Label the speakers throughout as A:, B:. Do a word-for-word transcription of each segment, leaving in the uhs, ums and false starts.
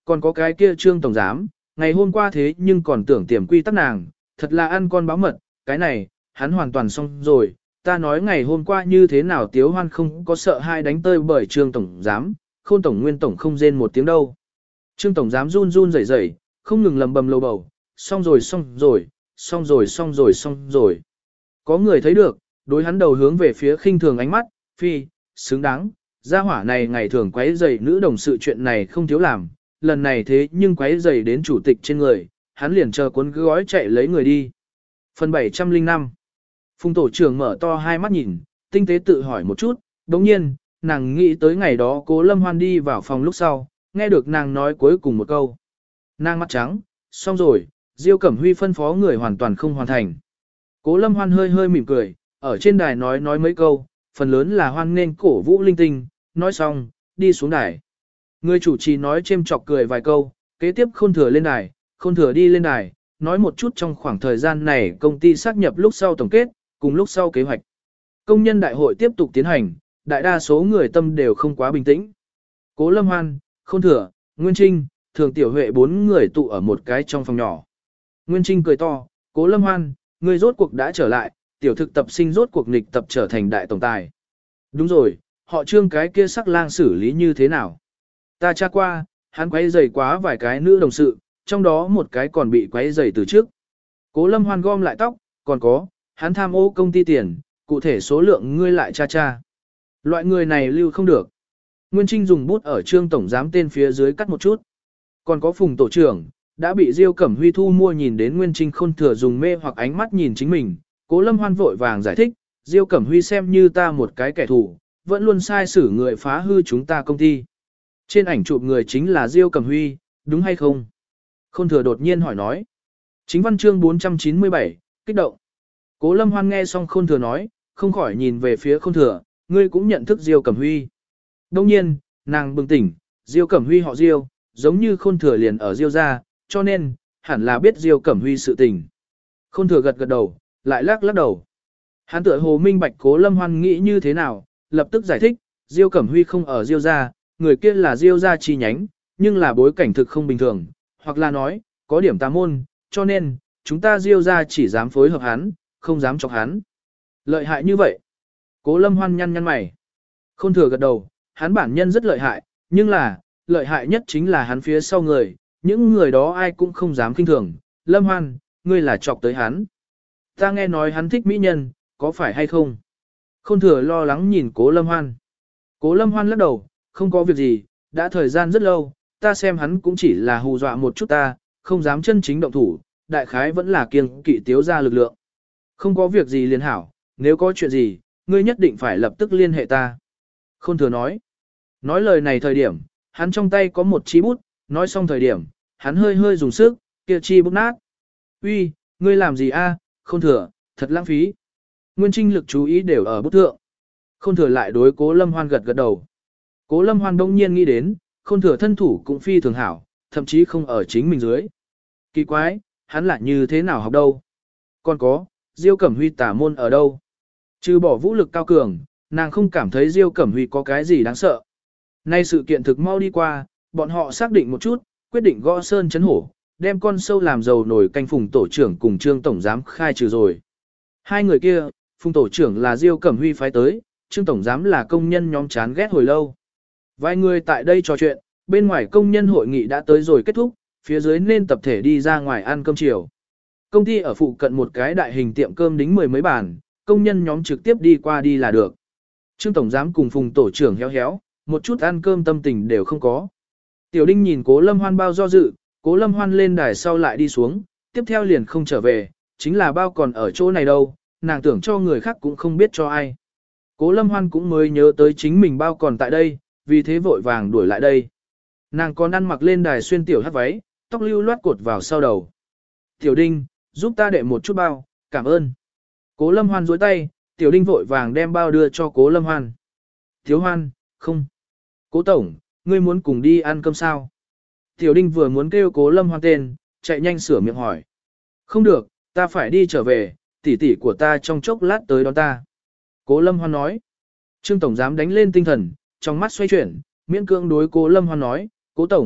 A: Còn có cái kia Trương tổng giám, ngày hôm qua thế nhưng còn tưởng tiềm quy tắc nàng, thật là ăn con báo mật, cái này, hắn hoàn toàn xong rồi. Ta nói ngày hôm qua như thế nào Tiếu Hoan không có sợ hai đánh tơi bởi Trương tổng giám, Khôn tổng Nguyên tổng không rên một tiếng đâu. Trương tổng giám run run rẩy rẩy, không ngừng lầm bầm lầu bầu, xong rồi xong rồi, xong rồi xong rồi xong rồi. Có người thấy được, đối hắn đầu hướng về phía khinh thường ánh mắt, phi, xứng đáng, gia hỏa này ngày thường quấy rầy nữ đồng sự chuyện này không thiếu làm, lần này thế nhưng quấy rầy đến chủ tịch trên người, hắn liền chờ cuốn gói chạy lấy người đi. Phần bảy trăm lẻ năm. Phùng tổ trưởng mở to hai mắt nhìn, tinh tế tự hỏi một chút, đồng nhiên, nàng nghĩ tới ngày đó Cố Lâm Hoan đi vào phòng lúc sau, nghe được nàng nói cuối cùng một câu. Nàng mắt trắng, xong rồi, Diêu Cẩm Huy phân phó người hoàn toàn không hoàn thành. Cố Lâm Hoan hơi hơi mỉm cười, ở trên đài nói nói mấy câu, phần lớn là hoan nghênh cổ vũ linh tinh, nói xong, đi xuống đài. Người chủ trì nói chêm chọc cười vài câu, kế tiếp Khôn Thừa lên đài, Khôn Thừa đi lên đài, nói một chút trong khoảng thời gian này công ty xác nhập lúc sau tổng kết, cùng lúc sau kế hoạch. Công nhân đại hội tiếp tục tiến hành, đại đa số người tâm đều không quá bình tĩnh. Cố Lâm Hoan, Khôn Thừa, Nguyên Trinh, Thường Tiểu Huệ bốn người tụ ở một cái trong phòng nhỏ. Nguyên Trinh cười to, Cố Lâm Hoan, ngươi rốt cuộc đã trở lại, tiểu thực tập sinh rốt cuộc nghịch tập trở thành đại tổng tài. Đúng rồi, họ Trương cái kia sắc lang xử lý như thế nào? Ta tra qua, hắn quấy rầy quá vài cái nữ đồng sự, trong đó một cái còn bị quấy rầy từ trước. Cố Lâm Hoan gom lại tóc, còn có, hắn tham ô công ty tiền, cụ thể số lượng ngươi lại tra tra. Loại người này lưu không được. Nguyên Trinh dùng bút ở Trương tổng giám tên phía dưới cắt một chút. Còn có Phùng tổ trưởng, đã bị Diêu Cẩm Huy thu mua nhìn đến Nguyên Trinh Khôn Thừa dùng mê hoặc ánh mắt nhìn chính mình. Cố Lâm Hoan vội vàng giải thích, Diêu Cẩm Huy xem như ta một cái kẻ thù, vẫn luôn sai xử người phá hư chúng ta công ty. Trên ảnh chụp người chính là Diêu Cẩm Huy, đúng hay không? Khôn Thừa đột nhiên hỏi nói. Chính văn chương bốn trăm chín mươi bảy, kích động. Cố Lâm Hoan nghe xong Khôn Thừa nói, không khỏi nhìn về phía Khôn Thừa, ngươi cũng nhận thức Diêu Cẩm Huy. Đông nhiên, nàng bừng tỉnh, Diêu Cẩm Huy họ Diêu, giống như Khôn Thừa liền ở Diêu gia, cho nên, hẳn là biết Diêu Cẩm Huy sự tình. Khôn Thừa gật gật đầu, lại lắc lắc đầu. Hắn tựa hồ minh bạch Cố Lâm Hoan nghĩ như thế nào, lập tức giải thích, Diêu Cẩm Huy không ở Diêu gia, người kia là Diêu gia chi nhánh, nhưng là bối cảnh thực không bình thường, hoặc là nói, có điểm tà môn, cho nên, chúng ta Diêu gia chỉ dám phối hợp hắn, không dám chọc hắn. Lợi hại như vậy. Cố Lâm Hoan nhăn nhăn mày. Khôn Thừa gật đầu, hắn bản nhân rất lợi hại, nhưng là, lợi hại nhất chính là hắn phía sau người, những người đó ai cũng không dám kinh thường. Lâm Hoan, ngươi là chọc tới hắn. Ta nghe nói hắn thích mỹ nhân, có phải hay không? Khôn Thừa lo lắng nhìn Cố Lâm Hoan. Cố Lâm Hoan lắc đầu, không có việc gì, đã thời gian rất lâu, ta xem hắn cũng chỉ là hù dọa một chút ta, không dám chân chính động thủ, đại khái vẫn là kiêng kỵ Tiếu gia lực lượng. Không có việc gì liền hảo, nếu có chuyện gì, ngươi nhất định phải lập tức liên hệ ta. Khôn Thừa nói. Nói lời này thời điểm, hắn trong tay có một chi bút, nói xong thời điểm, hắn hơi hơi dùng sức, kia chi bút nát. Uy, ngươi làm gì a? Khôn Thừa, thật lãng phí. Nguyên Trinh lực chú ý đều ở bút thượng. Khôn Thừa lại đối Cố Lâm Hoan gật gật đầu. Cố Lâm Hoan đông nhiên nghĩ đến, Khôn Thừa thân thủ cũng phi thường hảo, thậm chí không ở chính mình dưới. Kỳ quái, hắn lại như thế nào học đâu? Còn có, Diêu Cẩm Huy tả môn ở đâu? Trừ bỏ vũ lực cao cường, nàng không cảm thấy Diêu Cẩm Huy có cái gì đáng sợ. Nay sự kiện thực mau đi qua, bọn họ xác định một chút, quyết định gõ sơn chấn hổ, đem con sâu làm dầu nổi canh Phùng tổ trưởng cùng Trương tổng giám khai trừ rồi. Hai người kia, Phùng tổ trưởng là Diêu Cẩm Huy phái tới, Trương tổng giám là công nhân nhóm chán ghét hồi lâu. Vài người tại đây trò chuyện, bên ngoài công nhân hội nghị đã tới rồi kết thúc, phía dưới nên tập thể đi ra ngoài ăn cơm chiều. Công ty ở phụ cận một cái đại hình tiệm cơm đính mười mấy bàn, công nhân nhóm trực tiếp đi qua đi là được. Trương tổng giám cùng Phùng tổ trưởng héo héo, một chút ăn cơm tâm tình đều không có. Tiểu Đinh nhìn Cố Lâm Hoan bao do dự, Cố Lâm Hoan lên đài sau lại đi xuống, tiếp theo liền không trở về, chính là bao còn ở chỗ này đâu, nàng tưởng cho người khác cũng không biết cho ai. Cố Lâm Hoan cũng mới nhớ tới chính mình bao còn tại đây, vì thế vội vàng đuổi lại đây. Nàng còn ăn mặc lên đài xuyên tiểu hát váy, tóc lưu loát cột vào sau đầu. Tiểu Đinh, giúp ta đệ một chút bao, cảm ơn. Cố Lâm Hoan duỗi tay, Tiểu Đinh vội vàng đem bao đưa cho Cố Lâm Hoan. Thiếu Hoan, không. Cố tổng, ngươi muốn cùng đi ăn cơm sao? Tiểu Đinh vừa muốn kêu Cố Lâm Hoan tên, chạy nhanh sửa miệng hỏi. Không được, ta phải đi trở về, tỷ tỷ của ta trong chốc lát tới đón ta. Cố Lâm Hoan nói. Trương tổng giám đánh lên tinh thần, trong mắt xoay chuyển, miễn cưỡng đối Cố Lâm Hoan nói, Cố tổng,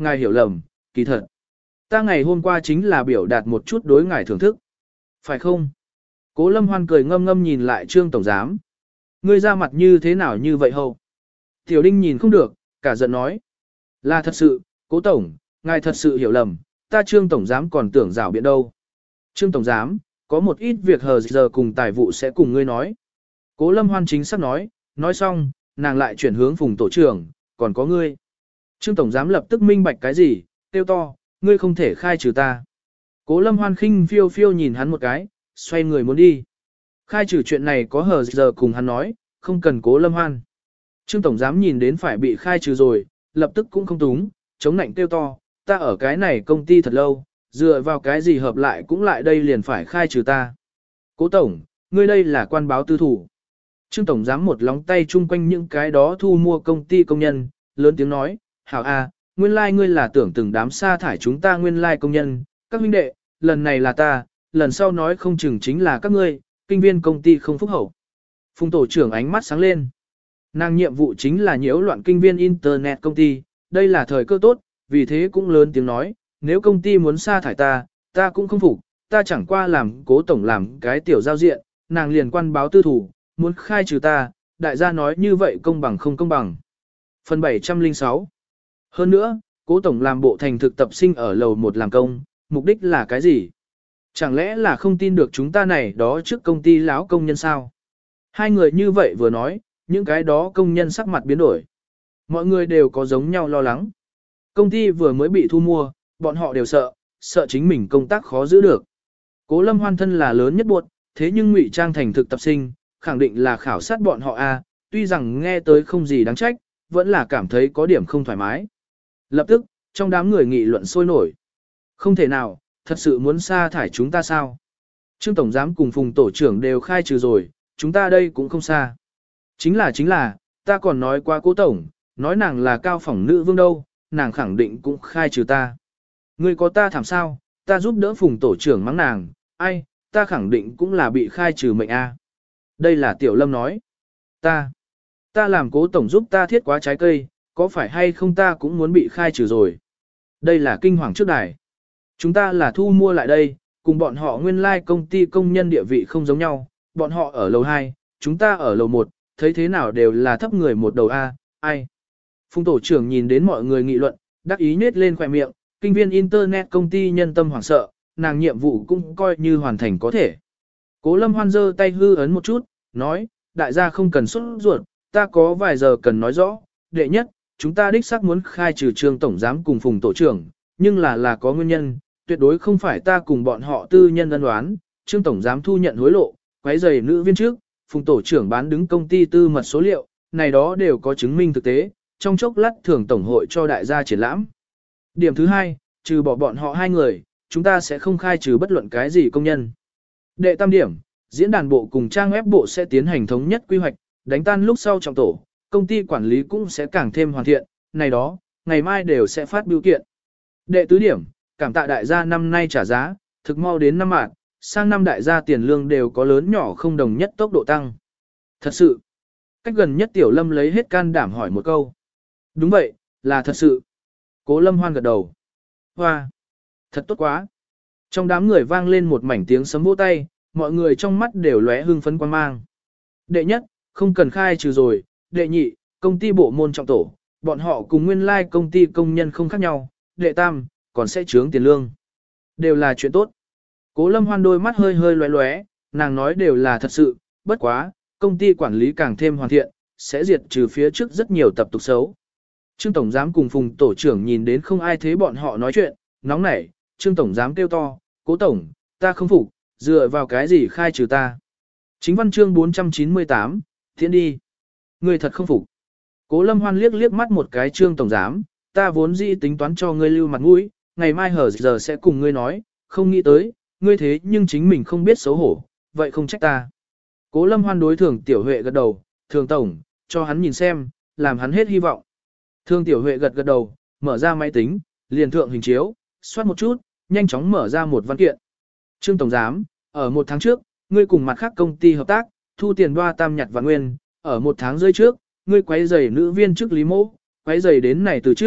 A: ngài hiểu lầm, kỳ thật. Ta ngày hôm qua chính là biểu đạt một chút đối ngài thưởng thức. Phải không? Cố Lâm Hoan cười ngâm ngâm nhìn lại Trương Tổng Giám. Ngươi ra mặt như thế nào như vậy hầu? Tiểu Đinh nhìn không được, cả giận nói. Là thật sự, Cố Tổng, ngài thật sự hiểu lầm, ta Trương Tổng Giám còn tưởng rảo biện đâu. Trương Tổng Giám, có một ít việc hờ giờ cùng tài vụ sẽ cùng ngươi nói. Cố Lâm Hoan chính xác nói, nói xong, nàng lại chuyển hướng Phùng Tổ trưởng, còn có ngươi. Trương Tổng Giám lập tức minh bạch cái gì, tiêu to, ngươi không thể khai trừ ta. Cố Lâm Hoan khinh phiêu phiêu nhìn hắn một cái, xoay người muốn đi. Khai trừ chuyện này có hờ giờ cùng hắn nói, không cần Cố Lâm Hoan. Trương Tổng Giám nhìn đến phải bị khai trừ rồi, lập tức cũng không túng, chống nạnh tiêu to, ta ở cái này công ty thật lâu, dựa vào cái gì hợp lại cũng lại đây liền phải khai trừ ta. Cố Tổng, ngươi đây là quan báo tư thủ. Trương Tổng Giám một lóng tay chung quanh những cái đó thu mua công ty công nhân, lớn tiếng nói, hảo a, nguyên lai like ngươi là tưởng từng đám sa thải chúng ta nguyên lai like công nhân, các huynh đệ, lần này là ta, lần sau nói không chừng chính là các ngươi, kinh viên công ty không phúc hậu. Phùng Tổ trưởng ánh mắt sáng lên. Nàng nhiệm vụ chính là nhiễu loạn kinh viên Internet công ty, đây là thời cơ tốt, vì thế cũng lớn tiếng nói, nếu công ty muốn sa thải ta, ta cũng không phục, ta chẳng qua làm Cố Tổng làm cái tiểu giao diện, nàng liền quan báo tư thủ, muốn khai trừ ta, đại gia nói như vậy công bằng không công bằng. Phần bảy trăm lẻ sáu. Hơn nữa, Cố Tổng làm bộ thành thực tập sinh ở lầu một làm công, mục đích là cái gì? Chẳng lẽ là không tin được chúng ta này đó trước công ty lão công nhân sao? Hai người như vậy vừa nói, những cái đó công nhân sắc mặt biến đổi. Mọi người đều có giống nhau lo lắng. Công ty vừa mới bị thu mua, bọn họ đều sợ, sợ chính mình công tác khó giữ được. Cố Lâm Hoan thân là lớn nhất buộc, thế nhưng ngụy trang thành thực tập sinh, khẳng định là khảo sát bọn họ a, tuy rằng nghe tới không gì đáng trách, vẫn là cảm thấy có điểm không thoải mái. Lập tức, trong đám người nghị luận sôi nổi. Không thể nào, thật sự muốn sa thải chúng ta sao? Trương Tổng Giám cùng Phùng Tổ trưởng đều khai trừ rồi, chúng ta đây cũng không xa. Chính là chính là, ta còn nói qua Cố Tổng, nói nàng là cao phỏng nữ vương đâu, nàng khẳng định cũng khai trừ ta. Ngươi có ta thảm sao, ta giúp đỡ Phùng Tổ trưởng mắng nàng, ai, ta khẳng định cũng là bị khai trừ mệnh a. Đây là Tiểu Lâm nói. Ta, ta làm Cố Tổng giúp ta thiết quá trái cây, có phải hay không ta cũng muốn bị khai trừ rồi. Đây là kinh hoàng trước đài. Chúng ta là thu mua lại đây, cùng bọn họ nguyên lai like công ty công nhân địa vị không giống nhau, bọn họ ở lầu hai, chúng ta ở lầu một, thấy thế nào đều là thấp người một đầu A, ai. Phùng Tổ trưởng nhìn đến mọi người nghị luận, đắc ý nết lên khỏe miệng, kinh viên Internet công ty nhân tâm hoảng sợ, nàng nhiệm vụ cũng coi như hoàn thành có thể. Cố Lâm Hoan giơ tay hư ấn một chút, nói, đại gia không cần xuất ruột, ta có vài giờ cần nói rõ. Đệ nhất, chúng ta đích xác muốn khai trừ Trương Tổng Giám cùng Phùng Tổ trưởng, nhưng là là có nguyên nhân, tuyệt đối không phải ta cùng bọn họ tư nhân ân oán. Trương Tổng Giám thu nhận hối lộ, quấy rầy nữ viên trước, Phùng Tổ trưởng bán đứng công ty tư mật số liệu, này đó đều có chứng minh thực tế, trong chốc lát thưởng tổng hội cho đại gia triển lãm. Điểm thứ hai, trừ bỏ bọn họ hai người, chúng ta sẽ không khai trừ bất luận cái gì công nhân. Đệ tam điểm, diễn đàn bộ cùng trang web bộ sẽ tiến hành thống nhất quy hoạch, đánh tan lúc sau trong tổ, công ty quản lý cũng sẽ càng thêm hoàn thiện, này đó, ngày mai đều sẽ phát biểu kiện. Đệ tứ điểm, cảm tạ đại gia năm nay trả giá, thực mau đến năm mạng, sang năm đại gia tiền lương đều có lớn nhỏ không đồng nhất tốc độ tăng. Thật sự, cách gần nhất Tiểu Lâm lấy hết can đảm hỏi một câu. Đúng vậy, là thật sự. Cố Lâm Hoan gật đầu. Hoa, thật tốt quá. Trong đám người vang lên một mảnh tiếng sấm vỗ tay, mọi người trong mắt đều lóe hưng phấn quan mang. Đệ nhất, không cần khai trừ rồi. Đệ nhị, công ty bộ môn trọng tổ, bọn họ cùng nguyên lai like công ty công nhân không khác nhau. Đệ tam, còn sẽ trướng tiền lương. Đều là chuyện tốt. Cố Lâm Hoan đôi mắt hơi hơi lóe lóe, nàng nói đều là thật sự, bất quá, công ty quản lý càng thêm hoàn thiện, sẽ diệt trừ phía trước rất nhiều tập tục xấu. Trương Tổng Giám cùng Phùng Tổ trưởng nhìn đến không ai thế bọn họ nói chuyện, nóng nảy, Trương Tổng Giám kêu to, Cố Tổng, ta không phục, dựa vào cái gì khai trừ ta. Chính văn chương bốn trăm chín mươi tám, thiện đi. Ngươi thật không phục. Cố Lâm Hoan liếc liếc mắt một cái Trương Tổng Giám, ta vốn dĩ tính toán cho ngươi lưu mặt mũi, ngày mai hở giờ sẽ cùng ngươi nói, không nghĩ tới, ngươi thế nhưng chính mình không biết xấu hổ, vậy không trách ta. Cố Lâm Hoan đối Thường Tiểu Huệ gật đầu, Thường Tổng, cho hắn nhìn xem, làm hắn hết hy vọng. Thường Tiểu Huệ gật gật đầu, mở ra máy tính, liền thượng hình chiếu, soát một chút, nhanh chóng mở ra một văn kiện. Trương Tổng Giám, ở một tháng trước, ngươi cùng mặt khác công ty hợp tác, thu tiền đoa tam nhặt và nguyên, ở một tháng rưỡi trước, ngươi quấy rầy nữ viên chức Lý Mỗ, quấy rầy đến này từ trước,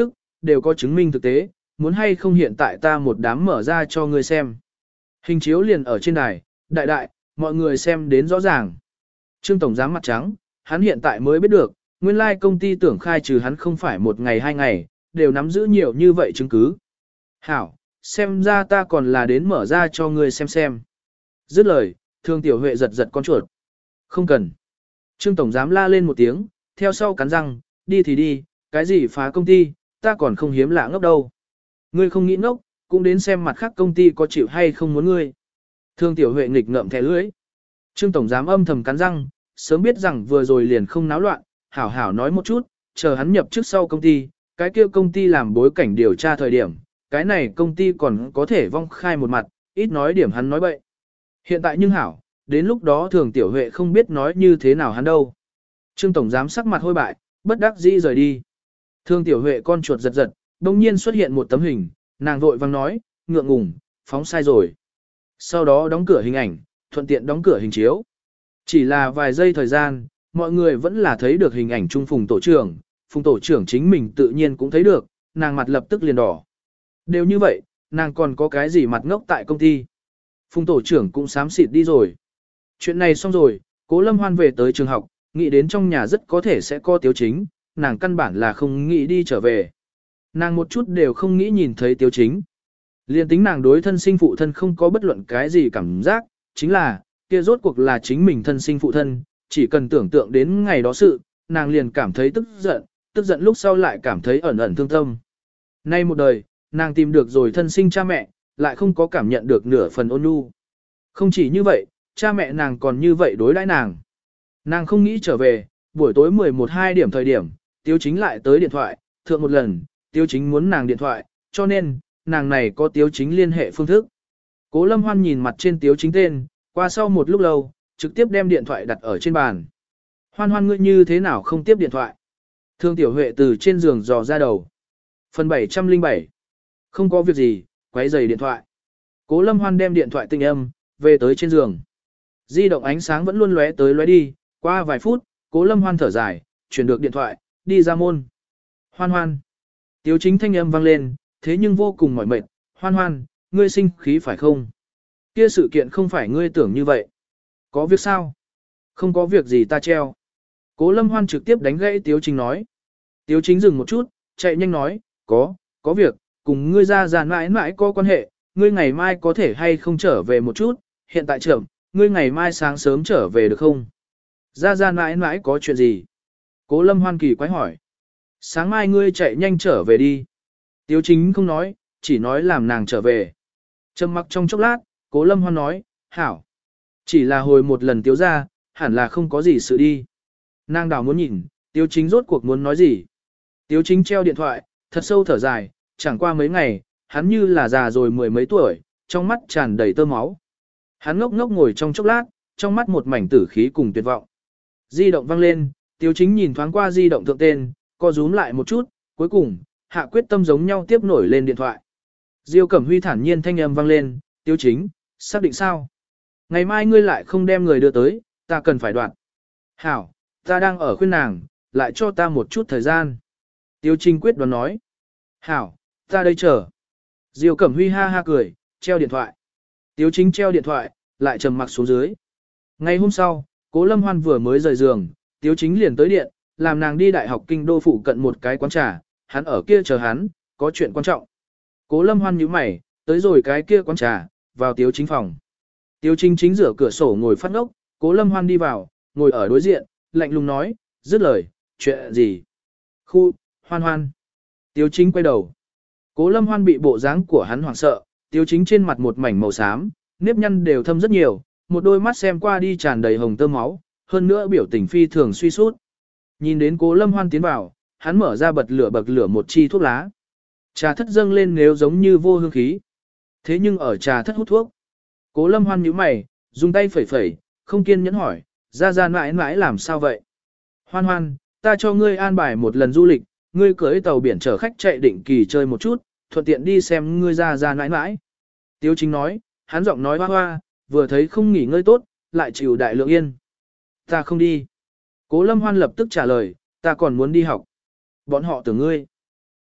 A: đều có chứng minh thực tế, muốn hay không hiện tại ta một đám mở ra cho ngươi xem. Hình chiếu liền ở trên đài, đại đại, mọi người xem đến rõ ràng. Trương Tổng giám mặt trắng, hắn hiện tại mới biết được, nguyên lai công ty tưởng khai trừ hắn không phải một ngày hai ngày, đều nắm giữ nhiều như vậy chứng cứ. Hảo, xem ra ta còn là đến mở ra cho ngươi xem xem. Dứt lời, Thương Tiểu Huệ giật giật con chuột. Không cần. Trương Tổng giám la lên một tiếng, theo sau cắn răng, đi thì đi, cái gì phá công ty, ta còn không hiếm lạ ngốc đâu. Ngươi không nghĩ ngốc, cũng đến xem mặt khác công ty có chịu hay không muốn ngươi. Thương Tiểu Huệ nghịch ngợm thẻ lưỡi. Trương Tổng giám âm thầm cắn răng, sớm biết rằng vừa rồi liền không náo loạn, hảo hảo nói một chút, chờ hắn nhập trước sau công ty, cái kia công ty làm bối cảnh điều tra thời điểm, cái này công ty còn có thể vong khai một mặt, ít nói điểm hắn nói bậy. Hiện tại nhưng hảo, đến lúc đó Thường Tiểu Huệ không biết nói như thế nào hắn đâu. Trương Tổng giám sắc mặt hôi bại, bất đắc dĩ rời đi. Thường Tiểu Huệ con chuột giật giật, đồng nhiên xuất hiện một tấm hình, nàng vội vang nói, ngượng ngùng, phóng sai rồi. Sau đó đóng cửa hình ảnh, thuận tiện đóng cửa hình chiếu. Chỉ là vài giây thời gian, mọi người vẫn là thấy được hình ảnh chung Phùng tổ trưởng, Phùng tổ trưởng chính mình tự nhiên cũng thấy được, nàng mặt lập tức liền đỏ. Đều như vậy, nàng còn có cái gì mặt ngốc tại công ty. Phùng tổ trưởng cũng xám xịt đi rồi. Chuyện này xong rồi, Cố Lâm Hoan về tới trường học, nghĩ đến trong nhà rất có thể sẽ có Tiếu Chính, nàng căn bản là không nghĩ đi trở về. Nàng một chút đều không nghĩ nhìn thấy Tiếu Chính. Liên tính nàng đối thân sinh phụ thân không có bất luận cái gì cảm giác, chính là, kia rốt cuộc là chính mình thân sinh phụ thân, chỉ cần tưởng tượng đến ngày đó sự, nàng liền cảm thấy tức giận, tức giận lúc sau lại cảm thấy ẩn ẩn thương tâm. Nay một đời, nàng tìm được rồi thân sinh cha mẹ, lại không có cảm nhận được nửa phần ôn nhu. Không chỉ như vậy, cha mẹ nàng còn như vậy đối đãi nàng. Nàng không nghĩ trở về, buổi tối mười một hai điểm thời điểm, Tiếu Chính lại tới điện thoại, thượng một lần, Tiếu Chính muốn nàng điện thoại, cho nên, nàng này có Tiếu Chính liên hệ phương thức. Cố Lâm Hoan nhìn mặt trên Tiếu Chính tên, qua sau một lúc lâu, trực tiếp đem điện thoại đặt ở trên bàn. Hoan Hoan ngươi như thế nào không tiếp điện thoại? Thương Tiểu Huệ từ trên giường dò ra đầu. Phần bảy trăm lẻ bảy. Không có việc gì, quấy rầy điện thoại. Cố Lâm Hoan đem điện thoại tinh âm, về tới trên giường. Di động ánh sáng vẫn luôn lóe tới lóe đi, qua vài phút, Cố Lâm Hoan thở dài, chuyển được điện thoại, đi ra môn. Hoan Hoan. Tiếu Chính thanh âm vang lên, thế nhưng vô cùng mỏi mệt. Hoan Hoan, ngươi sinh khí phải không? Kia sự kiện không phải ngươi tưởng như vậy. Có việc sao? Không có việc gì ta treo. Cố Lâm Hoan trực tiếp đánh gãy Tiếu Chính nói. Tiếu Chính dừng một chút, chạy nhanh nói, có, có việc, cùng ngươi ra già mãi mãi có quan hệ, ngươi ngày mai có thể hay không trở về một chút, hiện tại trưởng, ngươi ngày mai sáng sớm trở về được không? Ra ra mãi mãi có chuyện gì? Cố Lâm Hoan kỳ quái hỏi. Sáng mai ngươi chạy nhanh trở về đi. Tiếu Chính không nói, chỉ nói làm nàng trở về. Trầm mặc trong chốc lát, Cố Lâm Hoan nói, hảo. Chỉ là hồi một lần Tiếu ra, hẳn là không có gì sự đi. Nàng đảo muốn nhìn, Tiếu Chính rốt cuộc muốn nói gì. Tiếu Chính treo điện thoại, thật sâu thở dài, chẳng qua mấy ngày, hắn như là già rồi mười mấy tuổi, trong mắt tràn đầy tơ máu. Hắn ngốc ngốc ngồi trong chốc lát, trong mắt một mảnh tử khí cùng tuyệt vọng. Di động vang lên, Tiếu Chính nhìn thoáng qua di động thượng tên, co rúm lại một chút, cuối cùng, hạ quyết tâm giống nhau tiếp nổi lên điện thoại. Diêu Cẩm Huy thản nhiên thanh âm vang lên, Tiếu Chính, xác định sao? Ngày mai ngươi lại không đem người đưa tới, ta cần phải đoạn. Hảo, ta đang ở khuyên nàng, lại cho ta một chút thời gian. Tiếu Chính quyết đoán nói. Hảo, ta đây chờ. Diêu Cẩm Huy ha ha cười, treo điện thoại. Tiếu Chính treo điện thoại, lại trầm mặc xuống dưới. Ngày hôm sau, Cố Lâm Hoan vừa mới rời giường, Tiếu Chính liền tới điện, làm nàng đi đại học kinh đô phụ cận một cái quán trà, hắn ở kia chờ hắn, có chuyện quan trọng. Cố Lâm Hoan nhíu mày, tới rồi cái kia quán trà, vào Tiếu Chính phòng. Tiếu Chính chính rửa cửa sổ ngồi phát ngốc, Cố Lâm Hoan đi vào, ngồi ở đối diện, lạnh lùng nói, dứt lời, chuyện gì? Khu, Hoan Hoan. Tiếu Chính quay đầu. Cố Lâm Hoan bị bộ dáng của hắn hoảng sợ, Tiếu Chính trên mặt một mảnh màu xám, nếp nhăn đều thâm rất nhiều, một đôi mắt xem qua đi tràn đầy hồng tơ máu, hơn nữa biểu tình phi thường suy sút. Nhìn đến Cố Lâm Hoan tiến vào, hắn mở ra bật lửa bật lửa một chi thuốc lá. Trà thất dâng lên nếu giống như vô hương khí. Thế nhưng ở trà thất hút thuốc. Cố Lâm Hoan nhíu mày, dùng tay phẩy phẩy, không kiên nhẫn hỏi, ra ra mãi mãi làm sao vậy? Hoan Hoan, ta cho ngươi an bài một lần du lịch, ngươi cưới tàu biển chở khách chạy định kỳ chơi một chút, thuận tiện đi xem ngươi ra ra mãi mãi. Tiếu Chính nói, hắn giọng nói hoa hoa, vừa thấy không nghỉ ngơi tốt, lại chịu đại lượng yên. Ta không đi. Cố Lâm Hoan lập tức trả lời, ta còn muốn đi học. Bọn họ tưởng ngươi.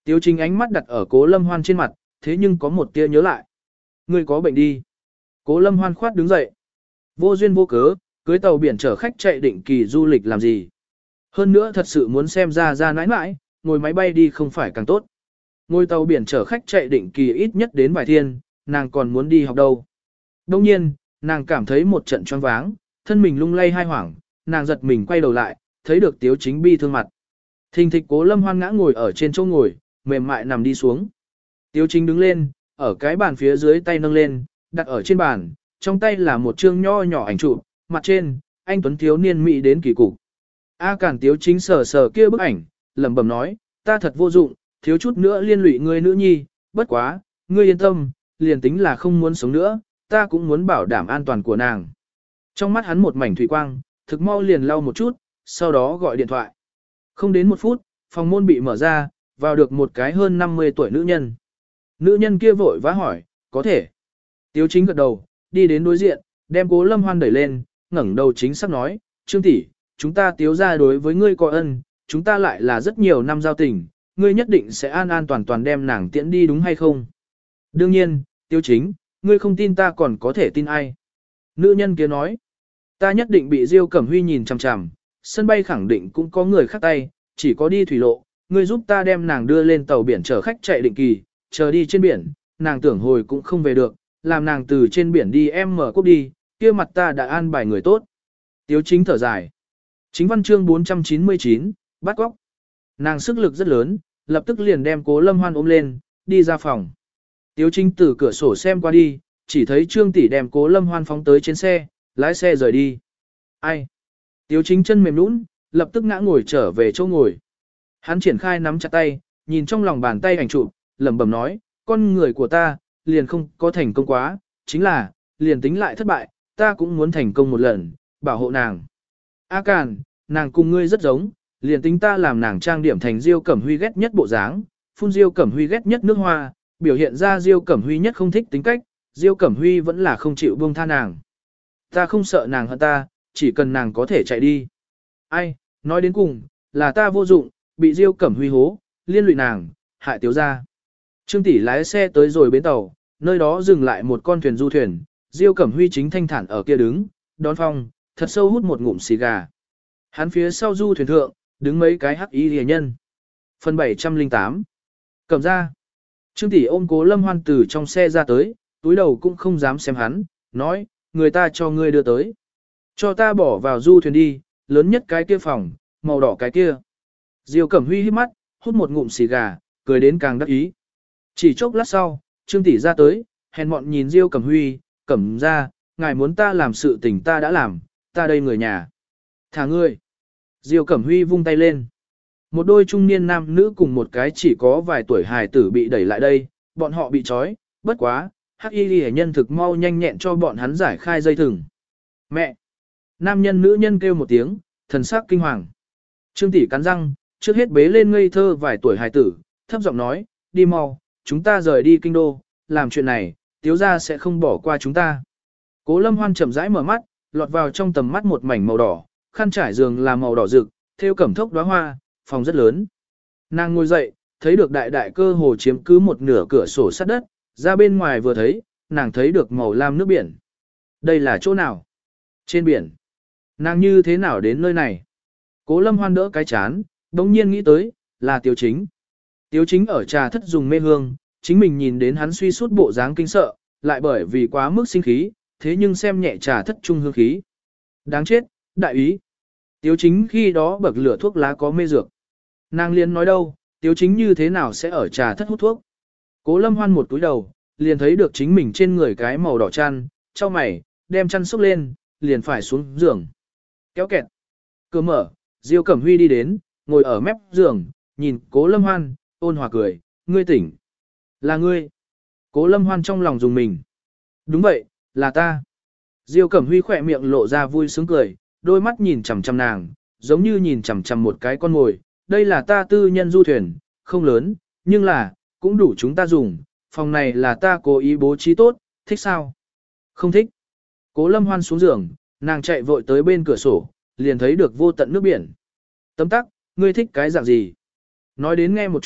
A: Tiếu Chính ánh mắt đặt ở Cố Lâm Hoan trên mặt, thế nhưng có một tia nhớ lại. Ngươi có bệnh đi. Cố Lâm Hoan khoát đứng dậy. Vô duyên vô cớ, cưới tàu biển chở khách chạy định kỳ du lịch làm gì. Hơn nữa thật sự muốn xem ra ra nãi nãi, ngồi máy bay đi không phải càng tốt. Ngồi tàu biển chở khách chạy định kỳ ít nhất đến vài thiên, nàng còn muốn đi học đâu. Đông nhiên, nàng cảm thấy một trận choáng váng, thân mình lung lay hai hoảng, nàng giật mình quay đầu lại, thấy được Tiếu Chính bi thương mặt. Thình thịch Cố Lâm Hoan ngã ngồi ở trên chỗ ngồi, mềm mại nằm đi xuống. Tiếu Chính đứng lên, ở cái bàn phía dưới tay nâng lên, đặt ở trên bàn, trong tay là một chương nho nhỏ ảnh chụp, mặt trên, anh tuấn thiếu niên mỹ đến kỳ cục. A Cản Tiếu Chính sờ sờ kia bức ảnh, lẩm bẩm nói, ta thật vô dụng, thiếu chút nữa liên lụy ngươi nữ nhi, bất quá, ngươi yên tâm, liền tính là không muốn sống nữa, ta cũng muốn bảo đảm an toàn của nàng. Trong mắt hắn một mảnh thủy quang, thực mau liền lau một chút, sau đó gọi điện thoại. Không đến một phút, phòng môn bị mở ra, vào được một cái hơn năm mươi tuổi nữ nhân. Nữ nhân kia vội vã hỏi, có thể. Tiếu Chính gật đầu, đi đến đối diện, đem Cố Lâm Hoan đẩy lên, ngẩng đầu chính xác nói, Trương tỷ, chúng ta Tiếu gia đối với ngươi có ân, chúng ta lại là rất nhiều năm giao tình, ngươi nhất định sẽ an an toàn toàn đem nàng tiễn đi đúng hay không? Đương nhiên, Tiếu Chính, ngươi không tin ta còn có thể tin ai? Nữ nhân kia nói, ta nhất định bị Diêu Cẩm Huy nhìn chằm chằm, sân bay khẳng định cũng có người khác tay, chỉ có đi thủy lộ, ngươi giúp ta đem nàng đưa lên tàu biển chở khách chạy định kỳ, chờ đi trên biển, nàng tưởng hồi cũng không về được, làm nàng từ trên biển đi em mở cốc đi, kia mặt ta đã an bài người tốt. Tiếu Chính thở dài. Chính văn chương bốn trăm chín mươi chín, bắt cóc. Nàng sức lực rất lớn, lập tức liền đem Cố Lâm Hoan ôm lên, đi ra phòng. Tiếu Chính từ cửa sổ xem qua đi, chỉ thấy Trương tỷ đem Cố Lâm Hoan phóng tới trên xe, lái xe rời đi. Ai? Tiếu Chính chân mềm nhũn, lập tức ngã ngồi trở về chỗ ngồi. Hắn triển khai nắm chặt tay, nhìn trong lòng bàn tay ảnh chụp, lẩm bẩm nói, con người của ta, liền không có thành công quá, chính là, liền tính lại thất bại, ta cũng muốn thành công một lần, bảo hộ nàng. A Càn, nàng cùng ngươi rất giống, liền tính ta làm nàng trang điểm thành Diêu Cẩm Huy ghét nhất bộ dáng, phun Diêu Cẩm Huy ghét nhất nước hoa, biểu hiện ra Diêu Cẩm Huy nhất không thích tính cách, Diêu Cẩm Huy vẫn là không chịu buông tha nàng. Ta không sợ nàng hận ta, chỉ cần nàng có thể chạy đi. Ai, nói đến cùng, là ta vô dụng, bị Diêu Cẩm Huy hố, liên lụy nàng, hại Tiếu gia. Trương tỷ lái xe tới rồi bến tàu, nơi đó dừng lại một con thuyền du thuyền, Diêu Cẩm Huy chính thanh thản ở kia đứng, đón phong, thật sâu hút một ngụm xì gà. Hắn phía sau du thuyền thượng, đứng mấy cái hắc y rìa nhân. Phần bảy trăm lẻ tám. Cầm ra. Trương tỷ ôm Cố Lâm Hoan từ trong xe ra tới, túi đầu cũng không dám xem hắn, nói, người ta cho ngươi đưa tới. Cho ta bỏ vào du thuyền đi, lớn nhất cái kia phòng, màu đỏ cái kia. Diêu Cẩm Huy hít mắt, hút một ngụm xì gà, cười đến càng đắc ý. Chỉ chốc lát sau, Trương tỷ ra tới, hèn mọn nhìn Diêu Cẩm Huy, Cẩm ra, ngài muốn ta làm sự tình ta đã làm, ta đây người nhà. Thả ngươi. Diêu Cẩm Huy vung tay lên. Một đôi trung niên nam nữ cùng một cái chỉ có vài tuổi hài tử bị đẩy lại đây, bọn họ bị trói, bất quá, hắc y ghi nhân thực mau nhanh nhẹn cho bọn hắn giải khai dây thừng. Mẹ! Nam nhân nữ nhân kêu một tiếng, thần sắc kinh hoàng. Trương tỷ cắn răng, trước hết bế lên ngây thơ vài tuổi hài tử, thấp giọng nói, đi mau, chúng ta rời đi kinh đô, làm chuyện này, Tiếu gia sẽ không bỏ qua chúng ta. Cố Lâm Hoan chậm rãi mở mắt, lọt vào trong tầm mắt một mảnh màu đỏ, khăn trải giường là màu đỏ rực, thêu cẩm thốc đóa hoa, phòng rất lớn. Nàng ngồi dậy, thấy được đại đại cơ hồ chiếm cứ một nửa cửa sổ sát đất, ra bên ngoài vừa thấy, nàng thấy được màu lam nước biển. Đây là chỗ nào? Trên biển. Nàng như thế nào đến nơi này? Cố Lâm Hoan đỡ cái chán, đống nhiên nghĩ tới, là Tiếu Chính. Tiếu Chính ở trà thất dùng mê hương, chính mình nhìn đến hắn suy sút bộ dáng kinh sợ, lại bởi vì quá mức sinh khí, thế nhưng xem nhẹ trà thất trung hương khí. Đáng chết, đại ý. Tiếu Chính khi đó bậc lửa thuốc lá có mê dược. Nàng liền nói đâu, Tiếu Chính như thế nào sẽ ở trà thất hút thuốc. Cố Lâm Hoan một túi đầu, liền thấy được chính mình trên người cái màu đỏ chăn, cho mày, đem chăn xúc lên, liền phải xuống giường. Kéo kẹt. Cửa mở, Diêu Cẩm Huy đi đến, ngồi ở mép giường, nhìn Cố Lâm Hoan, ôn hòa cười, ngươi tỉnh. Là ngươi. Cố Lâm Hoan trong lòng dùng mình. Đúng vậy, là ta. Diêu Cẩm Huy khỏe miệng lộ ra vui sướng cười, đôi mắt nhìn chằm chằm nàng, giống như nhìn chằm chằm một cái con mồi. Đây là ta tư nhân du thuyền, không lớn, nhưng là, cũng đủ chúng ta dùng. Phòng này là ta cố ý bố trí tốt, thích sao? Không thích. Cố Lâm Hoan xuống giường, nàng chạy vội tới bên cửa sổ, liền thấy được vô tận nước biển. Tấm tắc, ngươi thích cái dạng gì? Nói đến nghe một chút,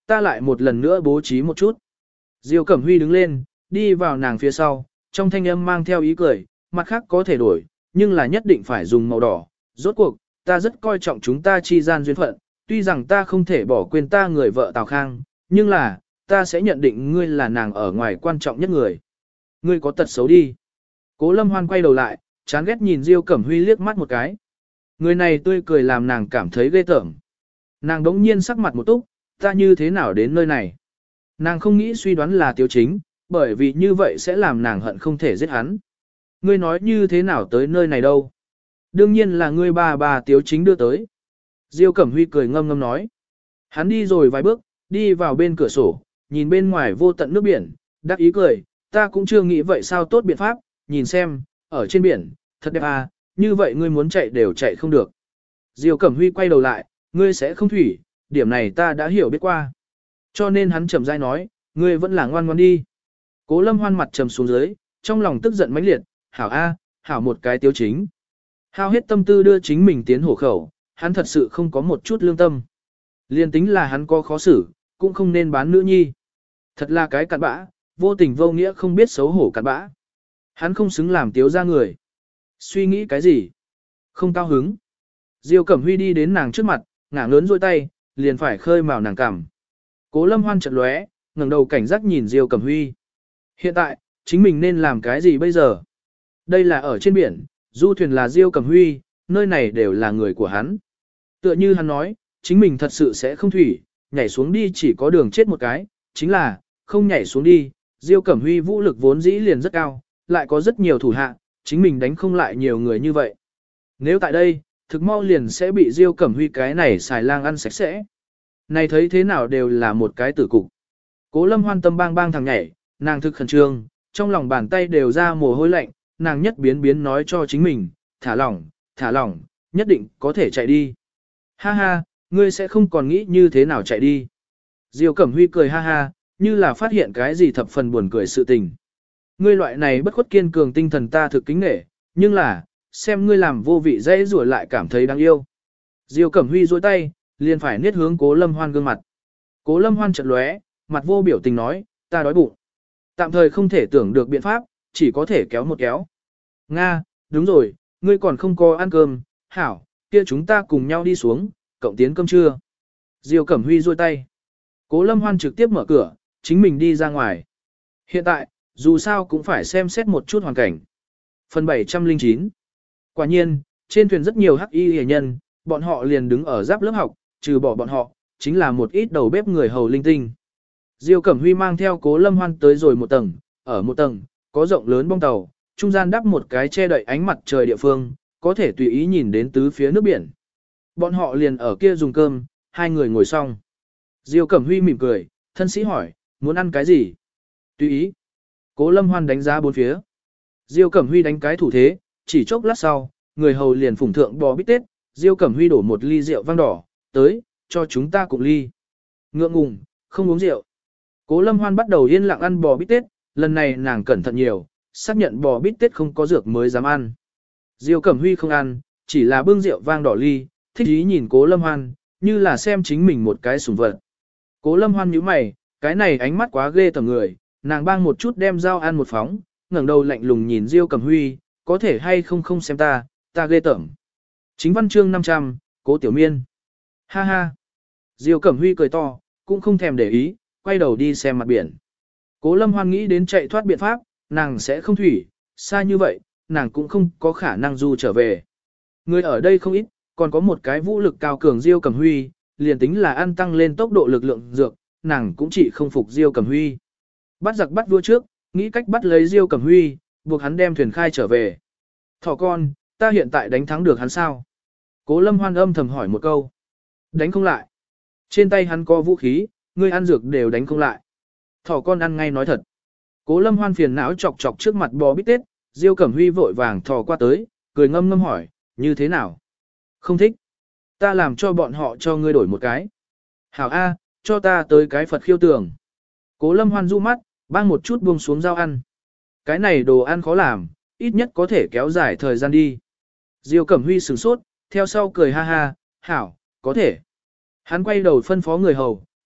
A: Ta lại một lần nữa bố trí một chút. Diêu Cẩm Huy đứng lên, đi vào nàng phía sau, trong thanh âm mang theo ý cười, mặt khác có thể đổi, nhưng là nhất định phải dùng màu đỏ. Rốt cuộc, ta rất coi trọng chúng ta chi gian duyên phận, tuy rằng ta không thể bỏ quên ta người vợ Tào Khang, nhưng là, ta sẽ nhận định ngươi là nàng ở ngoài quan trọng nhất người. Ngươi có tật xấu đi. Cố Lâm Hoan quay đầu lại, chán ghét nhìn Diêu Cẩm Huy liếc mắt một cái. Người này tươi cười làm nàng cảm thấy ghê tởm. Nàng đống nhiên sắc mặt một túc, ta như thế nào đến nơi này? Nàng không nghĩ suy đoán là Tiếu Chính, bởi vì như vậy sẽ làm nàng hận không thể giết hắn. Ngươi nói như thế nào tới nơi này đâu? Đương nhiên là ngươi bà bà Tiếu Chính đưa tới. Diêu Cẩm Huy cười ngâm ngâm nói. Hắn đi rồi vài bước, đi vào bên cửa sổ, nhìn bên ngoài vô tận nước biển, đắc ý cười, ta cũng chưa nghĩ vậy sao tốt biện pháp, nhìn xem, ở trên biển, thật đẹp à, như vậy ngươi muốn chạy đều chạy không được. Diêu Cẩm Huy quay đầu lại, ngươi sẽ không thủy, điểm này ta đã hiểu biết qua. Cho nên hắn chậm rãi nói, ngươi vẫn là ngoan ngoan đi. Cố Lâm Hoan mặt trầm xuống dưới, trong lòng tức giận mãnh liệt, hảo a, hảo một cái Tiếu Chính. Hao hết tâm tư đưa chính mình tiến hổ khẩu, hắn thật sự không có một chút lương tâm. Liên tính là hắn có khó xử, cũng không nên bán nữ nhi. Thật là cái cặn bã, vô tình vô nghĩa không biết xấu hổ cặn bã. Hắn không xứng làm Tiếu ra người. Suy nghĩ cái gì? Không cao hứng. Diêu Cẩm Huy đi đến nàng trước mặt, ngả ngớn rôi tay, liền phải khơi mào nàng cằm. Cố Lâm Hoan chợt lóe, ngẩng đầu cảnh giác nhìn Diêu Cẩm Huy. Hiện tại, chính mình nên làm cái gì bây giờ? Đây là ở trên biển, du thuyền là Diêu Cẩm Huy, nơi này đều là người của hắn. Tựa như hắn nói, chính mình thật sự sẽ không thủy, nhảy xuống đi chỉ có đường chết một cái, chính là, không nhảy xuống đi, Diêu Cẩm Huy vũ lực vốn dĩ liền rất cao, lại có rất nhiều thủ hạ, chính mình đánh không lại nhiều người như vậy. Nếu tại đây, thực mau liền sẽ bị Diêu Cẩm Huy cái này xài lang ăn sạch sẽ. Này thấy thế nào đều là một cái tử cục. Cố Lâm Hoan tâm bang bang thằng nhảy, nàng thực khẩn trương, trong lòng bàn tay đều ra mồ hôi lạnh, nàng nhất biến biến nói cho chính mình, thả lỏng, thả lỏng, nhất định có thể chạy đi. Ha ha, ngươi sẽ không còn nghĩ như thế nào chạy đi. Diêu Cẩm Huy cười ha ha, như là phát hiện cái gì thập phần buồn cười sự tình. Ngươi loại này bất khuất kiên cường tinh thần ta thực kính nể, nhưng là, xem ngươi làm vô vị dễ rủa lại cảm thấy đáng yêu. Diêu Cẩm Huy duỗi tay, liền phải niết hướng Cố Lâm Hoan gương mặt. Cố Lâm Hoan chợt lóe, mặt vô biểu tình nói, ta đói bụng. Tạm thời không thể tưởng được biện pháp, chỉ có thể kéo một kéo. Nga, đúng rồi, ngươi còn không có ăn cơm, hảo, kia chúng ta cùng nhau đi xuống, cộng tiến cơm trưa. Diêu Cẩm Huy duỗi tay. Cố Lâm Hoan trực tiếp mở cửa, chính mình đi ra ngoài. Hiện tại, dù sao cũng phải xem xét một chút hoàn cảnh. Phần bảy trăm lẻ chín. Quả nhiên, trên thuyền rất nhiều hắc y hề nhân, bọn họ liền đứng ở giáp lớp học, trừ bỏ bọn họ, chính là một ít đầu bếp người hầu linh tinh. Diêu Cẩm Huy mang theo Cố Lâm Hoan tới rồi một tầng, ở một tầng, có rộng lớn bong tàu, trung gian đắp một cái che đậy ánh mặt trời địa phương, có thể tùy ý nhìn đến tứ phía nước biển. Bọn họ liền ở kia dùng cơm, hai người ngồi xong. Diêu Cẩm Huy mỉm cười, thân sĩ hỏi, muốn ăn cái gì? Tùy ý. Cố Lâm Hoan đánh giá bốn phía. Diêu Cẩm Huy đánh cái thủ thế, chỉ chốc lát sau, người hầu liền phủng thượng bò bít tết, Diêu Cẩm Huy đổ một ly rượu vang đỏ, tới, cho chúng ta cùng ly. Ngượng ngùng, không uống rượu. Cố Lâm Hoan bắt đầu yên lặng ăn bò bít tết, lần này nàng cẩn thận nhiều, xác nhận bò bít tết không có dược mới dám ăn. Diêu Cẩm Huy không ăn, chỉ là bưng rượu vang đỏ ly, thích ý nhìn Cố Lâm Hoan, như là xem chính mình một cái sủng vật. Cố Lâm Hoan nhíu mày, cái này ánh mắt quá ghê tởm người, nàng bang một chút đem dao ăn một phóng, ngẩng đầu lạnh lùng nhìn Diêu Cẩm Huy, có thể hay không không xem ta, ta ghê tởm. Chính văn chương năm trăm, Cố Tiểu Miên. Ha ha. Diêu Cẩm Huy cười to, cũng không thèm để ý, quay đầu đi xem mặt biển. Cố Lâm Hoan nghĩ đến chạy thoát biện pháp, nàng sẽ không thủy, xa như vậy, nàng cũng không có khả năng du trở về. Người ở đây không ít, còn có một cái vũ lực cao cường Diêu Cẩm Huy, liền tính là ăn tăng lên tốc độ lực lượng dược, nàng cũng chỉ không phục Diêu Cẩm Huy. Bắt giặc bắt vua trước, nghĩ cách bắt lấy Diêu Cẩm Huy, buộc hắn đem thuyền khai trở về. Thỏ con, ta hiện tại đánh thắng được hắn sao? Cố Lâm Hoan âm thầm hỏi một câu. Đánh không lại. Trên tay hắn có vũ khí, ngươi ăn dược đều đánh không lại. Thỏ con ăn ngay nói thật. Cố Lâm Hoan phiền não chọc chọc trước mặt bò bít tết, Diêu Cẩm Huy vội vàng thò qua tới, cười ngâm ngâm hỏi, như thế nào? Không thích. Ta làm cho bọn họ cho ngươi đổi một cái. Hảo A, cho ta tới cái Phật khiêu tường. Cố Lâm Hoan du mắt, bang một chút buông xuống dao ăn. Cái này đồ ăn khó làm, ít nhất có thể kéo dài thời gian đi. Diêu Cẩm Huy sửng sốt, theo sau cười ha ha, hảo, có thể. Hắn quay đầu phân phó người hầu,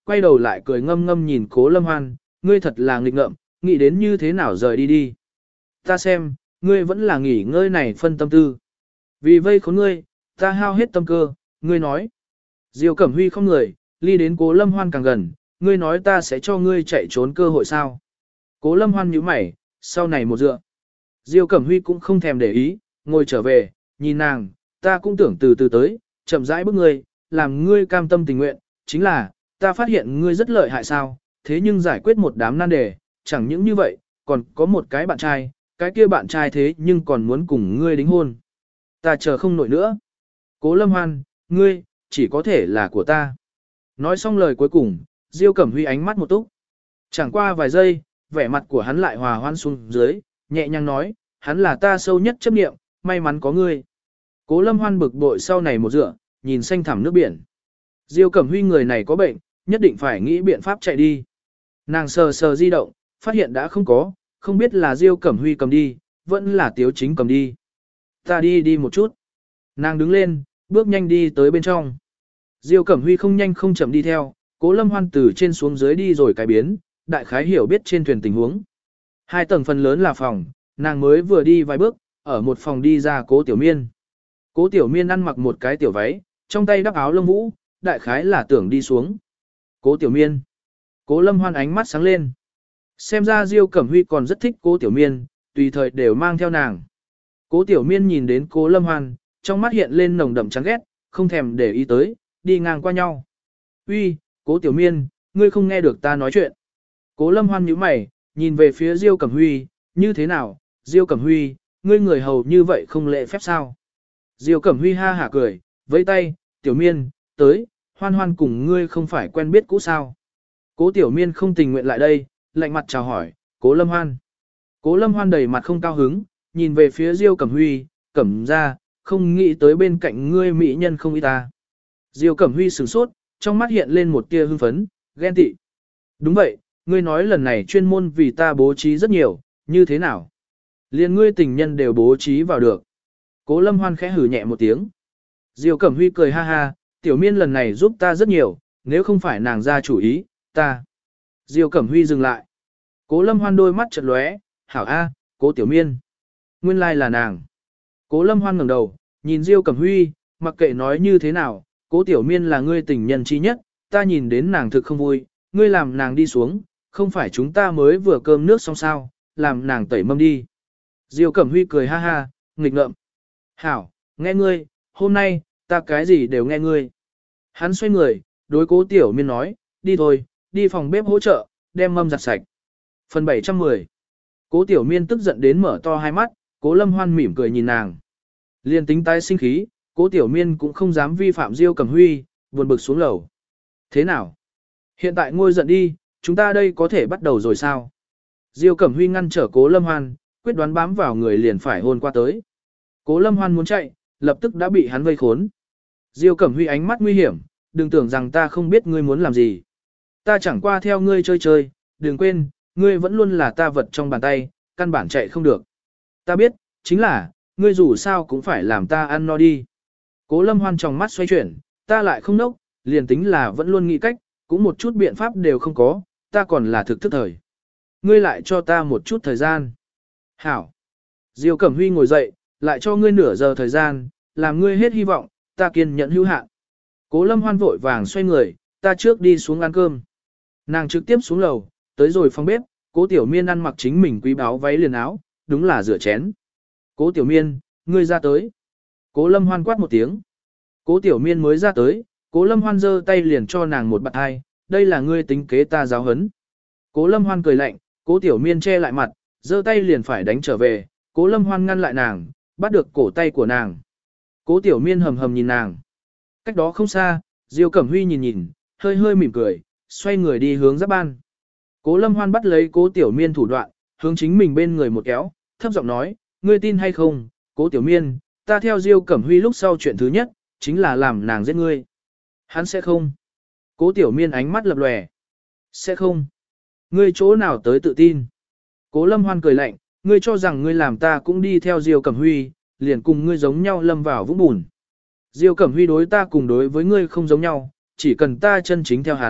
A: quay đầu lại cười ngâm ngâm nhìn Cố Lâm Hoan, ngươi thật là nghịch ngợm, nghĩ đến như thế nào rời đi đi. Ta xem, ngươi vẫn là nghỉ ngơi này phân tâm tư. Vì vây khốn ngươi, ta hao hết tâm cơ, ngươi nói. Diêu Cẩm Huy không người, ly đến Cố Lâm Hoan càng gần, ngươi nói ta sẽ cho ngươi chạy trốn cơ hội sao. Cố Lâm Hoan nhíu mày, sau này một dựa. Diêu Cẩm Huy cũng không thèm để ý, ngồi trở về, nhìn nàng, ta cũng tưởng từ từ tới, chậm rãi bước ngươi, làm ngươi cam tâm tình nguyện, chính là, ta phát hiện ngươi rất lợi hại sao, thế nhưng giải quyết một đám nan đề, chẳng những như vậy, còn có một cái bạn trai, cái kia bạn trai thế nhưng còn muốn cùng ngươi đính hôn. Ta chờ không nổi nữa. Cố Lâm Hoan, ngươi, chỉ có thể là của ta. Nói xong lời cuối cùng, Diêu Cẩm Huy ánh mắt một túc. Chẳng qua vài giây, vẻ mặt của hắn lại hòa hoan xuống dưới, nhẹ nhàng nói, hắn là ta sâu nhất chấp niệm, may mắn có ngươi. Cố Lâm Hoan bực bội sau này một dựa, nhìn xanh thẳm nước biển. Diêu Cẩm Huy người này có bệnh, nhất định phải nghĩ biện pháp chạy đi. Nàng sờ sờ di động, phát hiện đã không có, không biết là Diêu Cẩm Huy cầm đi, vẫn là Tiếu Chính cầm đi. Ta đi đi một chút. Nàng đứng lên, bước nhanh đi tới bên trong. Diêu Cẩm Huy không nhanh không chậm đi theo, Cố Lâm Hoan từ trên xuống dưới đi rồi cái biến, đại khái hiểu biết trên thuyền tình huống. Hai tầng phần lớn là phòng, nàng mới vừa đi vài bước, ở một phòng đi ra Cố Tiểu Miên. Cố Tiểu Miên ăn mặc một cái tiểu váy, trong tay đắp áo lông vũ, đại khái là tưởng đi xuống. Cố Tiểu Miên. Cố Lâm Hoan ánh mắt sáng lên. Xem ra Diêu Cẩm Huy còn rất thích Cố Tiểu Miên, tùy thời đều mang theo nàng. Cố Tiểu Miên nhìn đến Cố Lâm Hoan, trong mắt hiện lên nồng đậm chán ghét, không thèm để ý tới, đi ngang qua nhau. Uy, Cố Tiểu Miên, ngươi không nghe được ta nói chuyện. Cố Lâm Hoan nhíu mày, nhìn về phía Diêu Cẩm Huy, như thế nào, Diêu Cẩm Huy, ngươi người hầu như vậy không lễ phép sao? Diêu Cẩm Huy ha hả cười, vẫy tay, Tiểu Miên, tới, Hoan Hoan cùng ngươi không phải quen biết cũ sao? Cố Tiểu Miên không tình nguyện lại đây, lạnh mặt chào hỏi, Cố Lâm Hoan. Cố Lâm Hoan đầy mặt không cao hứng, nhìn về phía Diêu Cẩm Huy, cẩm ra, không nghĩ tới bên cạnh ngươi mỹ nhân không ý ta. Diêu Cẩm Huy sửng sốt, trong mắt hiện lên một tia hưng phấn, ghen tị. Đúng vậy, ngươi nói lần này chuyên môn vì ta bố trí rất nhiều, như thế nào? Liên ngươi tình nhân đều bố trí vào được. Cố Lâm Hoan khẽ hử nhẹ một tiếng. Diêu Cẩm Huy cười ha ha, Tiểu Miên lần này giúp ta rất nhiều, nếu không phải nàng ra chủ ý, ta. Diêu Cẩm Huy dừng lại. Cố Lâm Hoan đôi mắt chợt lóe, hảo a, Cố Tiểu Miên. Nguyên lai là nàng. Cố Lâm Hoan ngẩng đầu, nhìn Diêu Cẩm Huy, mặc kệ nói như thế nào, Cố Tiểu Miên là ngươi tình nhân chi nhất, ta nhìn đến nàng thực không vui, ngươi làm nàng đi xuống, không phải chúng ta mới vừa cơm nước xong sao, làm nàng tẩy mâm đi. Diêu Cẩm Huy cười ha ha, nghịch ngợm. Hảo, nghe ngươi, hôm nay, ta cái gì đều nghe ngươi. Hắn xoay người, đối Cố Tiểu Miên nói, đi thôi, đi phòng bếp hỗ trợ, đem mâm giặt sạch. Phần bảy trăm mười. Cố Tiểu Miên tức giận đến mở to hai mắt, Cố Lâm Hoan mỉm cười nhìn nàng. Liên tính tái sinh khí, Cố Tiểu Miên cũng không dám vi phạm Diêu Cẩm Huy, buồn bực xuống lầu. Thế nào? Hiện tại ngôi giận đi, chúng ta đây có thể bắt đầu rồi sao? Diêu Cẩm Huy ngăn trở Cố Lâm Hoan, quyết đoán bám vào người liền phải hôn qua tới. Cố Lâm Hoan muốn chạy, lập tức đã bị hắn vây khốn. Diêu Cẩm Huy ánh mắt nguy hiểm, đừng tưởng rằng ta không biết ngươi muốn làm gì. Ta chẳng qua theo ngươi chơi chơi, đừng quên, ngươi vẫn luôn là ta vật trong bàn tay, căn bản chạy không được. Ta biết, chính là, ngươi dù sao cũng phải làm ta ăn no đi. Cố Lâm Hoan trong mắt xoay chuyển, ta lại không nốc, liền tính là vẫn luôn nghĩ cách, cũng một chút biện pháp đều không có, ta còn là thực thức thời. Ngươi lại cho ta một chút thời gian. Hảo. Diêu Cẩm Huy ngồi dậy, lại cho ngươi nửa giờ thời gian, làm ngươi hết hy vọng, ta kiên nhẫn hữu hạn. Cố Lâm Hoan vội vàng xoay người, ta trước đi xuống ăn cơm. Nàng trực tiếp xuống lầu, tới rồi phòng bếp, Cố Tiểu Miên ăn mặc chính mình quý báu váy liền áo, đúng là rửa chén. Cố Tiểu Miên, ngươi ra tới. Cố Lâm Hoan quát một tiếng. Cố Tiểu Miên mới ra tới, Cố Lâm Hoan giơ tay liền cho nàng một bạt hai, đây là ngươi tính kế ta giáo hấn. Cố Lâm Hoan cười lạnh, Cố Tiểu Miên che lại mặt, giơ tay liền phải đánh trở về, Cố Lâm Hoan ngăn lại nàng, bắt được cổ tay của nàng. Cố Tiểu Miên hầm hầm nhìn nàng. Cách đó không xa, Diêu Cẩm Huy nhìn nhìn, hơi hơi mỉm cười, xoay người đi hướng giáp ban. Cố Lâm Hoan bắt lấy Cố Tiểu Miên thủ đoạn, hướng chính mình bên người một kéo, thấp giọng nói, ngươi tin hay không, Cố Tiểu Miên, ta theo Diêu Cẩm Huy lúc sau chuyện thứ nhất, chính là làm nàng giết ngươi. Hắn sẽ không. Cố Tiểu Miên ánh mắt lập lòe. Sẽ không. Ngươi chỗ nào tới tự tin. Cố Lâm Hoan cười lạnh, ngươi cho rằng ngươi làm ta cũng đi theo Diêu Cẩm Huy, liền cùng ngươi giống nhau lâm vào vũng bùn. Diêu Cẩm Huy đối ta cùng đối với ngươi không giống nhau, chỉ cần ta chân chính theo hắn,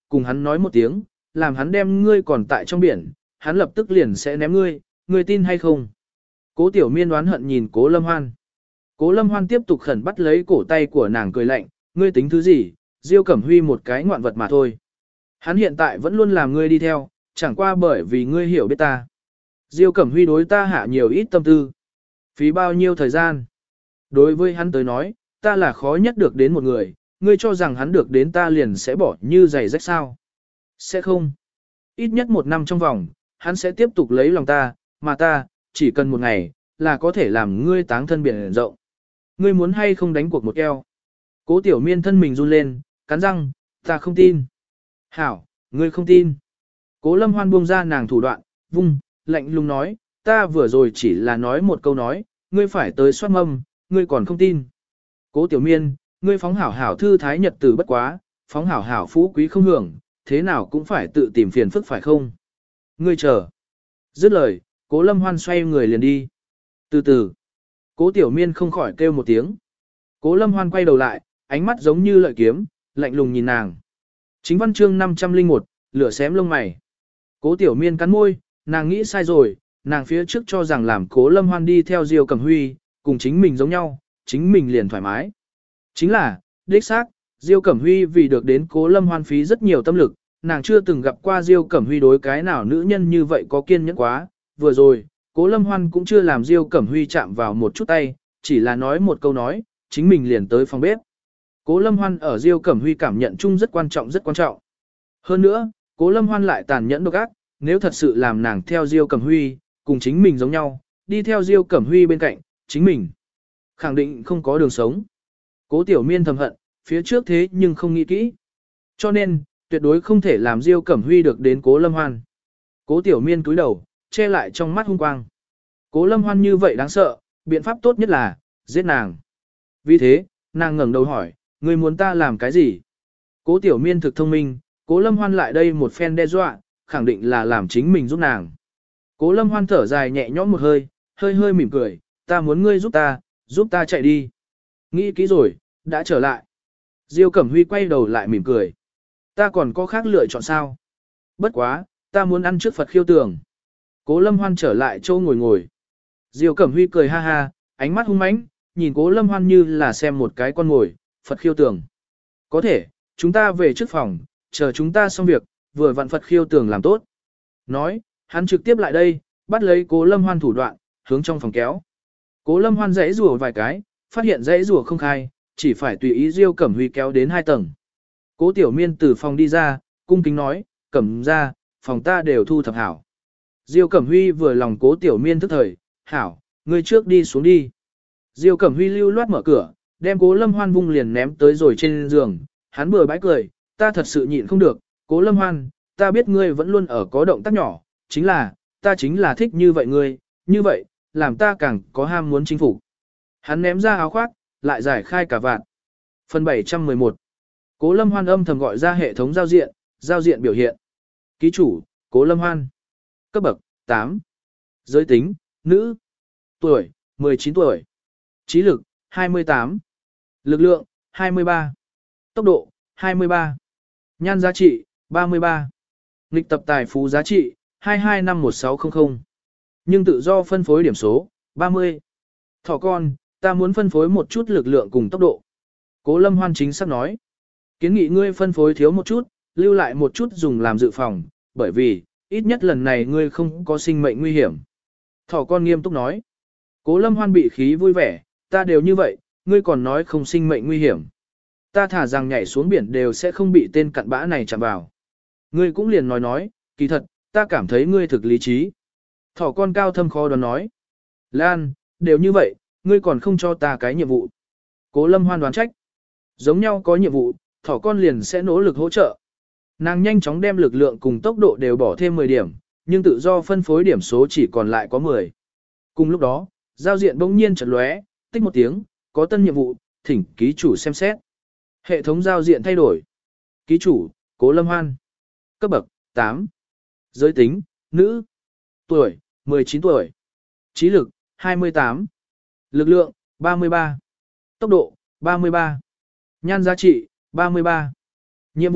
A: cùng hắn nói một tiếng, làm hắn đem ngươi còn tại trong biển, hắn lập tức liền sẽ ném ngươi, ngươi tin hay không? Cố Tiểu Miên đoán hận nhìn Cố Lâm Hoan. Cố Lâm Hoan tiếp tục khẩn bắt lấy cổ tay của nàng cười lạnh, ngươi tính thứ gì, Diêu Cẩm Huy một cái ngoạn vật mà thôi. Hắn hiện tại vẫn luôn làm ngươi đi theo, chẳng qua bởi vì ngươi hiểu biết ta. Diêu Cẩm Huy đối ta hạ nhiều ít tâm tư, phí bao nhiêu thời gian. Đối với hắn tới nói, ta là khó nhất được đến một người, ngươi cho rằng hắn được đến ta liền sẽ bỏ như giày rách sao. Sẽ không. Ít nhất một năm trong vòng, hắn sẽ tiếp tục lấy lòng ta, mà ta, chỉ cần một ngày, là có thể làm ngươi táng thân biển rộng. Ngươi muốn hay không đánh cuộc một eo. Cố Tiểu Miên thân mình run lên, cắn răng, ta không tin. Hảo, ngươi không tin. Cố Lâm Hoan buông ra nàng thủ đoạn, vung, lạnh lùng nói, ta vừa rồi chỉ là nói một câu nói, ngươi phải tới soát mâm, ngươi còn không tin. Cố Tiểu Miên, ngươi phóng hảo hảo thư thái nhật tử bất quá, phóng hảo hảo phú quý không hưởng, thế nào cũng phải tự tìm phiền phức phải không? Ngươi chờ. Dứt lời, Cố Lâm Hoan xoay người liền đi. Từ từ, Cố Tiểu Miên không khỏi kêu một tiếng. Cố Lâm Hoan quay đầu lại, ánh mắt giống như lợi kiếm, lạnh lùng nhìn nàng. Chính văn chương năm trăm lẻ một, lửa xém lông mày. Cố Tiểu Miên cắn môi, nàng nghĩ sai rồi, nàng phía trước cho rằng làm Cố Lâm Hoan đi theo Diêu Cẩm Huy, cùng chính mình giống nhau, chính mình liền thoải mái. Chính là, đích xác, Diêu Cẩm Huy vì được đến Cố Lâm Hoan phí rất nhiều tâm lực, nàng chưa từng gặp qua Diêu Cẩm Huy đối cái nào nữ nhân như vậy có kiên nhẫn quá, vừa rồi, Cố Lâm Hoan cũng chưa làm Diêu Cẩm Huy chạm vào một chút tay, chỉ là nói một câu nói, chính mình liền tới phòng bếp. Cố Lâm Hoan ở Diêu Cẩm Huy cảm nhận chung rất quan trọng rất quan trọng. Hơn nữa, Cố Lâm Hoan lại tàn nhẫn độc ác, nếu thật sự làm nàng theo Diêu Cẩm Huy, cùng chính mình giống nhau, đi theo Diêu Cẩm Huy bên cạnh, chính mình khẳng định không có đường sống. Cố Tiểu Miên thầm hận, phía trước thế nhưng không nghĩ kỹ. Cho nên, tuyệt đối không thể làm Diêu Cẩm Huy được đến Cố Lâm Hoan. Cố Tiểu Miên cúi đầu, che lại trong mắt hung quang. Cố Lâm Hoan như vậy đáng sợ, biện pháp tốt nhất là giết nàng. Vì thế, nàng ngẩng đầu hỏi, ngươi muốn ta làm cái gì? Cố Tiểu Miên thực thông minh, Cố Lâm Hoan lại đây một phen đe dọa, khẳng định là làm chính mình giúp nàng. Cố Lâm Hoan thở dài nhẹ nhõm một hơi, hơi hơi mỉm cười, ta muốn ngươi giúp ta, giúp ta chạy đi. Nghĩ kỹ rồi, đã trở lại. Diêu Cẩm Huy quay đầu lại mỉm cười. Ta còn có khác lựa chọn sao? Bất quá, ta muốn ăn trước Phật khiêu tường. Cố Lâm Hoan trở lại châu ngồi ngồi. Diêu Cẩm Huy cười ha ha, ánh mắt hung mãnh, nhìn Cố Lâm Hoan như là xem một cái con ngồi, Phật khiêu tường. Có thể, chúng ta về trước phòng, chờ chúng ta xong việc, vừa vặn Phật khiêu tường làm tốt. Nói, hắn trực tiếp lại đây, bắt lấy Cố Lâm Hoan thủ đoạn, hướng trong phòng kéo. Cố Lâm Hoan giãy rùa vài cái, phát hiện giãy rùa không khai, chỉ phải tùy ý Diêu Cẩm Huy kéo đến hai tầng. Cố Tiểu Miên từ phòng đi ra, cung kính nói, Cẩm ra, phòng ta đều thu thập hảo. Diêu Cẩm Huy vừa lòng Cố Tiểu Miên thức thời, hảo, ngươi trước đi xuống đi. Diêu Cẩm Huy lưu loát mở cửa, đem Cố Lâm Hoan vung liền ném tới rồi trên giường, hắn bừa bãi cười, ta thật sự nhịn không được, Cố Lâm Hoan, ta biết ngươi vẫn luôn ở có động tác nhỏ, chính là, ta chính là thích như vậy ngươi, như vậy, làm ta càng có ham muốn chinh phục. Hắn ném ra áo khoác, lại giải khai cả vạt. Phần bảy trăm mười một. Cố Lâm Hoan âm thầm gọi ra hệ thống giao diện, giao diện biểu hiện. Ký chủ, Cố Lâm Hoan. Cấp bậc, tám. Giới tính, nữ. Tuổi, mười chín tuổi. Trí lực, hai mươi tám. Lực lượng, hai mươi ba. Tốc độ, hai mươi ba. Nhan giá trị, ba mươi ba. Nghịch tập tài phú giá trị, hai hai năm một sáu không không. Nhưng tự do phân phối điểm số, ba mươi. Thỏ con, ta muốn phân phối một chút lực lượng cùng tốc độ. Cố Lâm Hoan chính xác nói. Kiến nghị ngươi phân phối thiếu một chút, lưu lại một chút dùng làm dự phòng, bởi vì, ít nhất lần này ngươi không có sinh mệnh nguy hiểm. Thỏ con nghiêm túc nói. Cố Lâm Hoan bị khí vui vẻ, ta đều như vậy, ngươi còn nói không sinh mệnh nguy hiểm. Ta thả rằng nhảy xuống biển đều sẽ không bị tên cặn bã này chạm vào. Ngươi cũng liền nói nói, kỳ thật, ta cảm thấy ngươi thực lý trí. Thỏ con cao thâm khó đoán nói. Lan, đều như vậy, ngươi còn không cho ta cái nhiệm vụ. Cố Lâm Hoan đoán trách. Giống nhau có nhiệm vụ, thỏ con liền sẽ nỗ lực hỗ trợ. Nàng nhanh chóng đem lực lượng cùng tốc độ đều bỏ thêm mười điểm, nhưng tự do phân phối điểm số chỉ còn lại có mười. Cùng lúc đó, giao diện bỗng nhiên chợt lóe, tích một tiếng, có tân nhiệm vụ, thỉnh ký chủ xem xét. Hệ thống giao diện thay đổi. Ký chủ, Cố Lâm Hoan. Cấp bậc, tám. Giới tính, nữ. Tuổi, mười chín tuổi. Trí lực, hai mươi tám. Lực lượng, ba mươi ba. Tốc độ, ba mươi ba. Nhan giá trị, ba mươi ba. Nhiệm vụ,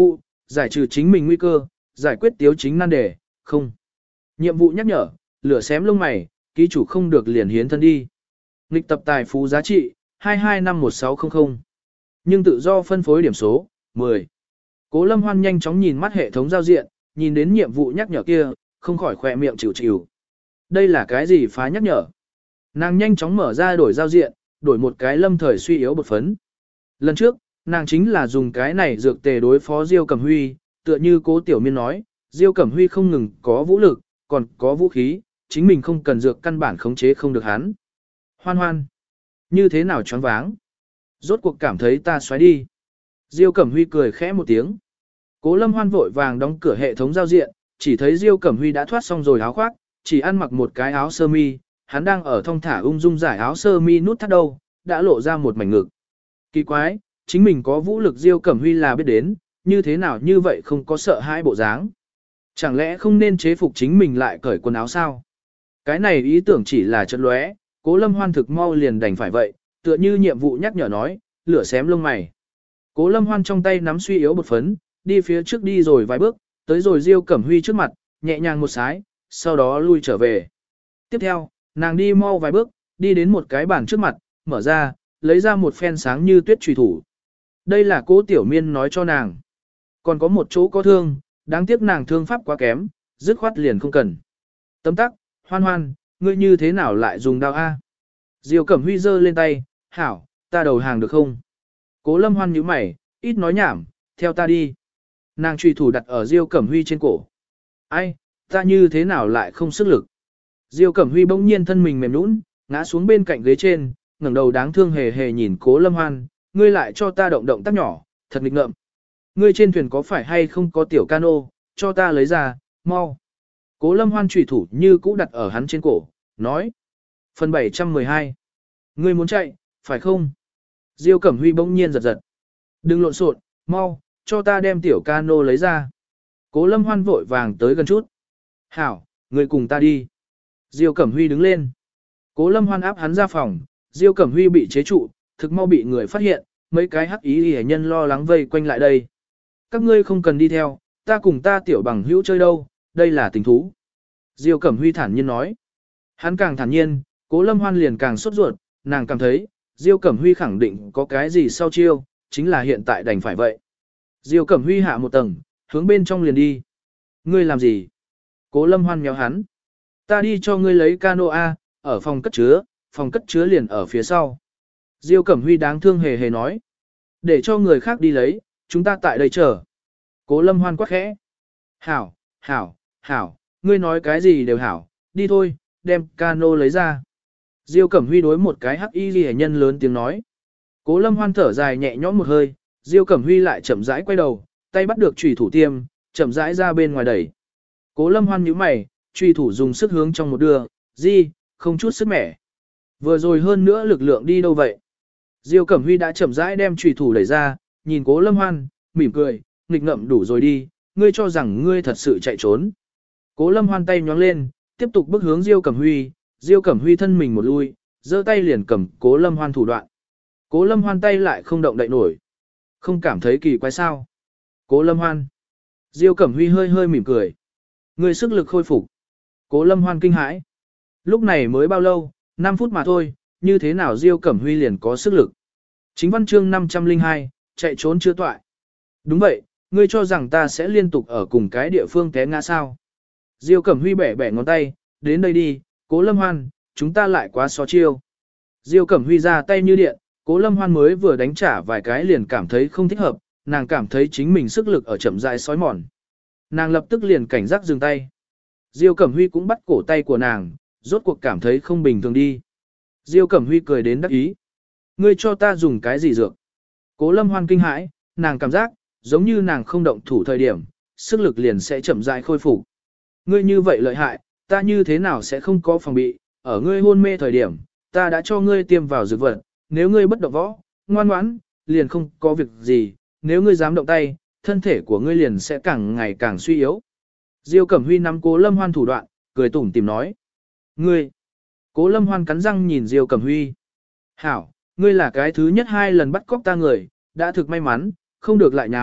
A: giải trừ chính mình nguy cơ, giải quyết tiếu chính nan đề, không. Nhiệm vụ nhắc nhở, lửa xém lông mày, ký chủ không được liền hiến thân đi. Nghịch tập tài phú giá trị, hai hai năm một sáu không không. Nhưng tự do phân phối điểm số, mười. Cố Lâm Hoan nhanh chóng nhìn mắt hệ thống giao diện, nhìn đến nhiệm vụ nhắc nhở kia, không khỏi khỏe miệng chịu chịu. Đây là cái gì phá nhắc nhở? Nàng nhanh chóng mở ra đổi giao diện, đổi một cái lâm thời suy yếu bột phấn. Lần trước, nàng chính là dùng cái này dược tề đối phó Diêu Cẩm Huy, tựa như Cố Tiểu Miên nói, Diêu Cẩm Huy không ngừng có vũ lực, còn có vũ khí, chính mình không cần dược căn bản khống chế không được hắn. Hoan hoan, như thế nào choáng váng? Rốt cuộc cảm thấy ta xoáy đi. Diêu Cẩm Huy cười khẽ một tiếng. Cố Lâm Hoan vội vàng đóng cửa hệ thống giao diện, chỉ thấy Diêu Cẩm Huy đã thoát xong rồi áo khoác, chỉ ăn mặc một cái áo sơ mi, hắn đang ở thong thả ung dung giải áo sơ mi nút thắt đâu, đã lộ ra một mảnh ngực. Kỳ quái, chính mình có vũ lực Diêu Cẩm Huy là biết đến, như thế nào như vậy không có sợ hãi bộ dáng. Chẳng lẽ không nên chế phục chính mình lại cởi quần áo sao? Cái này ý tưởng chỉ là chợt lóe, Cố Lâm Hoan thực mau liền đành phải vậy, tựa như nhiệm vụ nhắc nhở nói, lửa xém lông mày. Cố Lâm Hoan trong tay nắm suy yếu bột phấn, đi phía trước đi rồi vài bước, tới rồi Diêu Cẩm Huy trước mặt, nhẹ nhàng một sái, sau đó lui trở về. Tiếp theo, nàng đi mau vài bước, đi đến một cái bàn trước mặt, mở ra, lấy ra một phen sáng như tuyết trùy thủ. Đây là Cố Tiểu Miên nói cho nàng. Còn có một chỗ có thương, đáng tiếc nàng thương pháp quá kém, dứt khoát liền không cần. Tấm tắc, Hoan Hoan, ngươi như thế nào lại dùng đao A? Diêu Cẩm Huy giơ lên tay, hảo, ta đầu hàng được không? Cố Lâm Hoan nhíu mày, ít nói nhảm, theo ta đi. Nàng trùy thủ đặt ở Diêu Cẩm Huy trên cổ. Ai, ta như thế nào lại không sức lực? Diêu Cẩm Huy bỗng nhiên thân mình mềm nũng, ngã xuống bên cạnh ghế trên, ngẩng đầu đáng thương hề hề nhìn Cố Lâm Hoan, ngươi lại cho ta động động tác nhỏ, thật nghịch ngợm. Ngươi trên thuyền có phải hay không có tiểu cano, cho ta lấy ra, mau. Cố Lâm Hoan trùy thủ như cũ đặt ở hắn trên cổ, nói. Phần bảy trăm mười hai. Ngươi muốn chạy, phải không? Diêu Cẩm Huy bỗng nhiên giật giật. Đừng lộn xộn, mau, cho ta đem tiểu cano lấy ra. Cố Lâm Hoan vội vàng tới gần chút. Hảo, ngươi cùng ta đi. Diêu Cẩm Huy đứng lên. Cố Lâm Hoan áp hắn ra phòng, Diêu Cẩm Huy bị chế trụ, thực mau bị người phát hiện, mấy cái hắc ý hề nhân lo lắng vây quanh lại đây. Các ngươi không cần đi theo, ta cùng ta tiểu bằng hữu chơi đâu, đây là tình thú. Diêu Cẩm Huy thản nhiên nói. Hắn càng thản nhiên, Cố Lâm Hoan liền càng sốt ruột, nàng cảm thấy, Diêu Cẩm Huy khẳng định có cái gì sau chiêu, chính là hiện tại đành phải vậy. Diêu Cẩm Huy hạ một tầng, hướng bên trong liền đi. Ngươi làm gì? Cố Lâm Hoan méo hắn. Ta đi cho ngươi lấy cano A, ở phòng cất chứa, phòng cất chứa liền ở phía sau. Diêu Cẩm Huy đáng thương hề hề nói. Để cho người khác đi lấy, chúng ta tại đây chờ. Cố Lâm Hoan quát khẽ. Hảo, hảo, hảo, ngươi nói cái gì đều hảo, đi thôi, đem cano lấy ra. Diêu Cẩm Huy đối một cái hắc y ghi nhân lớn tiếng nói. Cố Lâm Hoan thở dài nhẹ nhõm một hơi, Diêu Cẩm Huy lại chậm rãi quay đầu, tay bắt được chùy thủ tiêm, chậm rãi ra bên ngoài đẩy. Cố Lâm Hoan nhíu mày, chùy thủ dùng sức hướng trong một đưa, gì, không chút sức mẻ. Vừa rồi hơn nữa lực lượng đi đâu vậy? Diêu Cẩm Huy đã chậm rãi đem chùy thủ đẩy ra, nhìn Cố Lâm Hoan, mỉm cười, nghịch ngợm đủ rồi đi, ngươi cho rằng ngươi thật sự chạy trốn. Cố Lâm Hoan tay nhoáng lên, tiếp tục bước hướng Diêu Cẩm Huy, Diêu Cẩm Huy thân mình một lui, giơ tay liền cầm Cố Lâm Hoan thủ đoạn. Cố Lâm Hoan tay lại không động đậy nổi. Không cảm thấy kỳ quái sao? Cố Lâm Hoan. Diêu Cẩm Huy hơi hơi mỉm cười. Ngươi sức lực khôi phục. Cố Lâm Hoan kinh hãi. Lúc này mới bao lâu, năm phút mà thôi, như thế nào Diêu Cẩm Huy liền có sức lực. Chính văn chương năm trăm lẻ hai, chạy trốn chưa toại. Đúng vậy, ngươi cho rằng ta sẽ liên tục ở cùng cái địa phương té ngã sao? Diêu Cẩm Huy bẻ bẻ ngón tay, đến đây đi, Cố Lâm Hoan, chúng ta lại quá xó chiêu. Diêu Cẩm Huy ra tay như điện, Cố Lâm Hoan mới vừa đánh trả vài cái liền cảm thấy không thích hợp, nàng cảm thấy chính mình sức lực ở chậm rãi sói mòn. Nàng lập tức liền cảnh giác dừng tay. Diêu Cẩm Huy cũng bắt cổ tay của nàng, rốt cuộc cảm thấy không bình thường đi. Diêu Cẩm Huy cười đến đắc ý. Ngươi cho ta dùng cái gì dược? Cố Lâm Hoan kinh hãi, nàng cảm giác, giống như nàng không động thủ thời điểm, sức lực liền sẽ chậm rãi khôi phục. Ngươi như vậy lợi hại, ta như thế nào sẽ không có phòng bị, ở ngươi hôn mê thời điểm, ta đã cho ngươi tiêm vào dược vật, nếu ngươi bất động võ, ngoan ngoãn, liền không có việc gì, nếu ngươi dám động tay, thân thể của ngươi liền sẽ càng ngày càng suy yếu. Diêu Cẩm Huy nắm Cố Lâm Hoan thủ đoạn, cười tủm tỉm nói. Ngươi! Cố Lâm Hoan cắn răng nhìn Diêu Cẩm Huy. Hảo, ngươi là cái thứ nhất hai lần bắt cóc ta người, đã thực may mắn, không được lại nháo,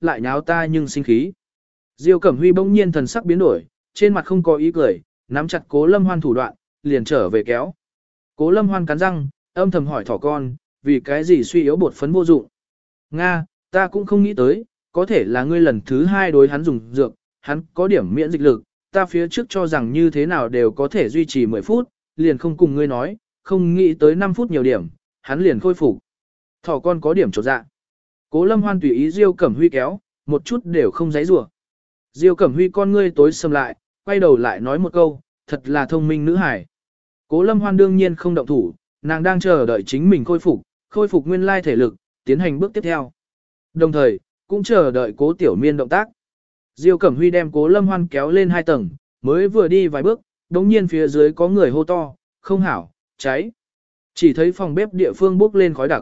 A: lại nháo ta nhưng sinh khí. Diêu Cẩm Huy bỗng nhiên thần sắc biến đổi, trên mặt không có ý cười, nắm chặt Cố Lâm Hoan thủ đoạn, liền trở về kéo. Cố Lâm Hoan cắn răng, âm thầm hỏi thỏ con, vì cái gì suy yếu bột phấn vô dụng. Nga, ta cũng không nghĩ tới, có thể là ngươi lần thứ hai đối hắn dùng dược, hắn có điểm miễn dịch lực, ta phía trước cho rằng như thế nào đều có thể duy trì mười phút, liền không cùng ngươi nói, không nghĩ tới năm phút nhiều điểm, hắn liền khôi phục. Thỏ con có điểm chột dạ. Cố Lâm Hoan tùy ý Diêu Cẩm Huy kéo, một chút đều không giấy rủa. Diêu Cẩm Huy con ngươi tối sầm lại, quay đầu lại nói một câu, thật là thông minh nữ hải. Cố Lâm Hoan đương nhiên không động thủ, nàng đang chờ đợi chính mình khôi phục, khôi phục nguyên lai thể lực, tiến hành bước tiếp theo. Đồng thời, cũng chờ đợi Cố Tiểu Miên động tác. Diêu Cẩm Huy đem Cố Lâm Hoan kéo lên hai tầng, mới vừa đi vài bước, đống nhiên phía dưới có người hô to, không hảo, cháy. Chỉ thấy phòng bếp địa phương bốc lên khói đặc.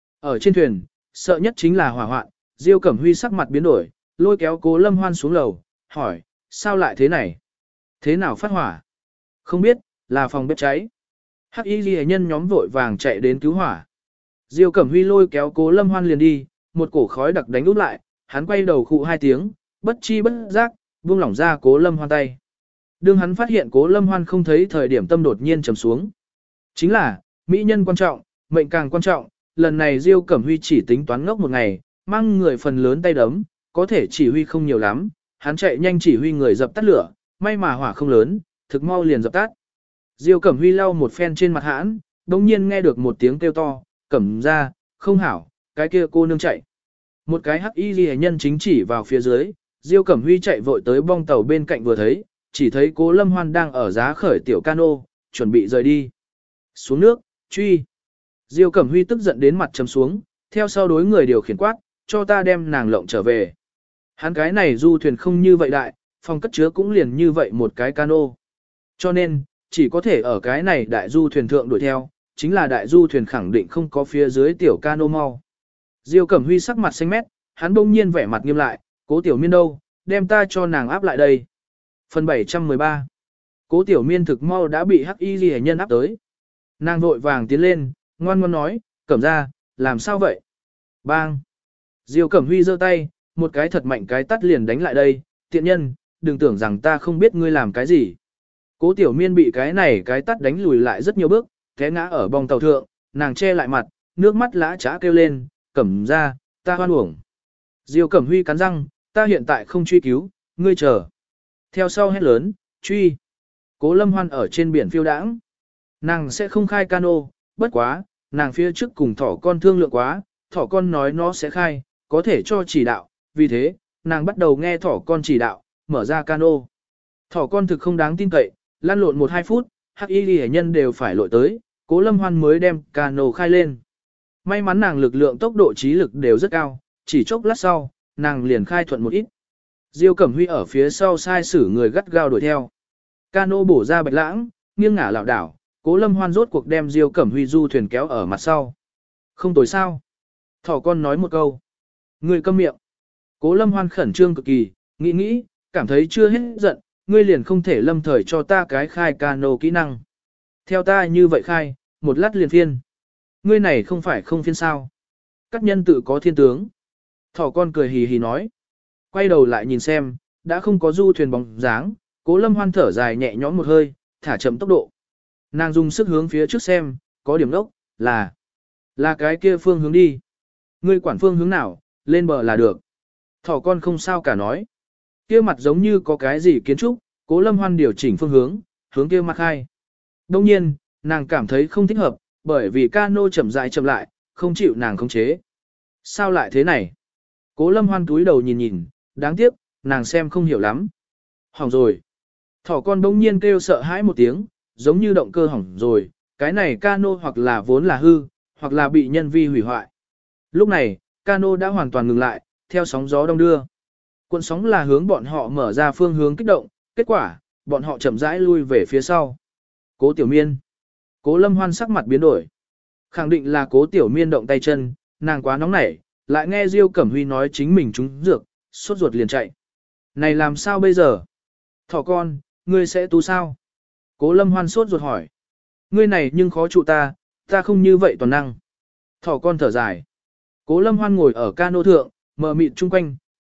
A: Ở trên thuyền, sợ nhất chính là hỏa hoạn, Diêu Cẩm Huy sắc mặt biến đổi, lôi kéo Cố Lâm Hoan xuống lầu, hỏi, sao lại thế này? Thế nào phát hỏa? Không biết, là phòng bếp cháy. Hắc Y Ghi nhân nhóm vội vàng chạy đến cứu hỏa. Diêu Cẩm Huy lôi kéo Cố Lâm Hoan liền đi, một cổ khói đặc đánh úp lại, hắn quay đầu khụ hai tiếng, bất chi bất giác, buông lỏng ra Cố Lâm Hoan tay. Đương hắn phát hiện Cố Lâm Hoan không thấy thời điểm tâm đột nhiên trầm xuống. Chính là, mỹ nhân quan trọng, mệnh càng quan trọng, lần này Diêu Cẩm Huy chỉ tính toán ngốc một ngày, mang người phần lớn tay đấm, có thể chỉ huy không nhiều lắm, hắn chạy nhanh chỉ huy người dập tắt lửa, may mà hỏa không lớn, thực mau liền dập tắt. Diêu Cẩm Huy lau một phen trên mặt hãn, đồng nhiên nghe được một tiếng kêu to, Cẩm ra, không hảo, cái kia cô nương chạy. Một cái hắc y ghi nhân chính chỉ vào phía dưới, Diêu Cẩm Huy chạy vội tới bong tàu bên cạnh vừa thấy, chỉ thấy Cố Lâm Hoan đang ở giá khởi tiểu cano, chuẩn bị rời đi. Xuống nước, truy. Diêu Cẩm Huy tức giận đến mặt trầm xuống, theo sau đối người điều khiển quát, cho ta đem nàng lộng trở về. Hắn cái này du thuyền không như vậy đại, phòng cất chứa cũng liền như vậy một cái cano. Cho nên, chỉ có thể ở cái này đại du thuyền thượng đuổi theo, chính là đại du thuyền khẳng định không có phía dưới tiểu cano mau. Diêu Cẩm Huy sắc mặt xanh mét, hắn bỗng nhiên vẻ mặt nghiêm lại, Cố Tiểu Miên đâu, đem ta cho nàng áp lại đây. Phần bảy trăm mười ba. Cố Tiểu Miên thực mau đã bị hắc y ghi nhân áp tới. Nàng vội vàng tiến lên, ngoan ngoãn nói, Cẩm ra, làm sao vậy? Bang! Diêu Cẩm Huy giơ tay, một cái thật mạnh cái tắt liền đánh lại đây, tiện nhân, đừng tưởng rằng ta không biết ngươi làm cái gì. Cố Tiểu Miên bị cái này cái tắt đánh lùi lại rất nhiều bước, té ngã ở bong tàu thượng, nàng che lại mặt, nước mắt lã chã kêu lên, Cẩm ra, ta hoan uổng. Diêu Cẩm Huy cắn răng, ta hiện tại không truy cứu, ngươi chờ. Theo sau hét lớn, truy. Cố Lâm Hoan ở trên biển phiêu đãng. Nàng sẽ không khai cano, bất quá, nàng phía trước cùng thỏ con thương lượng quá, thỏ con nói nó sẽ khai, có thể cho chỉ đạo, vì thế, nàng bắt đầu nghe thỏ con chỉ đạo, mở ra cano. Thỏ con thực không đáng tin cậy, lăn lộn một hai phút, hắc y ghi nhân đều phải lội tới, Cố Lâm Hoan mới đem cano khai lên. May mắn nàng lực lượng tốc độ trí lực đều rất cao, chỉ chốc lát sau, nàng liền khai thuận một ít. Diêu Cẩm Huy ở phía sau sai sử người gắt gao đuổi theo. Cano bổ ra bạch lãng, nghiêng ngả lảo đảo, Cố Lâm Hoan rốt cuộc đem Diêu Cẩm Huy du thuyền kéo ở mặt sau. Không tối sao? Thỏ con nói một câu. Ngươi câm miệng. Cố Lâm Hoan khẩn trương cực kỳ, nghĩ nghĩ, cảm thấy chưa hết giận, ngươi liền không thể lâm thời cho ta cái khai cano kỹ năng. Theo ta như vậy khai, một lát liền phiên. Ngươi này không phải không phiên sao? Các nhân tự có thiên tướng. Thỏ con cười hì hì nói. Quay đầu lại nhìn xem, đã không có du thuyền bóng dáng, Cố Lâm Hoan thở dài nhẹ nhõm một hơi, thả chậm tốc độ. Nàng dùng sức hướng phía trước xem, có điểm đốc, là, là cái kia phương hướng đi. Ngươi quản phương hướng nào, lên bờ là được. Thỏ con không sao cả nói. Kia mặt giống như có cái gì kiến trúc, Cố Lâm Hoan điều chỉnh phương hướng, hướng kia mặt hai. Đông nhiên, nàng cảm thấy không thích hợp, bởi vì cano chậm rãi chậm lại, không chịu nàng khống chế. Sao lại thế này? Cố Lâm Hoan túi đầu nhìn nhìn, đáng tiếc, nàng xem không hiểu lắm. Hỏng rồi. Thỏ con bỗng nhiên kêu sợ hãi một tiếng, giống như động cơ hỏng rồi, cái này cano hoặc là vốn là hư, hoặc là bị nhân vi hủy hoại. Lúc này, cano đã hoàn toàn ngừng lại, theo sóng gió đông đưa. Cuộn sóng là hướng bọn họ mở ra phương hướng kích động, kết quả, bọn họ chậm rãi lui về phía sau. Cố Tiểu Miên. Cố Lâm Hoan sắc mặt biến đổi. Khẳng định là Cố Tiểu Miên động tay chân, nàng quá nóng nảy, lại nghe Diêu Cẩm Huy nói chính mình trúng dược, sốt ruột liền chạy. Này làm sao bây giờ? Thỏ con, ngươi sẽ tu sao? Cố Lâm Hoan sốt ruột hỏi. Ngươi này nhưng khó trụ ta, ta không như vậy toàn năng. Thỏ con thở dài. Cố Lâm Hoan ngồi ở cano thượng, mờ mịt chung quanh,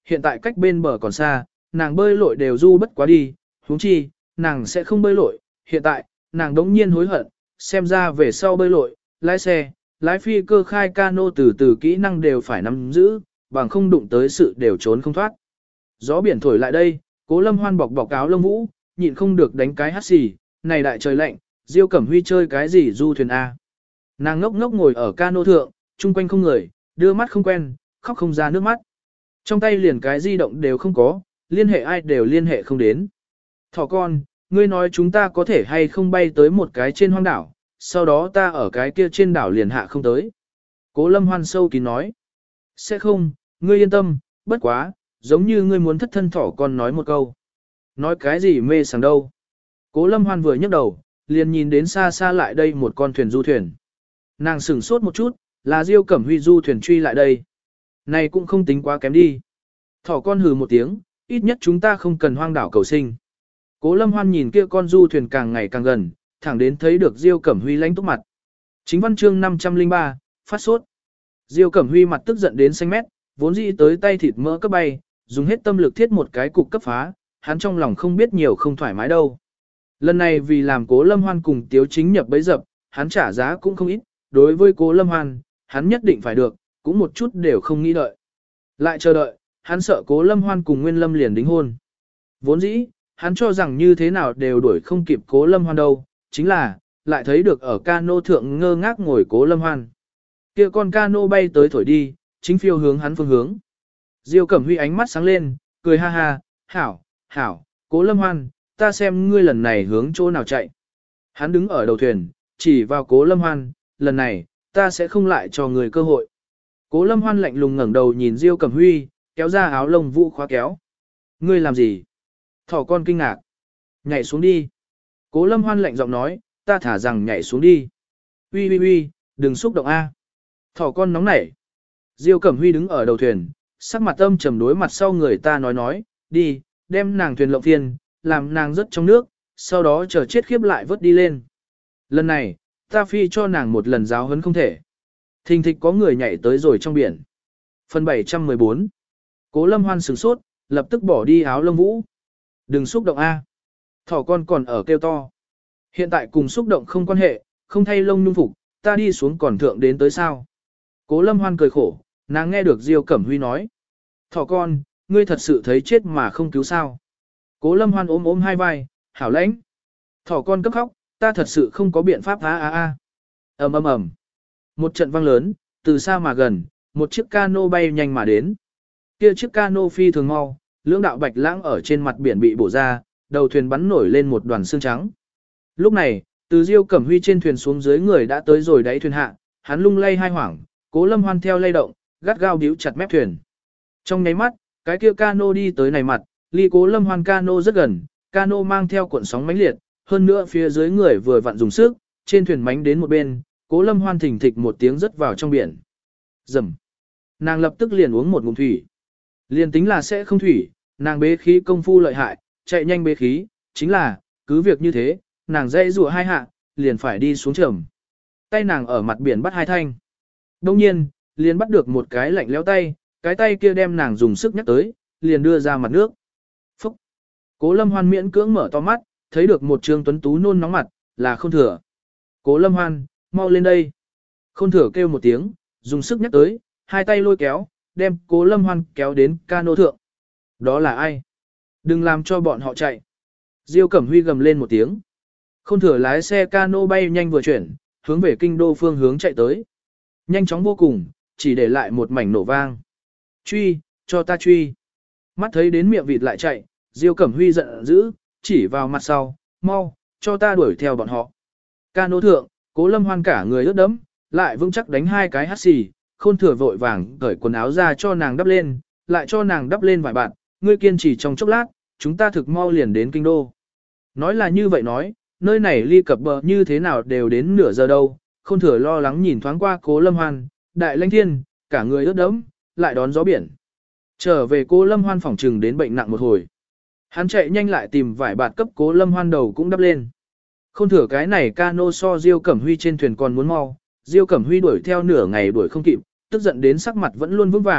A: hiện tại cách bên bờ còn xa, nàng bơi lội đều du bất quá đi, huống chi, nàng sẽ không bơi lội, hiện tại, nàng đống nhiên hối hận, xem ra về sau bơi lội, lái xe, lái phi cơ khai cano từ từ kỹ năng đều phải nắm giữ, bằng không đụng tới sự đều trốn không thoát. Gió biển thổi lại đây, Cố Lâm Hoan bọc bọc áo lông vũ, nhịn không được đánh cái hắt xì, này đại trời lạnh, Diêu Cẩm Huy chơi cái gì du thuyền A. Nàng ngốc ngốc ngồi ở cano thượng, chung quanh không người, đưa mắt không quen, khóc không ra nước mắt. Trong tay liền cái di động đều không có, liên hệ ai đều liên hệ không đến. Thỏ con, ngươi nói chúng ta có thể hay không bay tới một cái trên hoang đảo, sau đó ta ở cái kia trên đảo liền hạ không tới. Cố Lâm Hoan sâu kín nói. Sẽ không, ngươi yên tâm, bất quá, giống như ngươi muốn thất thân thỏ con nói một câu. Nói cái gì mê sảng đâu. Cố Lâm Hoan vừa nhấc đầu, liền nhìn đến xa xa lại đây một con thuyền du thuyền. Nàng sửng sốt một chút, là Diêu Cẩm Huy du thuyền truy lại đây. Này cũng không tính quá kém đi. Thỏ con hừ một tiếng, ít nhất chúng ta không cần hoang đảo cầu sinh. Cố Lâm Hoan nhìn kia con du thuyền càng ngày càng gần, thẳng đến thấy được Diêu Cẩm Huy lánh túc mặt. Chính văn chương năm trăm lẻ ba, phát sốt. Diêu Cẩm Huy mặt tức giận đến xanh mét, vốn dĩ tới tay thịt mỡ cấp bay, dùng hết tâm lực thiết một cái cục cấp phá, hắn trong lòng không biết nhiều không thoải mái đâu. Lần này vì làm Cố Lâm Hoan cùng Tiếu Chính nhập bấy dập, hắn trả giá cũng không ít, đối với Cố Lâm Hoan, hắn nhất định phải được, cũng một chút đều không nghĩ đợi. Lại chờ đợi, hắn sợ Cố Lâm Hoan cùng Nguyên Lâm liền đính hôn. Vốn dĩ, hắn cho rằng như thế nào đều đuổi không kịp Cố Lâm Hoan đâu, chính là, lại thấy được ở cano thượng ngơ ngác ngồi Cố Lâm Hoan. Kia con cano bay tới thổi đi, chính phiêu hướng hắn phương hướng. Diêu Cẩm Huy ánh mắt sáng lên, cười ha ha, hảo, hảo, Cố Lâm Hoan, ta xem ngươi lần này hướng chỗ nào chạy. Hắn đứng ở đầu thuyền, chỉ vào Cố Lâm Hoan, lần này, ta sẽ không lại cho người cơ hội. Cố Lâm Hoan lạnh lùng ngẩng đầu nhìn Diêu Cẩm Huy, kéo ra áo lông vũ khóa kéo. Ngươi làm gì? Thỏ con kinh ngạc. Nhảy xuống đi. Cố Lâm Hoan lạnh giọng nói, ta thả rằng nhảy xuống đi. Uy uy uy, đừng xúc động a. Thỏ con nóng nảy. Diêu Cẩm Huy đứng ở đầu thuyền, sắc mặt âm trầm đối mặt sau người ta nói nói, đi, đem nàng thuyền lộng phiên, làm nàng rớt trong nước, sau đó chờ chết khiếp lại vớt đi lên. Lần này, ta phi cho nàng một lần giáo huấn không thể. Thình thịch có người nhảy tới rồi trong biển. Phần bảy trăm mười bốn. Cố Lâm Hoan sửng sốt, lập tức bỏ đi áo lông vũ. Đừng xúc động a. Thỏ con còn ở kêu to. Hiện tại cùng xúc động không quan hệ, không thay lông nhung phục, ta đi xuống còn thượng đến tới sao. Cố Lâm Hoan cười khổ, nàng nghe được Diêu Cẩm Huy nói. Thỏ con, ngươi thật sự thấy chết mà không cứu sao. Cố Lâm Hoan ôm ôm hai vai, hảo lãnh. Thỏ con cấp khóc, ta thật sự không có biện pháp a a a. ầm ầm ầm. Một trận vang lớn, từ xa mà gần, một chiếc cano bay nhanh mà đến. Kia chiếc cano phi thường mau, lưỡng đạo bạch lãng ở trên mặt biển bị bổ ra, đầu thuyền bắn nổi lên một đoàn xương trắng. Lúc này, từ Diêu Cẩm Huy trên thuyền xuống dưới người đã tới rồi đáy thuyền hạ, hắn lung lay hai hoảng, Cố Lâm Hoan theo lay động, gắt gao bíu chặt mép thuyền. Trong nháy mắt, cái kia cano đi tới này mặt, ly Cố Lâm Hoan cano rất gần, cano mang theo cuộn sóng mãnh liệt, hơn nữa phía dưới người vừa vặn dùng sức, trên thuyền mánh đến một bên, Cố Lâm Hoan thình thịch một tiếng rớt vào trong biển. Rầm. Nàng lập tức liền uống một ngụm thủy. Liền tính là sẽ không thủy, nàng bế khí công phu lợi hại, chạy nhanh bế khí, chính là, cứ việc như thế, nàng dây rùa hai hạ, liền phải đi xuống trầm. Tay nàng ở mặt biển bắt hai thanh. Đông nhiên, liền bắt được một cái lạnh lẽo tay, cái tay kia đem nàng dùng sức nhắc tới, liền đưa ra mặt nước. Phúc! Cố Lâm Hoan miễn cưỡng mở to mắt, thấy được một trương tuấn tú nôn nóng mặt, là Khôn Thừa. Cố Lâm Hoan, mau lên đây. Khôn Thừa kêu một tiếng, dùng sức nhắc tới, hai tay lôi kéo, đem Cố Lâm Hoan kéo đến cano thượng. Đó là ai? Đừng làm cho bọn họ chạy. Diêu Cẩm Huy gầm lên một tiếng. Khôn Thừa lái xe cano bay nhanh vừa chuyển, hướng về kinh đô phương hướng chạy tới. Nhanh chóng vô cùng, chỉ để lại một mảnh nổ vang. Truy, cho ta truy. Mắt thấy đến miệng vịt lại chạy, Diêu Cẩm Huy giận dữ, chỉ vào mặt sau, mau, cho ta đuổi theo bọn họ. Cano thượng, Cố Lâm Hoan cả người ướt đẫm, lại vững chắc đánh hai cái hắt xì, Khôn Thừa vội vàng cởi quần áo ra cho nàng đắp lên, lại cho nàng đắp lên vài bạn, ngươi kiên trì trong chốc lát, chúng ta thực mau liền đến kinh đô. Nói là như vậy nói, nơi này ly cập bờ như thế nào đều đến nửa giờ đâu, Khôn Thừa lo lắng nhìn thoáng qua Cố Lâm Hoan, đại lãnh thiên, cả người ướt đẫm, lại đón gió biển. Trở về Cố Lâm Hoan phòng trừng đến bệnh nặng một hồi. Hắn chạy nhanh lại tìm vải bạt cấp Cố Lâm Hoan đầu cũng đắp lên. Khôn Thừa cái này cano so Diêu Cẩm Huy trên thuyền còn muốn mau, Diêu Cẩm Huy đuổi theo nửa ngày đuổi không kịp, tức giận đến sắc mặt vẫn luôn vững vàng,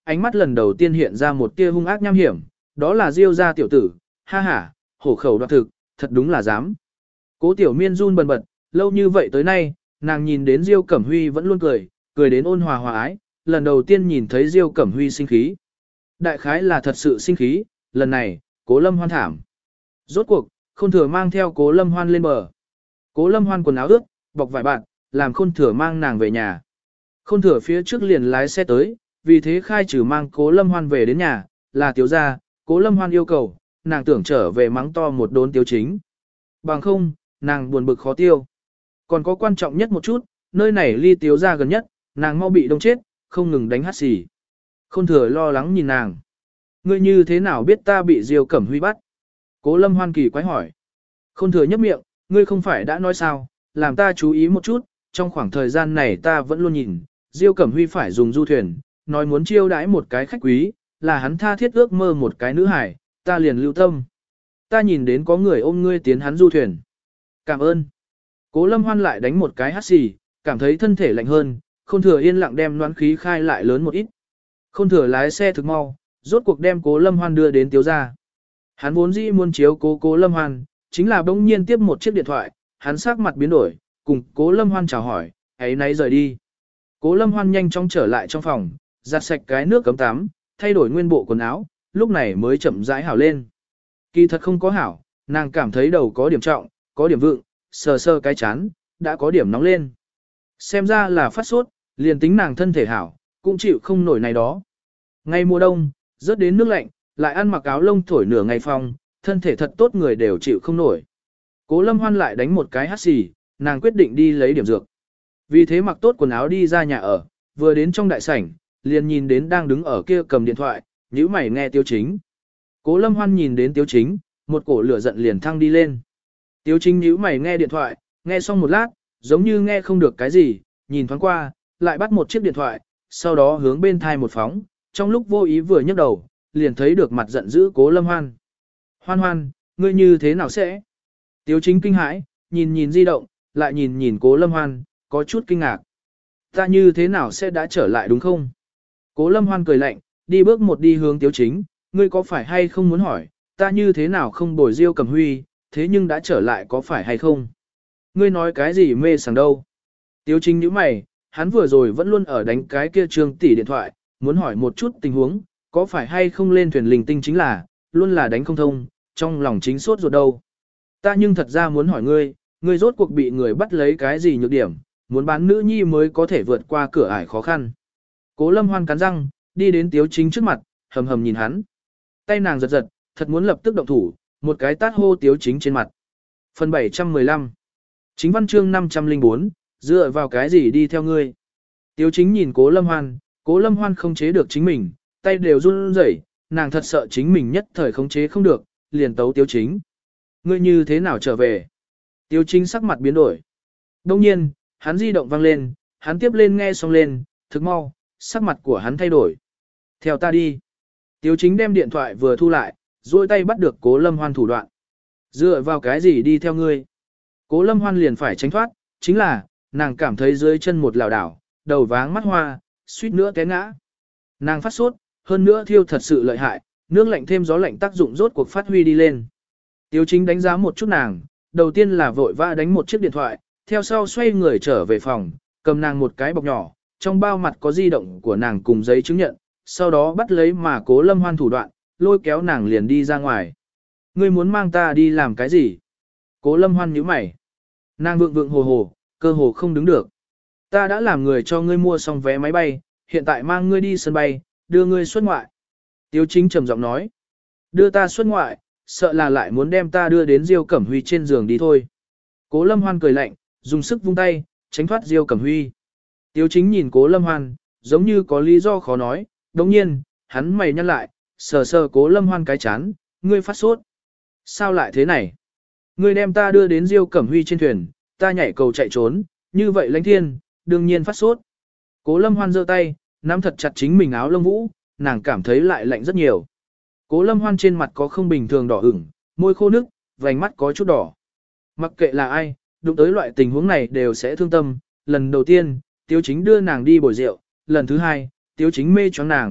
A: ánh mắt lần đầu tiên hiện ra một tia hung ác nham hiểm, đó là Diêu gia tiểu tử, ha ha, hổ khẩu đoạt thực, thật đúng là dám. Cố Tiểu Miên run bần bật, lâu như vậy tới nay, nàng nhìn đến Diêu Cẩm Huy vẫn luôn cười, cười đến ôn hòa hòa ái, lần đầu tiên nhìn thấy Diêu Cẩm Huy sinh khí. Đại khái là thật sự sinh khí, lần này, Cố Lâm Hoan thảm. Rốt cuộc, Khôn Thừa mang theo Cố Lâm Hoan lên bờ. Cố Lâm Hoan quần áo ướt, bọc vải bạn, làm Khôn Thừa mang nàng về nhà. Khôn Thừa phía trước liền lái xe tới, vì thế khai trừ mang Cố Lâm Hoan về đến nhà, là Tiếu gia, Cố Lâm Hoan yêu cầu, nàng tưởng trở về mắng to một đốn Tiếu Chính. Bằng không, nàng buồn bực khó tiêu. Còn có quan trọng nhất một chút, nơi này ly Tiếu gia gần nhất, nàng mau bị đông chết, không ngừng đánh hát xì. Khôn Thừa lo lắng nhìn nàng. Ngươi như thế nào biết ta bị Diêu Cẩm Huy bắt? Cố Lâm Hoan kỳ quái hỏi. Khôn Thừa nhấp miệng, ngươi không phải đã nói sao, làm ta chú ý một chút, trong khoảng thời gian này ta vẫn luôn nhìn, Diêu Cẩm Huy phải dùng du thuyền, nói muốn chiêu đãi một cái khách quý, là hắn tha thiết ước mơ một cái nữ hải, ta liền lưu tâm. Ta nhìn đến có người ôm ngươi tiến hắn du thuyền. Cảm ơn. Cố Lâm Hoan lại đánh một cái hắt xì, cảm thấy thân thể lạnh hơn, Khôn Thừa yên lặng đem noãn khí khai lại lớn một ít. Khôn Thừa lái xe thực mau, rốt cuộc đem Cố Lâm Hoan đưa đến Tiếu gia. Hắn vốn dĩ muốn chiếu cố Cố Lâm Hoan, chính là bỗng nhiên tiếp một chiếc điện thoại, hắn sắc mặt biến đổi, cùng Cố Lâm Hoan chào hỏi, ấy nấy rời đi. Cố Lâm Hoan nhanh chóng trở lại trong phòng, giặt sạch cái nước cấm tắm, thay đổi nguyên bộ quần áo, lúc này mới chậm rãi hảo lên. Kỳ thật không có hảo, nàng cảm thấy đầu có điểm trọng, có điểm vượng, sờ sờ cái chán, đã có điểm nóng lên. Xem ra là phát sốt, liền tính nàng thân thể hảo, cũng chịu không nổi này đó. Ngay mùa đông, rớt đến nước lạnh, lại ăn mặc áo lông thổi nửa ngày phòng, thân thể thật tốt người đều chịu không nổi. Cố Lâm Hoan lại đánh một cái hắt xì, nàng quyết định đi lấy điểm dược. Vì thế mặc tốt quần áo đi ra nhà ở, vừa đến trong đại sảnh, liền nhìn đến đang đứng ở kia cầm điện thoại, nhíu mày nghe Tiếu Chính. Cố Lâm Hoan nhìn đến Tiếu Chính, một cổ lửa giận liền thăng đi lên. Tiếu Chính nhíu mày nghe điện thoại, nghe xong một lát, giống như nghe không được cái gì, nhìn thoáng qua, lại bắt một chiếc điện thoại, sau đó hướng bên thai một phóng, trong lúc vô ý vừa nhấc đầu, liền thấy được mặt giận dữ Cố Lâm Hoan. Hoan Hoan, ngươi như thế nào sẽ? Tiếu Chính kinh hãi, nhìn nhìn di động, lại nhìn nhìn Cố Lâm Hoan, có chút kinh ngạc. Ta như thế nào sẽ đã trở lại đúng không? Cố Lâm Hoan cười lạnh, đi bước một đi hướng Tiếu Chính, ngươi có phải hay không muốn hỏi, ta như thế nào không bồi Diêu Cẩm Huy, thế nhưng đã trở lại có phải hay không? Ngươi nói cái gì mê sảng đâu? Tiếu Chính nhíu mày, hắn vừa rồi vẫn luôn ở đánh cái kia Trương tỷ điện thoại, muốn hỏi một chút tình huống, có phải hay không lên thuyền linh tinh chính là, luôn là đánh không thông, trong lòng chính sốt ruột đâu. Ta nhưng thật ra muốn hỏi ngươi, ngươi rốt cuộc bị người bắt lấy cái gì nhược điểm, muốn bán nữ nhi mới có thể vượt qua cửa ải khó khăn. Cố Lâm Hoan cắn răng, đi đến Tiếu Chính trước mặt, hầm hầm nhìn hắn. Tay nàng giật giật, thật muốn lập tức động thủ, một cái tát hô Tiếu Chính trên mặt. Phần bảy trăm mười lăm Chính văn chương năm trăm lẻ bốn, dựa vào cái gì đi theo ngươi. Tiếu Chính nhìn Cố Lâm Hoan, Cố Lâm Hoan không chế được chính mình, tay đều run rẩy, nàng thật sợ chính mình nhất thời không chế không được, liền tấu Tiếu Chính. Ngươi như thế nào trở về? Tiếu Chính sắc mặt biến đổi. Đông nhiên, hắn di động vang lên, hắn tiếp lên nghe xong lên, thực mau, sắc mặt của hắn thay đổi. Theo ta đi. Tiếu Chính đem điện thoại vừa thu lại, duỗi tay bắt được Cố Lâm Hoan thủ đoạn. Dựa vào cái gì đi theo ngươi? Cố Lâm Hoan liền phải tránh thoát, chính là, nàng cảm thấy dưới chân một lảo đảo, đầu váng mắt hoa, suýt nữa té ngã. Nàng phát sốt, hơn nữa thiêu thật sự lợi hại, nước lạnh thêm gió lạnh tác dụng rốt cuộc phát huy đi lên. Tiếu Chính đánh giá một chút nàng, đầu tiên là vội vã đánh một chiếc điện thoại, theo sau xoay người trở về phòng, cầm nàng một cái bọc nhỏ, trong bao mặt có di động của nàng cùng giấy chứng nhận, sau đó bắt lấy mà Cố Lâm Hoan thủ đoạn, lôi kéo nàng liền đi ra ngoài. Ngươi muốn mang ta đi làm cái gì? Cố Lâm Hoan nhíu mày. Nàng vượng vượng hồ hồ, cơ hồ không đứng được. Ta đã làm người cho ngươi mua xong vé máy bay, hiện tại mang ngươi đi sân bay, đưa ngươi xuất ngoại. Tiếu Chính trầm giọng nói. Đưa ta xuất ngoại, sợ là lại muốn đem ta đưa đến Diêu Cẩm Huy trên giường đi thôi. Cố Lâm Hoan cười lạnh, dùng sức vung tay, tránh thoát Diêu Cẩm Huy. Tiếu Chính nhìn Cố Lâm Hoan, giống như có lý do khó nói, đồng nhiên, hắn mày nhăn lại, sờ sờ Cố Lâm Hoan cái chán, ngươi phát sốt. Sao lại thế này? Ngươi đem ta đưa đến Diêu Cẩm Huy trên thuyền, ta nhảy cầu chạy trốn, như vậy lãnh thiên, đương nhiên phát sốt. Cố Lâm Hoan giơ tay, nắm thật chặt chính mình áo lông vũ, nàng cảm thấy lại lạnh rất nhiều. Cố Lâm Hoan trên mặt có không bình thường đỏ ửng, môi khô nức, vành mắt có chút đỏ. Mặc kệ là ai, đụng tới loại tình huống này đều sẽ thương tâm. Lần đầu tiên, Tiếu Chính đưa nàng đi bồi rượu, lần thứ hai, Tiếu Chính mê choáng nàng,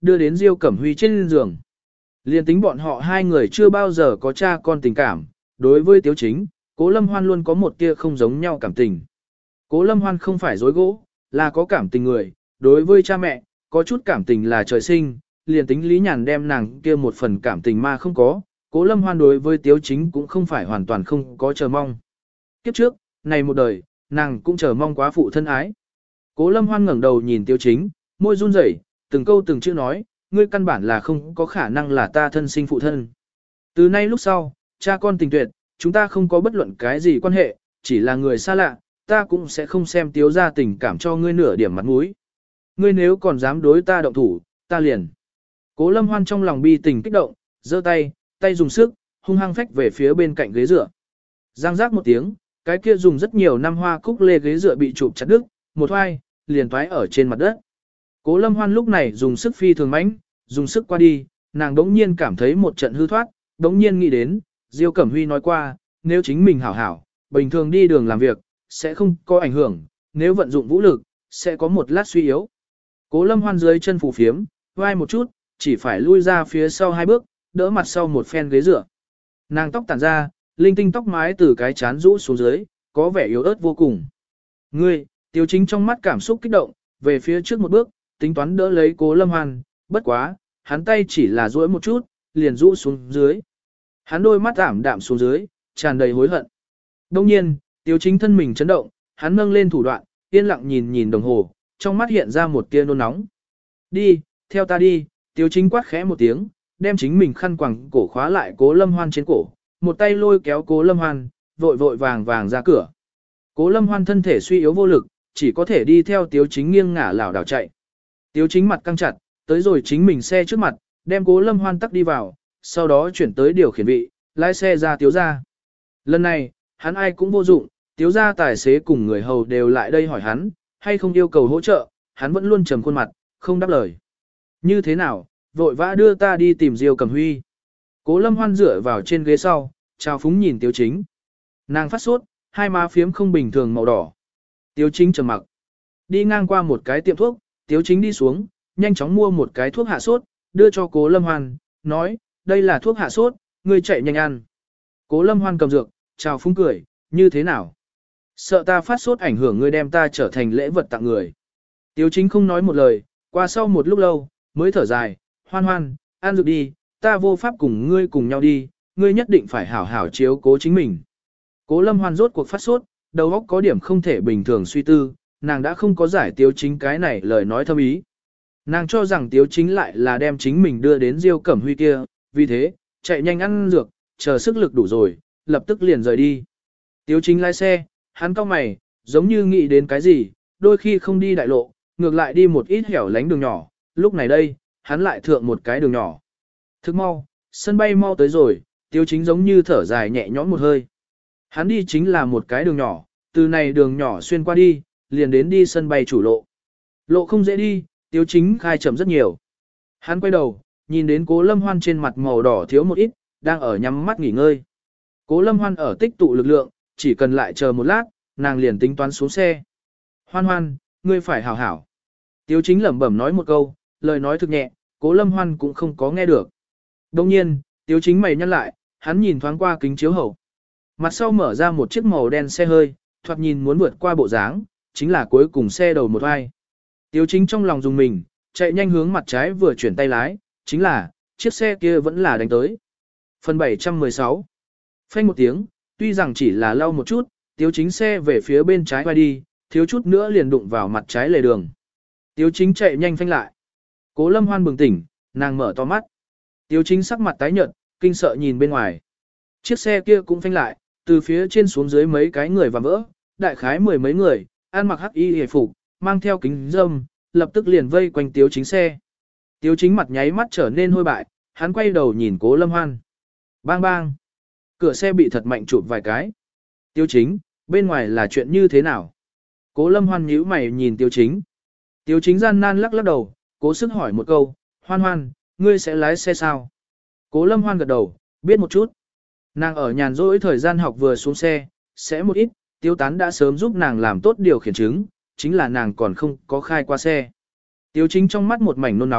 A: đưa đến Diêu Cẩm Huy trên giường. Liên tính bọn họ hai người chưa bao giờ có cha con tình cảm, đối với Tiếu Chính, Cố Lâm Hoan luôn có một tia không giống nhau cảm tình. Cố Lâm Hoan không phải dối gỗ, là có cảm tình người, đối với cha mẹ, có chút cảm tình là trời sinh, liền tính Lý Nhàn đem nàng kia một phần cảm tình mà không có, Cố Lâm Hoan đối với Tiếu Chính cũng không phải hoàn toàn không có chờ mong. Kiếp trước, này một đời, nàng cũng chờ mong quá phụ thân ái. Cố Lâm Hoan ngẩng đầu nhìn Tiếu Chính, môi run rẩy, từng câu từng chữ nói, ngươi căn bản là không có khả năng là ta thân sinh phụ thân. Từ nay lúc sau, cha con tình tuyệt, chúng ta không có bất luận cái gì quan hệ, chỉ là người xa lạ, ta cũng sẽ không xem Tiếu ra tình cảm cho ngươi nửa điểm mặt mũi. Ngươi nếu còn dám đối ta động thủ, ta liền. Cố Lâm Hoan trong lòng bi tình kích động, giơ tay, tay dùng sức, hung hăng phách về phía bên cạnh ghế dựa. Giang giác một tiếng, cái kia dùng rất nhiều năm hoa cúc lê ghế dựa bị chụp chặt đứt, một hoai, liền toái ở trên mặt đất. Cố Lâm Hoan lúc này dùng sức phi thường mãnh, dùng sức qua đi, nàng đống nhiên cảm thấy một trận hư thoát, đống nhiên nghĩ đến, Diêu Cẩm Huy nói qua, nếu chính mình hảo hảo, bình thường đi đường làm việc, sẽ không có ảnh hưởng, nếu vận dụng vũ lực, sẽ có một lát suy yếu. Cố Lâm Hoan dưới chân phù phiếm, vai một chút, chỉ phải lui ra phía sau hai bước, đỡ mặt sau một phen ghế dựa. Nàng tóc tản ra, linh tinh tóc mái từ cái chán rũ xuống dưới, có vẻ yếu ớt vô cùng. Ngươi, Tiếu Chính trong mắt cảm xúc kích động, về phía trước một bước, tính toán đỡ lấy Cố Lâm Hoan, bất quá, hắn tay chỉ là duỗi một chút, liền rũ xuống dưới. Hắn đôi mắt ảm đạm xuống dưới, tràn đầy hối hận. Đông nhiên, Tiếu Chính thân mình chấn động, hắn nâng lên thủ đoạn, yên lặng nhìn nhìn đồng hồ, trong mắt hiện ra một tia nôn nóng. Đi, theo ta đi, Tiếu Chính quát khẽ một tiếng, đem chính mình khăn quàng cổ khóa lại Cố Lâm Hoan trên cổ, một tay lôi kéo Cố Lâm Hoan, vội vội vàng vàng ra cửa. Cố Lâm Hoan thân thể suy yếu vô lực, chỉ có thể đi theo Tiếu Chính nghiêng ngả lảo đảo chạy. Tiếu Chính mặt căng chặt, tới rồi chính mình xe trước mặt, đem Cố Lâm Hoan tắc đi vào, sau đó chuyển tới điều khiển vị, lái xe ra Tiếu ra. Lần này, hắn ai cũng vô dụng, Tiếu ra tài xế cùng người hầu đều lại đây hỏi hắn, hay không yêu cầu hỗ trợ, hắn vẫn luôn trầm khuôn mặt, không đáp lời. Như thế nào, vội vã đưa ta đi tìm Diêu Cẩm Huy. Cố Lâm Hoan dựa vào trên ghế sau, chào phúng nhìn Tiếu Chính. Nàng phát sốt, hai má phiếm không bình thường màu đỏ. Tiếu Chính trầm mặc. Đi ngang qua một cái tiệm thuốc, Tiếu Chính đi xuống, nhanh chóng mua một cái thuốc hạ sốt, đưa cho Cố Lâm Hoan, nói, đây là thuốc hạ sốt, ngươi chạy nhanh ăn. Cố Lâm Hoan cầm dược, chào phúng cười, như thế nào? Sợ ta phát sốt ảnh hưởng ngươi đem ta trở thành lễ vật tặng người. Tiếu Chính không nói một lời, qua sau một lúc lâu, mới thở dài, Hoan Hoan, ăn dược đi, ta vô pháp cùng ngươi cùng nhau đi, ngươi nhất định phải hảo hảo chiếu cố chính mình. Cố Lâm Hoan rốt cuộc phát sốt, đầu óc có điểm không thể bình thường suy tư, nàng đã không có giải Tiếu Chính cái này lời nói thâm ý. Nàng cho rằng Tiếu Chính lại là đem chính mình đưa đến Diêu Cẩm Huy kia, vì thế, chạy nhanh ăn dược, chờ sức lực đủ rồi, lập tức liền rời đi. Tiếu Chính lái xe, hắn cau mày, giống như nghĩ đến cái gì, đôi khi không đi đại lộ, ngược lại đi một ít hẻo lánh đường nhỏ, lúc này đây, hắn lại thượng một cái đường nhỏ. Thức mau, sân bay mau tới rồi, Tiếu Chính giống như thở dài nhẹ nhõm một hơi. Hắn đi chính là một cái đường nhỏ, từ này đường nhỏ xuyên qua đi, liền đến đi sân bay chủ lộ. Lộ không dễ đi, Tiếu Chính khai chậm rất nhiều. Hắn quay đầu, nhìn đến Cố Lâm Hoan trên mặt màu đỏ thiếu một ít, đang ở nhắm mắt nghỉ ngơi. Cố Lâm Hoan ở tích tụ lực lượng, chỉ cần lại chờ một lát, nàng liền tính toán xuống xe. Hoan Hoan, ngươi phải hảo hảo. Tiếu Chính lẩm bẩm nói một câu, lời nói thực nhẹ, Cố Lâm Hoan cũng không có nghe được. Đồng nhiên, Tiếu Chính mày nhăn lại, hắn nhìn thoáng qua kính chiếu hậu. Mặt sau mở ra một chiếc màu đen xe hơi, thoạt nhìn muốn vượt qua bộ dáng, chính là cuối cùng xe đầu một vai. Tiếu Chính trong lòng dùng mình, chạy nhanh hướng mặt trái vừa chuyển tay lái, chính là, chiếc xe kia vẫn là đánh tới. Phần bảy trăm mười sáu. Phanh một tiếng, tuy rằng chỉ là lau một chút, Tiếu Chính xe về phía bên trái vai đi, thiếu chút nữa liền đụng vào mặt trái lề đường. Tiếu Chính chạy nhanh phanh lại. Cố Lâm Hoan bừng tỉnh, nàng mở to mắt. Tiếu Chính sắc mặt tái nhợt, kinh sợ nhìn bên ngoài. Chiếc xe kia cũng phanh lại, từ phía trên xuống dưới mấy cái người và vỡ, đại khái mười mấy người, ăn mặc hắc y hề phục, mang theo kính râm, lập tức liền vây quanh Tiếu Chính xe. Tiếu Chính mặt nháy mắt trở nên hôi bại, hắn quay đầu nhìn Cố Lâm Hoan. Bang bang. Cửa xe bị thật mạnh chụp vài cái. Tiếu Chính, bên ngoài là chuyện như thế nào? Cố Lâm Hoan nhíu mày nhìn Tiếu Chính. Tiếu Chính gian nan lắc lắc đầu, cố sức hỏi một câu, Hoan Hoan, ngươi sẽ lái xe sao? Cố Lâm Hoan gật đầu, biết một chút. Nàng ở nhàn rỗi thời gian học vừa xuống xe, sẽ một ít, Tiếu Tán đã sớm giúp nàng làm tốt điều khiển chứng, chính là nàng còn không có khai qua xe. Tiếu Chính trong mắt một mảnh nôn nóng,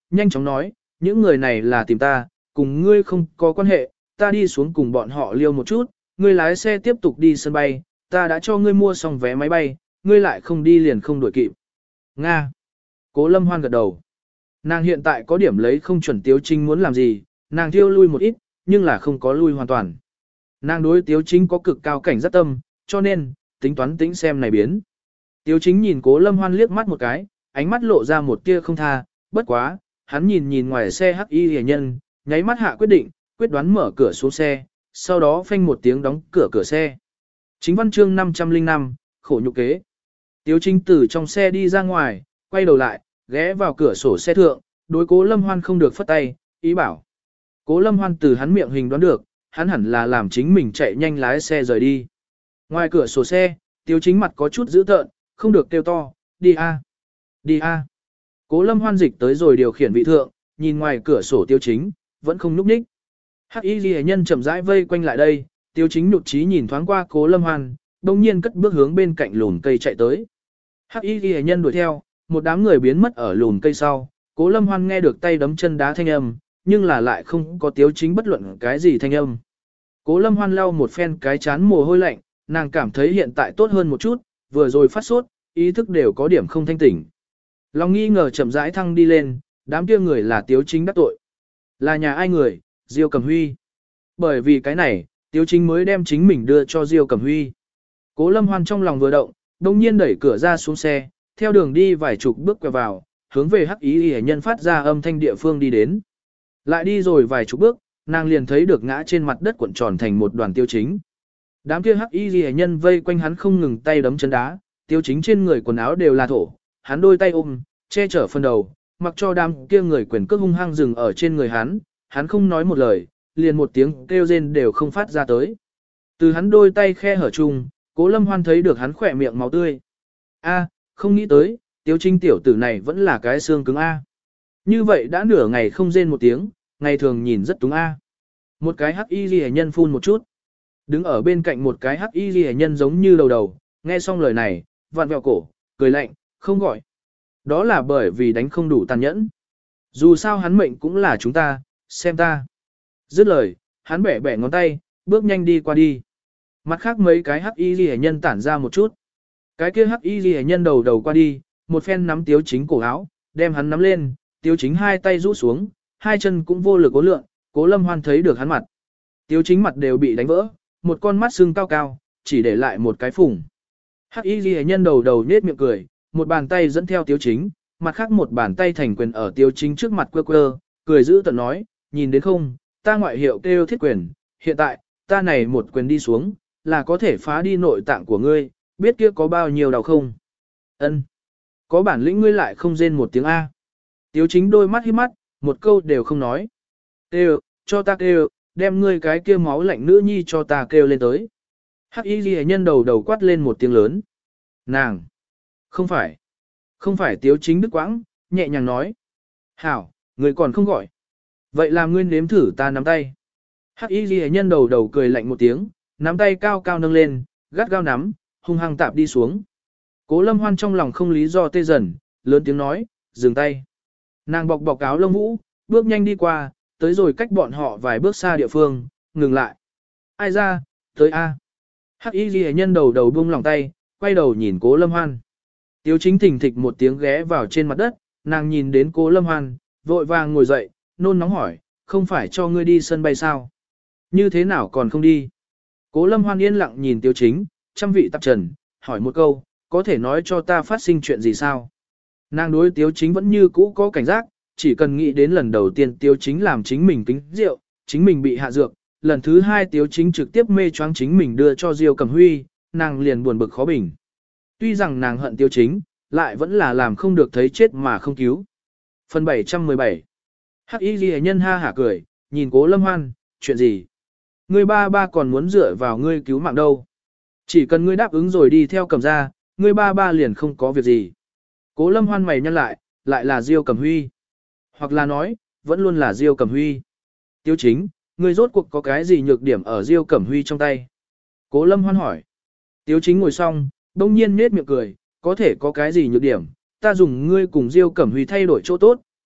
A: nhanh chóng nói, những người này là tìm ta, cùng ngươi không có quan hệ, ta đi xuống cùng bọn họ liêu một chút, ngươi lái xe tiếp tục đi sân bay, ta đã cho ngươi mua xong vé máy bay, ngươi lại không đi liền không đuổi kịp. Nga. Cố Lâm Hoan gật đầu. Nàng hiện tại có điểm lấy không chuẩn Tiếu Chính muốn làm gì, nàng thiêu lui một ít, nhưng là không có lui hoàn toàn. Nàng đối Tiếu Chính có cực cao cảnh giác tâm, cho nên, tính toán tính xem này biến. Tiếu Chính nhìn Cố Lâm Hoan liếc mắt một cái, ánh mắt lộ ra một tia không tha, bất quá, hắn nhìn nhìn ngoài xe hắc y rìa nhân, nháy mắt hạ quyết định, quyết đoán mở cửa xuống xe, sau đó phanh một tiếng đóng cửa cửa xe. Chính văn chương năm trăm lẻ năm, khổ nhục kế. Tiếu Chính từ trong xe đi ra ngoài, quay đầu lại, ghé vào cửa sổ xe thượng, đối Cố Lâm Hoan không được phất tay, ý bảo. Cố Lâm Hoan từ hắn miệng hình đoán được, hắn hẳn là làm chính mình chạy nhanh lái xe rời đi. Ngoài cửa sổ xe, Tiếu Chính mặt có chút dữ tợn, không được kêu to, đi a, đi a. Cố Lâm Hoan dịch tới rồi điều khiển vị thượng, nhìn ngoài cửa sổ Tiếu Chính, vẫn không nhúc nhích. Hắc Y Ghi nhân chậm rãi vây quanh lại đây, Tiếu Chính nhục trí nhìn thoáng qua Cố Lâm Hoan, đông nhiên cất bước hướng bên cạnh lùn cây chạy tới. Hắc Y Ghi nhân đuổi theo, một đám người biến mất ở lùn cây sau, Cố Lâm Hoan nghe được tay đấm chân đá thanh âm, nhưng là lại không có Tiếu Chính bất luận cái gì thanh âm. Cố Lâm Hoan lau một phen cái chán mồ hôi lạnh, nàng cảm thấy hiện tại tốt hơn một chút, vừa rồi phát sốt, ý thức đều có điểm không thanh tỉnh. Lòng nghi ngờ chậm rãi thăng đi lên, đám kia người là Tiếu Chính đắc tội. Là nhà ai người, Diêu Cẩm Huy. Bởi vì cái này, Tiếu Chính mới đem chính mình đưa cho Diêu Cẩm Huy. Cố Lâm Hoan trong lòng vừa động, đồng nhiên đẩy cửa ra xuống xe, theo đường đi vài chục bước quẹo vào, hướng về hắc ý y nhân phát ra âm thanh địa phương đi đến. Lại đi rồi vài chục bước, nàng liền thấy được ngã trên mặt đất cuộn tròn thành một đoàn Tiêu Chính. Đám kia hắc y y nhân vây quanh hắn không ngừng tay đấm chân đá, Tiêu Chính trên người quần áo đều là thổ, hắn đôi tay ôm, che chở phần đầu, mặc cho đám kia người quyền cước hung hăng dừng ở trên người hắn, hắn không nói một lời, liền một tiếng kêu rên đều không phát ra tới. Từ hắn đôi tay khe hở chung, Cố Lâm Hoan thấy được hắn khỏe miệng máu tươi. A, không nghĩ tới, Tiêu Chính tiểu tử này vẫn là cái xương cứng A. Như vậy đã nửa ngày không rên một tiếng, ngày thường nhìn rất túng A. Một cái hắc y ghi nhân phun một chút. Đứng ở bên cạnh một cái hắc y ghi nhân giống như đầu đầu, nghe xong lời này, vặn vẹo cổ, cười lạnh, không gọi. Đó là bởi vì đánh không đủ tàn nhẫn. Dù sao hắn mệnh cũng là chúng ta, xem ta. Dứt lời, hắn bẻ bẻ ngón tay, bước nhanh đi qua đi. Mặt khác mấy cái hắc y ghi nhân tản ra một chút. Cái kia hắc y ghi nhân đầu đầu qua đi, một phen nắm Tiếu Chính cổ áo, đem hắn nắm lên, Tiếu Chính hai tay rũ xuống, hai chân cũng vô lực cố lượng, Cố Lâm Hoan thấy được hắn mặt. Tiếu Chính mặt đều bị đánh vỡ, một con mắt sưng cao cao, chỉ để lại một cái phủng. Hắc y ghi nhân đầu đầu nết miệng cười, một bàn tay dẫn theo Tiếu Chính, mặt khác một bàn tay thành quyền ở Tiếu Chính trước mặt quơ quơ, cười giữ tận nói, nhìn đến không, ta ngoại hiệu kêu thiết quyền, hiện tại, ta này một quyền đi xuống, là có thể phá đi nội tạng của ngươi, biết kia có bao nhiêu đau không? Ân, có bản lĩnh ngươi lại không rên một tiếng A. Tiếu Chính đôi mắt híp mắt, một câu đều không nói. Kêu, cho ta kêu, đem ngươi cái kia máu lạnh nữ nhi cho ta kêu lên tới. Hắc y ghi nhân đầu đầu quát lên một tiếng lớn. Nàng! Không phải! Không phải Tiếu Chính đứt quãng, nhẹ nhàng nói. Hảo, ngươi còn không gọi. Vậy làm ngươi nếm thử ta nắm tay. Hắc y ghi nhân đầu đầu cười lạnh một tiếng, nắm tay cao cao nâng lên, gắt gao nắm, hung hăng tạp đi xuống. Cố Lâm Hoan trong lòng không lý do tê dần, lớn tiếng nói, dừng tay. Nàng bọc bọc áo lông vũ, bước nhanh đi qua, tới rồi cách bọn họ vài bước xa địa phương, ngừng lại. Ai ra, tới A. Hắc y ghi nhân đầu đầu buông lòng tay, quay đầu nhìn Cố Lâm Hoan. Tiếu Chính thình thịch một tiếng ghé vào trên mặt đất, nàng nhìn đến Cố Lâm Hoan, vội vàng ngồi dậy, nôn nóng hỏi, không phải cho ngươi đi sân bay sao? Như thế nào còn không đi? Cố Lâm Hoan yên lặng nhìn Tiếu Chính, trăm vị tạp trần, hỏi một câu, có thể nói cho ta phát sinh chuyện gì sao? Nàng đối Tiếu Chính vẫn như cũ có cảnh giác, chỉ cần nghĩ đến lần đầu tiên Tiếu Chính làm chính mình kính rượu, chính mình bị hạ dược, lần thứ hai Tiếu Chính trực tiếp mê choáng chính mình đưa cho Diêu Cẩm Huy, nàng liền buồn bực khó bình. Tuy rằng nàng hận Tiếu Chính, lại vẫn là làm không được thấy chết mà không cứu. Phần bảy trăm mười bảy Hắc y ghi nhân ha hả cười, nhìn Cố Lâm Hoan, chuyện gì? Ngươi ba ba còn muốn dựa vào ngươi cứu mạng đâu. Chỉ cần ngươi đáp ứng rồi đi theo Cẩm gia, ngươi ba ba liền không có việc gì. Cố Lâm Hoan mày nhăn lại, lại là Diêu Cẩm Huy. Hoặc là nói, vẫn luôn là Diêu Cẩm Huy. Tiếu Chính, ngươi rốt cuộc có cái gì nhược điểm ở Diêu Cẩm Huy trong tay? Cố Lâm Hoan hỏi. Tiếu Chính ngồi xong, đông nhiên nết miệng cười, có thể có cái gì nhược điểm, ta dùng ngươi cùng Diêu Cẩm Huy thay đổi chỗ tốt,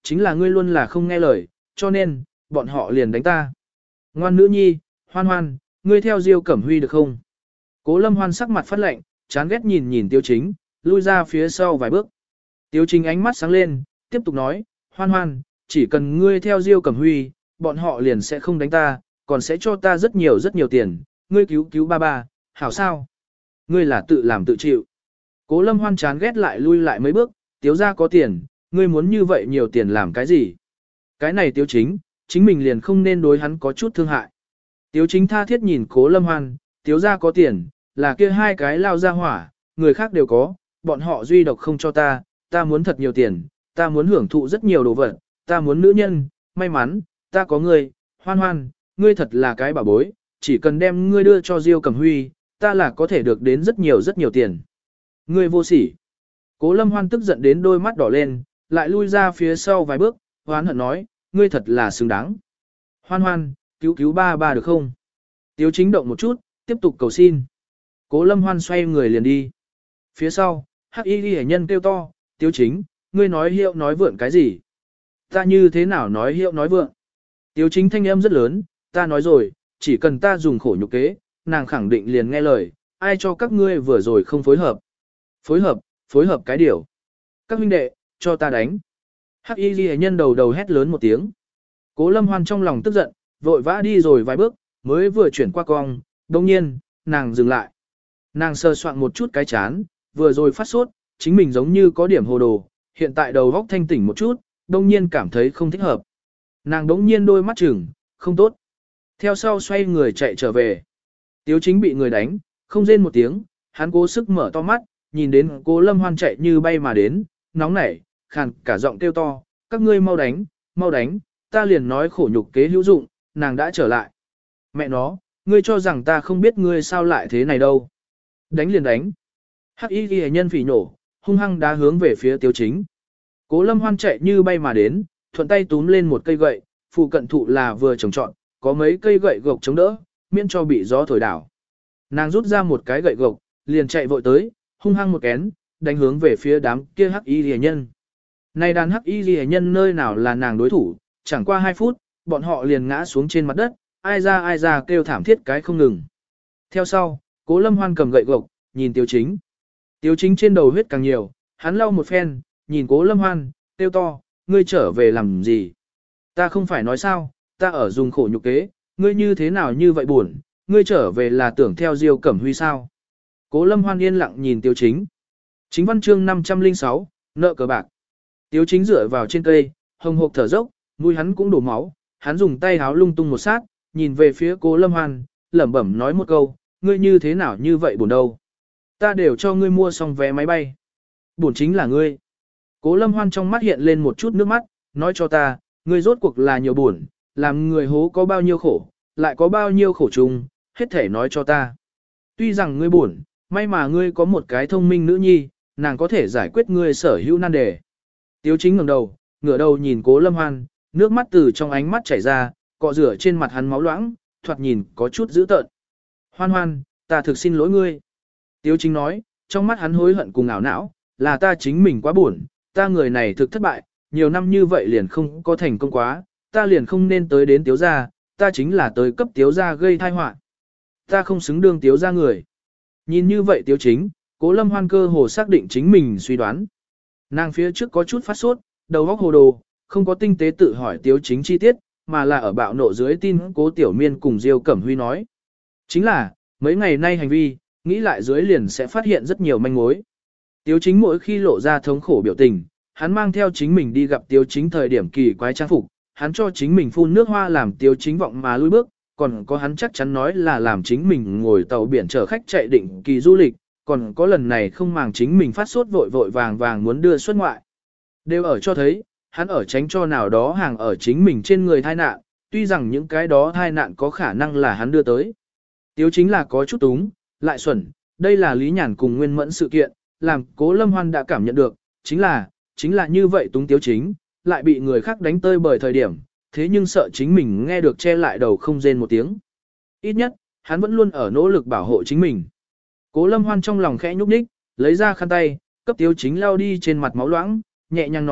A: chính là ngươi luôn là không nghe lời, cho nên, bọn họ liền đánh ta. Ngoan nữ nhi, Hoan Hoan, ngươi theo Diêu Cẩm Huy được không? Cố Lâm Hoan sắc mặt phát lạnh, chán ghét nhìn nhìn Tiêu Chính, lui ra phía sau vài bước. Tiêu Chính ánh mắt sáng lên, tiếp tục nói, Hoan Hoan, chỉ cần ngươi theo Diêu Cẩm Huy, bọn họ liền sẽ không đánh ta, còn sẽ cho ta rất nhiều rất nhiều tiền, ngươi cứu cứu ba ba, hảo sao? Ngươi là tự làm tự chịu. Cố Lâm Hoan chán ghét lại lui lại mấy bước, Tiếu gia có tiền, ngươi muốn như vậy nhiều tiền làm cái gì? Cái này Tiêu Chính, chính mình liền không nên đối hắn có chút thương hại. Tiếu Chính tha thiết nhìn Cố Lâm Hoan, Tiếu gia có tiền, là kia hai cái lao ra hỏa, người khác đều có, bọn họ duy độc không cho ta, ta muốn thật nhiều tiền, ta muốn hưởng thụ rất nhiều đồ vật, ta muốn nữ nhân, may mắn, ta có ngươi, Hoan Hoan, ngươi thật là cái bảo bối, chỉ cần đem ngươi đưa cho Diêu Cẩm Huy, ta là có thể được đến rất nhiều rất nhiều tiền. Ngươi vô sỉ. Cố Lâm Hoan tức giận đến đôi mắt đỏ lên, lại lui ra phía sau vài bước, hoán hận nói, ngươi thật là xứng đáng. Hoan Hoan, cứu cứu ba ba được không? Tiếu Chính động một chút, tiếp tục cầu xin. Cố Lâm Hoan xoay người liền đi. Phía sau, Hắc Y Ghi nhân kêu to, Tiếu Chính, ngươi nói hiệu nói vượn cái gì? Ta như thế nào nói hiệu nói vượn? Tiếu Chính thanh âm rất lớn, ta nói rồi, chỉ cần ta dùng khổ nhục kế, nàng khẳng định liền nghe lời, ai cho các ngươi vừa rồi không phối hợp. Phối hợp, phối hợp cái điều. Các huynh đệ, cho ta đánh. Hắc Y Ghi nhân đầu đầu hét lớn một tiếng. Cố Lâm Hoan trong lòng tức giận, vội vã đi rồi vài bước, mới vừa chuyển qua cong, đồng nhiên, nàng dừng lại. Nàng sơ soạn một chút cái chán, vừa rồi phát sốt, chính mình giống như có điểm hồ đồ, hiện tại đầu óc thanh tỉnh một chút, đồng nhiên cảm thấy không thích hợp. Nàng đống nhiên đôi mắt chừng, không tốt. Theo sau xoay người chạy trở về. Tiếu Chính bị người đánh, không rên một tiếng, hắn cố sức mở to mắt, nhìn đến Cố Lâm Hoan chạy như bay mà đến, nóng nảy, khàn cả giọng kêu to, các ngươi mau đánh, mau đánh, ta liền nói khổ nhục kế hữu dụng, nàng đã trở lại. Mẹ nó, ngươi cho rằng ta không biết ngươi sao lại thế này đâu. Đánh liền đánh. Hắc Y Ghi nhân phỉ nổ, hung hăng đá hướng về phía Tiếu Chính. Cố Lâm Hoan chạy như bay mà đến, thuận tay túm lên một cây gậy, phụ cận thụ là vừa trồng trọn, có mấy cây gậy gộc chống đỡ, miễn cho bị gió thổi đảo. Nàng rút ra một cái gậy gộc, liền chạy vội tới, hung hăng một kén, đánh hướng về phía đám kia Hắc Y Ghi nhân. Này đàn Hắc Y Ghi nhân nơi nào là nàng đối thủ, chẳng qua hai phút, bọn họ liền ngã xuống trên mặt đất, ai ra ai ra kêu thảm thiết cái không ngừng. Theo sau, Cố Lâm Hoan cầm gậy gộc, nhìn Tiếu Chính. Tiếu Chính trên đầu huyết càng nhiều, hắn lau một phen, nhìn Cố Lâm Hoan, kêu to, ngươi trở về làm gì? Ta không phải nói sao, ta ở dùng khổ nhục kế, ngươi như thế nào như vậy buồn, ngươi trở về là tưởng theo Diêu Cẩm Huy sao? Cố Lâm Hoan yên lặng nhìn Tiếu Chính. Chính văn chương năm trăm lẻ sáu, nợ cờ bạc. Tiếu Chính dựa vào trên cây, hồng hộc thở dốc, mũi hắn cũng đổ máu, hắn dùng tay háo lung tung một sát, nhìn về phía Cố Lâm Hoan, lẩm bẩm nói một câu, ngươi như thế nào như vậy buồn đâu? Ta đều cho ngươi mua xong vé máy bay. Buồn chính là ngươi. Cố Lâm Hoan trong mắt hiện lên một chút nước mắt, nói cho ta, ngươi rốt cuộc là nhiều buồn, làm người hố có bao nhiêu khổ, lại có bao nhiêu khổ chung, hết thể nói cho ta. Tuy rằng ngươi buồn, may mà ngươi có một cái thông minh nữ nhi, nàng có thể giải quyết ngươi sở hữu nan đề. Tiếu Chính ngẩng đầu, ngửa đầu nhìn Cố Lâm Hoan, nước mắt từ trong ánh mắt chảy ra, cọ rửa trên mặt hắn máu loãng, thoạt nhìn có chút dữ tợn. Hoan Hoan, ta thực xin lỗi ngươi. Tiếu Chính nói, trong mắt hắn hối hận cùng ảo não, là ta chính mình quá buồn, ta người này thực thất bại, nhiều năm như vậy liền không có thành công quá, ta liền không nên tới đến Tiếu gia, ta chính là tới cấp Tiếu gia gây tai họa. Ta không xứng đương Tiếu gia người. Nhìn như vậy Tiếu Chính, Cố Lâm Hoan cơ hồ xác định chính mình suy đoán. Nàng phía trước có chút phát sốt, đầu óc hồ đồ, không có tinh tế tự hỏi Tiếu Chính chi tiết, mà là ở bạo nộ dưới tin Cố Tiểu Miên cùng Diêu Cẩm Huy nói. Chính là, mấy ngày nay hành vi, nghĩ lại dưới liền sẽ phát hiện rất nhiều manh mối. Tiếu Chính mỗi khi lộ ra thống khổ biểu tình, hắn mang theo chính mình đi gặp Tiếu Chính thời điểm kỳ quái trang phục, hắn cho chính mình phun nước hoa làm Tiếu Chính vọng mà lui bước, còn có hắn chắc chắn nói là làm chính mình ngồi tàu biển chở khách chạy định kỳ du lịch, còn có lần này không màng chính mình phát sốt vội vội vàng vàng muốn đưa xuất ngoại. Đều ở cho thấy, hắn ở tránh cho nào đó hàng ở chính mình trên người thai nạn, tuy rằng những cái đó thai nạn có khả năng là hắn đưa tới. Tiếu Chính là có chút túng, lại xuẩn, đây là Lý Nhàn cùng Nguyên Mẫn sự kiện, làm Cố Lâm Hoan đã cảm nhận được, chính là, chính là như vậy túng Tiếu Chính, lại bị người khác đánh tơi bởi thời điểm, thế nhưng sợ chính mình nghe được che lại đầu không rên một tiếng. Ít nhất, hắn vẫn luôn ở nỗ lực bảo hộ chính mình. Cố Lâm Hoan trong lòng khẽ nhúc nhích, lấy ra khăn tay, cấp Tiếu Chính lau đi trên mặt máu loãng, nhẹ nhàng nói,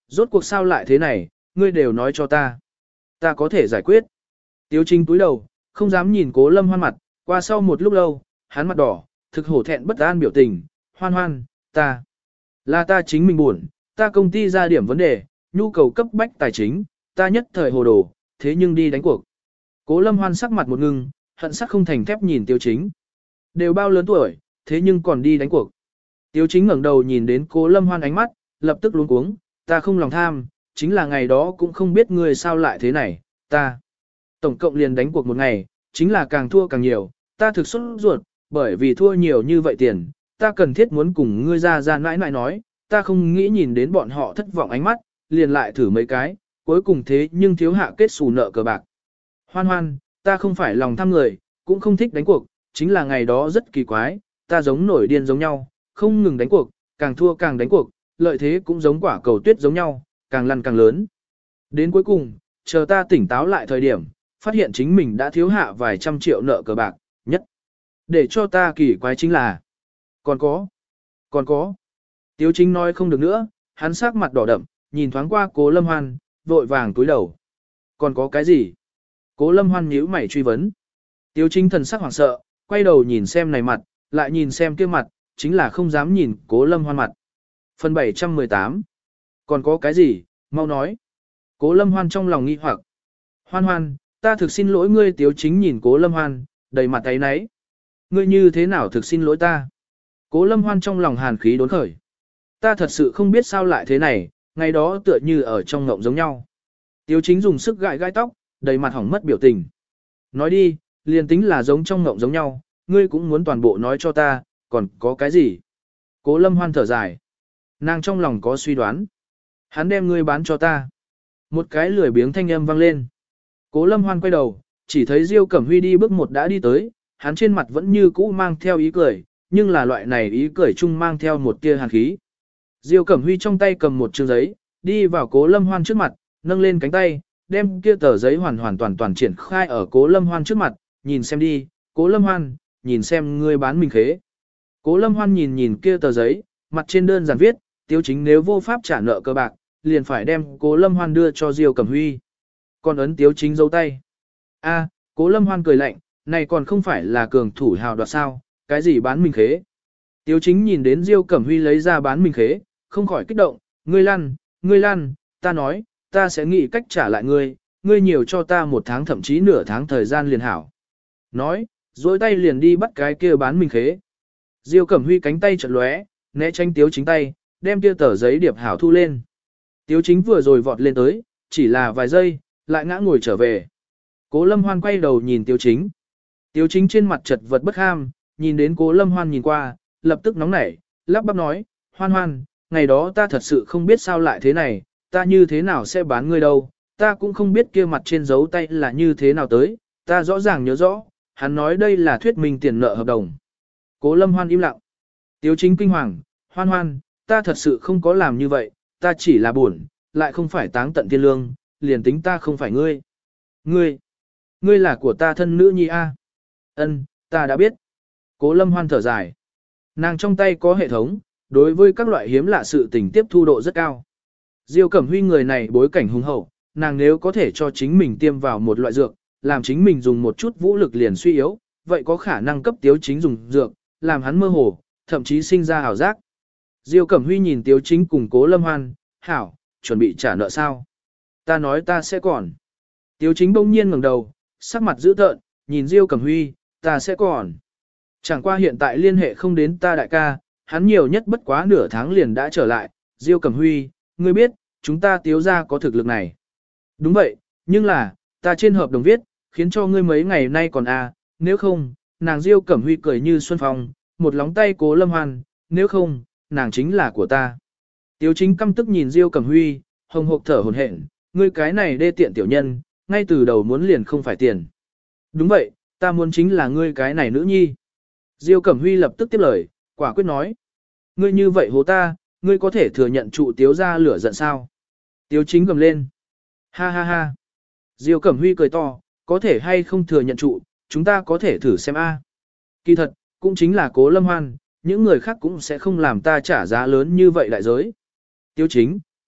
A: Rốt cuộc sao lại thế này, ngươi đều nói cho ta. Ta có thể giải quyết. Tiếu chính túi đầu, không dám nhìn cố lâm hoan mặt, qua sau một lúc lâu, hắn mặt đỏ, thực hổ thẹn bất an biểu tình, hoan hoan, ta. Là ta chính mình buồn, ta công ty ra điểm vấn đề, nhu cầu cấp bách tài chính, ta nhất thời hồ đồ, thế nhưng đi đánh cuộc. Cố lâm hoan sắc mặt một ngưng, hận sắc không thành thép nhìn tiêu chính. Đều bao lớn tuổi, thế nhưng còn đi đánh cuộc. Tiêu chính ngẩng đầu nhìn đến cố lâm hoan ánh mắt, lập tức luống cuống, ta không lòng tham, chính là ngày đó cũng không biết ngươi sao lại thế này, ta. Tổng cộng liền đánh cuộc một ngày, chính là càng thua càng nhiều, ta thực xuất ruột, bởi vì thua nhiều như vậy tiền, ta cần thiết muốn cùng ngươi ra ra nãi nãi nói, ta không nghĩ nhìn đến bọn họ thất vọng ánh mắt, liền lại thử mấy cái, cuối cùng thế nhưng thiếu hạ kết xù nợ cờ bạc. Hoan hoan, ta không phải lòng tham người, cũng không thích đánh cuộc, chính là ngày đó rất kỳ quái, ta giống nổi điên giống nhau, không ngừng đánh cuộc, càng thua càng đánh cuộc, lợi thế cũng giống quả cầu tuyết giống nhau, càng lăn càng lớn. Đến cuối cùng, chờ ta tỉnh táo lại thời điểm, phát hiện chính mình đã thiếu hạ vài trăm triệu nợ cờ bạc, nhất. Để cho ta kỳ quái chính là, còn có, còn có. Tiếu chính nói không được nữa, hắn sắc mặt đỏ đậm, nhìn thoáng qua cố lâm hoan, vội vàng túi đầu. Còn có cái gì? Cố lâm hoan nhíu mày truy vấn. Tiếu chính thần sắc hoảng sợ, quay đầu nhìn xem này mặt, lại nhìn xem kia mặt, chính là không dám nhìn cố lâm hoan mặt. Phần bảy trăm mười tám. Còn có cái gì, mau nói. Cố lâm hoan trong lòng nghi hoặc. Hoan hoan, ta thực xin lỗi ngươi. Tiếu chính nhìn cố lâm hoan, đầy mặt ấy nấy. Ngươi như thế nào thực xin lỗi ta? Cố lâm hoan trong lòng hàn khí đốn khởi. Ta thật sự không biết sao lại thế này, ngày đó tựa như ở trong ngộng giống nhau. Tiếu chính dùng sức gãi gãi tóc, đầy mặt hỏng mất biểu tình. Nói đi, liền tính là giống trong ngộng giống nhau, ngươi cũng muốn toàn bộ nói cho ta, còn có cái gì? Cố lâm hoan thở dài. Nàng trong lòng có suy đoán. Hắn đem ngươi bán cho ta. Một cái lười biếng thanh âm vang lên. Cố lâm hoan quay đầu, chỉ thấy Diêu Cẩm Huy đi bước một đã đi tới, hắn trên mặt vẫn như cũ mang theo ý cười, nhưng là loại này ý cười chung mang theo một tia hàn khí. Diêu Cẩm Huy trong tay cầm một chương giấy, đi vào cố lâm hoan trước mặt, nâng lên cánh tay, đem kia tờ giấy hoàn hoàn toàn toàn triển khai ở cố lâm hoan trước mặt, nhìn xem đi, cố lâm hoan, nhìn xem ngươi bán mình khế. Cố lâm hoan nhìn nhìn kia tờ giấy, mặt trên đơn giản viết, Tiếu chính nếu vô pháp trả nợ cơ bạc, liền phải đem cố lâm hoan đưa cho Diêu Cẩm Huy. Còn ấn Tiếu chính dấu tay. A, cố lâm hoan cười lạnh, này còn không phải là cường thủ hào đoạt sao, cái gì bán mình khế. Tiếu chính nhìn đến Diêu Cẩm Huy lấy ra bán mình khế, không khỏi kích động, ngươi lăn, ngươi lăn, ta nói, ta sẽ nghĩ cách trả lại ngươi, ngươi nhiều cho ta một tháng thậm chí nửa tháng thời gian liền hảo. Nói, dối tay liền đi bắt cái kia bán mình khế. Diêu Cẩm Huy cánh tay chợt lóe, né tránh Tiếu chính tay, đem kia tờ giấy điệp hảo thu lên. Tiếu chính vừa rồi vọt lên tới, chỉ là vài giây, lại ngã ngồi trở về. Cố Lâm Hoan quay đầu nhìn Tiếu chính. Tiếu chính trên mặt chật vật bất ham, nhìn đến Cố Lâm Hoan nhìn qua, lập tức nóng nảy, lắp bắp nói, Hoan Hoan, ngày đó ta thật sự không biết sao lại thế này, ta như thế nào sẽ bán ngươi đâu, ta cũng không biết kia mặt trên dấu tay là như thế nào tới, ta rõ ràng nhớ rõ, hắn nói đây là thuyết minh tiền nợ hợp đồng. Cố Lâm Hoan im lặng. Tiếu chính kinh hoàng, Hoan Hoan, ta thật sự không có làm như vậy, ta chỉ là buồn, lại không phải táng tận thiên lương, liền tính ta không phải ngươi. Ngươi, ngươi là của ta thân nữ nhi a. Ân, ta đã biết. Cố Lâm Hoan thở dài. Nàng trong tay có hệ thống, đối với các loại hiếm lạ sự tình tiếp thu độ rất cao. Diêu Cẩm Huy người này bối cảnh hùng hậu, nàng nếu có thể cho chính mình tiêm vào một loại dược, làm chính mình dùng một chút vũ lực liền suy yếu, vậy có khả năng cấp Tiếu chính dùng dược, làm hắn mơ hồ, thậm chí sinh ra ảo giác. Diêu Cẩm Huy nhìn Tiếu chính cùng Cố Lâm Hoan, hảo, chuẩn bị trả nợ sao? Ta nói ta sẽ còn. Tiếu chính bỗng nhiên ngẩng đầu, sắc mặt dữ tợn, nhìn Diêu Cẩm Huy, ta sẽ còn. Chẳng qua hiện tại liên hệ không đến ta đại ca, hắn nhiều nhất bất quá nửa tháng liền đã trở lại. Diêu Cẩm Huy, ngươi biết, chúng ta Tiếu gia có thực lực này. Đúng vậy, nhưng là, ta trên hợp đồng viết, khiến cho ngươi mấy ngày nay còn à, nếu không, nàng Diêu Cẩm Huy cười như xuân phong, một lóng tay Cố Lâm Hoan, nếu không, nàng chính là của ta. Tiếu chính căm tức nhìn Diêu Cẩm Huy, hồng hộc thở hổn hển, ngươi cái này đê tiện tiểu nhân, ngay từ đầu muốn liền không phải tiền. Đúng vậy, ta muốn chính là ngươi cái này nữ nhi. Diêu Cẩm Huy lập tức tiếp lời, quả quyết nói. Ngươi như vậy hố ta, ngươi có thể thừa nhận trụ Tiếu ra lửa giận sao? Tiếu chính gầm lên. Ha ha ha. Diêu Cẩm Huy cười to, có thể hay không thừa nhận trụ, chúng ta có thể thử xem a. Kỳ thật, cũng chính là Cố Lâm Hoan, những người khác cũng sẽ không làm ta trả giá lớn như vậy đại giới. Tiếu chính,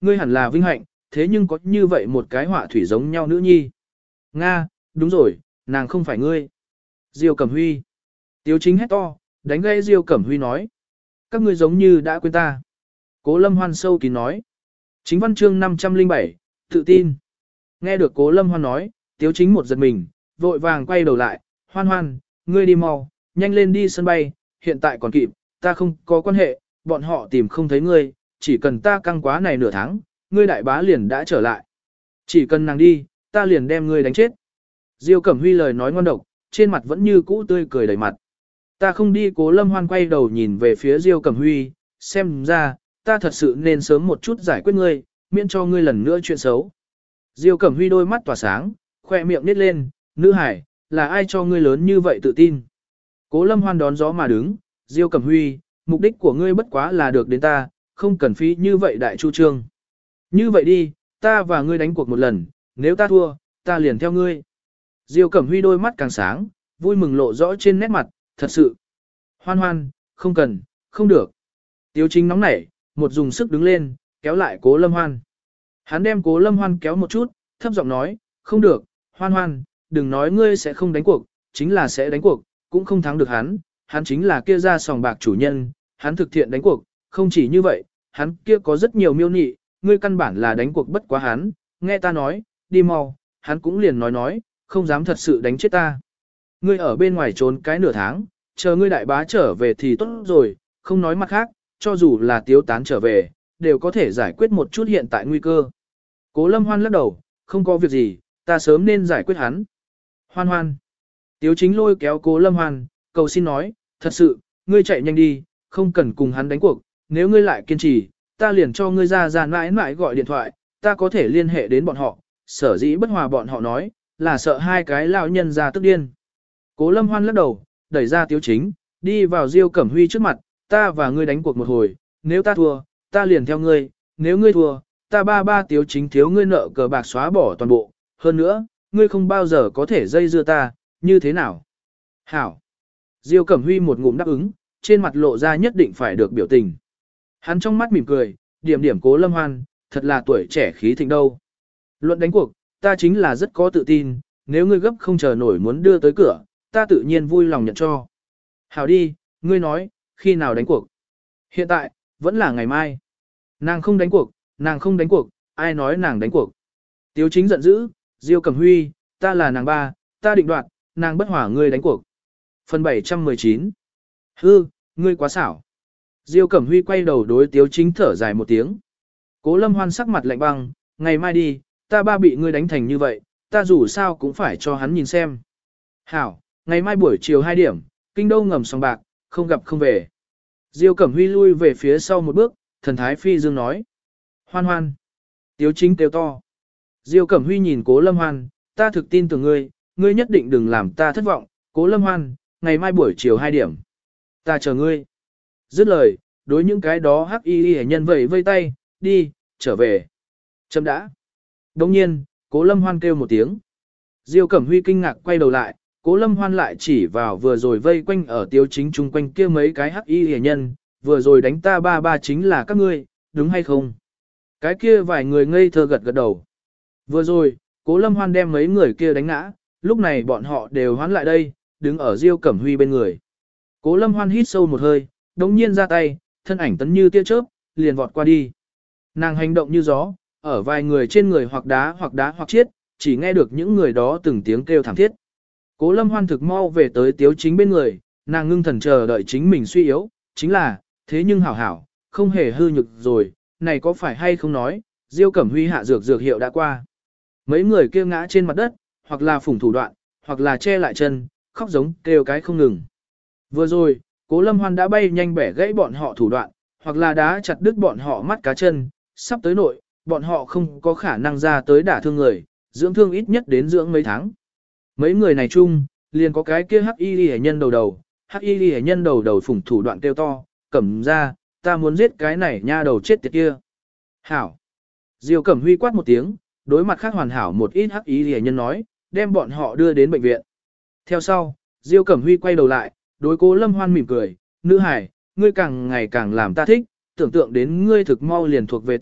A: Ngươi hẳn là vinh hạnh, thế nhưng có như vậy một cái họa thủy giống nhau nữ nhi. Nga, đúng rồi, nàng không phải ngươi. Diêu Cẩm Huy. Tiếu chính hét to, đánh gây Diêu Cẩm Huy nói. Các ngươi giống như đã quên ta. Cố Lâm Hoan sâu kín nói. Chính văn chương năm trăm lẻ bảy, tự tin. Nghe được Cố Lâm Hoan nói, Tiếu chính một giật mình, vội vàng quay đầu lại. Hoan hoan, ngươi đi mau, nhanh lên đi sân bay, hiện tại còn kịp, ta không có quan hệ, bọn họ tìm không thấy ngươi, chỉ cần ta căng quá này nửa tháng, ngươi đại bá liền đã trở lại. Chỉ cần nàng đi, ta liền đem ngươi đánh chết. Diêu Cẩm Huy lời nói ngon độc, trên mặt vẫn như cũ tươi cười đầy mặt. Ta không đi. Cố Lâm Hoan quay đầu nhìn về phía Diêu Cẩm Huy, xem ra, ta thật sự nên sớm một chút giải quyết ngươi, miễn cho ngươi lần nữa chuyện xấu. Diêu Cẩm Huy đôi mắt tỏa sáng, khoe miệng nít lên, nữ hải, là ai cho ngươi lớn như vậy tự tin. Cố Lâm Hoan đón gió mà đứng, Diêu Cẩm Huy, mục đích của ngươi bất quá là được đến ta, không cần phí như vậy đại chu trương. Như vậy đi, ta và ngươi đánh cuộc một lần, nếu ta thua, ta liền theo ngươi. Diêu Cẩm Huy đôi mắt càng sáng, vui mừng lộ rõ trên nét mặt, thật sự. Hoan hoan, không cần, không được. Tiếu chính nóng nảy, một dùng sức đứng lên, kéo lại Cố Lâm Hoan. Hắn đem Cố Lâm Hoan kéo một chút, thấp giọng nói, không được, hoan hoan, đừng nói ngươi sẽ không đánh cuộc, chính là sẽ đánh cuộc, cũng không thắng được hắn, hắn chính là kia ra sòng bạc chủ nhân, hắn thực thiện đánh cuộc, không chỉ như vậy, hắn kia có rất nhiều miêu nị, ngươi căn bản là đánh cuộc bất quá hắn, nghe ta nói, đi mau, hắn cũng liền nói nói, không dám thật sự đánh chết ta. Ngươi ở bên ngoài trốn cái nửa tháng, chờ ngươi đại bá trở về thì tốt rồi, không nói mặt khác, cho dù là tiếu tán trở về, đều có thể giải quyết một chút hiện tại nguy cơ. Cố Lâm Hoan lắc đầu, không có việc gì, ta sớm nên giải quyết hắn. Hoan hoan. Tiếu chính lôi kéo Cố Lâm Hoan, cầu xin nói, thật sự, ngươi chạy nhanh đi, không cần cùng hắn đánh cuộc, nếu ngươi lại kiên trì, ta liền cho ngươi ra ra mãi mãi gọi điện thoại, ta có thể liên hệ đến bọn họ, sở dĩ bất hòa bọn họ nói, là sợ hai cái lão nhân ra tức điên. Cố Lâm Hoan lắc đầu, đẩy ra Tiếu chính, đi vào Diêu Cẩm Huy trước mặt, ta và ngươi đánh cuộc một hồi, nếu ta thua, ta liền theo ngươi, nếu ngươi thua, ta ba ba Tiếu chính thiếu ngươi nợ cờ bạc xóa bỏ toàn bộ, hơn nữa, ngươi không bao giờ có thể dây dưa ta, như thế nào? Hảo. Diêu Cẩm Huy một ngụm đáp ứng, trên mặt lộ ra nhất định phải được biểu tình. Hắn trong mắt mỉm cười, điểm điểm Cố Lâm Hoan, thật là tuổi trẻ khí thịnh đâu. Luận đánh cuộc, ta chính là rất có tự tin, nếu ngươi gấp không chờ nổi muốn đưa tới cửa, ta tự nhiên vui lòng nhận cho. Hảo đi, ngươi nói, khi nào đánh cuộc? Hiện tại, vẫn là ngày mai. Nàng không đánh cuộc, nàng không đánh cuộc, ai nói nàng đánh cuộc? Tiếu chính giận dữ, Diêu Cẩm Huy, ta là nàng ba, ta định đoạt, nàng bất hỏa ngươi đánh cuộc. Phần bảy trăm mười chín. Hư, ngươi quá xảo. Diêu Cẩm Huy quay đầu đối Tiếu chính thở dài một tiếng. Cố Lâm Hoan sắc mặt lạnh băng, ngày mai đi, ta ba bị ngươi đánh thành như vậy, ta dù sao cũng phải cho hắn nhìn xem. Hảo, ngày mai buổi chiều hai điểm, kinh đô ngầm sòng bạc, không gặp không về. Diêu Cẩm Huy lui về phía sau một bước, thần thái phi dương nói. Hoan hoan. Tiếu chính kêu to. Diêu Cẩm Huy nhìn Cố Lâm Hoan, ta thực tin tưởng ngươi, ngươi nhất định đừng làm ta thất vọng, Cố Lâm Hoan, ngày mai buổi chiều hai điểm. Ta chờ ngươi. Dứt lời, đối những cái đó hắc y y nhân vẫy vây tay, đi, trở về. Chấm đã. Đồng nhiên, Cố Lâm Hoan kêu một tiếng. Diêu Cẩm Huy kinh ngạc quay đầu lại, Cố Lâm Hoan lại chỉ vào vừa rồi vây quanh ở Tiếu chính chung quanh kia mấy cái hắc y y nhân, vừa rồi đánh ta ba ba chính là các ngươi, đúng hay không? Cái kia vài người ngây thơ gật gật đầu. Vừa rồi, Cố Lâm Hoan đem mấy người kia đánh ngã, lúc này bọn họ đều hoán lại đây, đứng ở Diêu Cẩm Huy bên người. Cố Lâm Hoan hít sâu một hơi, đống nhiên ra tay, thân ảnh tấn như tia chớp, liền vọt qua đi. Nàng hành động như gió, ở vài người trên người hoặc đá hoặc đá hoặc chiết, chỉ nghe được những người đó từng tiếng kêu thảm thiết. Cố Lâm Hoan thực mau về tới Tiếu chính bên người, nàng ngưng thần chờ đợi chính mình suy yếu, chính là, thế nhưng hảo hảo, không hề hư nhược rồi, này có phải hay không nói, Diêu Cẩm Huy hạ dược dược hiệu đã qua. Mấy người kia ngã trên mặt đất, hoặc là phủng thủ đoạn, hoặc là che lại chân, khóc giống kêu cái không ngừng. Vừa rồi, Cố Lâm Hoan đã bay nhanh bẻ gãy bọn họ thủ đoạn, hoặc là đá chặt đứt bọn họ mắt cá chân, sắp tới nội, bọn họ không có khả năng ra tới đả thương người, dưỡng thương ít nhất đến dưỡng mấy tháng. Mấy người này chung, liền có cái kia hắc y liễu nhân đầu đầu, hắc y liễu nhân đầu đầu phủng thủ đoạn kêu to, cẩm ra, ta muốn giết cái này nha đầu chết tiệt kia. Hảo. Diêu Cẩm Huy quát một tiếng, đối mặt khác hoàn hảo một ít hắc y liễu nhân nói, đem bọn họ đưa đến bệnh viện. Theo sau, Diêu Cẩm Huy quay đầu lại, đối Cố Lâm Hoan mỉm cười, nữ hải, ngươi càng ngày càng làm ta thích, tưởng tượng đến ngươi thực mau liền thuộc về ta,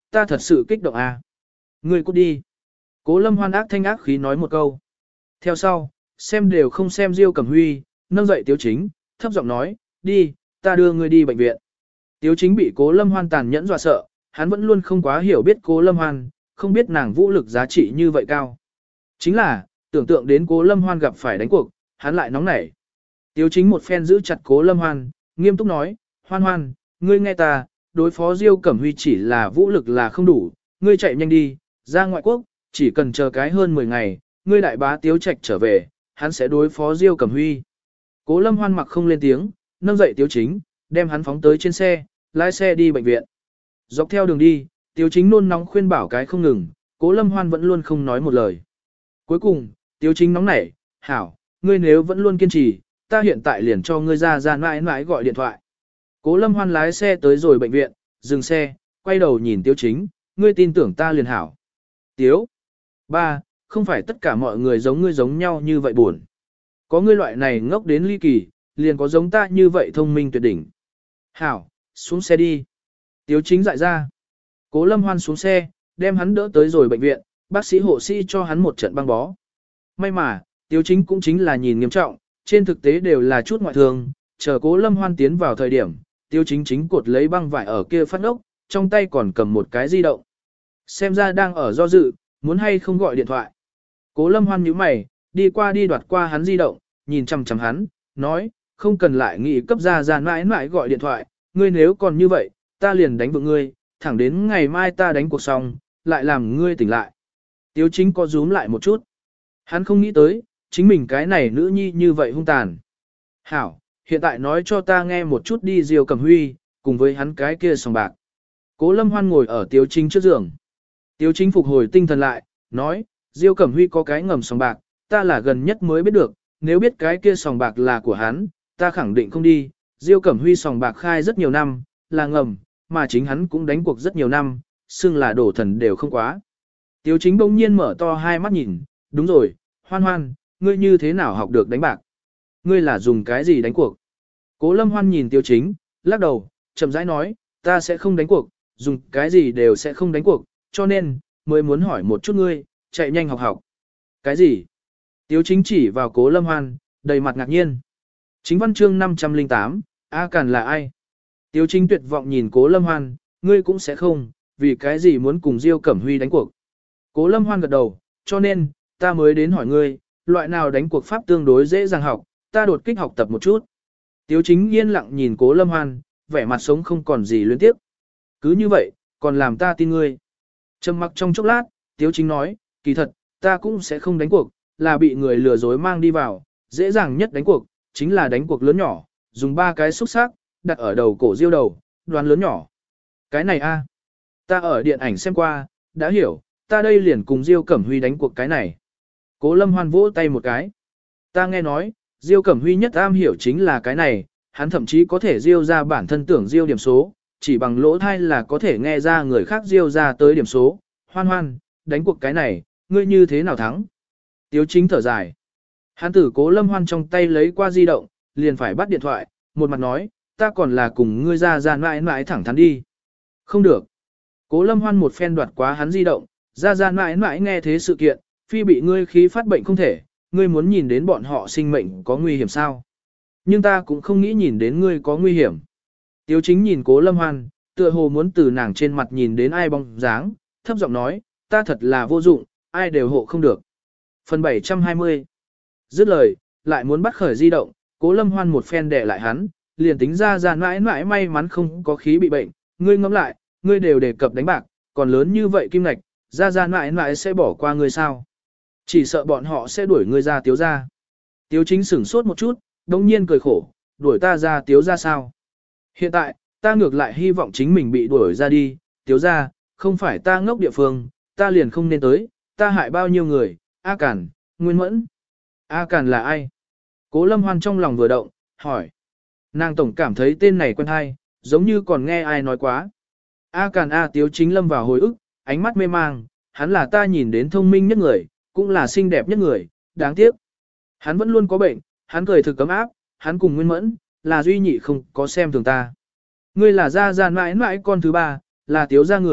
A: ta thật sự kích động à. Ngươi cút đi. Cố Lâm Hoan ác thanh ác khí nói một câu. Theo sau, xem đều không xem Diêu Cẩm Huy, nâng dậy Tiếu Chính, thấp giọng nói, đi, ta đưa ngươi đi bệnh viện. Tiếu Chính bị Cố Lâm Hoan tàn nhẫn dọa sợ, hắn vẫn luôn không quá hiểu biết Cố Lâm Hoan, không biết nàng vũ lực giá trị như vậy cao. Chính là, tưởng tượng đến Cố Lâm Hoan gặp phải đánh cuộc, hắn lại nóng nảy. Tiếu Chính một phen giữ chặt Cố Lâm Hoan, nghiêm túc nói, Hoan Hoan, ngươi nghe ta, đối phó Diêu Cẩm Huy chỉ là vũ lực là không đủ, ngươi chạy nhanh đi, ra ngoại quốc, chỉ cần chờ cái hơn mười ngày, ngươi đại bá Tiếu Trạch trở về, hắn sẽ đối phó Diêu Cẩm Huy. Cố Lâm Hoan mặc không lên tiếng, nâng dậy Tiếu Chính, đem hắn phóng tới trên xe, lái xe đi bệnh viện. Dọc theo đường đi, Tiếu Chính nôn nóng khuyên bảo cái không ngừng, Cố Lâm Hoan vẫn luôn không nói một lời. Cuối cùng, Tiếu Chính nóng nảy, hảo, ngươi nếu vẫn luôn kiên trì, ta hiện tại liền cho ngươi ra ra mãi mãi gọi điện thoại. Cố Lâm Hoan lái xe tới rồi bệnh viện, dừng xe, quay đầu nhìn Tiếu Chính, ngươi tin tưởng ta liền hảo. Tiếu, ba, không phải tất cả mọi người giống ngươi giống nhau như vậy buồn. Có ngươi loại này ngốc đến ly kỳ, liền có giống ta như vậy thông minh tuyệt đỉnh. Hảo, xuống xe đi. Tiếu Chính dại ra. Cố Lâm Hoan xuống xe, đem hắn đỡ tới rồi bệnh viện, bác sĩ hộ sĩ cho hắn một trận băng bó. May mà, Tiếu Chính cũng chính là nhìn nghiêm trọng, trên thực tế đều là chút ngoại thương, chờ Cố Lâm Hoan tiến vào thời điểm, Tiếu Chính chính cột lấy băng vải ở kia phát ốc, trong tay còn cầm một cái di động. Xem ra đang ở do dự, muốn hay không gọi điện thoại. Cố Lâm Hoan nhíu mày, đi qua đi đoạt qua hắn di động, nhìn chằm chằm hắn, nói, không cần lại nghĩ cấp ra ra mãi mãi gọi điện thoại, ngươi nếu còn như vậy, ta liền đánh vượng ngươi, thẳng đến ngày mai ta đánh cuộc xong, lại làm ngươi tỉnh lại. Tiếu Chính có rúm lại một chút. Hắn không nghĩ tới, chính mình cái này nữ nhi như vậy hung tàn. Hảo, hiện tại nói cho ta nghe một chút đi Diêu Cẩm Huy, cùng với hắn cái kia sòng bạc. Cố Lâm Hoan ngồi ở Tiếu Chính trước giường. Tiếu Chính phục hồi tinh thần lại, nói, Diêu Cẩm Huy có cái ngầm sòng bạc, ta là gần nhất mới biết được, nếu biết cái kia sòng bạc là của hắn, ta khẳng định không đi. Diêu Cẩm Huy sòng bạc khai rất nhiều năm, là ngầm, mà chính hắn cũng đánh cuộc rất nhiều năm, xưng là đổ thần đều không quá. Tiếu Chính bỗng nhiên mở to hai mắt nhìn, đúng rồi, Hoan Hoan, ngươi như thế nào học được đánh bạc? Ngươi là dùng cái gì đánh cuộc? Cố Lâm Hoan nhìn Tiếu Chính, lắc đầu, chậm rãi nói, ta sẽ không đánh cuộc, dùng cái gì đều sẽ không đánh cuộc, cho nên, mới muốn hỏi một chút ngươi, chạy nhanh học học. Cái gì? Tiếu Chính chỉ vào Cố Lâm Hoan, đầy mặt ngạc nhiên. Chính văn chương năm trăm lẻ tám, A Càn là ai? Tiếu Chính tuyệt vọng nhìn Cố Lâm Hoan, ngươi cũng sẽ không, vì cái gì muốn cùng Diêu Cẩm Huy đánh cuộc. Cố Lâm Hoan gật đầu, cho nên, ta mới đến hỏi ngươi, loại nào đánh cuộc pháp tương đối dễ dàng học, ta đột kích học tập một chút. Tiếu Chính yên lặng nhìn Cố Lâm Hoan, vẻ mặt sống không còn gì luyến tiếp. Cứ như vậy, còn làm ta tin ngươi. Trầm mặc trong chốc lát, Tiếu Chính nói, kỳ thật, ta cũng sẽ không đánh cuộc, là bị người lừa dối mang đi vào, dễ dàng nhất đánh cuộc, chính là đánh cuộc lớn nhỏ, dùng ba cái xúc sắc, đặt ở đầu cổ Diêu đầu, đoán lớn nhỏ. Cái này a, ta ở điện ảnh xem qua, đã hiểu, ta đây liền cùng Diêu Cẩm Huy đánh cuộc cái này. Cố Lâm Hoan vỗ tay một cái. Ta nghe nói, Diêu Cẩm Huy nhất am hiểu chính là cái này, hắn thậm chí có thể diêu ra bản thân tưởng diêu điểm số, chỉ bằng lỗ thai là có thể nghe ra người khác diêu ra tới điểm số. Hoan Hoan, đánh cuộc cái này, ngươi như thế nào thắng? Tiếu Chính thở dài. Hắn tử Cố Lâm Hoan trong tay lấy qua di động, liền phải bắt điện thoại, một mặt nói, ta còn là cùng ngươi ra ra mãi mãi thẳng thắn đi. Không được. Cố Lâm Hoan một phen đoạt quá hắn di động, ra ra mãi mãi nghe thế sự kiện, phi bị ngươi khí phát bệnh không thể, ngươi muốn nhìn đến bọn họ sinh mệnh có nguy hiểm sao? Nhưng ta cũng không nghĩ nhìn đến ngươi có nguy hiểm. Tiếu Chính nhìn Cố Lâm Hoan, tựa hồ muốn từ nàng trên mặt nhìn đến ai bóng dáng, thấp giọng nói, ta thật là vô dụng, ai đều hộ không được. Phần bảy trăm hai mươi. Dứt lời, lại muốn bắt khởi di động, Cố Lâm Hoan một phen đè lại hắn, liền tính ra ra mãi mãi may mắn không có khí bị bệnh, ngươi ngẫm lại, ngươi đều đề cập đánh bạc, còn lớn như vậy kim ngạch, ra ra mãi mãi sẽ bỏ qua ngươi sao? Chỉ sợ bọn họ sẽ đuổi ngươi ra Tiếu ra. Tiếu Chính sửng sốt một chút, đồng nhiên cười khổ, đuổi ta ra Tiếu ra sao? Hiện tại, ta ngược lại hy vọng chính mình bị đuổi ra đi, Tiếu ra, không phải ta ngốc địa phương, ta liền không nên tới, ta hại bao nhiêu người, A Càn, Nguyên Mẫn. A Càn là ai? Cố Lâm Hoan trong lòng vừa động, hỏi. Nàng tổng cảm thấy tên này quen hay, giống như còn nghe ai nói quá. A Càn A Tiếu Chính lâm vào hồi ức, ánh mắt mê mang, hắn là ta nhìn đến thông minh nhất người, cũng là xinh đẹp nhất người, đáng tiếc. Hắn vẫn luôn có bệnh, hắn cười thực cấm áp, hắn cùng Nguyên Mẫn, là duy nhị không có xem thường ta. Ngươi là gia gia mãi mãi con thứ ba, là Tiếu gia người,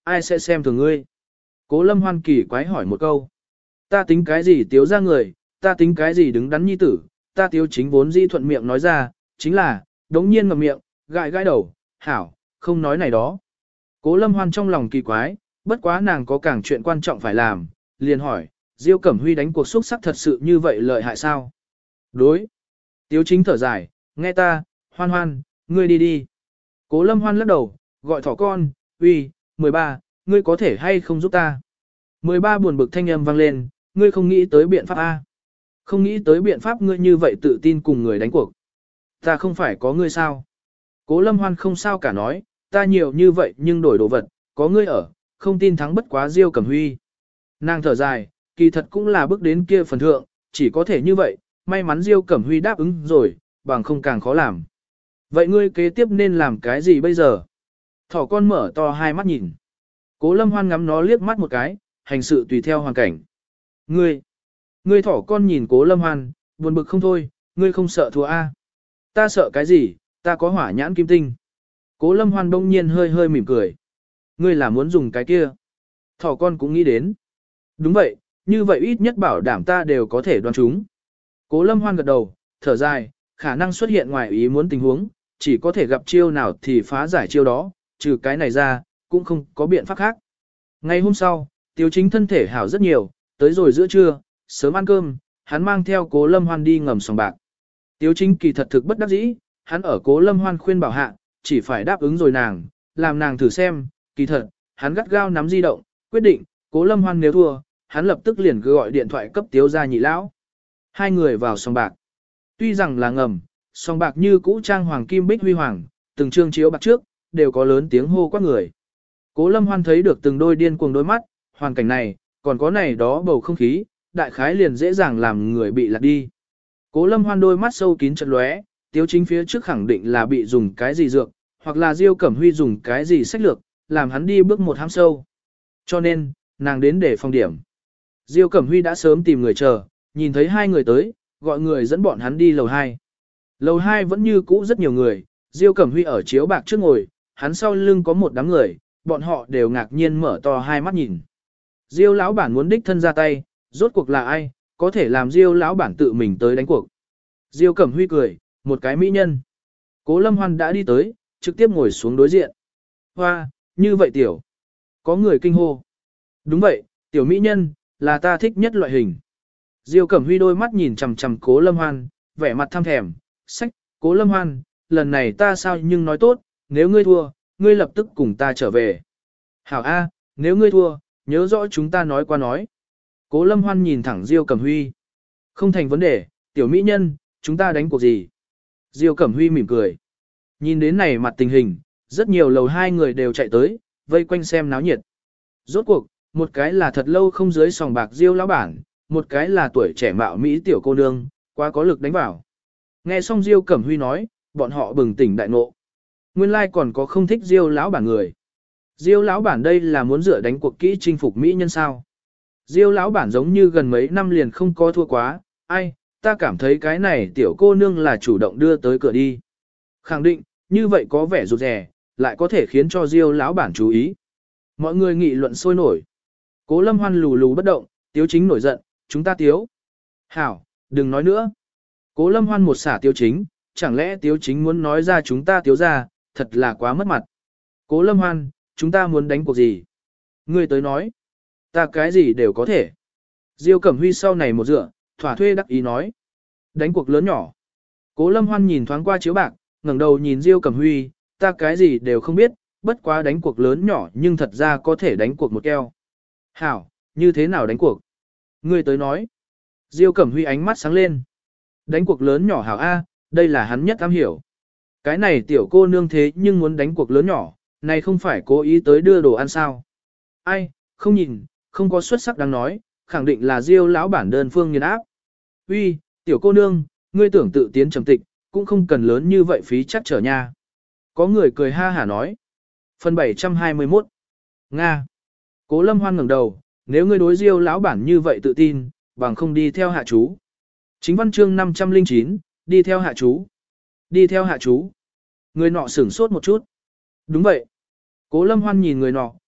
A: ai sẽ xem thường ngươi? Cố Lâm Hoan kỳ quái hỏi một câu. Ta tính cái gì tiếu ra người, ta tính cái gì đứng đắn nhi tử, ta tiếu chính vốn di thuận miệng nói ra, chính là, đống nhiên ngậm miệng, gãi gãi đầu, hảo, không nói này đó. Cố Lâm Hoan trong lòng kỳ quái, bất quá nàng có càng chuyện quan trọng phải làm, liền hỏi, Diêu Cẩm Huy đánh cuộc xúc sắc thật sự như vậy lợi hại sao? Đối. Tiếu chính thở dài, nghe ta, Hoan Hoan, ngươi đi đi. Cố Lâm Hoan lắc đầu, gọi thỏ con, uy, mười ba, ngươi có thể hay không giúp ta? mười ba buồn bực thanh âm vang lên, ngươi không nghĩ tới biện pháp A. Không nghĩ tới biện pháp ngươi như vậy tự tin cùng người đánh cuộc. Ta không phải có ngươi sao? Cố Lâm Hoan không sao cả nói, ta nhiều như vậy nhưng đổi đồ vật, có ngươi ở, không tin thắng bất quá Diêu Cẩm Huy. Nàng thở dài, kỳ thật cũng là bước đến kia phần thượng, chỉ có thể như vậy, may mắn Diêu Cẩm Huy đáp ứng rồi, bằng không càng khó làm. Vậy ngươi kế tiếp nên làm cái gì bây giờ? Thỏ con mở to hai mắt nhìn. Cố Lâm Hoan ngắm nó liếc mắt một cái, hành sự tùy theo hoàn cảnh. Ngươi, ngươi thỏ con nhìn Cố Lâm Hoan, buồn bực không thôi, ngươi không sợ thua a? Ta sợ cái gì, ta có hỏa nhãn kim tinh. Cố Lâm Hoan đông nhiên hơi hơi mỉm cười. Ngươi là muốn dùng cái kia. Thỏ con cũng nghĩ đến. Đúng vậy, như vậy ít nhất bảo đảm ta đều có thể đoán chúng. Cố Lâm Hoan gật đầu, thở dài, khả năng xuất hiện ngoài ý muốn tình huống, chỉ có thể gặp chiêu nào thì phá giải chiêu đó, trừ cái này ra, cũng không có biện pháp khác. Ngày hôm sau, Tiếu Chính thân thể hảo rất nhiều, tới rồi giữa trưa, sớm ăn cơm, hắn mang theo Cố Lâm Hoan đi ngầm sòng bạc. Tiếu Chính kỳ thật thực bất đắc dĩ, hắn ở Cố Lâm Hoan khuyên bảo hạ, chỉ phải đáp ứng rồi nàng, làm nàng thử xem, kỳ thật, hắn gắt gao nắm di động, quyết định, Cố Lâm Hoan nếu thua, hắn lập tức liền gọi điện thoại cấp Tiếu gia nhị lão. Hai người vào sòng bạc. Tuy rằng là ngầm, sòng bạc như cũ trang hoàng kim bích huy hoàng, từng trương chiếu bạc trước, đều có lớn tiếng hô quát người. Cố Lâm Hoan thấy được từng đôi điên cuồng đôi mắt, hoàn cảnh này, còn có này đó bầu không khí, đại khái liền dễ dàng làm người bị lạc đi. Cố Lâm Hoan đôi mắt sâu kín chật lóe, Tiếu Chính phía trước khẳng định là bị dùng cái gì dược, hoặc là Diêu Cẩm Huy dùng cái gì sách lược, làm hắn đi bước một hám sâu. Cho nên, nàng đến để phòng điểm. Diêu Cẩm Huy đã sớm tìm người chờ, nhìn thấy hai người tới, gọi người dẫn bọn hắn đi lầu hai. Lầu hai vẫn như cũ rất nhiều người, Diêu Cẩm Huy ở chiếu bạc trước ngồi, hắn sau lưng có một đám người, bọn họ đều ngạc nhiên mở to hai mắt nhìn. Diêu lão bản muốn đích thân ra tay, rốt cuộc là ai, có thể làm Diêu lão bản tự mình tới đánh cuộc. Diêu Cẩm Huy cười, một cái mỹ nhân. Cố Lâm Hoan đã đi tới, trực tiếp ngồi xuống đối diện. Hoa, như vậy tiểu. Có người kinh hô. Đúng vậy, tiểu mỹ nhân, là ta thích nhất loại hình. Diêu Cẩm Huy đôi mắt nhìn chằm chằm Cố Lâm Hoan, vẻ mặt tham thèm. Sách, Cố Lâm Hoan, lần này ta sao nhưng nói tốt, nếu ngươi thua, ngươi lập tức cùng ta trở về. Hảo A, nếu ngươi thua, nhớ rõ chúng ta nói qua nói. Cố Lâm Hoan nhìn thẳng Diêu Cẩm Huy. Không thành vấn đề, tiểu mỹ nhân, chúng ta đánh cuộc gì? Diêu Cẩm Huy mỉm cười. Nhìn đến này mặt tình hình, rất nhiều lầu hai người đều chạy tới, vây quanh xem náo nhiệt. Rốt cuộc, một cái là thật lâu không dưới sòng bạc Diêu lão bản, một cái là tuổi trẻ mạo Mỹ tiểu cô nương, quá có lực đánh vào. Nghe xong Diêu Cẩm Huy nói, bọn họ bừng tỉnh đại ngộ. Nguyên lai like còn có không thích Diêu lão bản người. Diêu lão bản đây là muốn dựa đánh cuộc kỹ chinh phục Mỹ nhân sao. Diêu lão bản giống như gần mấy năm liền không có thua quá, ai, ta cảm thấy cái này tiểu cô nương là chủ động đưa tới cửa đi. Khẳng định, như vậy có vẻ rụt rè, lại có thể khiến cho Diêu lão bản chú ý. Mọi người nghị luận sôi nổi. Cố Lâm Hoan lù lù bất động, Tiếu Chính nổi giận, chúng ta Tiếu. Hảo, đừng nói nữa. Cố Lâm Hoan một xả Tiếu Chính, chẳng lẽ Tiếu Chính muốn nói ra chúng ta Tiếu ra, thật là quá mất mặt. Cố Lâm Hoan, chúng ta muốn đánh cuộc gì? Ngươi tới nói. Ta cái gì đều có thể. Diêu Cẩm Huy sau này một dựa, thỏa thuê đắc ý nói. Đánh cuộc lớn nhỏ. Cố Lâm Hoan nhìn thoáng qua chiếu bạc, ngẩng đầu nhìn Diêu Cẩm Huy, ta cái gì đều không biết, bất quá đánh cuộc lớn nhỏ nhưng thật ra có thể đánh cuộc một keo. Hảo, như thế nào đánh cuộc? Ngươi tới nói. Diêu Cẩm Huy ánh mắt sáng lên. Đánh cuộc lớn nhỏ hảo A, đây là hắn nhất am hiểu. Cái này tiểu cô nương thế nhưng muốn đánh cuộc lớn nhỏ, này không phải cố ý tới đưa đồ ăn sao. Ai, không nhìn, không có xuất sắc đáng nói, khẳng định là Diêu lão bản đơn phương nghiền áp. Uy, tiểu cô nương, ngươi tưởng tự tiến trầm tịch, cũng không cần lớn như vậy phí chắc trở nha. Có người cười ha hả nói. Phần bảy trăm hai mươi mốt. Nga. Cố Lâm Hoan ngẩng đầu, nếu ngươi đối Diêu lão bản như vậy tự tin, bằng không đi theo hạ chú. Chính văn chương năm trăm lẻ chín, đi theo hạ chú. Đi theo hạ chú. Người nọ sửng sốt một chút. Đúng vậy. Cố Lâm Hoan nhìn người nọ,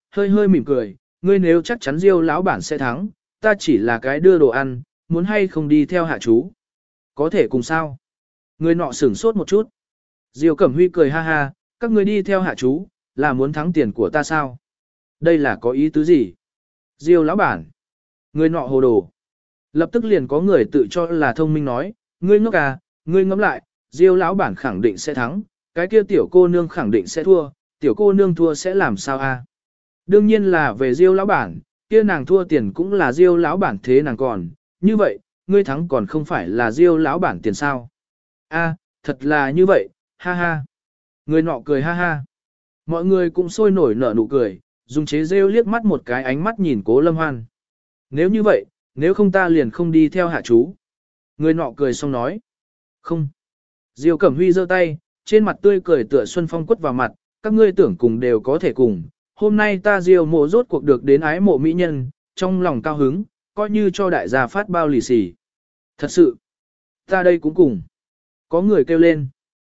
A: hơi hơi mỉm cười, ngươi nếu chắc chắn Diêu lão bản sẽ thắng, ta chỉ là cái đưa đồ ăn, muốn hay không đi theo hạ chú. Có thể cùng sao? Người nọ sửng sốt một chút. Diêu Cẩm Huy cười ha ha, các ngươi đi theo hạ chú, là muốn thắng tiền của ta sao? Đây là có ý tứ gì? Diêu lão bản. Người nọ hồ đồ. Lập tức liền có người tự cho là thông minh nói, ngươi ngốc à, ngươi ngẫm lại, Diêu lão bản khẳng định sẽ thắng, cái kia tiểu cô nương khẳng định sẽ thua, tiểu cô nương thua sẽ làm sao a? À? Đương nhiên là về Diêu lão bản, kia nàng thua tiền cũng là Diêu lão bản thế nàng còn, như vậy, ngươi thắng còn không phải là Diêu lão bản tiền sao? A, à, thật là như vậy, ha ha. Người nọ cười ha ha. Mọi người cũng sôi nổi nở nụ cười, dùng chế rêu liếc mắt một cái ánh mắt nhìn Cố Lâm Hoan. Nếu như vậy, nếu không ta liền không đi theo hạ chú. Người nọ cười xong nói. Không. Diêu Cẩm Huy giơ tay, trên mặt tươi cười tựa xuân phong quất vào mặt, các ngươi tưởng cùng đều có thể cùng. Hôm nay ta Diêu mộ rốt cuộc được đến ái mộ mỹ nhân, trong lòng cao hứng, coi như cho đại gia phát bao lì xì. Thật sự, ta đây cũng cùng. Có người kêu lên.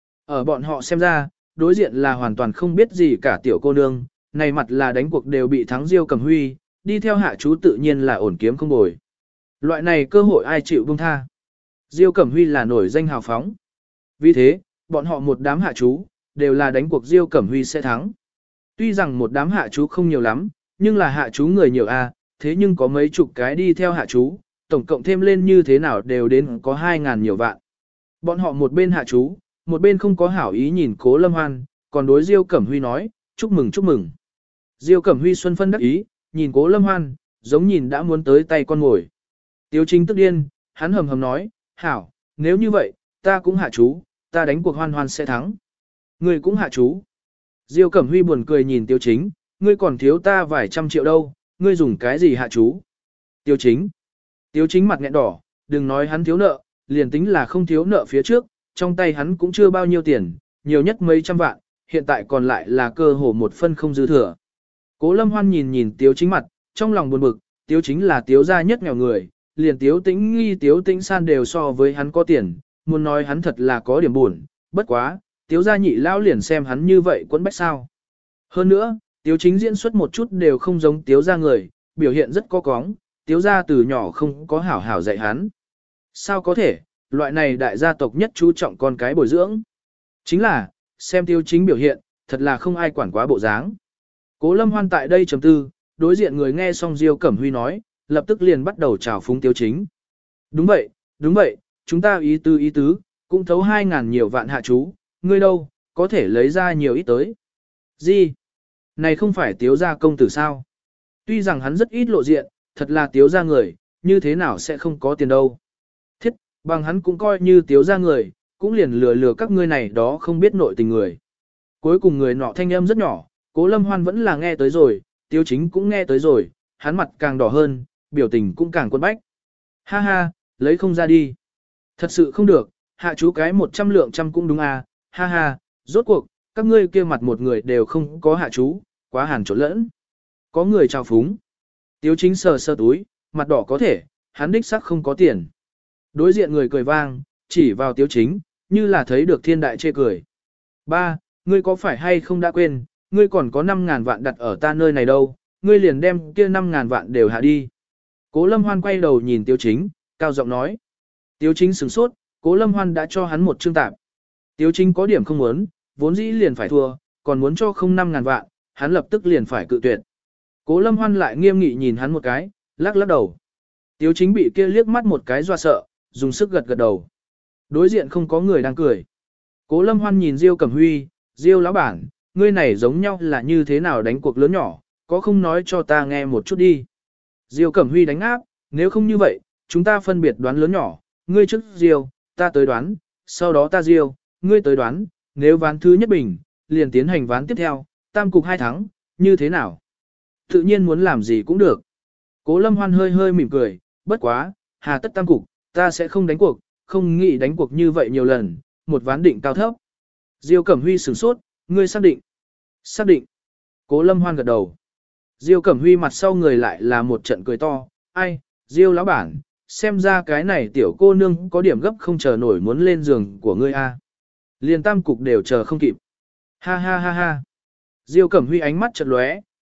A: Ở bọn họ xem ra, đối diện là hoàn toàn không biết gì cả tiểu cô nương, này mặt là đánh cuộc đều bị thắng Diêu Cẩm Huy, đi theo hạ chú tự nhiên là ổn kiếm không bồi. Loại này cơ hội ai chịu buông tha. Diêu Cẩm Huy là nổi danh hào phóng. Vì thế, bọn họ một đám hạ chú, đều là đánh cuộc Diêu Cẩm Huy sẽ thắng. Tuy rằng một đám hạ chú không nhiều lắm, nhưng là hạ chú người nhiều a, thế nhưng có mấy chục cái đi theo hạ chú, tổng cộng thêm lên như thế nào đều đến có hai ngàn nhiều vạn. Bọn họ một bên hạ chú, một bên không có hảo ý nhìn Cố Lâm Hoan, còn đối Diêu Cẩm Huy nói, chúc mừng chúc mừng. Diêu Cẩm Huy xuân phân đắc ý, nhìn Cố Lâm Hoan, giống nhìn đã muốn tới tay con ngồi. Tiêu Chính tức điên, hắn hầm hầm nói, hảo, nếu như vậy, ta cũng hạ chú, ta đánh cuộc Hoan Hoan sẽ thắng. Ngươi cũng hạ chú. Diêu Cẩm Huy buồn cười nhìn Tiêu Chính, ngươi còn thiếu ta vài trăm triệu đâu, ngươi dùng cái gì hạ chú? Tiêu Chính. Tiêu Chính mặt nghẹn đỏ, đừng nói hắn thiếu nợ, liền tính là không thiếu nợ phía trước, trong tay hắn cũng chưa bao nhiêu tiền, nhiều nhất mấy trăm vạn, hiện tại còn lại là cơ hồ một phân không dư thừa. Cố Lâm Hoan nhìn nhìn Tiếu Chính mặt, trong lòng buồn bực, Tiếu Chính là Tiếu gia nhất nghèo người, liền Tiếu Tĩnh Nghi Tiếu Tĩnh San đều so với hắn có tiền, muốn nói hắn thật là có điểm buồn, bất quá, Tiếu gia nhị lão liền xem hắn như vậy quấn bách sao. Hơn nữa, Tiếu Chính diễn xuất một chút đều không giống Tiếu gia người, biểu hiện rất có cóng, Tiếu gia từ nhỏ không có hảo hảo dạy hắn. Sao có thể, loại này đại gia tộc nhất chú trọng con cái bồi dưỡng. Chính là, xem Tiếu Chính biểu hiện, thật là không ai quản quá bộ dáng. Cố Lâm Hoan tại đây chấm tư, đối diện người nghe xong Diêu Cẩm Huy nói, lập tức liền bắt đầu chào phúng Tiếu Chính. Đúng vậy, đúng vậy, chúng ta ý tứ ý tứ, cũng thấu hai ngàn nhiều vạn hạ chú, ngươi đâu, có thể lấy ra nhiều ít tới. Gì? Này không phải Tiếu gia công tử sao? Tuy rằng hắn rất ít lộ diện, thật là Tiếu gia người, như thế nào sẽ không có tiền đâu. Thiết, bằng hắn cũng coi như Tiếu gia người, cũng liền lừa lừa các ngươi này đó không biết nội tình người. Cuối cùng người nọ thanh âm rất nhỏ, Cố Lâm Hoan vẫn là nghe tới rồi, Tiếu Chính cũng nghe tới rồi, hắn mặt càng đỏ hơn, biểu tình cũng càng quân bách. Ha ha, lấy không ra đi. Thật sự không được, hạ chú cái một trăm lượng trăm cũng đúng à, ha ha, rốt cuộc, các ngươi kia mặt một người đều không có hạ chú, quá hàn trộn lẫn. Có người chào phúng. Tiếu Chính sờ sờ túi, mặt đỏ có thể, hắn đích xác không có tiền. Đối diện người cười vang, chỉ vào Tiếu Chính, như là thấy được thiên đại chê cười. Ba, ngươi có phải hay không đã quên, ngươi còn có năm ngàn vạn đặt ở ta nơi này đâu, ngươi liền đem kia năm ngàn vạn đều hạ đi. Cố Lâm Hoan quay đầu nhìn Tiếu Chính, cao giọng nói. Tiếu Chính sửng sốt, Cố Lâm Hoan đã cho hắn một chương tạp. Tiếu Chính có điểm không muốn, vốn dĩ liền phải thua, còn muốn cho không năm ngàn vạn, hắn lập tức liền phải cự tuyệt. Cố Lâm Hoan lại nghiêm nghị nhìn hắn một cái, lắc lắc đầu. Tiếu Chính bị kia liếc mắt một cái dọa sợ, dùng sức gật gật đầu. Đối diện không có người đang cười. Cố Lâm Hoan nhìn Diêu Cẩm Huy, Diêu lão bản, ngươi này giống nhau là như thế nào đánh cuộc lớn nhỏ, có không nói cho ta nghe một chút đi. Diêu Cẩm Huy đánh áp, nếu không như vậy, chúng ta phân biệt đoán lớn nhỏ, ngươi trước Diêu, ta tới đoán, sau đó ta Diêu, ngươi tới đoán, nếu ván thứ nhất bình, liền tiến hành ván tiếp theo, tam cục hai thắng, như thế nào? Tự nhiên muốn làm gì cũng được. Cố Lâm Hoan hơi hơi mỉm cười, bất quá, hà tất tam cục, ta sẽ không đánh cuộc, không nghĩ đánh cuộc như vậy nhiều lần, một ván định cao thấp. Diêu Cẩm Huy sửng sốt, ngươi xác định. Xác định. Cố Lâm Hoan gật đầu. Diêu Cẩm Huy mặt sau người lại là một trận cười to, ai, Diêu lão bản, xem ra cái này tiểu cô nương có điểm gấp không chờ nổi muốn lên giường của ngươi a. Liền tam cục đều chờ không kịp. Ha ha ha ha. Diêu Cẩm Huy ánh mắt chợt lóe,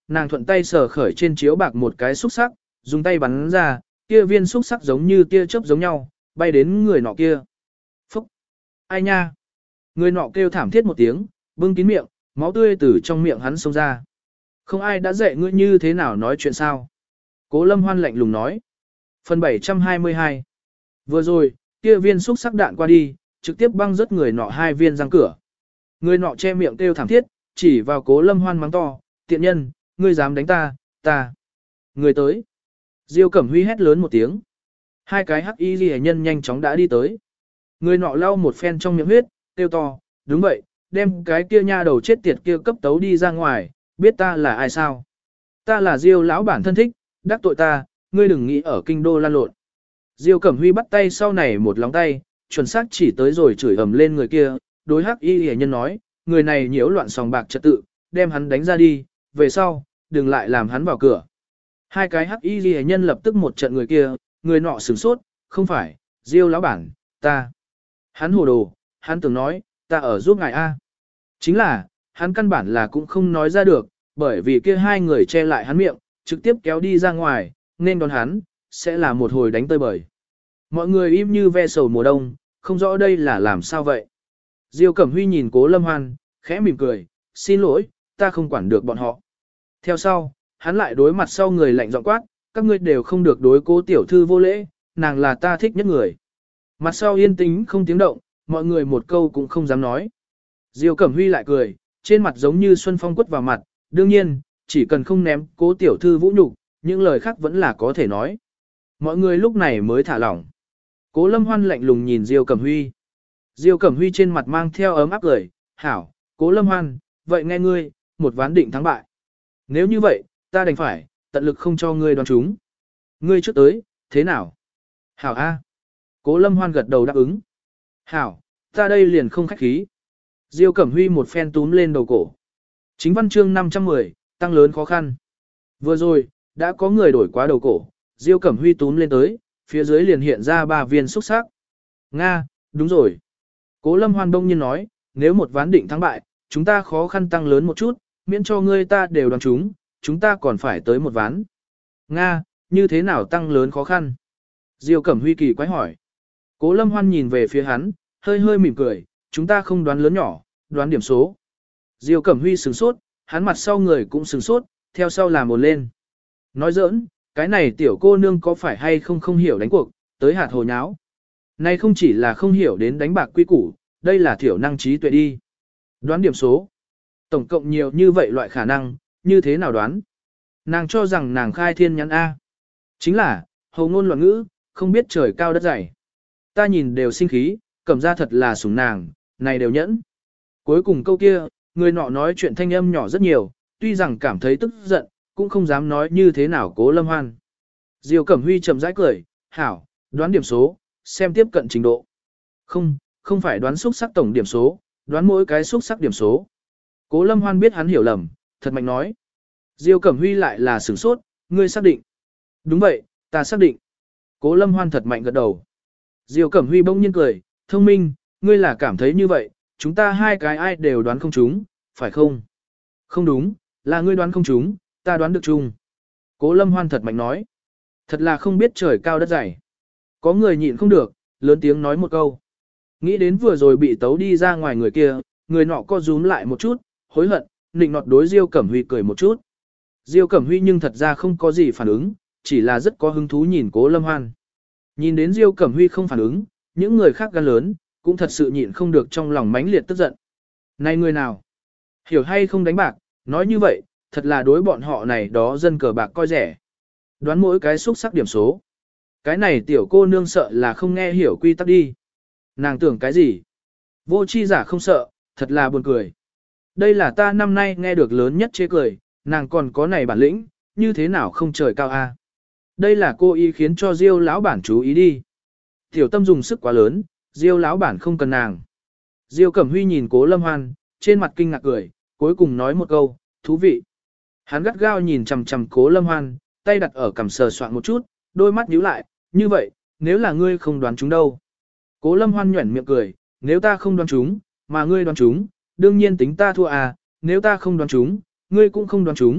A: nàng thuận tay sờ khởi trên chiếu bạc một cái xúc sắc, dùng tay bắn ra, kia viên xúc sắc giống như tia chớp giống nhau, bay đến người nọ kia. Phúc! Ai nha! Người nọ kêu thảm thiết một tiếng, bưng kín miệng, máu tươi từ trong miệng hắn xông ra. Không ai đã dạy ngươi như thế nào nói chuyện sao? Cố Lâm Hoan lạnh lùng nói. Phần bảy trăm hai mươi hai. Vừa rồi, kia viên xúc sắc đạn qua đi, trực tiếp băng rớt người nọ hai viên răng cửa. Người nọ che miệng kêu thảm thiết, chỉ vào Cố Lâm Hoan mắng to, tiện nhân, ngươi dám đánh ta, ta. Người tới. Diêu Cẩm Huy hét lớn một tiếng. Hai cái hắc y liễu nhân nhanh chóng đã đi tới. Người nọ lau một phen trong miệng huyết, kêu to, đúng vậy, đem cái kia nha đầu chết tiệt kia cấp tấu đi ra ngoài, biết ta là ai sao? Ta là Diêu lão bản thân thích, đắc tội ta, ngươi đừng nghĩ ở kinh đô lan lộn. Diêu Cẩm Huy bắt tay sau này một lóng tay, chuẩn xác chỉ tới rồi chửi ầm lên người kia, đối hắc y liễu nhân nói, người này nhiễu loạn sòng bạc trật tự, đem hắn đánh ra đi, về sau, đừng lại làm hắn vào cửa. Hai cái hắc y liễu nhân lập tức một trận người kia, người nọ sửng sốt, không phải, Diêu lão bản, ta. Hắn hồ đồ, hắn tưởng nói, ta ở giúp ngài A. Chính là, hắn căn bản là cũng không nói ra được, bởi vì kia hai người che lại hắn miệng, trực tiếp kéo đi ra ngoài, nên đón hắn, sẽ là một hồi đánh tơi bời. Mọi người im như ve sầu mùa đông, không rõ đây là làm sao vậy. Diêu Cẩm Huy nhìn Cố Lâm Hoan, khẽ mỉm cười, xin lỗi, ta không quản được bọn họ. Theo sau, hắn lại đối mặt sau người lạnh giọng quát, các ngươi đều không được đối Cố tiểu thư vô lễ, nàng là ta thích nhất người. Mặt sau yên tĩnh không tiếng động, mọi người một câu cũng không dám nói. Diêu Cẩm Huy lại cười, trên mặt giống như xuân phong quất vào mặt, đương nhiên, chỉ cần không ném Cố tiểu thư vũ nhục, những lời khác vẫn là có thể nói. Mọi người lúc này mới thả lỏng. Cố Lâm Hoan lạnh lùng nhìn Diêu Cẩm Huy. Diêu Cẩm Huy trên mặt mang theo ấm áp cười, hảo, Cố Lâm Hoan, vậy nghe ngươi, một ván định thắng bại. Nếu như vậy, ta đành phải, tận lực không cho ngươi đoán trúng. Ngươi trước tới, thế nào? Hảo A. Cố Lâm Hoan gật đầu đáp ứng. Hảo, ta đây liền không khách khí. Diêu Cẩm Huy một phen túm lên đầu cổ. Chính văn chương năm trăm mười, tăng lớn khó khăn. Vừa rồi, đã có người đổi quá đầu cổ, Diêu Cẩm Huy túm lên tới, phía dưới liền hiện ra ba viên xúc sắc. Nga, đúng rồi. Cố Lâm Hoan đông nhiên nói, nếu một ván định thắng bại, chúng ta khó khăn tăng lớn một chút, miễn cho ngươi ta đều đoán chúng, chúng ta còn phải tới một ván. Nga, như thế nào tăng lớn khó khăn? Diêu Cẩm Huy kỳ quái hỏi. Cố Lâm Hoan nhìn về phía hắn, hơi hơi mỉm cười, chúng ta không đoán lớn nhỏ, đoán điểm số. Diêu Cẩm Huy sửng sốt, hắn mặt sau người cũng sửng sốt, theo sau làm một lên. Nói giỡn, cái này tiểu cô nương có phải hay không không hiểu đánh cuộc, tới hạt hồ nháo. Này không chỉ là không hiểu đến đánh bạc quy củ, đây là thiểu năng trí tuệ đi. Đoán điểm số. Tổng cộng nhiều như vậy loại khả năng, như thế nào đoán? Nàng cho rằng nàng khai thiên nhắn A. Chính là, hầu ngôn loạn ngữ, không biết trời cao đất dày. Ta nhìn đều sinh khí, cầm ra thật là sủng nàng, này đều nhẫn. Cuối cùng câu kia, người nọ nói chuyện thanh âm nhỏ rất nhiều, tuy rằng cảm thấy tức giận, cũng không dám nói như thế nào Cố Lâm Hoan. Diêu Cẩm Huy chậm rãi cười, hảo, đoán điểm số, xem tiếp cận trình độ. Không, không phải đoán xúc sắc tổng điểm số, đoán mỗi cái xúc sắc điểm số. Cố Lâm Hoan biết hắn hiểu lầm, thật mạnh nói. Diêu Cẩm Huy lại là sửng sốt, ngươi xác định. Đúng vậy, ta xác định. Cố Lâm Hoan thật mạnh gật đầu. Diêu Cẩm Huy bỗng nhiên cười, thông minh, ngươi là cảm thấy như vậy, chúng ta hai cái ai đều đoán không trúng, phải không? Không đúng, là ngươi đoán không trúng, ta đoán được chung. Cố Lâm Hoan thật mạnh nói. Thật là không biết trời cao đất dày. Có người nhịn không được, lớn tiếng nói một câu. Nghĩ đến vừa rồi bị tấu đi ra ngoài người kia, người nọ co rúm lại một chút, hối hận, nịnh nọt đối Diêu Cẩm Huy cười một chút. Diêu Cẩm Huy nhưng thật ra không có gì phản ứng, chỉ là rất có hứng thú nhìn Cố Lâm Hoan. Nhìn đến Diêu Cẩm Huy không phản ứng, những người khác gan lớn, cũng thật sự nhịn không được trong lòng mãnh liệt tức giận. Này người nào? Hiểu hay không đánh bạc, nói như vậy, thật là đối bọn họ này đó dân cờ bạc coi rẻ. Đoán mỗi cái xúc sắc điểm số. Cái này tiểu cô nương sợ là không nghe hiểu quy tắc đi. Nàng tưởng cái gì? Vô chi giả không sợ, thật là buồn cười. Đây là ta năm nay nghe được lớn nhất chê cười, nàng còn có này bản lĩnh, như thế nào không trời cao a? Đây là cô ý khiến cho Diêu lão bản chú ý đi. Tiểu tâm dùng sức quá lớn, Diêu lão bản không cần nàng. Diêu Cẩm Huy nhìn Cố Lâm Hoan, trên mặt kinh ngạc cười, cuối cùng nói một câu, thú vị. Hắn gắt gao nhìn chằm chằm Cố Lâm Hoan, tay đặt ở cằm sờ soạn một chút, đôi mắt nhíu lại, như vậy, nếu là ngươi không đoán chúng đâu. Cố Lâm Hoan nhuẩn miệng cười, nếu ta không đoán chúng, mà ngươi đoán chúng, đương nhiên tính ta thua à, nếu ta không đoán chúng, ngươi cũng không đoán chúng,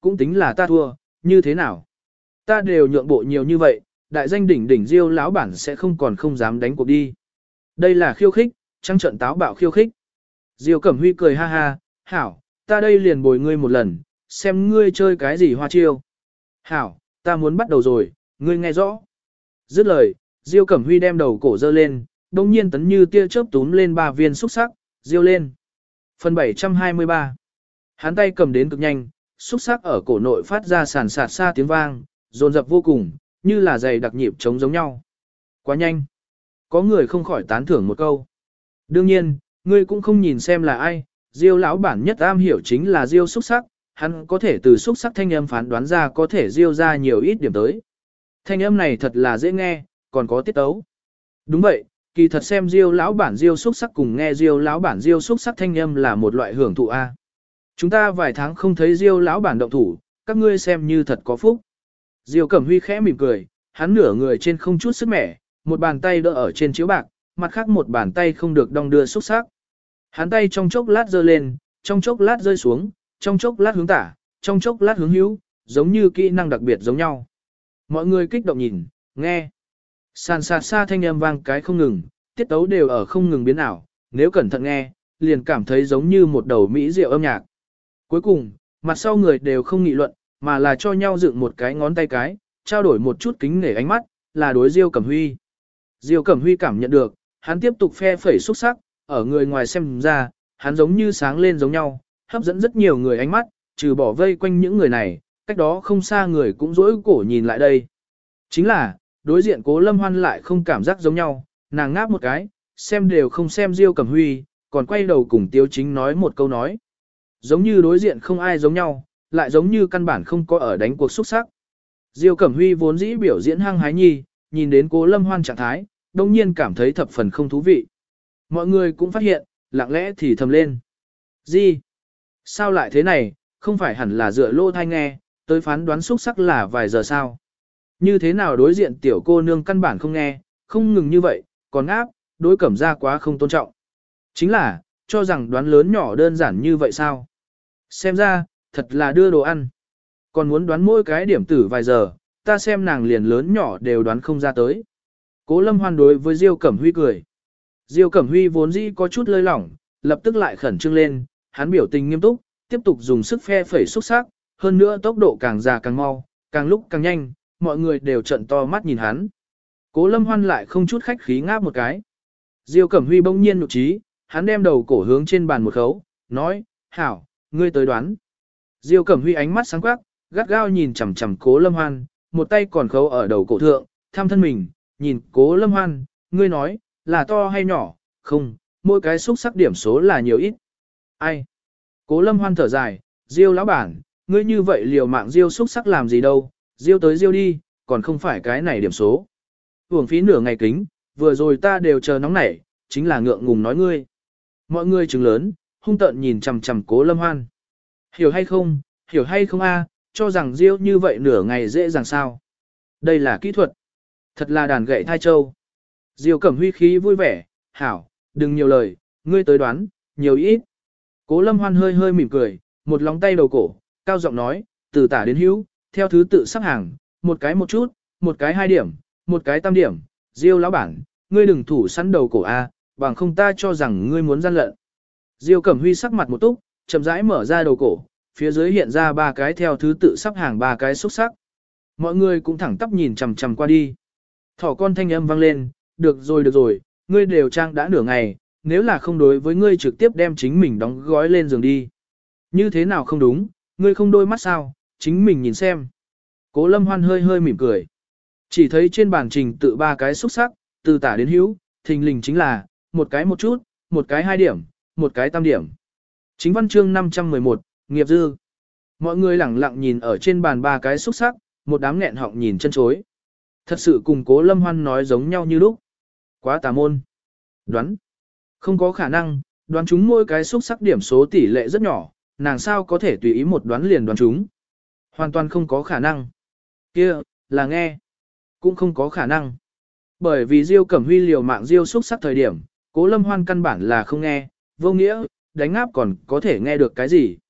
A: cũng tính là ta thua, như thế nào? Ta đều nhượng bộ nhiều như vậy, đại danh đỉnh đỉnh Diêu lão bản sẽ không còn không dám đánh cuộc đi. Đây là khiêu khích, trăng trận táo bạo khiêu khích. Diêu Cẩm Huy cười ha ha, hảo, ta đây liền bồi ngươi một lần, xem ngươi chơi cái gì hoa chiêu. Hảo, ta muốn bắt đầu rồi, ngươi nghe rõ. Dứt lời, Diêu Cẩm Huy đem đầu cổ dơ lên, đông nhiên tấn như tia chớp túm lên ba viên xúc sắc, diêu lên. Phần bảy trăm hai mươi ba. Hắn tay cầm đến cực nhanh, xúc sắc ở cổ nội phát ra sàn sạt xa tiếng vang, dồn dập vô cùng, như là giày đặc nhịp trống giống nhau. Quá nhanh. Có người không khỏi tán thưởng một câu. Đương nhiên, ngươi cũng không nhìn xem là ai, Diêu lão bản nhất am hiểu chính là Diêu xúc sắc, hắn có thể từ xúc sắc thanh âm phán đoán ra có thể Diêu ra nhiều ít điểm tới. Thanh âm này thật là dễ nghe, còn có tiết tấu. Đúng vậy, kỳ thật xem Diêu lão bản Diêu xúc sắc cùng nghe Diêu lão bản Diêu xúc sắc thanh âm là một loại hưởng thụ a. Chúng ta vài tháng không thấy Diêu lão bản động thủ, các ngươi xem như thật có phúc. Diêu Cẩm Huy khẽ mỉm cười, hắn nửa người trên không chút sức mẻ, một bàn tay đỡ ở trên chiếu bạc, mặt khác một bàn tay không được đong đưa xúc sắc. Hắn tay trong chốc lát giơ lên, trong chốc lát rơi xuống, trong chốc lát hướng tả, trong chốc lát hướng hữu, giống như kỹ năng đặc biệt giống nhau. Mọi người kích động nhìn, nghe. Sàn sạt xa thanh âm vang cái không ngừng, tiết tấu đều ở không ngừng biến ảo, nếu cẩn thận nghe, liền cảm thấy giống như một đầu mỹ diệu âm nhạc. Cuối cùng, mặt sau người đều không nghị luận, mà là cho nhau dựng một cái ngón tay cái, trao đổi một chút kính nể ánh mắt, là đối Diêu Cẩm Huy. Diêu Cẩm Huy cảm nhận được, hắn tiếp tục phe phẩy xúc sắc, ở người ngoài xem ra, hắn giống như sáng lên giống nhau, hấp dẫn rất nhiều người ánh mắt, trừ bỏ vây quanh những người này, cách đó không xa người cũng rỗi cổ nhìn lại đây. Chính là, đối diện Cố Lâm Hoan lại không cảm giác giống nhau, nàng ngáp một cái, xem đều không xem Diêu Cẩm Huy, còn quay đầu cùng Tiêu Chính nói một câu nói. Giống như đối diện không ai giống nhau, lại giống như căn bản không có ở đánh cuộc xúc sắc. Diêu Cẩm Huy vốn dĩ biểu diễn hăng hái nhi, nhìn đến Cố Lâm Hoan trạng thái, đông nhiên cảm thấy thập phần không thú vị. Mọi người cũng phát hiện, lặng lẽ thì thầm lên. Gì? Sao lại thế này, không phải hẳn là dựa lô thai nghe, tới phán đoán xúc sắc là vài giờ sao? Như thế nào đối diện tiểu cô nương căn bản không nghe, không ngừng như vậy, còn áp, đối Cẩm ra quá không tôn trọng. Chính là, cho rằng đoán lớn nhỏ đơn giản như vậy sao? Xem ra, thật là đưa đồ ăn. Còn muốn đoán mỗi cái điểm tử vài giờ, ta xem nàng liền lớn nhỏ đều đoán không ra tới. Cố Lâm Hoan đối với Diêu Cẩm Huy cười. Diêu Cẩm Huy vốn dĩ có chút lơi lỏng, lập tức lại khẩn trương lên, hắn biểu tình nghiêm túc, tiếp tục dùng sức phe phẩy xúc sắc, hơn nữa tốc độ càng già càng mau, càng lúc càng nhanh, mọi người đều trợn to mắt nhìn hắn. Cố Lâm Hoan lại không chút khách khí ngáp một cái. Diêu Cẩm Huy bỗng nhiên nhục trí, hắn đem đầu cổ hướng trên bàn một khấu, nói, hảo, ngươi tới đoán. Diêu Cẩm Huy ánh mắt sáng quắc, gắt gao nhìn chằm chằm Cố Lâm Hoan, một tay còn khấu ở đầu cổ thượng, tham thân mình, nhìn Cố Lâm Hoan, ngươi nói, là to hay nhỏ, không, mỗi cái xúc sắc điểm số là nhiều ít. Ai? Cố Lâm Hoan thở dài, Diêu lão bản, ngươi như vậy liều mạng Diêu xúc sắc làm gì đâu, Diêu tới Diêu đi, còn không phải cái này điểm số. Uổng phí nửa ngày kính, vừa rồi ta đều chờ nóng nảy, chính là ngượng ngùng nói ngươi. Mọi người trừng lớn, hung tợn nhìn chằm chằm Cố Lâm Hoan. Hiểu hay không, hiểu hay không a, cho rằng Diêu như vậy nửa ngày dễ dàng sao. Đây là kỹ thuật. Thật là đàn gậy thai châu. Diêu Cẩm Huy khí vui vẻ, hảo, đừng nhiều lời, ngươi tới đoán, nhiều ít. Cố Lâm Hoan hơi hơi mỉm cười, một lóng tay đầu cổ, cao giọng nói, từ tả đến hữu, theo thứ tự sắp hàng, một cái một chút, một cái hai điểm, một cái tam điểm, Diêu lão bản, ngươi đừng thủ sẵn đầu cổ a, bằng không ta cho rằng ngươi muốn gian lận. Diêu Cẩm Huy sắc mặt một túc, chậm rãi mở ra đầu cổ, phía dưới hiện ra ba cái theo thứ tự sắp hàng ba cái xúc sắc. Mọi người cũng thẳng tắp nhìn chằm chằm qua đi. Thỏ con thanh âm vang lên, được rồi được rồi, ngươi đều trang đã nửa ngày, nếu là không đối với ngươi trực tiếp đem chính mình đóng gói lên giường đi. Như thế nào không đúng, ngươi không đôi mắt sao, chính mình nhìn xem. Cố Lâm Hoan hơi hơi mỉm cười. Chỉ thấy trên bàn trình tự ba cái xúc sắc, từ tả đến hữu, thình lình chính là, một cái một chút, một cái hai điểm, một cái tam điểm. Chính văn chương năm trăm mười một, nghiệp dư. Mọi người lẳng lặng nhìn ở trên bàn ba cái xúc sắc, một đám nghẹn họng nhìn chân chối. Thật sự cùng Cố Lâm Hoan nói giống nhau như lúc. Quá tà môn. Đoán. Không có khả năng, đoán chúng mỗi cái xúc sắc điểm số tỷ lệ rất nhỏ, nàng sao có thể tùy ý một đoán liền đoán chúng. Hoàn toàn không có khả năng. Kia, là nghe. Cũng không có khả năng. Bởi vì Diêu Cẩm Huy liều mạng Diêu xúc sắc thời điểm, Cố Lâm Hoan căn bản là không nghe, vô nghĩa, đánh áp còn có thể nghe được cái gì.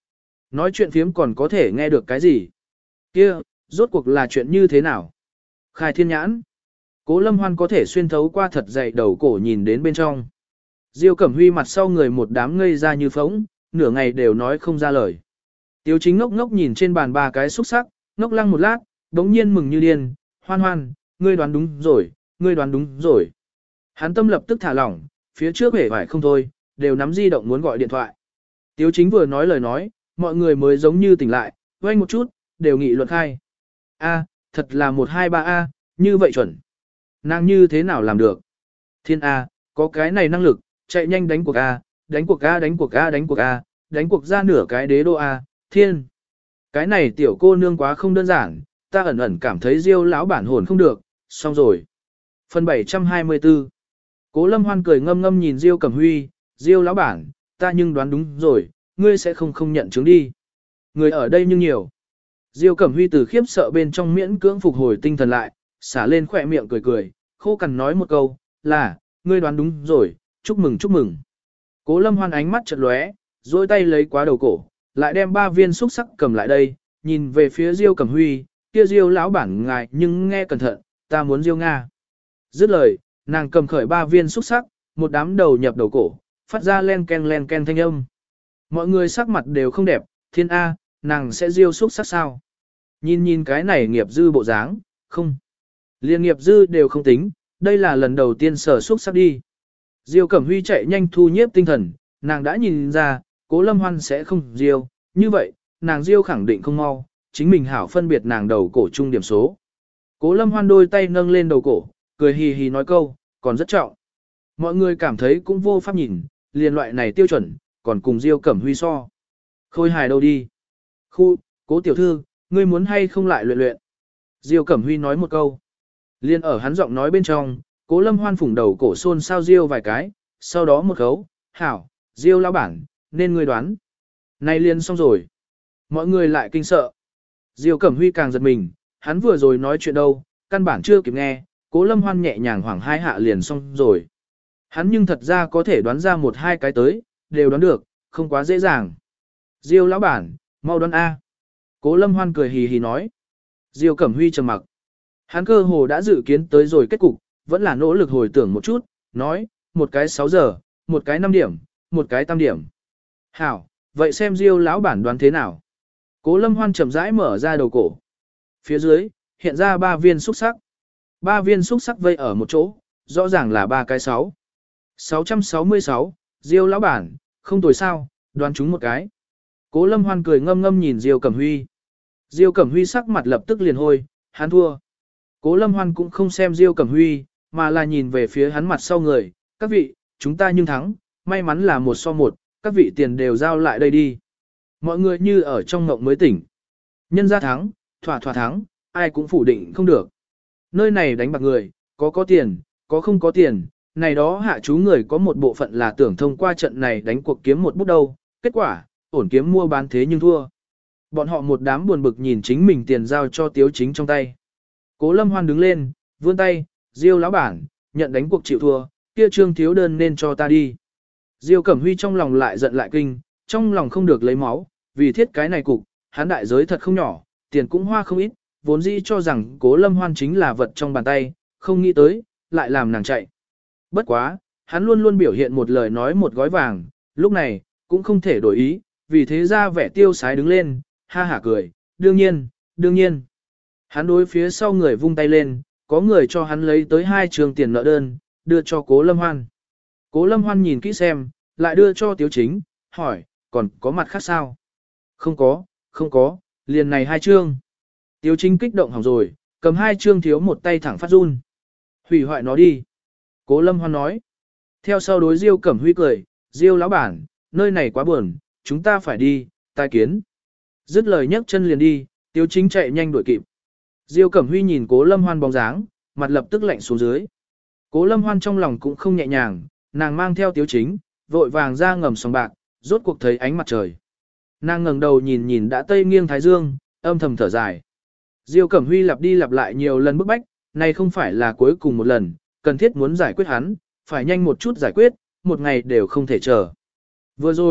A: Nói chuyện phiếm còn có thể nghe được cái gì? Kia, rốt cuộc là chuyện như thế nào? Khai thiên nhãn. Cố Lâm Hoan có thể xuyên thấu qua thật dày đầu cổ nhìn đến bên trong. Diêu Cẩm Huy mặt sau người một đám ngây ra như phóng, nửa ngày đều nói không ra lời. Tiếu Chính ngốc ngốc nhìn trên bàn ba cái xúc sắc, ngốc lăng một lát, đống nhiên mừng như điên, Hoan Hoan, ngươi đoán đúng rồi, ngươi đoán đúng rồi. Hắn tâm lập tức thả lỏng, phía trước hề phải không thôi, đều nắm di động muốn gọi điện thoại. Tiếu Chính vừa nói lời nói, mọi người mới giống như tỉnh lại, quanh một chút, đều nghị luận khai. A, thật là một hai ba A, như vậy chuẩn. Nàng như thế nào làm được? Thiên A, có cái này năng lực, chạy nhanh đánh cuộc A, đánh cuộc A, đánh cuộc A, đánh cuộc A, đánh cuộc ra nửa cái đế đô A, thiên. Cái này tiểu cô nương quá không đơn giản, ta ẩn ẩn cảm thấy Diêu lão bản hồn không được, xong rồi. Phần bảy trăm hai mươi tư. Cố Lâm Hoan cười ngâm ngâm nhìn Diêu Cẩm Huy, Diêu lão bản, ta nhưng đoán đúng rồi, ngươi sẽ không không nhận chứng đi. Người ở đây nhưng nhiều. Diêu Cẩm Huy từ khiếp sợ bên trong miễn cưỡng phục hồi tinh thần lại, xả lên khỏe miệng cười cười, khô cằn nói một câu, là, ngươi đoán đúng rồi, chúc mừng chúc mừng. Cố Lâm Hoan ánh mắt chợt lóe, duỗi tay lấy quá đầu cổ, lại đem ba viên xúc sắc cầm lại đây, nhìn về phía Diêu Cẩm Huy, kia Diêu lão bản ngài nhưng nghe cẩn thận, ta muốn Diêu Nga. Dứt lời, nàng cầm khởi ba viên xúc sắc, một đám đầu nhập đầu cổ, phát ra len ken len ken thanh âm. Mọi người sắc mặt đều không đẹp, thiên A, nàng sẽ Diêu xúc sắc sao? Nhìn nhìn cái này nghiệp dư bộ dáng, không. Liên nghiệp dư đều không tính, đây là lần đầu tiên sở xúc sắc đi. Diêu Cẩm Huy chạy nhanh thu nhiếp tinh thần, nàng đã nhìn ra, Cố Lâm Hoan sẽ không Diêu, như vậy, nàng Diêu khẳng định không mau, chính mình hảo phân biệt nàng đầu cổ trung điểm số. Cố Lâm Hoan đôi tay nâng lên đầu cổ, cười hì hì nói câu, còn rất trọng. Mọi người cảm thấy cũng vô pháp nhìn, liền loại này tiêu chuẩn, còn cùng Diêu Cẩm Huy so. Khôi hài đâu đi. Khu, Cố tiểu thư, ngươi muốn hay không lại luyện luyện. Diêu Cẩm Huy nói một câu. Liên ở hắn giọng nói bên trong, Cố Lâm Hoan phủng đầu cổ xôn sao Diêu vài cái, sau đó một khấu, hảo, Diêu lão bản, nên ngươi đoán. Này liên xong rồi. Mọi người lại kinh sợ. Diêu Cẩm Huy càng giật mình, hắn vừa rồi nói chuyện đâu, căn bản chưa kịp nghe, Cố Lâm Hoan nhẹ nhàng hoảng hai hạ liền xong rồi. Hắn nhưng thật ra có thể đoán ra một hai cái tới, đều đoán được, không quá dễ dàng. Diêu lão bản, mau đoán A. Cố Lâm Hoan cười hì hì nói. Diêu Cẩm Huy trầm mặc. Hắn cơ hồ đã dự kiến tới rồi kết cục, vẫn là nỗ lực hồi tưởng một chút, nói, một cái sáu giờ, một cái năm điểm, một cái tam điểm. Hảo, vậy xem Diêu lão bản đoán thế nào. Cố Lâm Hoan chậm rãi mở ra đầu cổ. Phía dưới, hiện ra ba viên xúc sắc. Ba viên xúc sắc vây ở một chỗ, rõ ràng là ba cái sáu. sáu trăm sáu mươi sáu, Diêu lão bản, không tồi sao, đoán chúng một cái. Cố Lâm Hoan cười ngâm ngâm nhìn Diêu Cẩm Huy. Diêu Cẩm Huy sắc mặt lập tức liền hôi, hắn thua. Cố Lâm Hoan cũng không xem Diêu Cẩm Huy, mà là nhìn về phía hắn mặt sau người, các vị, chúng ta nhưng thắng, may mắn là một so một, các vị tiền đều giao lại đây đi. Mọi người như ở trong ngộng mới tỉnh. Nhân ra thắng, thỏa thỏa thắng, ai cũng phủ định không được. Nơi này đánh bạc người, có có tiền, có không có tiền, này đó hạ chú người có một bộ phận là tưởng thông qua trận này đánh cuộc kiếm một bút đâu, kết quả, ổn kiếm mua bán thế nhưng thua. Bọn họ một đám buồn bực nhìn chính mình tiền giao cho Tiếu Chính trong tay. Cố Lâm Hoan đứng lên, vươn tay, Diêu lão bản, nhận đánh cuộc chịu thua, kia trương thiếu đơn nên cho ta đi. Diêu Cẩm Huy trong lòng lại giận lại kinh, trong lòng không được lấy máu, vì thiết cái này cục, hắn đại giới thật không nhỏ, tiền cũng hoa không ít, vốn dĩ cho rằng Cố Lâm Hoan chính là vật trong bàn tay, không nghĩ tới, lại làm nàng chạy. Bất quá, hắn luôn luôn biểu hiện một lời nói một gói vàng, lúc này, cũng không thể đổi ý, vì thế ra vẻ tiêu sái đứng lên, ha hả cười, đương nhiên, đương nhiên. Hắn đối phía sau người vung tay lên, có người cho hắn lấy tới hai trường tiền nợ đơn, đưa cho Cố Lâm Hoan. Cố Lâm Hoan nhìn kỹ xem, lại đưa cho Tiếu Chính, hỏi, còn có mặt khác sao? Không có, không có, liền này hai chương. Tiếu Chính kích động hỏng rồi, cầm hai chương thiếu một tay thẳng phát run. Hủy hoại nó đi. Cố Lâm Hoan nói. Theo sau đối Diêu Cẩm Huy cười, Diêu lão bản, nơi này quá buồn, chúng ta phải đi, tai kiến. Dứt lời nhấc chân liền đi, Tiếu Chính chạy nhanh đuổi kịp. Diêu Cẩm Huy nhìn Cố Lâm Hoan bóng dáng, mặt lập tức lạnh xuống dưới. Cố Lâm Hoan trong lòng cũng không nhẹ nhàng, nàng mang theo Tiếu Chính, vội vàng ra ngầm sòng bạc, rốt cuộc thấy ánh mặt trời. Nàng ngẩng đầu nhìn nhìn đã tây nghiêng thái dương, âm thầm thở dài. Diêu Cẩm Huy lặp đi lặp lại nhiều lần bức bách, này không phải là cuối cùng một lần, cần thiết muốn giải quyết hắn, phải nhanh một chút giải quyết, một ngày đều không thể chờ. Vừa rồi,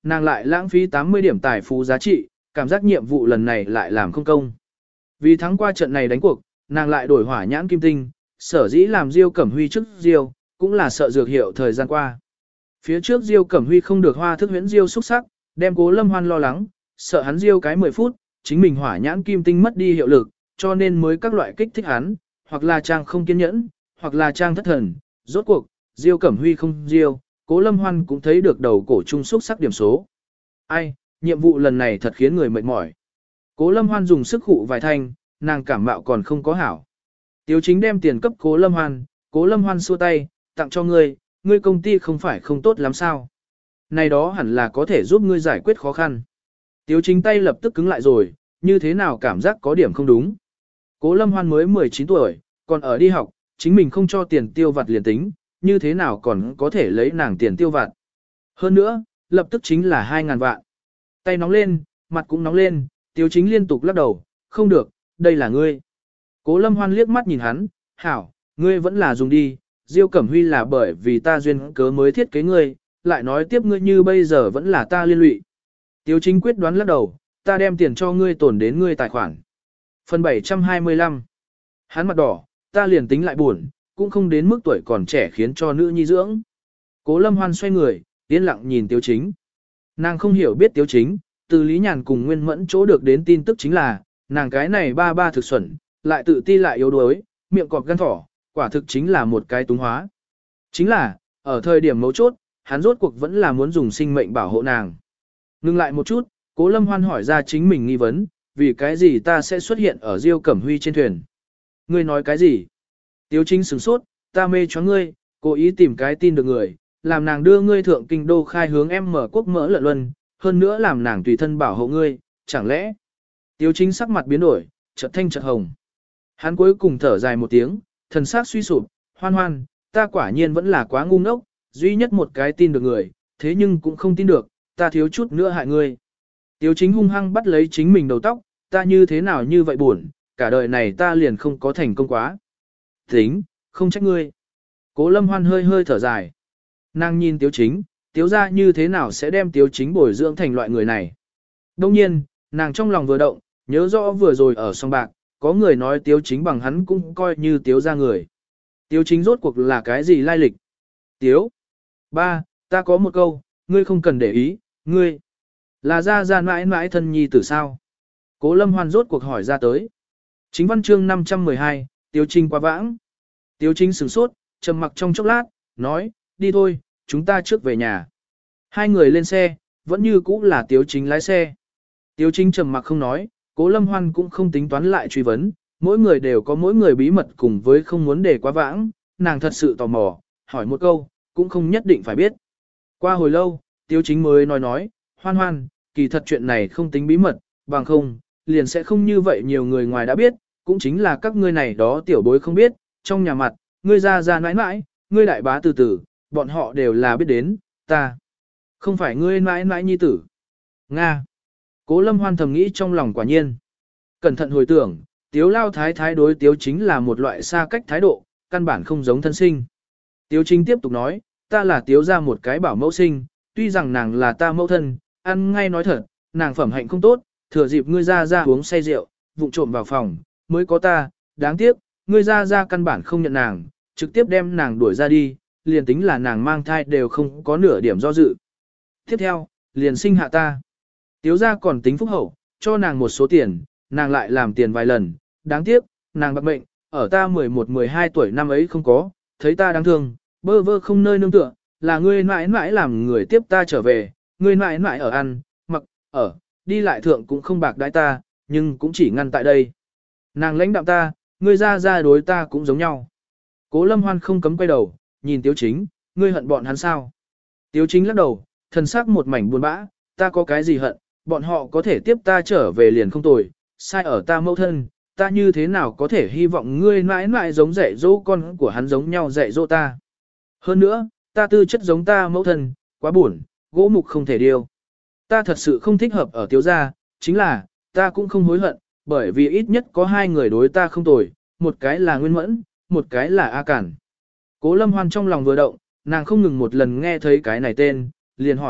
A: Nàng lại lãng phí tám mươi điểm tài phú giá trị, cảm giác nhiệm vụ lần này lại làm không công. Vì thắng qua trận này đánh cuộc, nàng lại đổi hỏa nhãn kim tinh, sở dĩ làm Diêu Cẩm Huy trước Diêu, cũng là sợ dược hiệu thời gian qua. Phía trước Diêu Cẩm Huy không được hoa thức huyễn Diêu xúc sắc, đem Cố Lâm Hoan lo lắng, sợ hắn Diêu cái mười phút, chính mình hỏa nhãn kim tinh mất đi hiệu lực, cho nên mới các loại kích thích hắn, hoặc là trang không kiên nhẫn, hoặc là trang thất thần. Rốt cuộc, Diêu Cẩm Huy không Diêu, Cố Lâm Hoan cũng thấy được đầu cổ trung xúc sắc điểm số. Ai, nhiệm vụ lần này thật khiến người mệt mỏi. Cố Lâm Hoan dùng sức hụ vài thanh, nàng cảm mạo còn không có hảo. Tiếu Chính đem tiền cấp Cố Lâm Hoan, Cố Lâm Hoan xua tay, tặng cho ngươi, ngươi công ty không phải không tốt lắm sao. Này đó hẳn là có thể giúp ngươi giải quyết khó khăn. Tiếu Chính tay lập tức cứng lại rồi, như thế nào cảm giác có điểm không đúng. Cố Lâm Hoan mới mười chín tuổi, còn ở đi học, chính mình không cho tiền tiêu vặt liền tính, như thế nào còn có thể lấy nàng tiền tiêu vặt. Hơn nữa, lập tức chính là hai ngàn vạn. Tay nóng lên, mặt cũng nóng lên, Tiếu Chính liên tục lắc đầu, không được, đây là ngươi. Cố Lâm Hoan liếc mắt nhìn hắn, hảo, ngươi vẫn là dùng đi, Diêu Cẩm Huy là bởi vì ta duyên cớ mới thiết kế ngươi, lại nói tiếp ngươi như bây giờ vẫn là ta liên lụy. Tiếu Chính quyết đoán lắc đầu, ta đem tiền cho ngươi tổn đến ngươi tài khoản. Phần bảy trăm hai mươi lăm. Hắn mặt đỏ, ta liền tính lại buồn, cũng không đến mức tuổi còn trẻ khiến cho nữ nhi dưỡng. Cố Lâm Hoan xoay người, yên lặng nhìn Tiếu Chính. Nàng không hiểu biết Tiếu Chính, từ Lý Nhàn cùng Nguyên Mẫn chỗ được đến tin tức chính là, nàng cái này ba ba thực xuẩn, lại tự ti lại yếu đuối, miệng cọp gan thỏ, quả thực chính là một cái túng hóa. Chính là, ở thời điểm mấu chốt, hắn rốt cuộc vẫn là muốn dùng sinh mệnh bảo hộ nàng. Ngưng lại một chút, Cố Lâm Hoan hỏi ra chính mình nghi vấn, vì cái gì ta sẽ xuất hiện ở Diêu Cẩm Huy trên thuyền? Ngươi nói cái gì? Tiếu Chính sửng sốt, ta mê cho ngươi, cố ý tìm cái tin được người, làm nàng đưa ngươi thượng kinh đô khai hướng em mở quốc mỡ lợn luân, hơn nữa làm nàng tùy thân bảo hộ ngươi, chẳng lẽ? Tiếu Chính sắc mặt biến đổi, chợt thanh chợt hồng. Hắn cuối cùng thở dài một tiếng, thần sắc suy sụp, Hoan Hoan, ta quả nhiên vẫn là quá ngu ngốc, duy nhất một cái tin được người, thế nhưng cũng không tin được, ta thiếu chút nữa hại ngươi. Tiếu Chính hung hăng bắt lấy chính mình đầu tóc, ta như thế nào như vậy buồn, cả đời này ta liền không có thành công quá. Tính, không trách ngươi. Cố Lâm Hoan hơi hơi thở dài. Nàng nhìn Tiếu Chính, Tiếu ra như thế nào sẽ đem Tiếu Chính bồi dưỡng thành loại người này. Đông nhiên, nàng trong lòng vừa động, nhớ rõ vừa rồi ở sông bạc, có người nói Tiếu Chính bằng hắn cũng coi như Tiếu ra người. Tiếu Chính rốt cuộc là cái gì lai lịch? Tiếu. Ba, ta có một câu, ngươi không cần để ý, ngươi. Là ra ra mãi mãi thân nhi tử sao? Cố Lâm Hoan rốt cuộc hỏi ra tới. Chính văn chương năm trăm mười hai, Tiếu Chính quá vãng. Tiếu Chính sửng sốt, trầm mặc trong chốc lát, nói, đi thôi, chúng ta trước về nhà. Hai người lên xe, vẫn như cũ là Tiếu Chính lái xe. Tiếu Chính trầm mặc không nói, Cố Lâm Hoan cũng không tính toán lại truy vấn, mỗi người đều có mỗi người bí mật cùng với không muốn để quá vãng, nàng thật sự tò mò, hỏi một câu, cũng không nhất định phải biết. Qua hồi lâu, Tiếu Chính mới nói nói, Hoan Hoan, kỳ thật chuyện này không tính bí mật, bằng không, liền sẽ không như vậy nhiều người ngoài đã biết, cũng chính là các ngươi này đó tiểu bối không biết, trong nhà mặt, ngươi ra ra nãi nãi, ngươi đại bá từ từ, bọn họ đều là biết đến, ta. Không phải ngươi nãi nãi nhi tử. Nga. Cố Lâm Hoan thầm nghĩ trong lòng quả nhiên. Cẩn thận hồi tưởng, Tiếu Lao Thái Thái đối Tiếu Chính là một loại xa cách thái độ, căn bản không giống thân sinh. Tiếu Chính tiếp tục nói, ta là Tiếu ra một cái bảo mẫu sinh, tuy rằng nàng là ta mẫu thân, ăn ngay nói thật, nàng phẩm hạnh không tốt, thừa dịp ngươi ra ra uống say rượu, vụng trộm vào phòng, mới có ta, đáng tiếc, ngươi ra ra căn bản không nhận nàng, trực tiếp đem nàng đuổi ra đi, liền tính là nàng mang thai đều không có nửa điểm do dự. Tiếp theo, liền sinh hạ ta. Tiếu ra còn tính phúc hậu, cho nàng một số tiền, nàng lại làm tiền vài lần, đáng tiếc, nàng bạc mệnh, ở ta mười một mười hai tuổi năm ấy không có, thấy ta đáng thương, bơ vơ không nơi nương tựa, là ngươi mãi mãi làm người tiếp ta trở về, ngươi mãi mãi ở ăn, mặc, ở, đi lại thượng cũng không bạc đãi ta, nhưng cũng chỉ ngăn tại đây. Nàng lãnh đạm ta, ngươi ra ra đối ta cũng giống nhau. Cố Lâm Hoan không cấm quay đầu, nhìn Tiếu Chính, ngươi hận bọn hắn sao? Tiếu Chính lắc đầu, thần sắc một mảnh buồn bã, ta có cái gì hận, bọn họ có thể tiếp ta trở về liền không tồi, sai ở ta mẫu thân, ta như thế nào có thể hy vọng ngươi mãi mãi giống dạy dỗ con của hắn giống nhau dạy dỗ ta. Hơn nữa, ta tư chất giống ta mẫu thân, quá buồn, gỗ mục không thể điêu. Ta thật sự không thích hợp ở Tiếu gia, chính là, ta cũng không hối hận, bởi vì ít nhất có hai người đối ta không tồi, một cái là Nguyên Mẫn, một cái là A Cản. Cố Lâm Hoan trong lòng vừa động, nàng không ngừng một lần nghe thấy cái này tên, liền hỏi,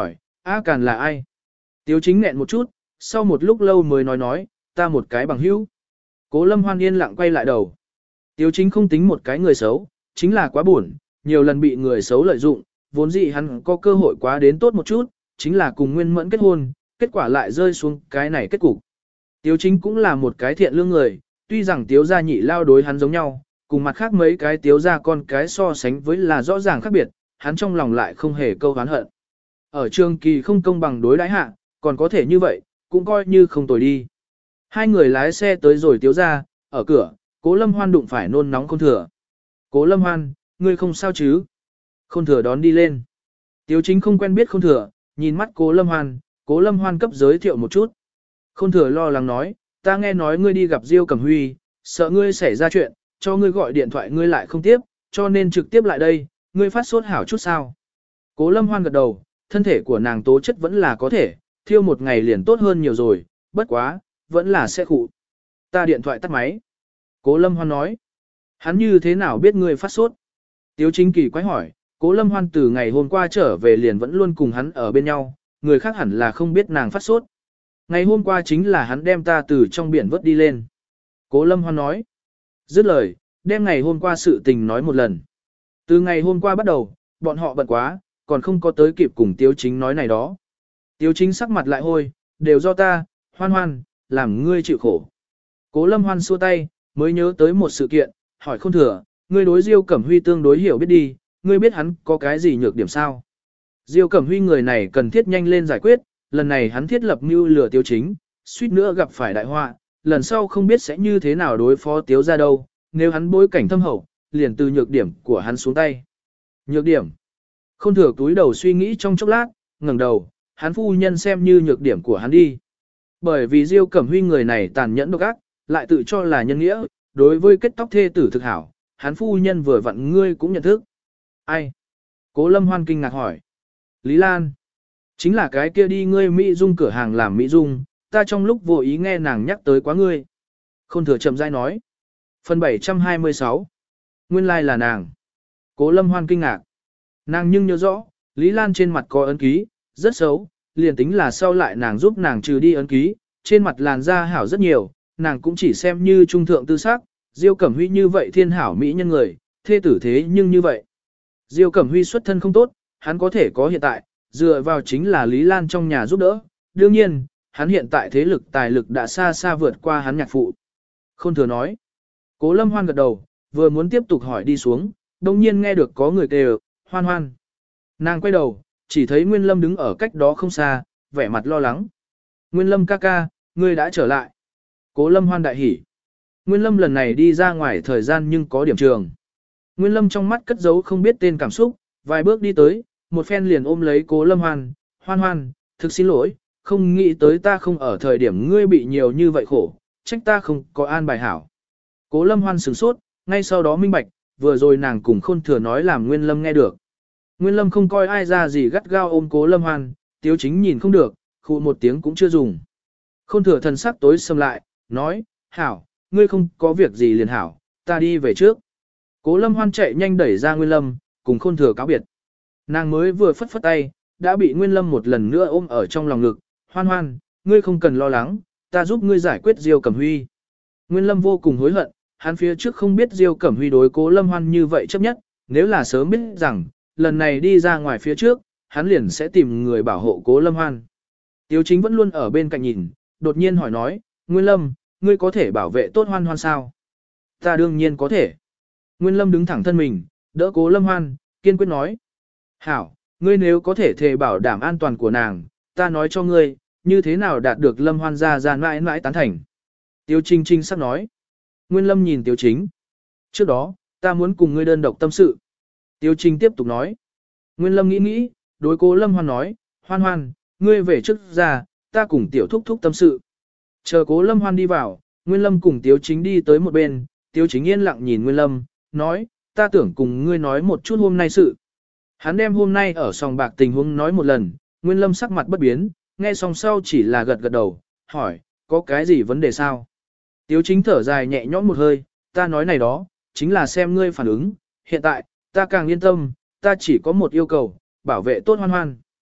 A: A Càn là ai? Tiếu chính nghẹn một chút, sau một lúc lâu mới nói nói, ta một cái bằng hữu. Cố Lâm Hoan yên lặng quay lại đầu. Tiếu chính không tính một cái người xấu, chính là quá buồn, nhiều lần bị người xấu lợi dụng, vốn dĩ hắn có cơ hội quá đến tốt một chút, chính là cùng Nguyên Mẫn kết hôn, kết quả lại rơi xuống cái này kết cục. Tiếu chính cũng là một cái thiện lương người, tuy rằng tiếu gia nhị lao đối hắn giống nhau, cùng mặt khác mấy cái tiếu gia con cái so sánh với là rõ ràng khác biệt, hắn trong lòng lại không hề câu oán hận. Ở trường kỳ không công bằng đối đãi hạ, còn có thể như vậy, cũng coi như không tồi đi. Hai người lái xe tới rồi tiếu gia, ở cửa, Cố Lâm Hoan đụng phải nôn nóng Khôn Thừa. Cố Lâm Hoan, ngươi không sao chứ? Khôn Thừa đón đi lên. Tiếu chính không quen biết Khôn Thừa, nhìn mắt Cố Lâm Hoan, Cố Lâm Hoan cấp giới thiệu một chút. Khôn Thừa lo lắng nói, ta nghe nói ngươi đi gặp Diêu Cẩm Huy, sợ ngươi xảy ra chuyện, cho ngươi gọi điện thoại ngươi lại không tiếp, cho nên trực tiếp lại đây, ngươi phát sốt hảo chút sao. Cố Lâm Hoan gật đầu, thân thể của nàng tố chất vẫn là có thể, thiêu một ngày liền tốt hơn nhiều rồi, bất quá, vẫn là sẽ khụ. Ta điện thoại tắt máy. Cố Lâm Hoan nói, hắn như thế nào biết ngươi phát sốt? Tiếu chính kỳ quái hỏi, Cố Lâm Hoan từ ngày hôm qua trở về liền vẫn luôn cùng hắn ở bên nhau, người khác hẳn là không biết nàng phát sốt. Ngày hôm qua chính là hắn đem ta từ trong biển vớt đi lên. Cố Lâm Hoan nói, dứt lời, đem ngày hôm qua sự tình nói một lần. Từ ngày hôm qua bắt đầu, bọn họ bận quá, còn không có tới kịp cùng Tiếu chính nói này đó. Tiếu chính sắc mặt lại hôi, đều do ta, Hoan Hoan, làm ngươi chịu khổ. Cố Lâm Hoan xua tay, mới nhớ tới một sự kiện, hỏi Khôn Thừa, ngươi đối Diêu Cẩm Huy tương đối hiểu biết đi, ngươi biết hắn có cái gì nhược điểm sao? Diêu Cẩm Huy người này cần thiết nhanh lên giải quyết, lần này hắn thiết lập mưu lừa Tiếu chính, suýt nữa gặp phải đại họa, lần sau không biết sẽ như thế nào đối phó Tiếu ra đâu, nếu hắn bối cảnh thâm hậu, liền từ nhược điểm của hắn xuống tay. Nhược điểm. Khôn Thừa túi đầu suy nghĩ trong chốc lát, ngẩng đầu, hắn phu nhân xem như nhược điểm của hắn đi. Bởi vì Diêu Cẩm Huy người này tàn nhẫn độc ác, lại tự cho là nhân nghĩa, đối với kết tóc thê tử thực hảo, hắn phu nhân vừa vặn ngươi cũng nhận thức. Ai? Cố Lâm Hoan kinh ngạc hỏi. Lý Lan. Chính là cái kia đi ngươi Mỹ Dung cửa hàng làm Mỹ Dung, ta trong lúc vô ý nghe nàng nhắc tới quá ngươi. Khôn Thừa chậm rãi nói. Phần bảy trăm hai mươi sáu. Nguyên lai là nàng. Cố Lâm Hoan kinh ngạc. Nàng nhưng nhớ rõ, Lý Lan trên mặt có ấn ký, rất xấu, liền tính là sau lại nàng giúp nàng trừ đi ấn ký, trên mặt làn da hảo rất nhiều, nàng cũng chỉ xem như trung thượng tư sắc, Diêu Cẩm Huy như vậy thiên hảo mỹ nhân người, thê tử thế nhưng như vậy. Diêu Cẩm Huy xuất thân không tốt, hắn có thể có hiện tại, dựa vào chính là Lý Lan trong nhà giúp đỡ, đương nhiên, hắn hiện tại thế lực tài lực đã xa xa vượt qua hắn nhạc phụ. Khôn Thừa nói, Cố Lâm Hoan gật đầu, vừa muốn tiếp tục hỏi đi xuống, đồng nhiên nghe được có người kêu, Hoan Hoan. Nàng quay đầu, chỉ thấy Nguyên Lâm đứng ở cách đó không xa, vẻ mặt lo lắng. Nguyên Lâm ca ca, ngươi đã trở lại. Cố Lâm Hoan đại hỉ. Nguyên Lâm lần này đi ra ngoài thời gian nhưng có điểm trường. Nguyên Lâm trong mắt cất giấu không biết tên cảm xúc, vài bước đi tới, một phen liền ôm lấy Cố Lâm Hoan. Hoan Hoan, thực xin lỗi, không nghĩ tới ta không ở thời điểm ngươi bị nhiều như vậy khổ, trách ta không có an bài hảo. Cố Lâm Hoan sửng sốt, ngay sau đó minh bạch, vừa rồi nàng cùng Khôn Thừa nói làm Nguyên Lâm nghe được. Nguyên Lâm không coi ai ra gì gắt gao ôm Cố Lâm Hoan, Tiếu chính nhìn không được, khụ một tiếng cũng chưa dùng. Khôn Thừa thần sắc tối sầm lại, nói, hảo, ngươi không có việc gì liền hảo, ta đi về trước. Cố Lâm Hoan chạy nhanh đẩy ra Nguyên Lâm, cùng Khôn Thừa cáo biệt. Nàng mới vừa phất phất tay, đã bị Nguyên Lâm một lần nữa ôm ở trong lòng ngực. Hoan Hoan, ngươi không cần lo lắng, ta giúp ngươi giải quyết Diêu Cẩm Huy. Nguyên Lâm vô cùng hối hận, hắn phía trước không biết Diêu Cẩm Huy đối Cố Lâm Hoan như vậy chấp nhất, nếu là sớm biết rằng, lần này đi ra ngoài phía trước, hắn liền sẽ tìm người bảo hộ Cố Lâm Hoan. Tiếu chính vẫn luôn ở bên cạnh nhìn, đột nhiên hỏi nói, Nguyên Lâm, ngươi có thể bảo vệ tốt Hoan Hoan sao? Ta đương nhiên có thể. Nguyên Lâm đứng thẳng thân mình, đỡ Cố Lâm Hoan, kiên quyết nói. Hảo, ngươi nếu có thể thề bảo đảm an toàn của nàng, ta nói cho ngươi, như thế nào đạt được Lâm Hoan ra ra mãi mãi tán thành. Tiếu Trinh Trinh sắp nói. Nguyên Lâm nhìn Tiếu Chính. Trước đó, ta muốn cùng ngươi đơn độc tâm sự. Tiếu Trinh tiếp tục nói. Nguyên Lâm nghĩ nghĩ, đối Cố Lâm Hoan nói, Hoan Hoan, ngươi về trước ra, ta cùng Tiểu Thúc Thúc tâm sự. Chờ Cố Lâm Hoan đi vào, Nguyên Lâm cùng Tiếu Chính đi tới một bên, Tiếu Chính yên lặng nhìn Nguyên Lâm, nói, ta tưởng cùng ngươi nói một chút hôm nay sự. Hắn đem hôm nay ở sòng bạc tình huống nói một lần, Nguyên Lâm sắc mặt bất biến, nghe xong sau chỉ là gật gật đầu, hỏi, có cái gì vấn đề sao? Tiếu Chính thở dài nhẹ nhõm một hơi, ta nói này đó, chính là xem ngươi phản ứng, hiện tại, ta càng yên tâm, ta chỉ có một yêu cầu, bảo vệ tốt Hoan Hoan.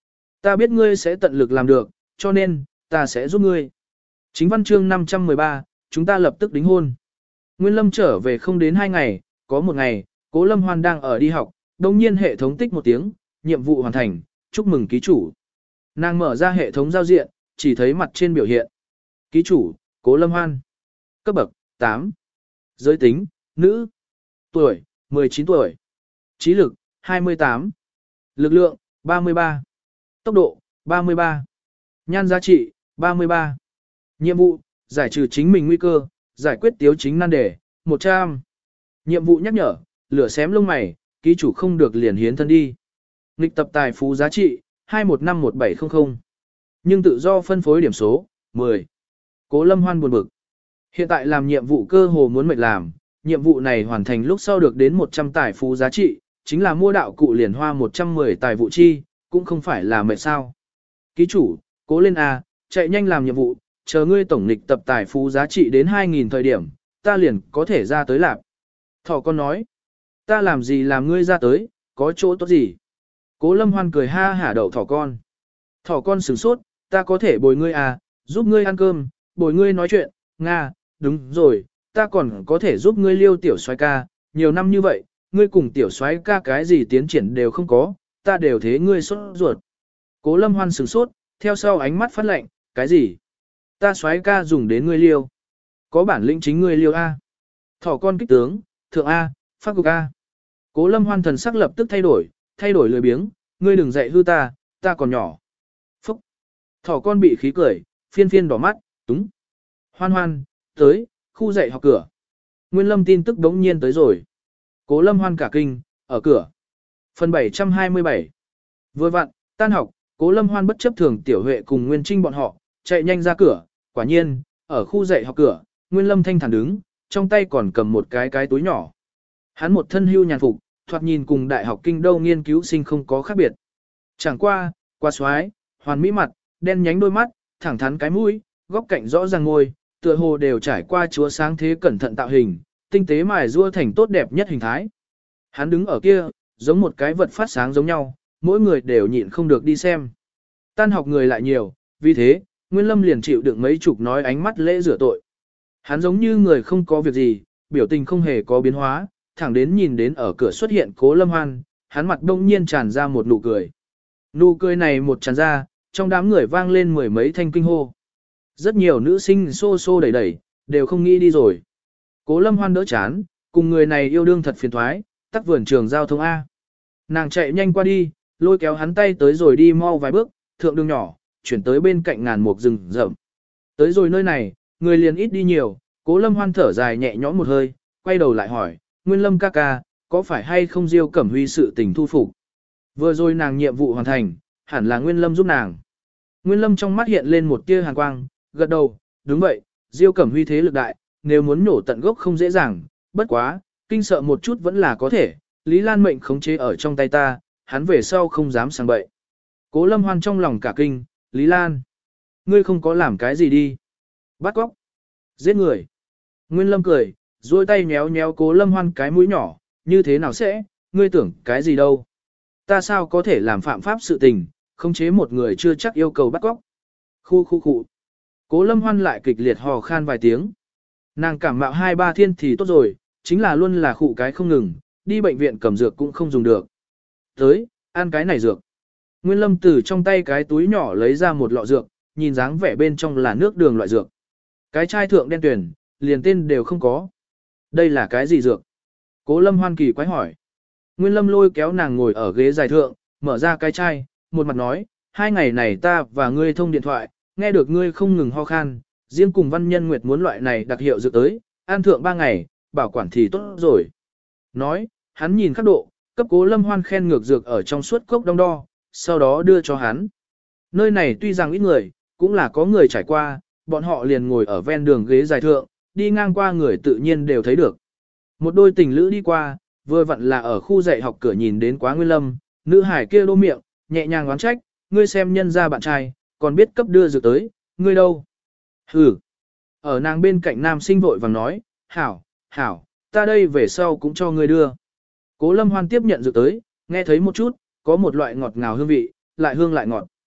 A: Ta biết ngươi sẽ tận lực làm được, cho nên, ta sẽ giúp ngươi. Chính văn chương năm trăm mười ba, chúng ta lập tức đính hôn. Nguyên Lâm trở về không đến hai ngày, có một ngày, Cố Lâm Hoan đang ở đi học, đồng nhiên hệ thống tích một tiếng, nhiệm vụ hoàn thành, chúc mừng ký chủ. Nàng mở ra hệ thống giao diện, chỉ thấy mặt trên biểu hiện. Ký chủ, Cố Lâm Hoan. Cấp bậc, tám. Giới tính, nữ. Tuổi, mười chín tuổi. Trí lực, hai mươi tám. Lực lượng, ba mươi ba. Tốc độ, ba mươi ba. Nhan giá trị, ba mươi ba. Nhiệm vụ, giải trừ chính mình nguy cơ, giải quyết tiếu chính nan đề, một trăm. Nhiệm vụ nhắc nhở, lửa xém lông mày, ký chủ không được liền hiến thân đi. Nghịch tập tài phú giá trị, hai một năm một bảy không không. Nhưng tự do phân phối điểm số, mười. Cố Lâm Hoan buồn bực. Hiện tại làm nhiệm vụ cơ hồ muốn mệt làm, nhiệm vụ này hoàn thành lúc sau được đến một trăm tài phú giá trị, chính là mua đạo cụ liền hoa một trăm mười tài vụ chi, cũng không phải là mệt sao. Ký chủ, cố lên A, chạy nhanh làm nhiệm vụ, chờ ngươi tổng nghịch tập tài phú giá trị đến hai nghìn thời điểm, ta liền có thể ra tới làm. Thỏ con nói, ta làm gì làm ngươi ra tới, có chỗ tốt gì? Cố Lâm Hoan cười ha hả đậu thỏ con. Thỏ con sửng sốt, ta có thể bồi ngươi à, giúp ngươi ăn cơm, bồi ngươi nói chuyện, Nga, đúng rồi, ta còn có thể giúp ngươi liêu tiểu soái ca, nhiều năm như vậy, ngươi cùng tiểu soái ca cái gì tiến triển đều không có, ta đều thế ngươi sốt ruột. Cố Lâm Hoan sửng sốt, theo sau ánh mắt phát lạnh, cái gì? Ta soái ca dùng đến ngươi liêu. Có bản lĩnh chính ngươi liêu A. Thỏ con kích tướng, thượng A, phát cục A. Cố Lâm Hoan thần sắc lập tức thay đổi, thay đổi lười biếng, ngươi đừng dạy hư ta, ta còn nhỏ. Phúc. Thỏ con bị khí cười, phiên phiên đỏ mắt, túng. Hoan hoan, tới, khu dạy học cửa. Nguyên Lâm tin tức đống nhiên tới rồi. Cố Lâm Hoan cả kinh, ở cửa. Phần bảy trăm hai mươi bảy. Vừa vặn, tan học, Cố Lâm Hoan bất chấp thường Tiểu Huệ cùng Nguyên Trinh bọn họ, chạy nhanh ra cửa, quả nhiên, ở khu dạy học cửa, Nguyên Lâm thanh thản đứng, trong tay còn cầm một cái cái túi nhỏ. Hắn một thân hưu nhàn phục, thoạt nhìn cùng đại học kinh đô nghiên cứu sinh không có khác biệt. Chẳng qua, qua xoái, hoàn mỹ mặt, đen nhánh đôi mắt, thẳng thắn cái mũi, góc cạnh rõ ràng ngôi, tựa hồ đều trải qua chúa sáng thế cẩn thận tạo hình, tinh tế mài rua thành tốt đẹp nhất hình thái. Hắn đứng ở kia, giống một cái vật phát sáng giống nhau, mỗi người đều nhịn không được đi xem. Tan học người lại nhiều, vì thế, Nguyên Lâm liền chịu đựng mấy chục nói ánh mắt lễ rửa tội. Hắn giống như người không có việc gì, biểu tình không hề có biến hóa, thẳng đến nhìn đến ở cửa xuất hiện Cố Lâm Hoan, hắn mặt đông nhiên tràn ra một nụ cười. Nụ cười này một tràn ra, trong đám người vang lên mười mấy thanh kinh hô. Rất nhiều nữ sinh xô xô đẩy đẩy, đều không nghĩ đi rồi. Cố Lâm Hoan đỡ chán, cùng người này yêu đương thật phiền thoái, tắc vườn trường giao thông A. Nàng chạy nhanh qua đi, lôi kéo hắn tay tới rồi đi mau vài bước, thượng đường nhỏ, chuyển tới bên cạnh ngàn mục rừng rậm. Tới rồi nơi này, người liền ít đi nhiều, Cố Lâm Hoan thở dài nhẹ nhõm một hơi, quay đầu lại hỏi, Nguyên Lâm ca ca, có phải hay không Diêu Cẩm Huy sự tình thu phục? Vừa rồi nàng nhiệm vụ hoàn thành, hẳn là Nguyên Lâm giúp nàng. Nguyên Lâm trong mắt hiện lên một tia hàn quang, gật đầu, đúng vậy, Diêu Cẩm Huy thế lực đại, nếu muốn nổ tận gốc không dễ dàng, bất quá, kinh sợ một chút vẫn là có thể, Lý Lan mệnh khống chế ở trong tay ta, hắn về sau không dám sang bậy. Cố Lâm Hoan trong lòng cả kinh, Lý Lan, ngươi không có làm cái gì đi. Bắt cóc, giết người. Nguyên Lâm cười, duỗi tay nhéo nhéo Cố Lâm Hoan cái mũi nhỏ, như thế nào sẽ, ngươi tưởng cái gì đâu. Ta sao có thể làm phạm pháp sự tình, khống chế một người chưa chắc yêu cầu bắt cóc. Khu khu khu. Cố Lâm Hoan lại kịch liệt hò khan vài tiếng. Nàng cảm mạo hai ba thiên thì tốt rồi, chính là luôn là khụ cái không ngừng, đi bệnh viện cầm dược cũng không dùng được. Tới, ăn cái này dược. Nguyên Lâm từ trong tay cái túi nhỏ lấy ra một lọ dược, nhìn dáng vẻ bên trong là nước đường loại dược. Cái chai thượng đen tuyển, liền tên đều không có. Đây là cái gì dược? Cố Lâm Hoan kỳ quái hỏi. Nguyên Lâm lôi kéo nàng ngồi ở ghế dài thượng, mở ra cái chai, một mặt nói, hai ngày này ta và ngươi thông điện thoại, nghe được ngươi không ngừng ho khan, riêng cùng Văn Nhân Nguyệt muốn loại này đặc hiệu dược tới, ăn thượng ba ngày, bảo quản thì tốt rồi. Nói, hắn nhìn khắc độ, cấp Cố Lâm Hoan khen ngược dược ở trong suốt cốc đong đo, sau đó đưa cho hắn. Nơi này tuy rằng ít người, cũng là có người trải qua, bọn họ liền ngồi ở ven đường ghế dài thượng, đi ngang qua người tự nhiên đều thấy được. Một đôi tình lữ đi qua, vừa vặn là ở khu dạy học cửa nhìn đến Quá Nguyên Lâm, nữ hải kia đô miệng, nhẹ nhàng oán trách, ngươi xem nhân ra bạn trai, còn biết cấp đưa dược tới, ngươi đâu? Hừ. Ở nàng bên cạnh nam sinh vội vàng nói, hảo, hảo, ta đây về sau cũng cho ngươi đưa. Cố Lâm Hoan tiếp nhận dược tới, nghe thấy một chút, có một loại ngọt ngào hương vị, lại hương lại ngọt.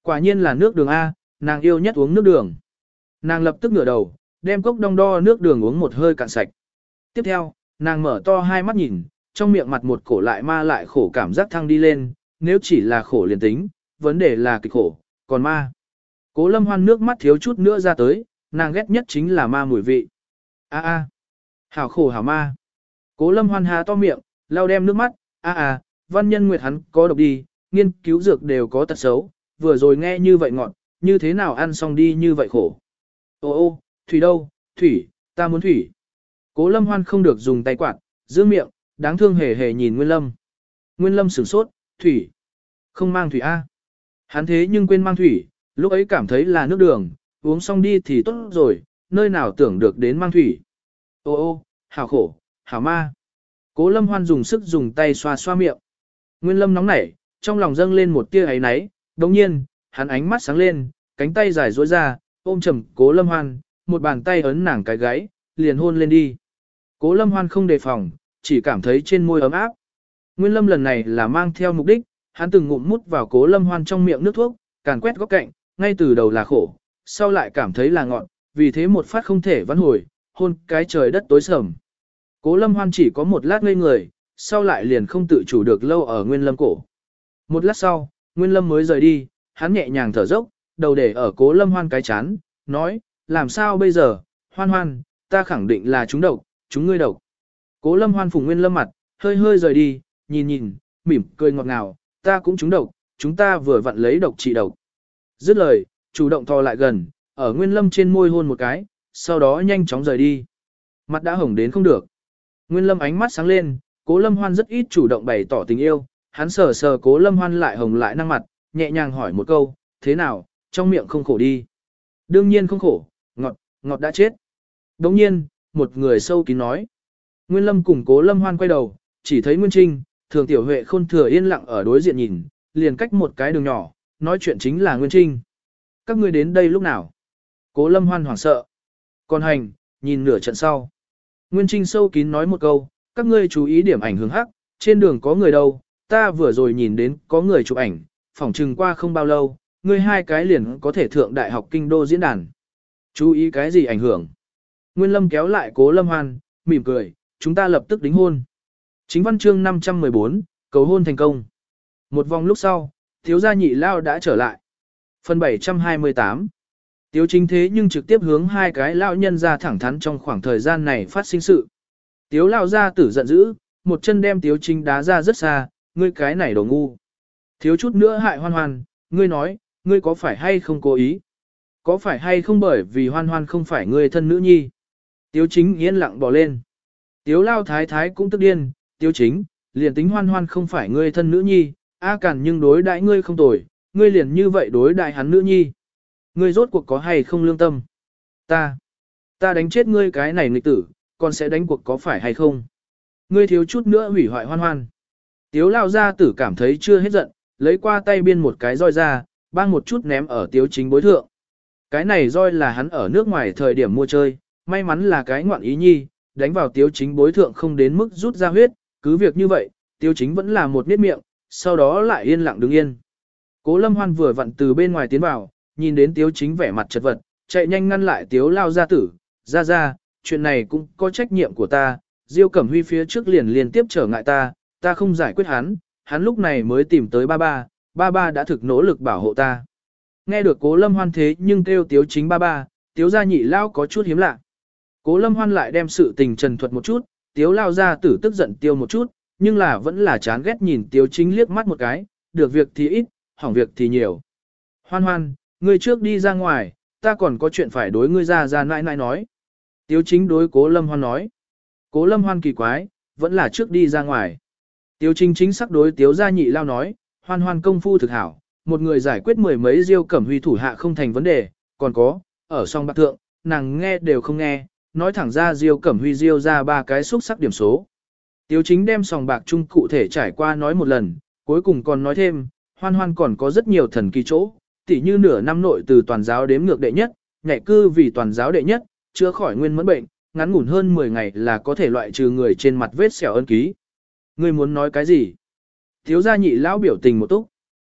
A: Quả nhiên là nước đường A, nàng yêu nhất uống nước đường. Nàng lập tức ngửa đầu, đem cốc đong đo nước đường uống một hơi cạn sạch. Tiếp theo, nàng mở to hai mắt nhìn, trong miệng mặt một cổ lại ma lại khổ cảm giác thăng đi lên, nếu chỉ là khổ liền tính, vấn đề là kịch khổ, còn ma. Cố Lâm Hoan nước mắt thiếu chút nữa ra tới, nàng ghét nhất chính là ma mùi vị. A a, hảo khổ hảo ma. Cố Lâm Hoan há to miệng, lau đem nước mắt, a a, Văn Nhân Nguyệt hắn có độc đi, nghiên cứu dược đều có tật xấu, vừa rồi nghe như vậy ngọt, như thế nào ăn xong đi như vậy khổ. Ô ô, thủy đâu, thủy, ta muốn thủy. Cố Lâm Hoan không được dùng tay quạt, giữ miệng, đáng thương hề hề nhìn Nguyên Lâm. Nguyên Lâm sửng sốt, thủy, không mang thủy a. Hắn thế nhưng quên mang thủy, lúc ấy cảm thấy là nước đường, uống xong đi thì tốt rồi, nơi nào tưởng được đến mang thủy. Ô ô, hảo khổ, hảo ma. Cố Lâm Hoan dùng sức dùng tay xoa xoa miệng. Nguyên Lâm nóng nảy, trong lòng dâng lên một tia ấy náy, đồng nhiên, hắn ánh mắt sáng lên, cánh tay dài duỗi ra, ôm chầm Cố Lâm Hoan, một bàn tay ấn nàng cái gáy, liền hôn lên đi. Cố Lâm Hoan không đề phòng, chỉ cảm thấy trên môi ấm áp. Nguyên Lâm lần này là mang theo mục đích, hắn từng ngụm mút vào Cố Lâm Hoan trong miệng nước thuốc, càn quét góc cạnh, ngay từ đầu là khổ, sau lại cảm thấy là ngọt, vì thế một phát không thể vãn hồi, hôn cái trời đất tối sầm. Cố Lâm Hoan chỉ có một lát ngây người, sau lại liền không tự chủ được lâu ở Nguyên Lâm cổ. Một lát sau, Nguyên Lâm mới rời đi, hắn nhẹ nhàng thở dốc, đầu để ở Cố Lâm Hoan cái chán, nói, làm sao bây giờ, Hoan Hoan, ta khẳng định là chúng độc, chúng ngươi độc. Cố Lâm Hoan phùng Nguyên Lâm mặt, hơi hơi rời đi, nhìn nhìn, mỉm cười ngọt ngào, ta cũng chúng độc, chúng ta vừa vặn lấy độc trị độc. Dứt lời, chủ động thò lại gần, ở Nguyên Lâm trên môi hôn một cái, sau đó nhanh chóng rời đi. Mặt đã hồng đến không được. Nguyên Lâm ánh mắt sáng lên, Cố Lâm Hoan rất ít chủ động bày tỏ tình yêu, hắn sờ sờ Cố Lâm Hoan lại hồng lại năng mặt, nhẹ nhàng hỏi một câu, thế nào, trong miệng không khổ đi. Đương nhiên không khổ, ngọt, ngọt đã chết. Đồng nhiên, một người sâu kín nói. Nguyên Lâm cùng Cố Lâm Hoan quay đầu, chỉ thấy Nguyên Trinh, Thường Tiểu Huệ Khôn thừa yên lặng ở đối diện nhìn, liền cách một cái đường nhỏ, nói chuyện chính là Nguyên Trinh. Các ngươi đến đây lúc nào? Cố Lâm Hoan hoảng sợ. Còn hành, nhìn nửa trận sau. Nguyên Trinh sâu kín nói một câu, các ngươi chú ý điểm ảnh hướng hắc, trên đường có người đâu, ta vừa rồi nhìn đến có người chụp ảnh, phỏng chừng qua không bao lâu, ngươi hai cái liền có thể thượng đại học kinh đô diễn đàn. Chú ý cái gì ảnh hưởng? Nguyên Lâm kéo lại Cố Lâm Hoan, mỉm cười, chúng ta lập tức đính hôn. Chính văn chương năm trăm mười bốn, cầu hôn thành công. Một vòng lúc sau, thiếu gia nhị lao đã trở lại. Phần bảy trăm hai mươi tám. Tiếu Chính thế nhưng trực tiếp hướng hai cái lão nhân ra thẳng thắn trong khoảng thời gian này phát sinh sự. Tiếu lao gia tử giận dữ, một chân đem Tiếu Chính đá ra rất xa, ngươi cái này đồ ngu. Thiếu chút nữa hại Hoan Hoan, ngươi nói, ngươi có phải hay không cố ý? Có phải hay không bởi vì Hoan Hoan không phải ngươi thân nữ nhi? Tiếu Chính yên lặng bỏ lên. Tiếu lao thái thái cũng tức điên, Tiếu Chính, liền tính Hoan Hoan không phải ngươi thân nữ nhi, a cản nhưng đối đãi ngươi không tồi, ngươi liền như vậy đối đại hắn nữ nhi. Ngươi rốt cuộc có hay không lương tâm? Ta, ta đánh chết ngươi cái này nghịch tử, còn sẽ đánh cuộc có phải hay không? Ngươi thiếu chút nữa hủy hoại Hoan Hoan. Tiếu lao gia tử cảm thấy chưa hết giận, lấy qua tay biên một cái roi ra, bang một chút ném ở Tiếu Chính bối thượng. Cái này roi là hắn ở nước ngoài thời điểm mua chơi, may mắn là cái ngoạn ý nhi, đánh vào Tiếu Chính bối thượng không đến mức rút ra huyết, cứ việc như vậy, Tiếu Chính vẫn là một miết miệng, sau đó lại yên lặng đứng yên. Cố Lâm Hoan vừa vặn từ bên ngoài tiến vào, nhìn đến Tiếu Chính vẻ mặt chật vật, chạy nhanh ngăn lại Tiếu lao gia tử, ra ra, chuyện này cũng có trách nhiệm của ta, Diêu Cẩm Huy phía trước liền liên tiếp trở ngại ta, ta không giải quyết hắn, hắn lúc này mới tìm tới ba ba, ba ba đã thực nỗ lực bảo hộ ta. Nghe được Cố Lâm Hoan thế nhưng kêu Tiếu Chính ba ba, Tiếu gia nhị lao có chút hiếm lạ. Cố Lâm Hoan lại đem sự tình trần thuật một chút, Tiếu lao gia tử tức giận tiêu một chút, nhưng là vẫn là chán ghét nhìn Tiếu Chính liếc mắt một cái, được việc thì ít, hỏng việc thì nhiều. Hoan Hoan, ngươi trước đi ra ngoài, ta còn có chuyện phải đối ngươi ra ra nãi nãi nói. Tiếu Chính đối Cố Lâm Hoan nói. Cố Lâm Hoan kỳ quái, vẫn là trước đi ra ngoài. Tiếu Chính chính xác đối Tiếu gia nhị lao nói, Hoan Hoan công phu thực hảo, một người giải quyết mười mấy Diêu Cẩm Huy thủ hạ không thành vấn đề, còn có, ở song bạc thượng, nàng nghe đều không nghe, nói thẳng ra Diêu Cẩm Huy Diêu ra ba cái xúc sắc điểm số. Tiếu Chính đem sòng bạc chung cụ thể trải qua nói một lần, cuối cùng còn nói thêm, Hoan Hoan còn có rất nhiều thần kỳ chỗ, tỉ như nửa năm nội từ toàn giáo đếm ngược đệ nhất, nhảy cư vì toàn giáo đệ nhất, chữa khỏi nguyên mẫn bệnh, ngắn ngủn hơn mười ngày là có thể loại trừ người trên mặt vết sẹo ân ký. Ngươi muốn nói cái gì? Tiếu gia nhị lão biểu tình một túc.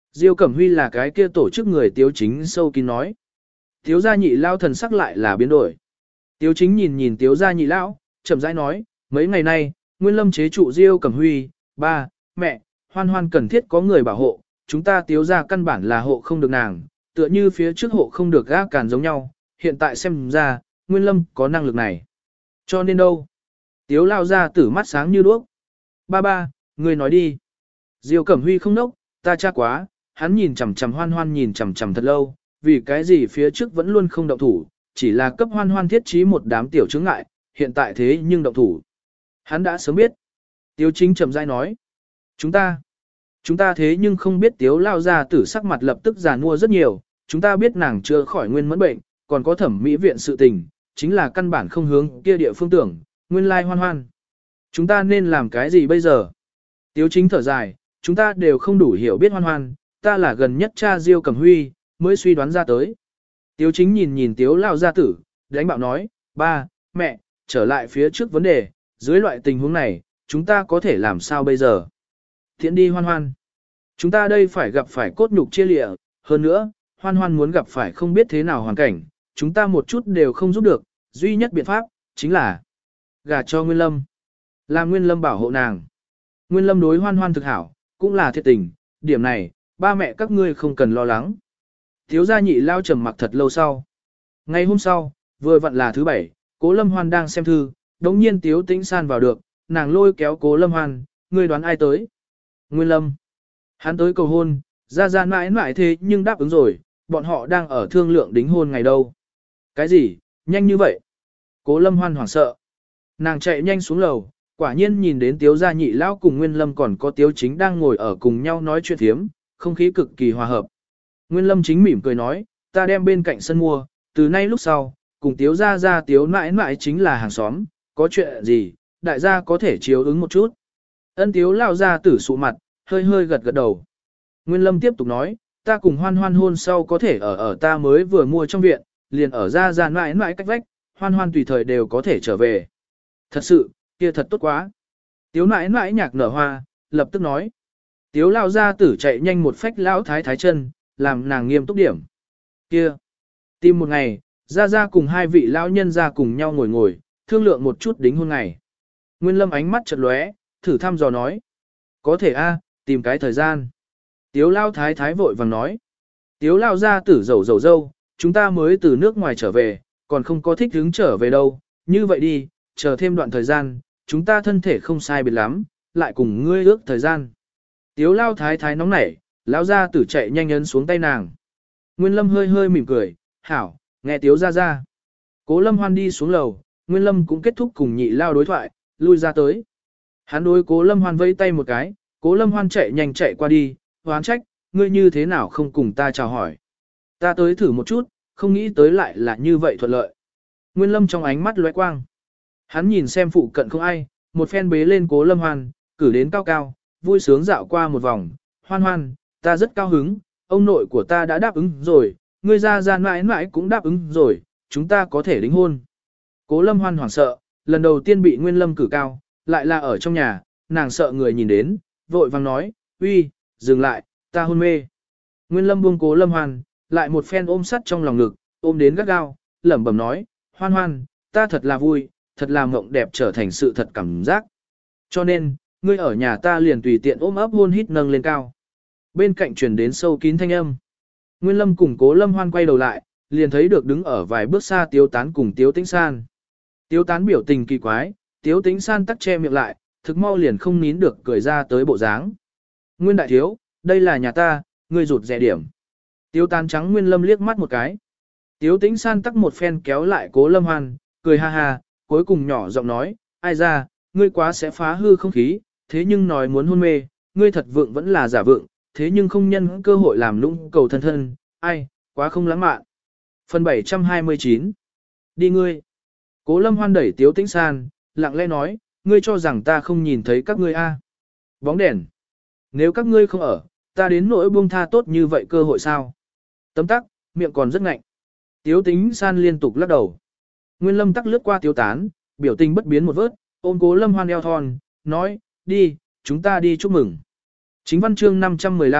A: Diêu Cẩm Huy là cái kia tổ chức người Tiếu Chính sâu kín nói. Tiếu gia nhị lao thần sắc lại là biến đổi. Tiếu Chính nhìn nhìn Tiếu gia nhị lão, chậm rãi nói, mấy ngày nay, Nguyên Lâm chế trụ Diêu Cẩm Huy, ba, mẹ, Hoan Hoan cần thiết có người bảo hộ, chúng ta Tiếu gia căn bản là hộ không được nàng, tựa như phía trước hộ không được gác càn giống nhau, hiện tại xem ra, Nguyên Lâm có năng lực này. Cho nên đâu? Tiếu lao ra tử mắt sáng như đuốc. Ba ba, người nói đi. Diêu Cẩm Huy không nốc, ta cha quá, hắn nhìn chằm chằm Hoan Hoan nhìn chằm chằm thật lâu, vì cái gì phía trước vẫn luôn không động thủ, chỉ là cấp Hoan Hoan thiết trí một đám tiểu chướng ngại, hiện tại thế nhưng động thủ. Hắn đã sớm biết. Tiếu Chính trầm rãi nói. Chúng ta, chúng ta thế nhưng không biết Tiếu lao ra tử sắc mặt lập tức già nua rất nhiều, chúng ta biết nàng chưa khỏi nguyên mẫn bệnh, còn có thẩm mỹ viện sự tình, chính là căn bản không hướng kia địa phương tưởng, nguyên lai Hoan Hoan. Chúng ta nên làm cái gì bây giờ? Tiếu Chính thở dài, chúng ta đều không đủ hiểu biết Hoan Hoan, ta là gần nhất cha Diêu Cẩm Huy, mới suy đoán ra tới. Tiếu Chính nhìn nhìn Tiếu lao gia tử, đánh bạo nói, ba, mẹ, trở lại phía trước vấn đề, dưới loại tình huống này, chúng ta có thể làm sao bây giờ? Thiện đi Hoan Hoan. Chúng ta đây phải gặp phải cốt nhục chia lịa, hơn nữa, Hoan Hoan muốn gặp phải không biết thế nào hoàn cảnh, chúng ta một chút đều không giúp được, duy nhất biện pháp, chính là gả cho Nguyên Lâm. Làm Nguyên Lâm bảo hộ nàng. Nguyên Lâm đối Hoan Hoan thực hảo, cũng là thiệt tình, điểm này, ba mẹ các ngươi không cần lo lắng. Thiếu gia nhị lao trầm mặc thật lâu sau. Ngày hôm sau, vừa vặn là thứ bảy, Cố Lâm Hoan đang xem thư, đống nhiên Tiếu Tĩnh San vào được, nàng lôi kéo Cố Lâm Hoan, ngươi đoán ai tới? Nguyên Lâm. Hắn tới cầu hôn, ra ra mãi mãi thế nhưng đáp ứng rồi, bọn họ đang ở thương lượng đính hôn ngày đâu. Cái gì, nhanh như vậy? Cố Lâm Hoan hoảng sợ. Nàng chạy nhanh xuống lầu, quả nhiên nhìn đến Tiếu gia nhị lão cùng Nguyên Lâm còn có Tiếu Chính đang ngồi ở cùng nhau nói chuyện thiếm, không khí cực kỳ hòa hợp. Nguyên Lâm chính mỉm cười nói, ta đem bên cạnh sân mua, từ nay lúc sau, cùng Tiếu gia gia Tiếu mãi mãi chính là hàng xóm, có chuyện gì, đại gia có thể chiếu ứng một chút. Ân Tiếu lao ra tử sụ mặt, hơi hơi gật gật đầu. Nguyên Lâm tiếp tục nói, ta cùng Hoan Hoan hôn sau có thể ở ở ta mới vừa mua trong viện, liền ở ra ra mãi mãi cách vách, Hoan Hoan tùy thời đều có thể trở về. Thật sự, kia thật tốt quá. Tiếu mãi mãi nhạc nở hoa, lập tức nói. Tiếu lao ra tử chạy nhanh một phách lão thái thái chân, làm nàng nghiêm túc điểm. Kia, tìm một ngày, ra ra cùng hai vị lão nhân ra cùng nhau ngồi ngồi, thương lượng một chút đính hôn ngày. Nguyên Lâm ánh mắt chợt lóe, thử thăm dò nói. Có thể a, tìm cái thời gian. Tiếu lao thái thái vội vàng nói. Tiếu lao ra tử dầu dầu dâu, chúng ta mới từ nước ngoài trở về, còn không có thích hứng trở về đâu. Như vậy đi, chờ thêm đoạn thời gian, chúng ta thân thể không sai biệt lắm, lại cùng ngươi ước thời gian. Tiếu lao thái thái nóng nảy, lao ra tử chạy nhanh ấn xuống tay nàng. Nguyên Lâm hơi hơi mỉm cười, hảo, nghe Tiếu ra ra. Cố Lâm Hoan đi xuống lầu, Nguyên Lâm cũng kết thúc cùng nhị lao đối thoại, lui ra tới. Hắn đối Cố Lâm Hoan vẫy tay một cái, Cố Lâm Hoan chạy nhanh chạy qua đi, hoán trách, ngươi như thế nào không cùng ta chào hỏi. Ta tới thử một chút, không nghĩ tới lại là như vậy thuận lợi. Nguyên Lâm trong ánh mắt lóe quang. Hắn nhìn xem phụ cận không ai, một phen bế lên Cố Lâm Hoan, cử đến cao cao, vui sướng dạo qua một vòng. Hoan Hoan, ta rất cao hứng, ông nội của ta đã đáp ứng rồi, ngươi ra ra mãi mãi cũng đáp ứng rồi, chúng ta có thể đính hôn. Cố Lâm Hoan hoảng sợ, lần đầu tiên bị Nguyên Lâm cử cao, lại là ở trong nhà, nàng sợ người nhìn đến, vội vàng nói, uy, dừng lại, ta hôn mê. Nguyên Lâm buông Cố Lâm Hoan, lại một phen ôm sắt trong lòng ngực, ôm đến gắt gao, lẩm bẩm nói, Hoan Hoan, ta thật là vui, thật là mộng đẹp trở thành sự thật cảm giác. Cho nên, ngươi ở nhà ta liền tùy tiện ôm ấp hôn hít nâng lên cao. Bên cạnh truyền đến sâu kín thanh âm. Nguyên Lâm cùng Cố Lâm Hoan quay đầu lại, liền thấy được đứng ở vài bước xa Tiếu Tán cùng Tiếu Tĩnh San. Tiếu Tán biểu tình kỳ quái, Tiếu Tĩnh San tắc che miệng lại, thực mau liền không nín được cười ra tới bộ dáng. Nguyên đại thiếu, đây là nhà ta, ngươi rụt rẻ điểm. Tiếu Tán trắng Nguyên Lâm liếc mắt một cái. Tiếu Tĩnh San tắc một phen kéo lại Cố Lâm Hoan, cười ha ha, cuối cùng nhỏ giọng nói, ai ra, ngươi quá sẽ phá hư không khí, thế nhưng nói muốn hôn mê, ngươi thật vượng vẫn là giả vượng, thế nhưng không nhân cơ hội làm lũng cầu thân thân, ai, quá không lãng mạn. Phần bảy trăm hai mươi chín. Đi ngươi. Cố Lâm Hoan đẩy Tiếu Tĩnh San, lặng lẽ nói, ngươi cho rằng ta không nhìn thấy các ngươi a? Bóng đèn. Nếu các ngươi không ở, ta đến nỗi buông tha tốt như vậy cơ hội sao? Tấm tắc, miệng còn rất ngạnh. Tiếu Tĩnh San liên tục lắc đầu. Nguyên Lâm tắc lướt qua Tiếu Tán, biểu tình bất biến một vớt, ôm Cố Lâm Hoan eo thon, nói, đi, chúng ta đi chúc mừng. Chính văn chương năm trăm mười lăm,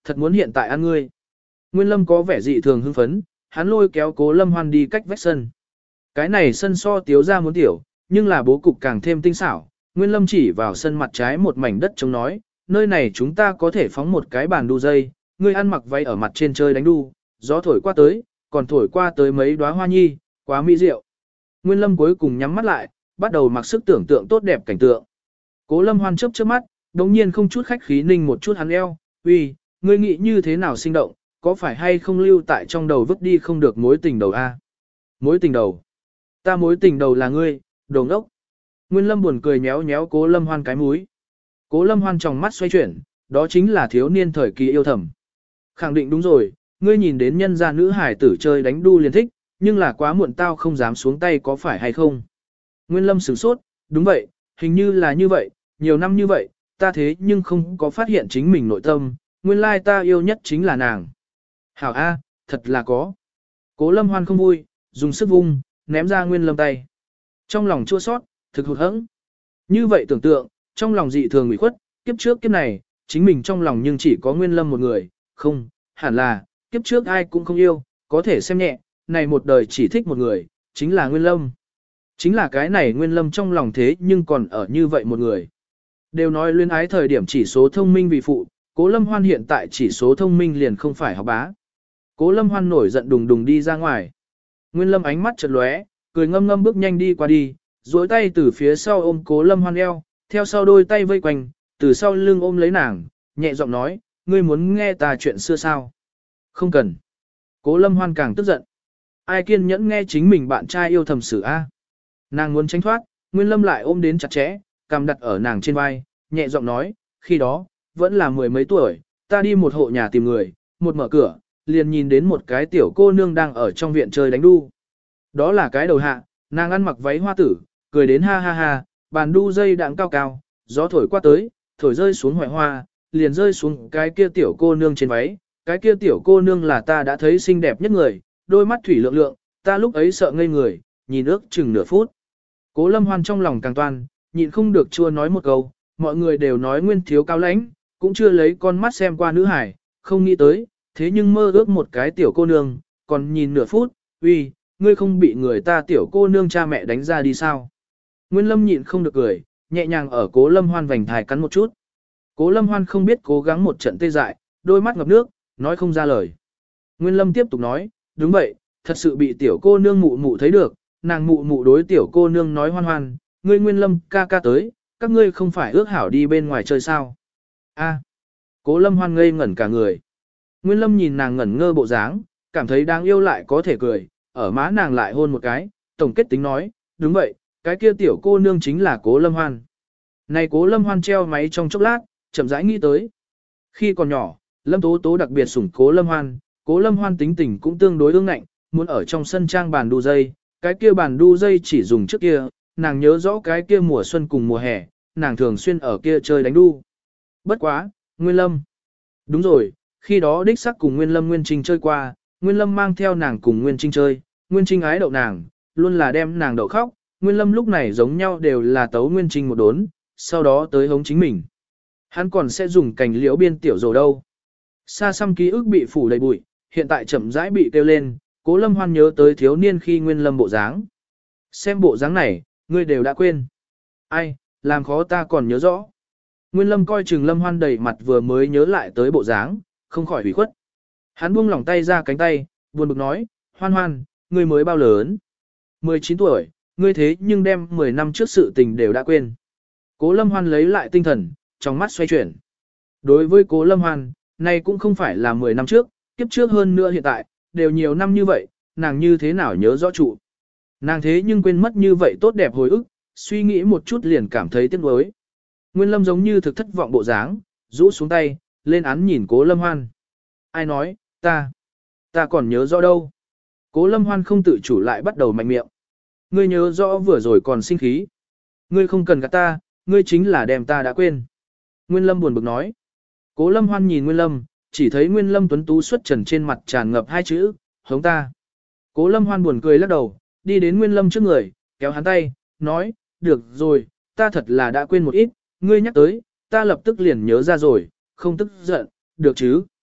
A: thật muốn hiện tại ăn ngươi. Nguyên Lâm có vẻ dị thường hưng phấn, hắn lôi kéo Cố Lâm Hoan đi cách vách sân. Cái này sân so Tiếu ra muốn tiểu, nhưng là bố cục càng thêm tinh xảo. Nguyên Lâm chỉ vào sân mặt trái một mảnh đất trống nói, nơi này chúng ta có thể phóng một cái bàn đu dây, ngươi ăn mặc váy ở mặt trên chơi đánh đu, gió thổi qua tới, còn thổi qua tới mấy đóa hoa nhi, quá mỹ diệu. Nguyên Lâm cuối cùng nhắm mắt lại, bắt đầu mặc sức tưởng tượng tốt đẹp cảnh tượng. Cố Lâm Hoan chớp chớp mắt, đống nhiên không chút khách khí ninh một chút hắn eo, uy, ngươi nghĩ như thế nào sinh động, có phải hay không lưu tại trong đầu vứt đi không được mối tình đầu a? Mối tình đầu? Ta mối tình đầu là ngươi, đồ ngốc. Nguyên Lâm buồn cười nhéo nhéo Cố Lâm Hoan cái múi. Cố Lâm Hoan trong mắt xoay chuyển, đó chính là thiếu niên thời kỳ yêu thầm. Khẳng định đúng rồi, ngươi nhìn đến nhân gia nữ hải tử chơi đánh đu liền thích, nhưng là quá muộn tao không dám xuống tay có phải hay không? Nguyên Lâm sửng sốt, đúng vậy, hình như là như vậy, nhiều năm như vậy, ta thế nhưng không có phát hiện chính mình nội tâm, nguyên lai ta yêu nhất chính là nàng. Hảo A, thật là có. Cố Lâm Hoan không vui, dùng sức vung, ném ra Nguyên Lâm tay. Trong lòng chua sót, thực hụt hẫng. Như vậy tưởng tượng, trong lòng dị thường ủy khuất, kiếp trước kiếp này, chính mình trong lòng nhưng chỉ có Nguyên Lâm một người, không, hẳn là, kiếp trước ai cũng không yêu, có thể xem nhẹ, này một đời chỉ thích một người, chính là Nguyên Lâm. Chính là cái này Nguyên Lâm trong lòng thế nhưng còn ở như vậy một người. Đều nói luyến ái thời điểm chỉ số thông minh vì phụ, Cố Lâm Hoan hiện tại chỉ số thông minh liền không phải học bá. Cố Lâm Hoan nổi giận đùng đùng đi ra ngoài. Nguyên Lâm ánh mắt chợt lóe, cười ngâm ngâm bước nhanh đi qua đi, duỗi tay từ phía sau ôm Cố Lâm Hoan eo, theo sau đôi tay vây quanh, từ sau lưng ôm lấy nàng, nhẹ giọng nói, ngươi muốn nghe ta chuyện xưa sao? Không cần. Cố Lâm Hoan càng tức giận. Ai kiên nhẫn nghe chính mình bạn trai yêu thầm sự a? Nàng muốn tránh thoát, Nguyên Lâm lại ôm đến chặt chẽ, cầm đặt ở nàng trên vai, nhẹ giọng nói, khi đó, vẫn là mười mấy tuổi, ta đi một hộ nhà tìm người, một mở cửa, liền nhìn đến một cái tiểu cô nương đang ở trong viện chơi đánh đu. Đó là cái đầu hạ, nàng ăn mặc váy hoa tử, cười đến ha ha ha, bàn đu dây đặng cao cao, gió thổi qua tới, thổi rơi xuống hoại hoa, liền rơi xuống cái kia tiểu cô nương trên váy, cái kia tiểu cô nương là ta đã thấy xinh đẹp nhất người, đôi mắt thủy lượng lượng, ta lúc ấy sợ ngây người, nhìn ước chừng nửa phút. Cố Lâm Hoan trong lòng càng toan, nhịn không được chua nói một câu, mọi người đều nói Nguyên thiếu cao lãnh, cũng chưa lấy con mắt xem qua nữ hải, không nghĩ tới, thế nhưng mơ ước một cái tiểu cô nương, còn nhìn nửa phút, uy, ngươi không bị người ta tiểu cô nương cha mẹ đánh ra đi sao? Nguyên Lâm nhịn không được cười, nhẹ nhàng ở Cố Lâm Hoan vành thai cắn một chút. Cố Lâm Hoan không biết cố gắng một trận tê dại, đôi mắt ngập nước, nói không ra lời. Nguyên Lâm tiếp tục nói, đúng vậy, thật sự bị tiểu cô nương mụ mụ thấy được, nàng mụ mụ đối tiểu cô nương nói hoan hoan, ngươi Nguyên Lâm ca ca tới, các ngươi không phải ước hảo đi bên ngoài chơi sao? A. Cố Lâm Hoan ngây ngẩn cả người. Nguyên Lâm nhìn nàng ngẩn ngơ bộ dáng, cảm thấy đáng yêu lại có thể cười, ở má nàng lại hôn một cái, tổng kết tính nói, đúng vậy, cái kia tiểu cô nương chính là Cố Lâm Hoan. Này Cố Lâm Hoan treo máy trong chốc lát, chậm rãi nghĩ tới. Khi còn nhỏ, Lâm Tố Tố đặc biệt sủng Cố Lâm Hoan, Cố Lâm Hoan tính tình cũng tương đối ương ngạnh, muốn ở trong sân trang bàn đu dây, cái kia bàn đu dây chỉ dùng trước kia, nàng nhớ rõ cái kia mùa xuân cùng mùa hè, nàng thường xuyên ở kia chơi đánh đu. Bất quá, Nguyên Lâm. Đúng rồi, khi đó đích xác cùng Nguyên Lâm Nguyên Trinh chơi qua, Nguyên Lâm mang theo nàng cùng Nguyên Trinh chơi, Nguyên Trinh ái đậu nàng, luôn là đem nàng đậu khóc, Nguyên Lâm lúc này giống nhau đều là tấu Nguyên Trinh một đốn, sau đó tới hống chính mình. Hắn còn sẽ dùng cành liễu biên tiểu rồ đâu. Xa xăm ký ức bị phủ đầy bụi, hiện tại chậm rãi bị kêu lên, Cố Lâm Hoan nhớ tới thiếu niên khi Nguyên Lâm bộ dáng. Xem bộ dáng này, ngươi đều đã quên. Ai, làm khó ta còn nhớ rõ. Nguyên Lâm coi chừng Lâm Hoan đầy mặt vừa mới nhớ lại tới bộ dáng, không khỏi hủy khuất. Hắn buông lỏng tay ra cánh tay, buồn bực nói, Hoan Hoan, ngươi mới bao lớn? mười chín tuổi, ngươi thế nhưng đem mười năm trước sự tình đều đã quên. Cố Lâm Hoan lấy lại tinh thần, trong mắt xoay chuyển. Đối với Cố Lâm Hoan, này cũng không phải là mười năm trước, kiếp trước hơn nữa hiện tại, đều nhiều năm như vậy, nàng như thế nào nhớ rõ trụ. Nàng thế nhưng quên mất như vậy tốt đẹp hồi ức, suy nghĩ một chút liền cảm thấy tiếc nuối. Nguyên Lâm giống như thực thất vọng bộ dáng, rũ xuống tay, lên án nhìn Cố Lâm Hoan. Ai nói, ta, ta còn nhớ rõ đâu. Cố Lâm Hoan không tự chủ lại bắt đầu mạnh miệng. Ngươi nhớ rõ vừa rồi còn sinh khí. Ngươi không cần gạt ta, ngươi chính là đem ta đã quên. Nguyên Lâm buồn bực nói. Cố Lâm Hoan nhìn Nguyên Lâm, chỉ thấy Nguyên Lâm tuấn tú xuất trần trên mặt tràn ngập hai chữ, hống ta. Cố Lâm Hoan buồn cười lắc đầu, đi đến Nguyên Lâm trước người, kéo hắn tay, nói, được rồi, ta thật là đã quên một ít, ngươi nhắc tới, ta lập tức liền nhớ ra rồi, không tức giận, được chứ.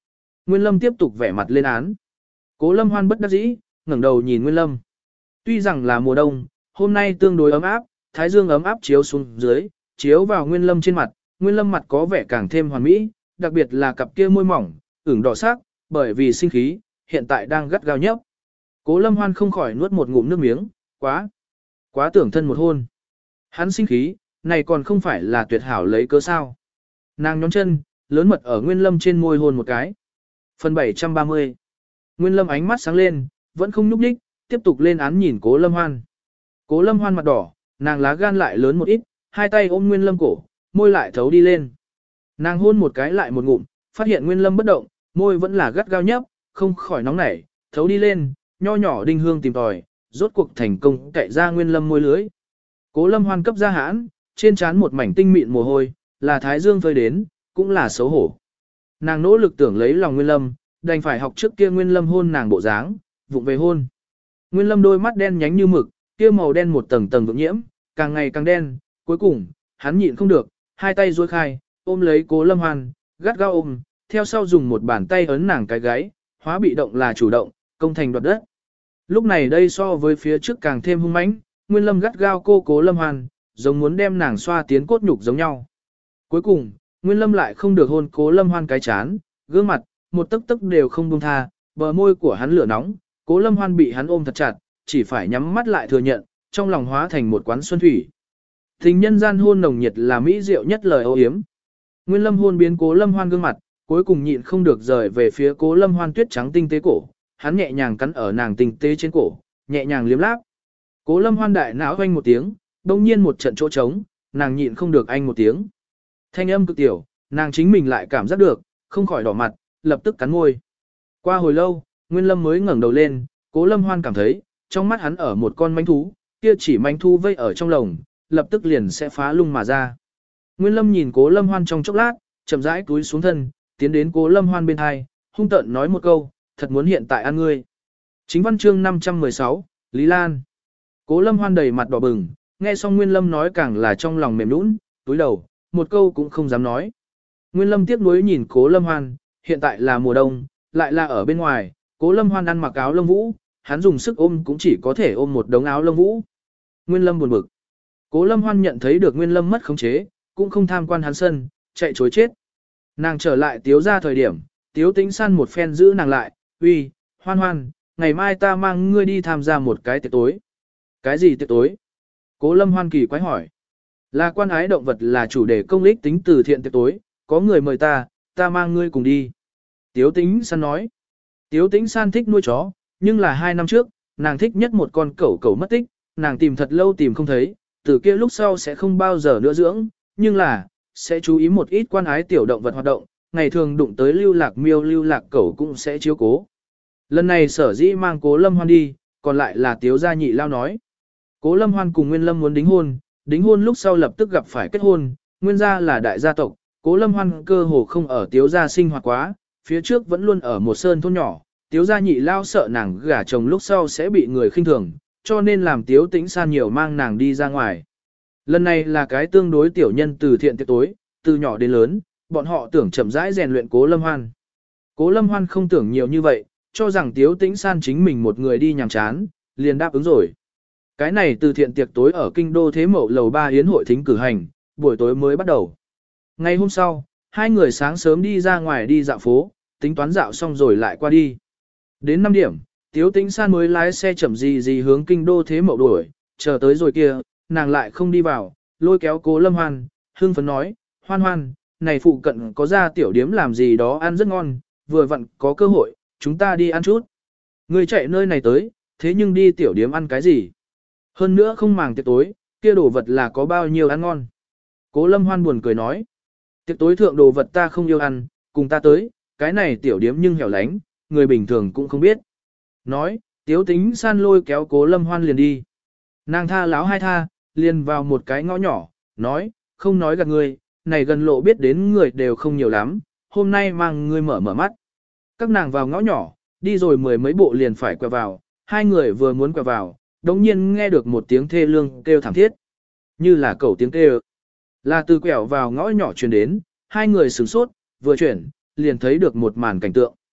A: Nguyên Lâm tiếp tục vẻ mặt lên án. Cố Lâm Hoan bất đắc dĩ, ngẩng đầu nhìn Nguyên Lâm. Tuy rằng là mùa đông, hôm nay tương đối ấm áp, thái dương ấm áp chiếu xuống dưới, chiếu vào Nguyên Lâm trên mặt, Nguyên Lâm mặt có vẻ càng thêm hoàn mỹ, đặc biệt là cặp kia môi mỏng, ửng đỏ sắc, bởi vì sinh khí, hiện tại đang gắt gao nhấp. Cố Lâm Hoan không khỏi nuốt một ngụm nước miếng, quá, quá tưởng thân một hôn. Hắn sinh khí, này còn không phải là tuyệt hảo lấy cớ sao. Nàng nhón chân, lớn mật ở Nguyên Lâm trên môi hôn một cái. Phần bảy trăm ba mươi. Nguyên Lâm ánh mắt sáng lên, vẫn không nhúc nhích, tiếp tục lên án nhìn Cố Lâm Hoan. Cố Lâm Hoan mặt đỏ, nàng lá gan lại lớn một ít, hai tay ôm Nguyên Lâm cổ, môi lại thấu đi lên. Nàng hôn một cái lại một ngụm, phát hiện Nguyên Lâm bất động, môi vẫn là gắt gao nhấp, không khỏi nóng nảy, thấu đi lên, nho nhỏ đinh hương tìm tòi, rốt cuộc thành công cậy ra Nguyên Lâm môi lưới. Cố Lâm Hoan cấp ra hãn, trên trán một mảnh tinh mịn mồ hôi, là thái dương phơi đến, cũng là xấu hổ. Nàng nỗ lực tưởng lấy lòng Nguyên Lâm, đành phải học trước kia Nguyên Lâm hôn nàng bộ dáng, vụng về hôn. Nguyên Lâm đôi mắt đen nhánh như mực, kia màu đen một tầng tầng vượng nhiễm, càng ngày càng đen, cuối cùng, hắn nhịn không được, hai tay duỗi khai, ôm lấy Cố Lâm Hoan, gắt gao ôm, theo sau dùng một bàn tay ấn nàng cái gáy, hóa bị động là chủ động, công thành đoạt đất. Lúc này đây so với phía trước càng thêm hung mãnh, Nguyên Lâm gắt gao cô Cố Lâm Hoan, giống muốn đem nàng xoa tiến cốt nhục giống nhau. Cuối cùng, Nguyên Lâm lại không được hôn Cố Lâm Hoan cái chán, gương mặt, một tấc tấc đều không buông tha, bờ môi của hắn lửa nóng, Cố Lâm Hoan bị hắn ôm thật chặt, chỉ phải nhắm mắt lại thừa nhận, trong lòng hóa thành một quán xuân thủy. Tình nhân gian hôn nồng nhiệt là mỹ diệu nhất lời ô yếm. Nguyên Lâm hôn biến Cố Lâm Hoan gương mặt, cuối cùng nhịn không được rời về phía Cố Lâm Hoan tuyết trắng tinh tế cổ, hắn nhẹ nhàng cắn ở nàng tinh tế trên cổ, nhẹ nhàng liếm láp. Cố Lâm Hoan đại não anh một tiếng, đông nhiên một trận chỗ trống, nàng nhịn không được anh một tiếng. Thanh âm cực tiểu, nàng chính mình lại cảm giác được, không khỏi đỏ mặt, lập tức cắn môi. Qua hồi lâu, Nguyên Lâm mới ngẩng đầu lên, Cố Lâm Hoan cảm thấy, trong mắt hắn ở một con manh thú, kia chỉ manh thú vây ở trong lồng, lập tức liền sẽ phá lung mà ra. Nguyên Lâm nhìn Cố Lâm Hoan trong chốc lát, chậm rãi cúi xuống thân, tiến đến Cố Lâm Hoan bên hai, hung tợn nói một câu, thật muốn hiện tại ăn ngươi. Chính văn chương năm trăm mười sáu, Lý Lan. Cố Lâm Hoan đầy mặt đỏ bừng, nghe xong Nguyên Lâm nói càng là trong lòng mềm nũng, túi đầu, một câu cũng không dám nói. Nguyên Lâm tiếc nuối nhìn Cố Lâm Hoan, hiện tại là mùa đông, lại là ở bên ngoài, Cố Lâm Hoan ăn mặc áo lông vũ, hắn dùng sức ôm cũng chỉ có thể ôm một đống áo lông vũ. Nguyên Lâm buồn bực. Cố Lâm Hoan nhận thấy được Nguyên Lâm mất khống chế, cũng không tham quan hắn sân, chạy chối chết. Nàng trở lại Tiếu ra thời điểm, Tiếu Tĩnh San một phen giữ nàng lại, uy, Hoan Hoan, ngày mai ta mang ngươi đi tham gia một cái tiệc tối. Cái gì tiệc tối? Cố Lâm Hoan kỳ quái hỏi. Là quan ái động vật là chủ đề công ích tính từ thiện tiệc tối, có người mời ta, ta mang ngươi cùng đi. Tiếu Tĩnh San nói. Tiếu Tĩnh San thích nuôi chó, nhưng là hai năm trước, nàng thích nhất một con cẩu cẩu mất tích, nàng tìm thật lâu tìm không thấy, từ kia lúc sau sẽ không bao giờ nữa dưỡng, nhưng là, sẽ chú ý một ít quan ái tiểu động vật hoạt động, ngày thường đụng tới lưu lạc miêu lưu lạc cẩu cũng sẽ chiếu cố. Lần này sở dĩ mang Cố Lâm Hoan đi, còn lại là Tiếu gia nhị lao nói. Cố Lâm Hoan cùng Nguyên Lâm muốn đính hôn, đính hôn lúc sau lập tức gặp phải kết hôn, Nguyên gia là đại gia tộc, Cố Lâm Hoan cơ hồ không ở Tiếu gia sinh hoạt quá, phía trước vẫn luôn ở một sơn thôn nhỏ, Tiếu gia nhị lao sợ nàng gả chồng lúc sau sẽ bị người khinh thường, cho nên làm Tiếu Tĩnh San nhiều mang nàng đi ra ngoài. Lần này là cái tương đối tiểu nhân từ thiện tiệc tối, từ nhỏ đến lớn, bọn họ tưởng chậm rãi rèn luyện Cố Lâm Hoan. Cố Lâm Hoan không tưởng nhiều như vậy, cho rằng Tiếu Tĩnh San chính mình một người đi nhàm chán, liền đáp ứng rồi. Cái này từ thiện tiệc tối ở kinh đô Thế Mậu lầu ba yến hội thính cử hành, buổi tối mới bắt đầu. Ngày hôm sau, hai người sáng sớm đi ra ngoài đi dạo phố, tính toán dạo xong rồi lại qua đi. Đến năm điểm, Tiếu Tĩnh San mới lái xe chậm gì gì hướng kinh đô Thế Mậu đuổi, chờ tới rồi kia, nàng lại không đi vào, lôi kéo Cố Lâm Hoan, hưng phấn nói, Hoan Hoan, này phụ cận có ra tiểu điếm làm gì đó ăn rất ngon, vừa vặn có cơ hội, chúng ta đi ăn chút. Người chạy nơi này tới, thế nhưng đi tiểu điếm ăn cái gì? Hơn nữa không màng tiệc tối, kia đồ vật là có bao nhiêu ăn ngon. Cố Lâm Hoan buồn cười nói, tiệc tối thượng đồ vật ta không yêu ăn, cùng ta tới, cái này tiểu điếm nhưng hẻo lánh, người bình thường cũng không biết. Nói, Tiếu Tĩnh San lôi kéo Cố Lâm Hoan liền đi. Nàng tha láo hai tha, liền vào một cái ngõ nhỏ, nói, không nói gạt người, này gần lộ biết đến người đều không nhiều lắm, hôm nay mang ngươi mở mở mắt. Các nàng vào ngõ nhỏ, đi rồi mười mấy bộ liền phải quẹo vào, hai người vừa muốn quẹo vào, đống nhiên nghe được một tiếng thê lương kêu thảm thiết. Như là cẩu tiếng kêu. Là từ quẹo vào ngõ nhỏ truyền đến, hai người sửng sốt, vừa chuyển, liền thấy được một màn cảnh tượng.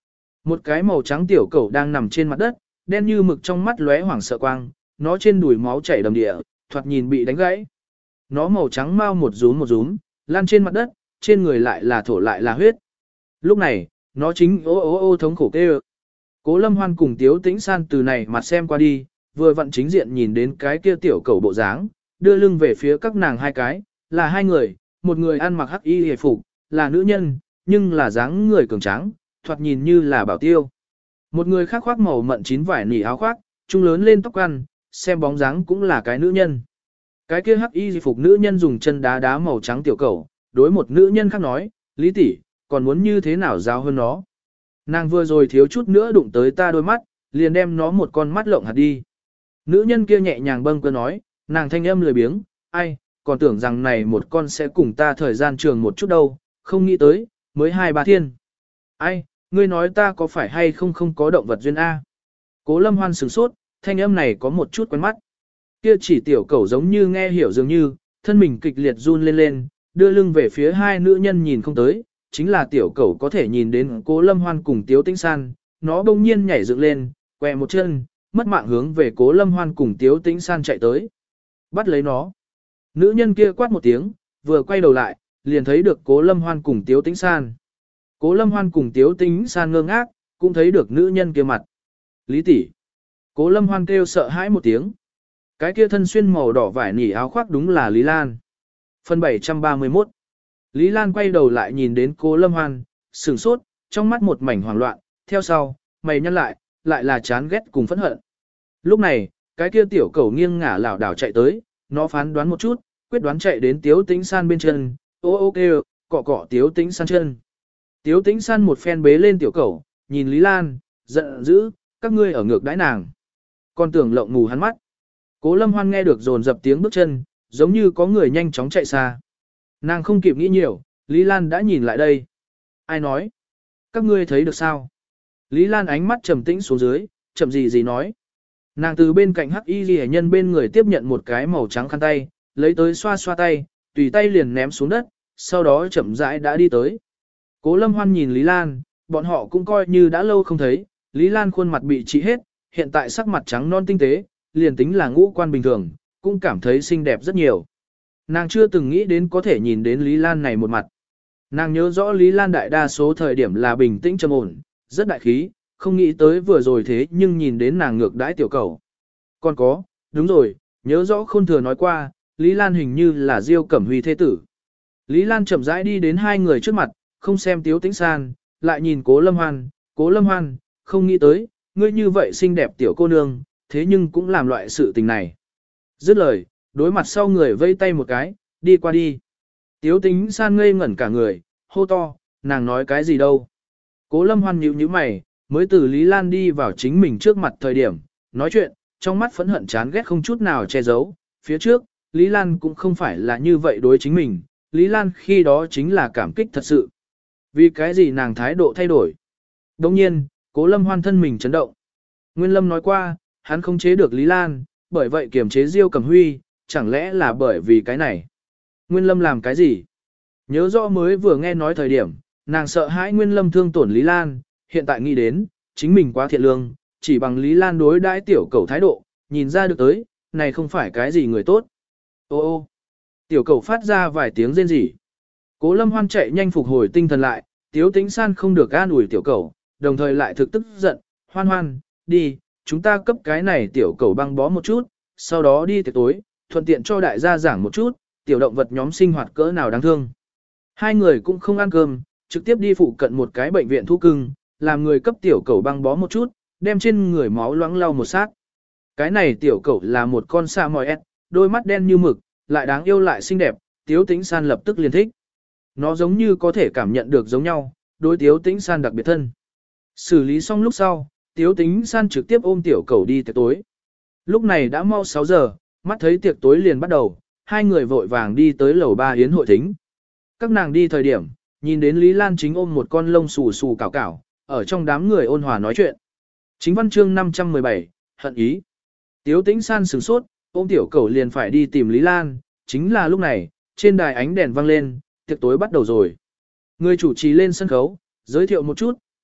A: Một cái màu trắng tiểu cẩu đang nằm trên mặt đất, đen như mực trong mắt lóe hoảng sợ quang, nó trên đùi máu chảy đầm địa, thoạt nhìn bị đánh gãy. Nó màu trắng mau một rúm một rúm, lan trên mặt đất, trên người lại là thổ lại là huyết. Lúc này, nó chính ô ô ô thống khổ kêu. Cố Lâm Hoan cùng Tiếu Tĩnh San từ này mặt xem qua đi, vừa vặn chính diện nhìn đến cái kia tiểu cẩu bộ dáng, đưa lưng về phía các nàng hai cái, là hai người, một người ăn mặc hắc y hề phục, là nữ nhân, nhưng là dáng người cường tráng, thoạt nhìn như là bảo tiêu. Một người khác khoác màu mận chín vải nỉ áo khoác, trung lớn lên tóc ăn, xem bóng dáng cũng là cái nữ nhân. Cái kia hắc y phục nữ nhân dùng chân đá đá màu trắng tiểu cẩu, đối một nữ nhân khác nói, Lý tỷ, còn muốn như thế nào giao hơn nó. Nàng vừa rồi thiếu chút nữa đụng tới ta đôi mắt, liền đem nó một con mắt lộng hạt đi. Nữ nhân kia nhẹ nhàng bâng cơ nói, nàng thanh âm lười biếng, ai, còn tưởng rằng này một con sẽ cùng ta thời gian trường một chút đâu, không nghĩ tới, mới hai ba thiên. Ai, ngươi nói ta có phải hay không không có động vật duyên A. Cố Lâm Hoan sửng sốt, thanh âm này có một chút quen mắt. Kia chỉ tiểu cẩu giống như nghe hiểu dường như, thân mình kịch liệt run lên lên, đưa lưng về phía hai nữ nhân nhìn không tới, chính là tiểu cẩu có thể nhìn đến Cố Lâm Hoan cùng Tiếu Tĩnh San, nó bỗng nhiên nhảy dựng lên, quẹ một chân, mất mạng hướng về Cố Lâm Hoan cùng Tiếu Tĩnh San chạy tới. Bắt lấy nó. Nữ nhân kia quát một tiếng, vừa quay đầu lại, liền thấy được Cố Lâm Hoan cùng Tiếu Tĩnh San. Cố Lâm Hoan cùng Tiếu Tĩnh San ngơ ngác, cũng thấy được nữ nhân kia mặt. Lý tỷ. Cố Lâm Hoan kêu sợ hãi một tiếng. Cái kia thân xuyên màu đỏ vải nỉ áo khoác đúng là Lý Lan. Phần bảy trăm ba mươi mốt. Lý Lan quay đầu lại nhìn đến Cố Lâm Hoan, sửng sốt, trong mắt một mảnh hoảng loạn, theo sau, mày nhăn lại, lại là chán ghét cùng phẫn hận. Lúc này, cái kia tiểu cẩu nghiêng ngả lảo đảo chạy tới, nó phán đoán một chút, quyết đoán chạy đến Tiếu Tĩnh San bên chân, ô ô kêu, cọ cọ Tiếu Tĩnh San chân. Tiếu Tĩnh San một phen bế lên tiểu cẩu, nhìn Lý Lan, giận dữ, các ngươi ở ngược đãi nàng. Còn tưởng lộng mù hắn mắt. Cố Lâm Hoan nghe được dồn dập tiếng bước chân, giống như có người nhanh chóng chạy xa. Nàng không kịp nghĩ nhiều, Lý Lan đã nhìn lại đây. Ai nói? Các ngươi thấy được sao? Lý Lan ánh mắt trầm tĩnh xuống dưới, chậm gì gì nói. Nàng từ bên cạnh hắc y ghi nhân bên người tiếp nhận một cái màu trắng khăn tay, lấy tới xoa xoa tay, tùy tay liền ném xuống đất, sau đó chậm rãi đã đi tới. Cố Lâm Hoan nhìn Lý Lan, bọn họ cũng coi như đã lâu không thấy, Lý Lan khuôn mặt bị trị hết, hiện tại sắc mặt trắng non tinh tế, liền tính là ngũ quan bình thường, cũng cảm thấy xinh đẹp rất nhiều. Nàng chưa từng nghĩ đến có thể nhìn đến Lý Lan này một mặt. Nàng nhớ rõ Lý Lan đại đa số thời điểm là bình tĩnh trầm ổn, rất đại khí, không nghĩ tới vừa rồi thế nhưng nhìn đến nàng ngược đãi tiểu cầu. Còn có, đúng rồi, nhớ rõ khôn thừa nói qua, Lý Lan hình như là Diêu Cẩm Huy thế tử. Lý Lan chậm rãi đi đến hai người trước mặt, không xem Tiếu Tĩnh San, lại nhìn Cố Lâm Hoan, Cố Lâm Hoan, không nghĩ tới, ngươi như vậy xinh đẹp tiểu cô nương, thế nhưng cũng làm loại sự tình này. Dứt lời, đối mặt sau người vây tay một cái, đi qua đi. Tiếu Tĩnh San ngây ngẩn cả người, hô to, nàng nói cái gì đâu. Cố Lâm Hoan nhíu nhíu mày, mới từ Lý Lan đi vào chính mình trước mặt thời điểm, nói chuyện, trong mắt phẫn hận chán ghét không chút nào che giấu. Phía trước, Lý Lan cũng không phải là như vậy đối chính mình, Lý Lan khi đó chính là cảm kích thật sự. Vì cái gì nàng thái độ thay đổi. Đồng nhiên, Cố Lâm Hoan thân mình chấn động. Nguyên Lâm nói qua, hắn không chế được Lý Lan, bởi vậy kiềm chế Diêu Cẩm Huy, chẳng lẽ là bởi vì cái này. Nguyên Lâm làm cái gì? Nhớ rõ mới vừa nghe nói thời điểm, nàng sợ hãi Nguyên Lâm thương tổn Lý Lan, hiện tại nghĩ đến, chính mình quá thiện lương, chỉ bằng Lý Lan đối đãi tiểu cầu thái độ, nhìn ra được tới, này không phải cái gì người tốt. Ô ô, tiểu cầu phát ra vài tiếng rên rỉ. Cố Lâm Hoan chạy nhanh phục hồi tinh thần lại, Tiếu Tĩnh San không được an ủi tiểu cầu, đồng thời lại thực tức giận, Hoan Hoan, đi, chúng ta cấp cái này tiểu cầu băng bó một chút, sau đó đi tiệc tối, thuận tiện cho đại gia giảng một chút, tiểu động vật nhóm sinh hoạt cỡ nào đáng thương. Hai người cũng không ăn cơm, trực tiếp đi phụ cận một cái bệnh viện thú cưng, làm người cấp tiểu cầu băng bó một chút, đem trên người máu loãng lau một sát. Cái này tiểu cầu là một con sa mòi ép, đôi mắt đen như mực, lại đáng yêu lại xinh đẹp, Tiếu Tĩnh San lập tức liền thích. Nó giống như có thể cảm nhận được giống nhau, đối Tiếu Tĩnh San đặc biệt thân. Xử lý xong lúc sau, Tiếu Tĩnh San trực tiếp ôm tiểu cầu đi tiệc tối. Lúc này đã mau sáu giờ, mắt thấy tiệc tối liền bắt đầu, hai người vội vàng đi tới lầu ba yến hội thính. Các nàng đi thời điểm, nhìn đến Lý Lan chính ôm một con lông xù xù cào cào, ở trong đám người ôn hòa nói chuyện. Chính văn chương năm trăm mười bảy, hận ý. Tiếu Tĩnh San sửng sốt, ôm tiểu cầu liền phải đi tìm Lý Lan, chính là lúc này, trên đài ánh đèn vang lên, tiệc tối bắt đầu rồi. Người chủ trì lên sân khấu, giới thiệu một chút,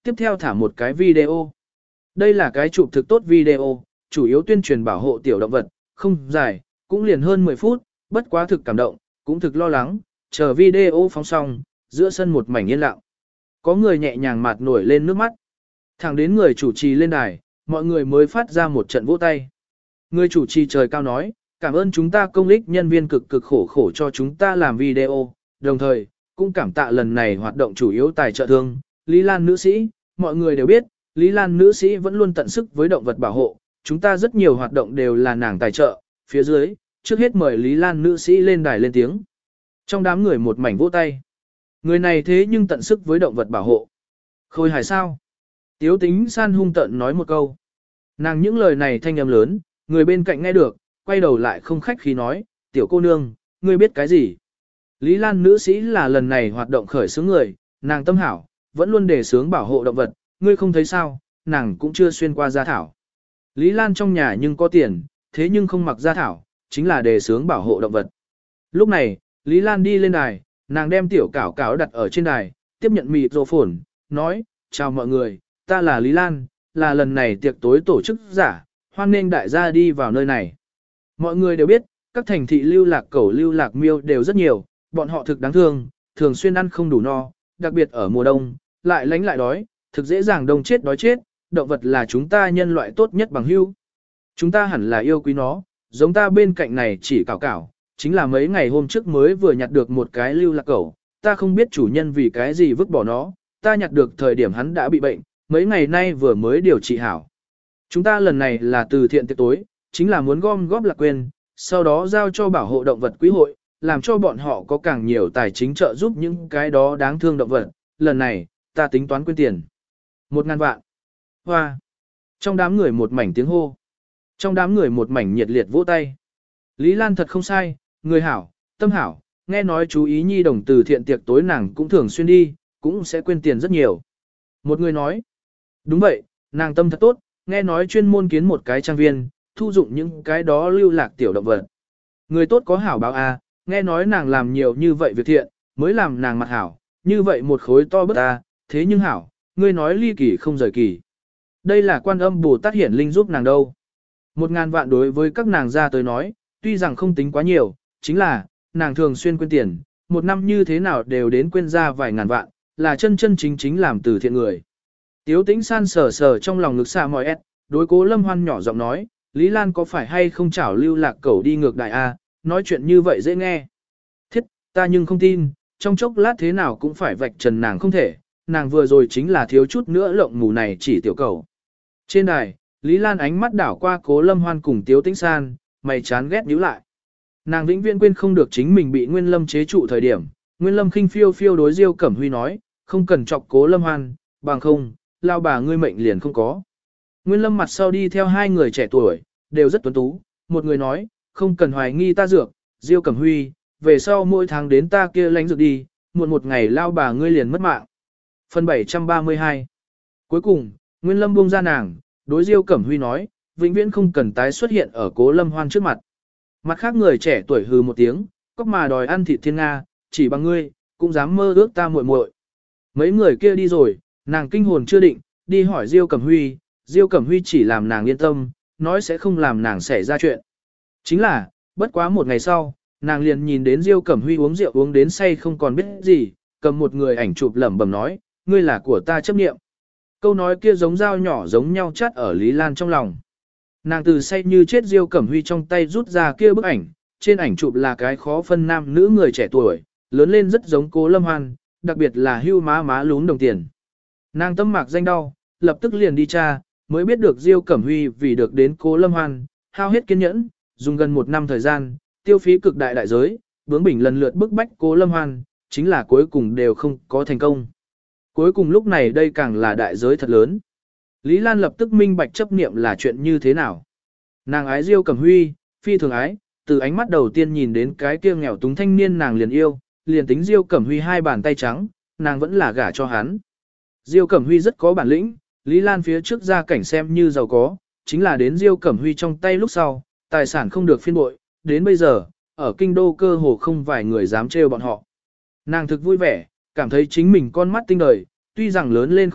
A: tiếp theo thả một cái video. Đây là cái chụp thực tốt video, chủ yếu tuyên truyền bảo hộ tiểu động vật, không dài, cũng liền hơn mười phút, bất quá thực cảm động, cũng thực lo lắng, chờ video phóng xong, giữa sân một mảnh yên lặng. Có người nhẹ nhàng mạt nổi lên nước mắt. Thẳng đến người chủ trì lên đài, mọi người mới phát ra một trận vỗ tay. Người chủ trì trời cao nói, cảm ơn chúng ta công ích nhân viên cực cực khổ khổ cho chúng ta làm video, đồng thời, cũng cảm tạ lần này hoạt động chủ yếu tài trợ thương, Lý Lan nữ sĩ, mọi người đều biết, Lý Lan nữ sĩ vẫn luôn tận sức với động vật bảo hộ, chúng ta rất nhiều hoạt động đều là nàng tài trợ, phía dưới, trước hết mời Lý Lan nữ sĩ lên đài lên tiếng. Trong đám người một mảnh vỗ tay. Người này thế nhưng tận sức với động vật bảo hộ. Khôi hài sao? Tiếu Tính San hung tận nói một câu. Nàng những lời này thanh âm lớn, người bên cạnh nghe được, quay đầu lại không khách khí nói, tiểu cô nương, ngươi biết cái gì? Lý Lan nữ sĩ là lần này hoạt động khởi xướng người, nàng tâm hảo, vẫn luôn đề xướng bảo hộ động vật, ngươi không thấy sao, nàng cũng chưa xuyên qua gia thảo. Lý Lan trong nhà nhưng có tiền, thế nhưng không mặc gia thảo, chính là đề xướng bảo hộ động vật. Lúc này, Lý Lan đi lên đài, nàng đem tiểu cảo cảo đặt ở trên đài, tiếp nhận mịt rổ phồn, nói, chào mọi người, ta là Lý Lan, là lần này tiệc tối tổ chức giả, hoan nghênh đại gia đi vào nơi này. Mọi người đều biết, các thành thị lưu lạc cẩu lưu lạc miêu đều rất nhiều, bọn họ thực đáng thương, thường xuyên ăn không đủ no, đặc biệt ở mùa đông, lại lánh lại đói, thực dễ dàng đông chết đói chết, động vật là chúng ta nhân loại tốt nhất bằng hữu. Chúng ta hẳn là yêu quý nó, giống ta bên cạnh này chỉ cảo cảo, chính là mấy ngày hôm trước mới vừa nhặt được một cái lưu lạc cẩu, ta không biết chủ nhân vì cái gì vứt bỏ nó, ta nhặt được thời điểm hắn đã bị bệnh, mấy ngày nay vừa mới điều trị hảo. Chúng ta lần này là từ thiện tiệc tối, chính là muốn gom góp lạc quên, sau đó giao cho bảo hộ động vật quý hội, làm cho bọn họ có càng nhiều tài chính trợ giúp những cái đó đáng thương động vật. Lần này, ta tính toán quyên tiền. Một ngàn vạn. Hoa. Trong đám người một mảnh tiếng hô. Trong đám người một mảnh nhiệt liệt vỗ tay. Lý Lan thật không sai, người hảo, tâm hảo, nghe nói chú ý nhi đồng từ thiện tiệc tối nàng cũng thường xuyên đi, cũng sẽ quyên tiền rất nhiều. Một người nói. Đúng vậy, nàng tâm thật tốt, nghe nói chuyên môn kiến một cái trang viên, thu dụng những cái đó lưu lạc tiểu động vật. Người tốt có hảo báo a, nghe nói nàng làm nhiều như vậy việc thiện, mới làm nàng mặt hảo, như vậy một khối to bớt ta, thế nhưng hảo, ngươi nói ly kỳ không rời kỳ. Đây là Quan Âm Bồ Tát hiển linh giúp nàng đâu. Một ngàn vạn đối với các nàng ra tới nói, tuy rằng không tính quá nhiều, chính là, nàng thường xuyên quên tiền, một năm như thế nào đều đến quên ra vài ngàn vạn, là chân chân chính chính làm từ thiện người. Tiếu Tĩnh San sờ sờ trong lòng ngực xa mỏi ép, đối Cố Lâm Hoan nhỏ giọng nói, Lý Lan có phải hay không chảo lưu lạc cẩu đi ngược đại a, nói chuyện như vậy dễ nghe. Thiết, ta nhưng không tin, trong chốc lát thế nào cũng phải vạch trần nàng không thể, nàng vừa rồi chính là thiếu chút nữa lộng mù này chỉ tiểu cẩu. Trên đài, Lý Lan ánh mắt đảo qua Cố Lâm Hoan cùng Tiếu Tĩnh San, mày chán ghét nhíu lại. Nàng vĩnh viễn quên không được chính mình bị Nguyên Lâm chế trụ thời điểm, Nguyên Lâm khinh phiêu phiêu đối Diêu Cẩm Huy nói, không cần chọc Cố Lâm Hoan, bằng không, lao bà ngươi mệnh liền không có. Nguyên Lâm mặt sau đi theo hai người trẻ tuổi, đều rất tuấn tú, một người nói, không cần hoài nghi ta dược, Diêu Cẩm Huy, về sau mỗi tháng đến ta kia lãnh dược đi, muộn một ngày lao bà ngươi liền mất mạng. Phần bảy trăm ba mươi hai. Cuối cùng, Nguyên Lâm buông ra nàng, đối Diêu Cẩm Huy nói, vĩnh viễn không cần tái xuất hiện ở Cố Lâm Hoan trước mặt. Mặt khác người trẻ tuổi hừ một tiếng, cóc mà đòi ăn thịt thiên Nga, chỉ bằng ngươi, cũng dám mơ ước ta muội muội. Mấy người kia đi rồi, nàng kinh hồn chưa định, đi hỏi Diêu Cẩm Huy, Diêu Cẩm Huy chỉ làm nàng yên tâm, nói sẽ không làm nàng xảy ra chuyện. Chính là, bất quá một ngày sau, nàng liền nhìn đến Diêu Cẩm Huy uống rượu uống đến say không còn biết gì, cầm một người ảnh chụp lẩm bẩm nói, ngươi là của ta chấp niệm. Câu nói kia giống dao nhỏ giống nhau chắt ở Lý Lan trong lòng. Nàng từ say như chết Diêu Cẩm Huy trong tay rút ra kia bức ảnh, trên ảnh chụp là cái khó phân nam nữ người trẻ tuổi, lớn lên rất giống Cố Lâm Hoan, đặc biệt là hưu má má lún đồng tiền. Nàng tâm mạc danh đau, lập tức liền đi tra, mới biết được Diêu Cẩm Huy vì được đến Cố Lâm Hoan, hao hết kiên nhẫn, dùng gần một năm thời gian, tiêu phí cực đại đại giới, bướng bỉnh lần lượt bức bách Cố Lâm Hoan, chính là cuối cùng đều không có thành công. Cuối cùng lúc này đây càng là đại giới thật lớn. Lý Lan lập tức minh bạch chấp niệm là chuyện như thế nào. Nàng ái Diêu Cẩm Huy, phi thường ái, từ ánh mắt đầu tiên nhìn đến cái kia nghèo túng thanh niên nàng liền yêu, liền tính Diêu Cẩm Huy hai bàn tay trắng, nàng vẫn là gả cho hắn. Diêu Cẩm Huy rất có bản lĩnh, Lý Lan phía trước ra cảnh xem như giàu có, chính là đến Diêu Cẩm Huy trong tay lúc sau, tài sản không được phiên bội, đến bây giờ, ở kinh đô cơ hồ không vài người dám trêu bọn họ. Nàng thực vui vẻ, cảm thấy chính mình con mắt tinh đời, tuy rằng lớn lên không tốt,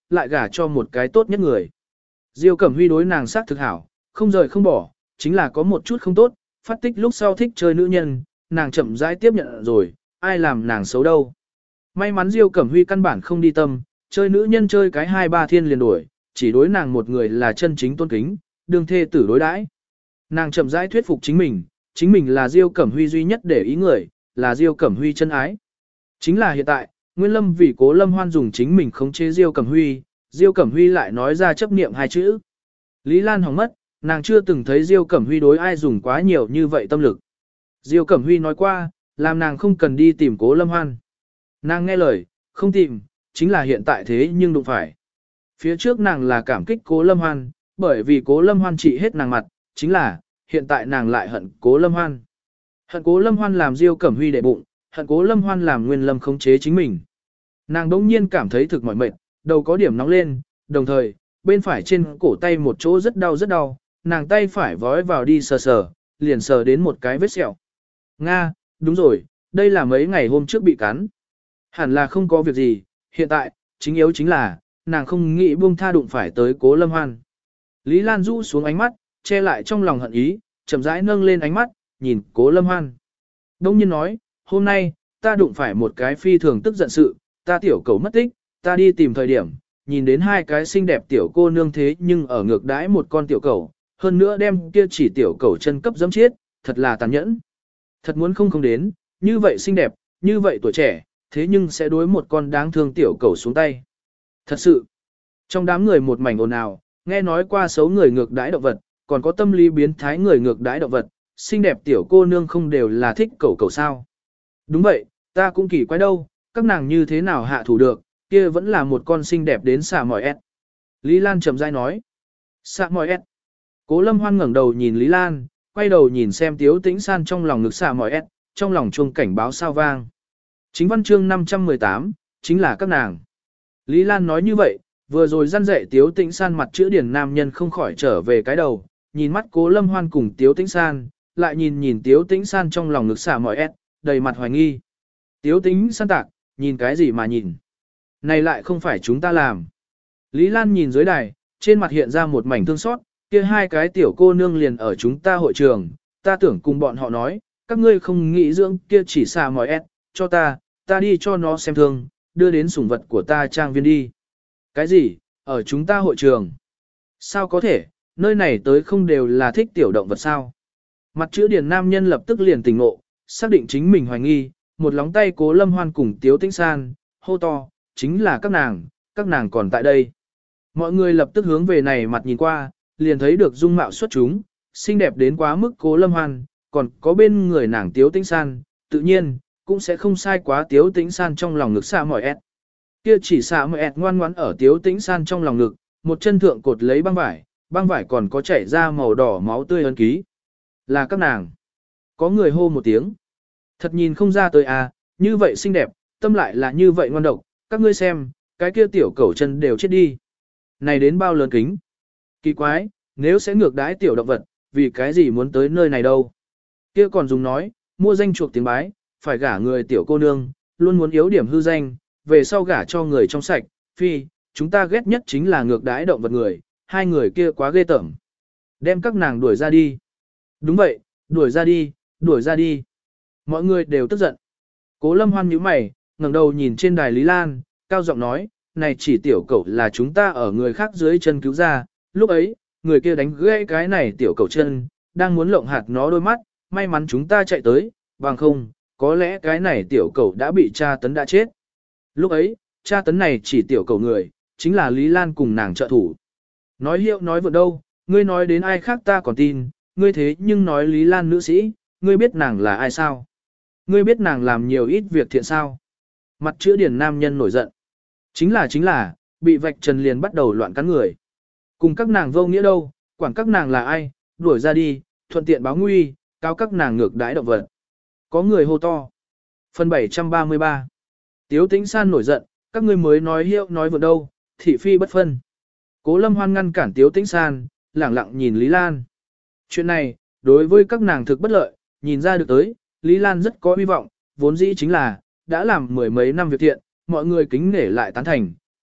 A: lại gả cho một cái tốt nhất người. Diêu Cẩm Huy đối nàng sát thực hảo, không rời không bỏ, chính là có một chút không tốt, phát tích lúc sau thích chơi nữ nhân, nàng chậm rãi tiếp nhận rồi, ai làm nàng xấu đâu. May mắn Diêu Cẩm Huy căn bản không đi tâm, chơi nữ nhân chơi cái hai ba thiên liền đuổi, chỉ đối nàng một người là chân chính tôn kính, đương thê tử đối đãi. Nàng chậm rãi thuyết phục chính mình, chính mình là Diêu Cẩm Huy duy nhất để ý người, là Diêu Cẩm Huy chân ái. Chính là hiện tại, Nguyên Lâm vì Cố Lâm Hoan dùng chính mình khống chế Diêu Cẩm Huy, Diêu Cẩm Huy lại nói ra chấp niệm hai chữ. Lý Lan hỏng mất, nàng chưa từng thấy Diêu Cẩm Huy đối ai dùng quá nhiều như vậy tâm lực. Diêu Cẩm Huy nói qua, làm nàng không cần đi tìm Cố Lâm Hoan. Nàng nghe lời, không tìm, chính là hiện tại thế nhưng đụng phải. Phía trước nàng là cảm kích Cố Lâm Hoan, bởi vì Cố Lâm Hoan trị hết nàng mặt, chính là, hiện tại nàng lại hận Cố Lâm Hoan. Hận Cố Lâm Hoan làm Diêu Cẩm Huy để bụng, hận Cố Lâm Hoan làm Nguyên Lâm khống chế chính mình. Nàng đống nhiên cảm thấy thực mỏi mệt, đầu có điểm nóng lên, đồng thời, bên phải trên cổ tay một chỗ rất đau rất đau, nàng tay phải vói vào đi sờ sờ, liền sờ đến một cái vết sẹo. Nga, đúng rồi, đây là mấy ngày hôm trước bị cắn. Hẳn là không có việc gì, hiện tại, chính yếu chính là, nàng không nghĩ buông tha đụng phải tới Cố Lâm Hoan. Lý Lan rũ xuống ánh mắt, che lại trong lòng hận ý, chậm rãi nâng lên ánh mắt, nhìn Cố Lâm Hoan. Đông nhiên nói, hôm nay, ta đụng phải một cái phi thường tức giận sự, ta tiểu cầu mất tích, ta đi tìm thời điểm, nhìn đến hai cái xinh đẹp tiểu cô nương thế nhưng ở ngược đãi một con tiểu cầu, hơn nữa đem kia chỉ tiểu cầu chân cấp dẫm chết, thật là tàn nhẫn. Thật muốn không không đến, như vậy xinh đẹp, như vậy tuổi trẻ, thế nhưng sẽ đối một con đáng thương tiểu cầu xuống tay. Thật sự, trong đám người một mảnh ồn ào, nghe nói qua xấu người ngược đãi động vật, còn có tâm lý biến thái người ngược đãi động vật, xinh đẹp tiểu cô nương không đều là thích cầu cầu sao. Đúng vậy, ta cũng kỳ quái đâu, các nàng như thế nào hạ thủ được, kia vẫn là một con xinh đẹp đến xà mỏi ép. Lý Lan trầm dai nói. Xà mỏi ép. Cố Lâm Hoan ngẩng đầu nhìn Lý Lan, quay đầu nhìn xem Tiếu Tĩnh San trong lòng ngực xà mỏi ép, trong lòng chuông cảnh báo sao vang. Chính văn chương năm trăm mười tám, chính là các nàng. Lý Lan nói như vậy, vừa rồi răn dạy Tiếu Tĩnh San mặt chữ điển nam nhân không khỏi trở về cái đầu, nhìn mắt Cố Lâm Hoan cùng Tiếu Tĩnh San, lại nhìn nhìn Tiếu Tĩnh San trong lòng ngực xà mỏi ép, đầy mặt hoài nghi. Tiếu Tĩnh San tạc, nhìn cái gì mà nhìn? Này lại không phải chúng ta làm. Lý Lan nhìn dưới đài, trên mặt hiện ra một mảnh thương xót, kia hai cái tiểu cô nương liền ở chúng ta hội trường, ta tưởng cùng bọn họ nói, các ngươi không nghĩ dưỡng kia chỉ xà mỏi ép, cho ta, ta đi cho nó xem thương, đưa đến sủng vật của ta trang viên đi. Cái gì, ở chúng ta hội trường? Sao có thể, nơi này tới không đều là thích tiểu động vật sao? Mặt chữ điển nam nhân lập tức liền tỉnh ngộ, xác định chính mình hoài nghi, một lóng tay Cố Lâm Hoan cùng Tiếu Tĩnh San, hô to, chính là các nàng, các nàng còn tại đây. Mọi người lập tức hướng về này mặt nhìn qua, liền thấy được dung mạo xuất chúng, xinh đẹp đến quá mức Cố Lâm Hoan, còn có bên người nàng Tiếu Tĩnh San, tự nhiên, cũng sẽ không sai quá Tiếu Tĩnh San trong lòng ngực xà mỏi ép. Kia chỉ xà mỏi ép ngoan ngoãn ở Tiếu Tĩnh San trong lòng ngực, một chân thượng cột lấy băng vải, băng vải còn có chảy ra màu đỏ máu tươi ấn ký. Là các nàng. Có người hô một tiếng. Thật nhìn không ra tới à, như vậy xinh đẹp, tâm lại là như vậy ngoan độc, các ngươi xem, cái kia tiểu cẩu chân đều chết đi. Này đến bao lớn kính. Kỳ quái, nếu sẽ ngược đãi tiểu động vật, vì cái gì muốn tới nơi này đâu. Kia còn dùng nói, mua danh chuộc tiếng bái, phải gả người tiểu cô nương, luôn muốn yếu điểm hư danh, về sau gả cho người trong sạch, phi, chúng ta ghét nhất chính là ngược đãi động vật người, hai người kia quá ghê tởm. Đem các nàng đuổi ra đi. Đúng vậy, đuổi ra đi, đuổi ra đi. Mọi người đều tức giận. Cố Lâm Hoan nhíu mày, ngẩng đầu nhìn trên đài Lý Lan, cao giọng nói, này chỉ tiểu cẩu là chúng ta ở người khác dưới chân cứu ra, lúc ấy, người kia đánh gãy cái này tiểu cẩu chân, đang muốn lộng hạt nó đôi mắt, may mắn chúng ta chạy tới, bằng không, có lẽ cái này tiểu cẩu đã bị tra tấn đã chết. Lúc ấy, tra tấn này chỉ tiểu cẩu người, chính là Lý Lan cùng nàng trợ thủ. Nói hiệu nói vượt đâu, ngươi nói đến ai khác ta còn tin, ngươi thế nhưng nói Lý Lan nữ sĩ, ngươi biết nàng là ai sao? Ngươi biết nàng làm nhiều ít việc thiện sao? Mặt chữ điển nam nhân nổi giận. Chính là chính là, bị vạch trần liền bắt đầu loạn cắn người. Cùng các nàng vô nghĩa đâu, quản các nàng là ai, đuổi ra đi, thuận tiện báo nguy, cáo các nàng ngược đãi động vật. Có người hô to. Phần bảy trăm ba mươi ba. Tiếu Tĩnh San nổi giận, các ngươi mới nói hiệu nói vượt đâu, thị phi bất phân. Cố Lâm Hoan ngăn cản Tiếu Tĩnh San, lẳng lặng nhìn Lý Lan. Chuyện này, đối với các nàng thực bất lợi, nhìn ra được tới, Lý Lan rất có hy vọng, vốn dĩ chính là, đã làm mười mấy năm việc thiện, mọi người kính nể lại tán thành,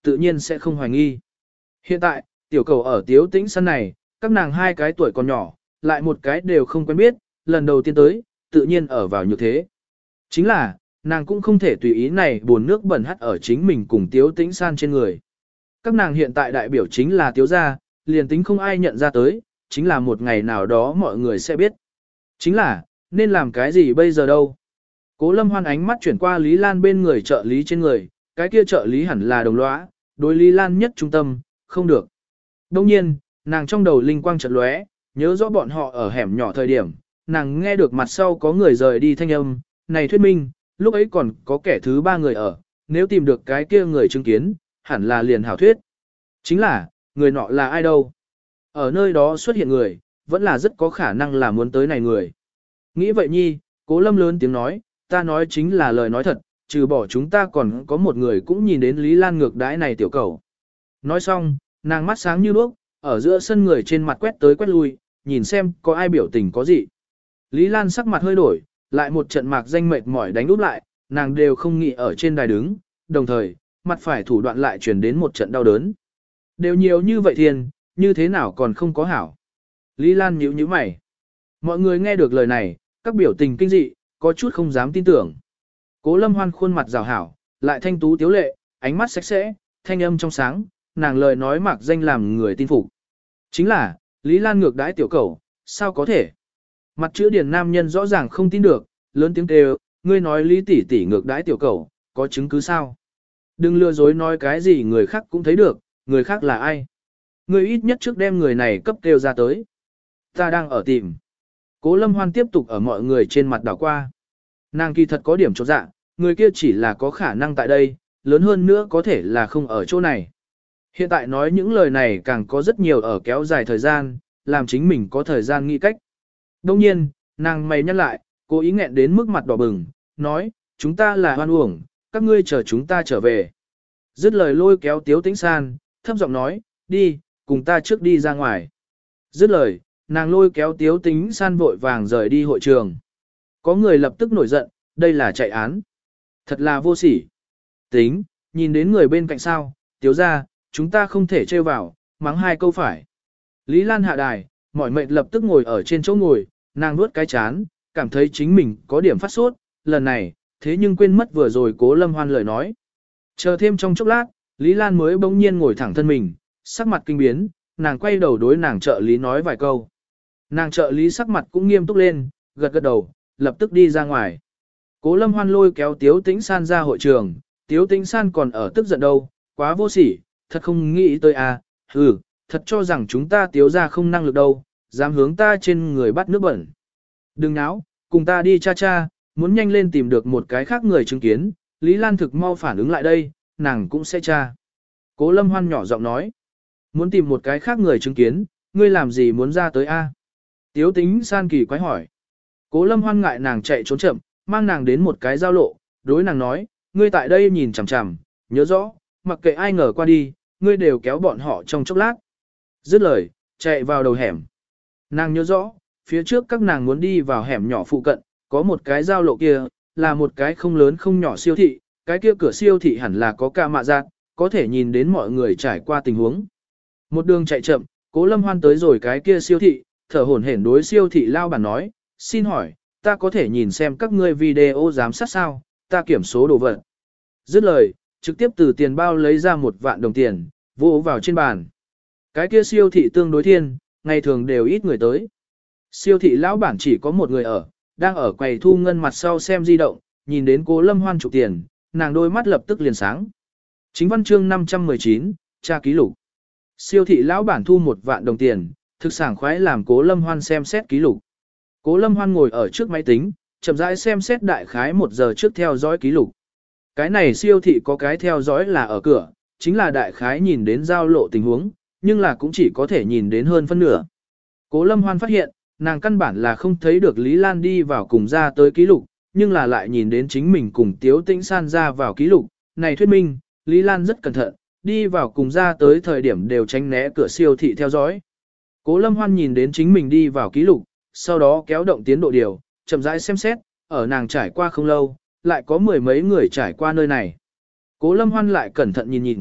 A: tự nhiên sẽ không hoài nghi. Hiện tại, tiểu cầu ở Tiếu Tĩnh sân này, các nàng hai cái tuổi còn nhỏ, lại một cái đều không quen biết, lần đầu tiên tới, tự nhiên ở vào như thế. Chính là, nàng cũng không thể tùy ý này buồn nước bẩn hắt ở chính mình cùng Tiếu Tĩnh san trên người. Các nàng hiện tại đại biểu chính là Tiếu gia, liền tính không ai nhận ra tới, chính là một ngày nào đó mọi người sẽ biết. Chính là, nên làm cái gì bây giờ đâu? Cố Lâm Hoan ánh mắt chuyển qua Lý Lan bên người trợ lý trên người, cái kia trợ lý hẳn là đồng lõa, đối Lý Lan nhất trung tâm, không được. Đông nhiên, nàng trong đầu linh quang chợt lóe, nhớ rõ bọn họ ở hẻm nhỏ thời điểm, nàng nghe được mặt sau có người rời đi thanh âm, này thuyết minh, lúc ấy còn có kẻ thứ ba người ở, nếu tìm được cái kia người chứng kiến, hẳn là liền hảo thuyết. Chính là, người nọ là ai đâu? Ở nơi đó xuất hiện người, vẫn là rất có khả năng là muốn tới này người. Nghĩ vậy nhi, Cố Lâm lớn tiếng nói, ta nói chính là lời nói thật, trừ bỏ chúng ta còn có một người cũng nhìn đến Lý Lan ngược đãi này tiểu cầu. Nói xong, nàng mắt sáng như đuốc, ở giữa sân người trên mặt quét tới quét lui, nhìn xem có ai biểu tình có gì. Lý Lan sắc mặt hơi đổi, lại một trận mạc danh mệt mỏi đánh úp lại, nàng đều không nghĩ ở trên đài đứng, đồng thời, mặt phải thủ đoạn lại chuyển đến một trận đau đớn. Đều nhiều như vậy thiên, như thế nào còn không có hảo. Lý Lan nhíu nhíu mày. Mọi người nghe được lời này, các biểu tình kinh dị, có chút không dám tin tưởng. Cố Lâm Hoan khuôn mặt rào hảo, lại thanh tú tiếu lệ, ánh mắt sạch sẽ, thanh âm trong sáng, nàng lời nói mạc danh làm người tin phục. Chính là, Lý Lan ngược đãi tiểu cầu, sao có thể? Mặt chữ điển nam nhân rõ ràng không tin được, lớn tiếng kêu, ngươi nói Lý tỷ tỷ ngược đãi tiểu cầu, có chứng cứ sao? Đừng lừa dối nói cái gì người khác cũng thấy được, người khác là ai? Ngươi ít nhất trước đem người này cấp kêu ra tới. Ta đang ở tìm. Cố Lâm Hoan tiếp tục ở mọi người trên mặt đảo qua. Nàng kỳ thật có điểm chột dạ, người kia chỉ là có khả năng tại đây, lớn hơn nữa có thể là không ở chỗ này. Hiện tại nói những lời này càng có rất nhiều ở kéo dài thời gian, làm chính mình có thời gian nghĩ cách. Đông nhiên, nàng mày nhắc lại, cố ý nghẹn đến mức mặt đỏ bừng, nói, chúng ta là hoan uổng, các ngươi chờ chúng ta trở về. Dứt lời lôi kéo Tiếu Tĩnh San, thấp giọng nói, đi, cùng ta trước đi ra ngoài. Dứt lời, nàng lôi kéo Tiếu Tĩnh San vội vàng rời đi hội trường. Có người lập tức nổi giận, đây là chạy án. Thật là vô sỉ. Tính, nhìn đến người bên cạnh sao, Tiếu ra, chúng ta không thể trêu vào, mắng hai câu phải. Lý Lan hạ đài, mỏi mệt lập tức ngồi ở trên chỗ ngồi, nàng nuốt cái chán, cảm thấy chính mình có điểm phát sốt, lần này, thế nhưng quên mất vừa rồi Cố Lâm Hoan lời nói. Chờ thêm trong chốc lát, Lý Lan mới bỗng nhiên ngồi thẳng thân mình, sắc mặt kinh biến, nàng quay đầu đối nàng trợ lý nói vài câu. Nàng trợ lý sắc mặt cũng nghiêm túc lên, gật gật đầu, lập tức đi ra ngoài. Cố Lâm Hoan lôi kéo Tiếu Tĩnh San ra hội trường, Tiếu Tĩnh San còn ở tức giận đâu, quá vô sỉ, thật không nghĩ tới à, hừ, thật cho rằng chúng ta Tiếu ra không năng lực đâu, dám hướng ta trên người bắt nước bẩn. Đừng náo, cùng ta đi cha cha, muốn nhanh lên tìm được một cái khác người chứng kiến, Lý Lan thực mau phản ứng lại đây, nàng cũng sẽ tra. Cố Lâm Hoan nhỏ giọng nói, muốn tìm một cái khác người chứng kiến, ngươi làm gì muốn ra tới a? Tiếu Tĩnh San kỳ quái hỏi. Cố Lâm Hoan ngại nàng chạy trốn chậm, mang nàng đến một cái giao lộ, đối nàng nói, ngươi tại đây nhìn chằm chằm, nhớ rõ, mặc kệ ai ngờ qua đi, ngươi đều kéo bọn họ trong chốc lát. Dứt lời, chạy vào đầu hẻm. Nàng nhớ rõ, phía trước các nàng muốn đi vào hẻm nhỏ phụ cận, có một cái giao lộ kia, là một cái không lớn không nhỏ siêu thị, cái kia cửa siêu thị hẳn là có ca mạ giác, có thể nhìn đến mọi người trải qua tình huống. Một đường chạy chậm, Cố Lâm Hoan tới rồi cái kia siêu thị, thở hổn hển đối siêu thị lao bản nói, xin hỏi, ta có thể nhìn xem các ngươi video giám sát sao, ta kiểm số đồ vật. Dứt lời, trực tiếp từ tiền bao lấy ra một vạn đồng tiền, vỗ vào trên bàn. Cái kia siêu thị tương đối thiên, ngày thường đều ít người tới. Siêu thị lão bản chỉ có một người ở, đang ở quầy thu ngân mặt sau xem di động, nhìn đến Cố Lâm Hoan chụp tiền, nàng đôi mắt lập tức liền sáng. Chính văn chương năm trăm mười chín, tra ký lục. Siêu thị lão bản thu một vạn đồng tiền, thực sảng khoái làm Cố Lâm Hoan xem xét ký lục. Cố Lâm Hoan ngồi ở trước máy tính, chậm rãi xem xét đại khái một giờ trước theo dõi ký lục. Cái này siêu thị có cái theo dõi là ở cửa, chính là đại khái nhìn đến giao lộ tình huống, nhưng là cũng chỉ có thể nhìn đến hơn phân nửa. Cố Lâm Hoan phát hiện, nàng căn bản là không thấy được Lý Lan đi vào cùng ra tới ký lục, nhưng là lại nhìn đến chính mình cùng Tiếu Tĩnh San ra vào ký lục. Này thuyết minh, Lý Lan rất cẩn thận, đi vào cùng ra tới thời điểm đều tránh né cửa siêu thị theo dõi. Cố Lâm Hoan nhìn đến chính mình đi vào ký lục, sau đó kéo động tiến độ điều, chậm rãi xem xét, ở nàng trải qua không lâu, lại có mười mấy người trải qua nơi này. Cố Lâm Hoan lại cẩn thận nhìn nhìn,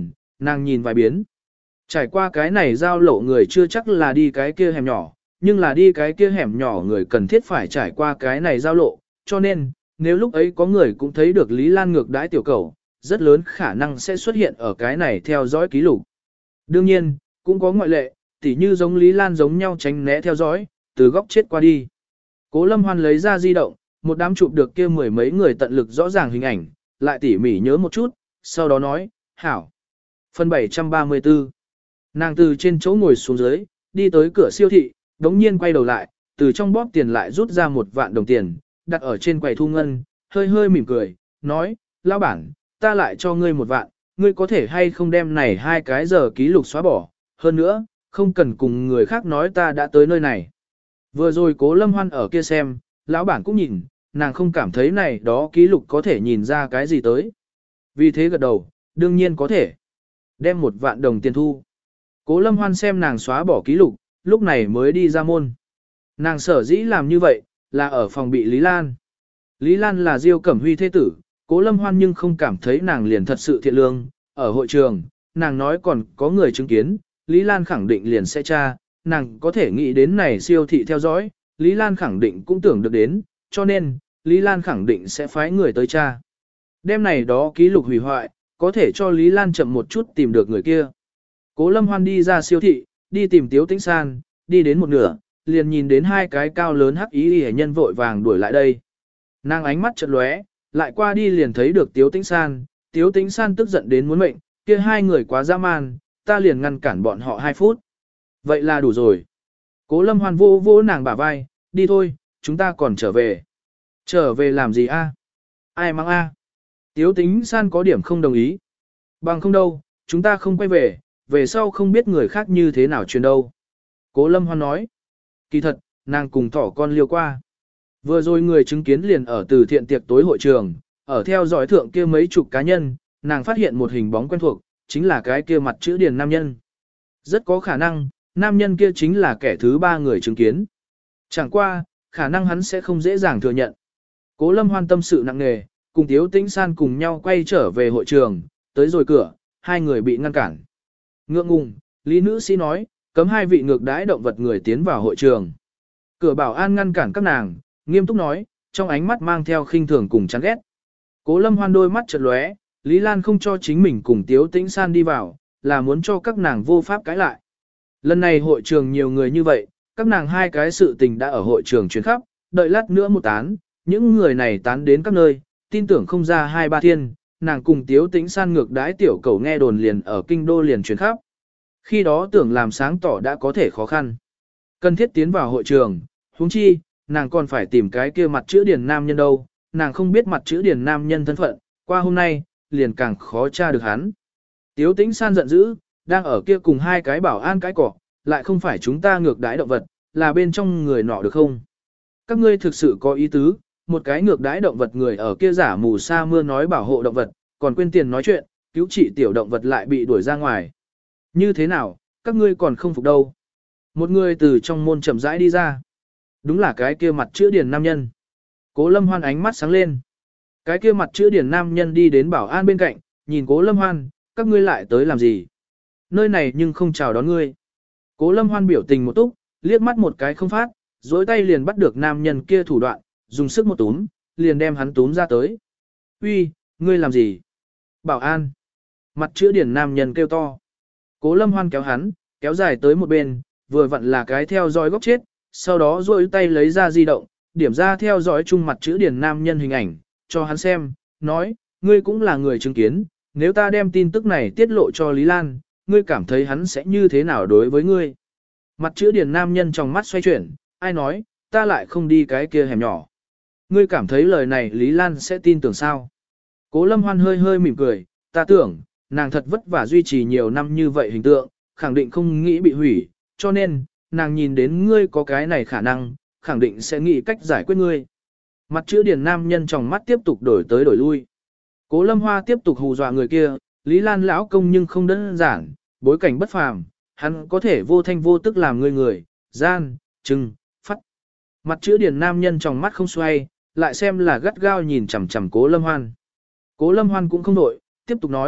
A: Nàng nhìn vài biến. Trải qua cái này giao lộ người chưa chắc là đi cái kia hẻm nhỏ, nhưng là đi cái kia hẻm nhỏ người cần thiết phải trải qua cái này giao lộ, cho nên, nếu lúc ấy có người cũng thấy được Lý Lan ngược đãi tiểu cầu, rất lớn khả năng sẽ xuất hiện ở cái này theo dõi ký lục. Đương nhiên, cũng có ngoại lệ, tỉ như giống Lý Lan giống nhau tránh né theo dõi, từ góc chết qua đi. Cố Lâm Hoan lấy ra di động, một đám chụp được kia mười mấy người tận lực rõ ràng hình ảnh, lại tỉ mỉ nhớ một chút, sau đó nói, hảo. Phần bảy trăm ba mươi tư. Nàng từ trên chỗ ngồi xuống dưới, đi tới cửa siêu thị, đống nhiên quay đầu lại, từ trong bóp tiền lại rút ra một vạn đồng tiền, đặt ở trên quầy thu ngân, hơi hơi mỉm cười, nói, lão bản, ta lại cho ngươi một vạn, ngươi có thể hay không đem này hai cái giờ ký lục xóa bỏ, hơn nữa, không cần cùng người khác nói ta đã tới nơi này. Vừa rồi Cố Lâm Hoan ở kia xem, lão bản cũng nhìn, nàng không cảm thấy này đó ký lục có thể nhìn ra cái gì tới. Vì thế gật đầu, đương nhiên có thể. Đem một vạn đồng tiền thu. Cố Lâm Hoan xem nàng xóa bỏ ký lục, lúc này mới đi ra môn. Nàng sở dĩ làm như vậy, là ở phòng bị Lý Lan. Lý Lan là Diêu Cẩm Huy thế tử, Cố Lâm Hoan nhưng không cảm thấy nàng liền thật sự thiện lương. Ở hội trường, nàng nói còn có người chứng kiến, Lý Lan khẳng định liền sẽ tra, nàng có thể nghĩ đến này siêu thị theo dõi, Lý Lan khẳng định cũng tưởng được đến, cho nên, Lý Lan khẳng định sẽ phái người tới tra. Đêm này đó ký lục hủy hoại, có thể cho Lý Lan chậm một chút tìm được người kia. Cố Lâm Hoan đi ra siêu thị, đi tìm Tiếu Tĩnh San, đi đến một nửa, liền nhìn đến hai cái cao lớn hắc ý y nhân vội vàng đuổi lại đây. Nàng ánh mắt chợt lóe, lại qua đi liền thấy được Tiếu Tĩnh San, Tiếu Tĩnh San tức giận đến muốn mệnh, kia hai người quá dã man, ta liền ngăn cản bọn họ hai phút. Vậy là đủ rồi. Cố Lâm Hoan vô vô nàng bả vai, đi thôi, chúng ta còn trở về. Trở về làm gì a? Ai mang a? Tiếu Tĩnh San có điểm không đồng ý. Bằng không đâu, chúng ta không quay về, về sau không biết người khác như thế nào truyền đâu. Cố Lâm Hoan nói. Kỳ thật, nàng cùng thỏ con liêu qua. Vừa rồi người chứng kiến liền ở từ thiện tiệc tối hội trường, ở theo dõi thượng kia mấy chục cá nhân, nàng phát hiện một hình bóng quen thuộc, chính là cái kia mặt chữ điền nam nhân. Rất có khả năng, nam nhân kia chính là kẻ thứ ba người chứng kiến. Chẳng qua, khả năng hắn sẽ không dễ dàng thừa nhận. Cố Lâm Hoan tâm sự nặng nề, cùng Tiếu Tĩnh San cùng nhau quay trở về hội trường, tới rồi cửa, hai người bị ngăn cản. Ngượng ngùng, Lý nữ sĩ nói, cấm hai vị ngược đãi động vật người tiến vào hội trường. Cửa bảo an ngăn cản các nàng, nghiêm túc nói, trong ánh mắt mang theo khinh thường cùng chán ghét. Cố Lâm Hoan đôi mắt chợt lóe, Lý Lan không cho chính mình cùng Tiếu Tĩnh San đi vào, là muốn cho các nàng vô pháp cãi lại. Lần này hội trường nhiều người như vậy, các nàng hai cái sự tình đã ở hội trường chuyến khắp, đợi lát nữa một tán, những người này tán đến các nơi, tin tưởng không ra hai ba thiên, nàng cùng Tiếu Tĩnh San ngược đãi tiểu cầu nghe đồn liền ở kinh đô liền chuyến khắp. Khi đó tưởng làm sáng tỏ đã có thể khó khăn. Cần thiết tiến vào hội trường, huống chi, nàng còn phải tìm cái kia mặt chữ điển nam nhân đâu, nàng không biết mặt chữ điển nam nhân thân phận, qua hôm nay, liền càng khó tra được hắn. Tiếu Tĩnh San giận dữ, đang ở kia cùng hai cái bảo an cái cỏ, lại không phải chúng ta ngược đãi động vật, là bên trong người nọ được không? Các ngươi thực sự có ý tứ, một cái ngược đãi động vật người ở kia giả mù sa mưa nói bảo hộ động vật, còn quên tiền nói chuyện, cứu trị tiểu động vật lại bị đuổi ra ngoài. Như thế nào, các ngươi còn không phục đâu? Một người từ trong môn chậm rãi đi ra. Đúng là cái kia mặt chữ điển nam nhân. Cố Lâm Hoan ánh mắt sáng lên. Cái kia mặt chữ điển nam nhân đi đến bảo an bên cạnh, nhìn Cố Lâm Hoan, các ngươi lại tới làm gì? Nơi này nhưng không chào đón ngươi. Cố Lâm Hoan biểu tình một túc, liếc mắt một cái không phát, dối tay liền bắt được nam nhân kia thủ đoạn, dùng sức một túm, liền đem hắn túm ra tới. Uy, ngươi làm gì? Bảo an. Mặt chữ điển nam nhân kêu to. Cố Lâm Hoan kéo hắn, kéo dài tới một bên, vừa vặn là cái theo dõi góc chết, sau đó dối tay lấy ra di động, điểm ra theo dõi chung mặt chữ điển nam nhân hình ảnh, cho hắn xem, nói, ngươi cũng là người chứng kiến, nếu ta đem tin tức này tiết lộ cho Lý Lan, ngươi cảm thấy hắn sẽ như thế nào đối với ngươi? Mặt chữ điển nam nhân trong mắt xoay chuyển, ai nói, ta lại không đi cái kia hẻm nhỏ. Ngươi cảm thấy lời này Lý Lan sẽ tin tưởng sao? Cố Lâm Hoan hơi hơi mỉm cười, ta tưởng, nàng thật vất vả duy trì nhiều năm như vậy hình tượng, khẳng định không nghĩ bị hủy, cho nên, nàng nhìn đến ngươi có cái này khả năng, khẳng định sẽ nghĩ cách giải quyết ngươi. Mặt chữ điển nam nhân trong mắt tiếp tục đổi tới đổi lui. Cố Lâm Hoa tiếp tục hù dọa người kia, Lý Lan lão công nhưng không đơn giản, bối cảnh bất phàm, hắn có thể vô thanh vô tức làm người người, gian, trừng, phát. Mặt chữ điển nam nhân trong mắt không xoay, lại xem là gắt gao nhìn chằm chằm Cố Lâm Hoan. Cố Lâm Hoan cũng không đổi, tiếp tục nói,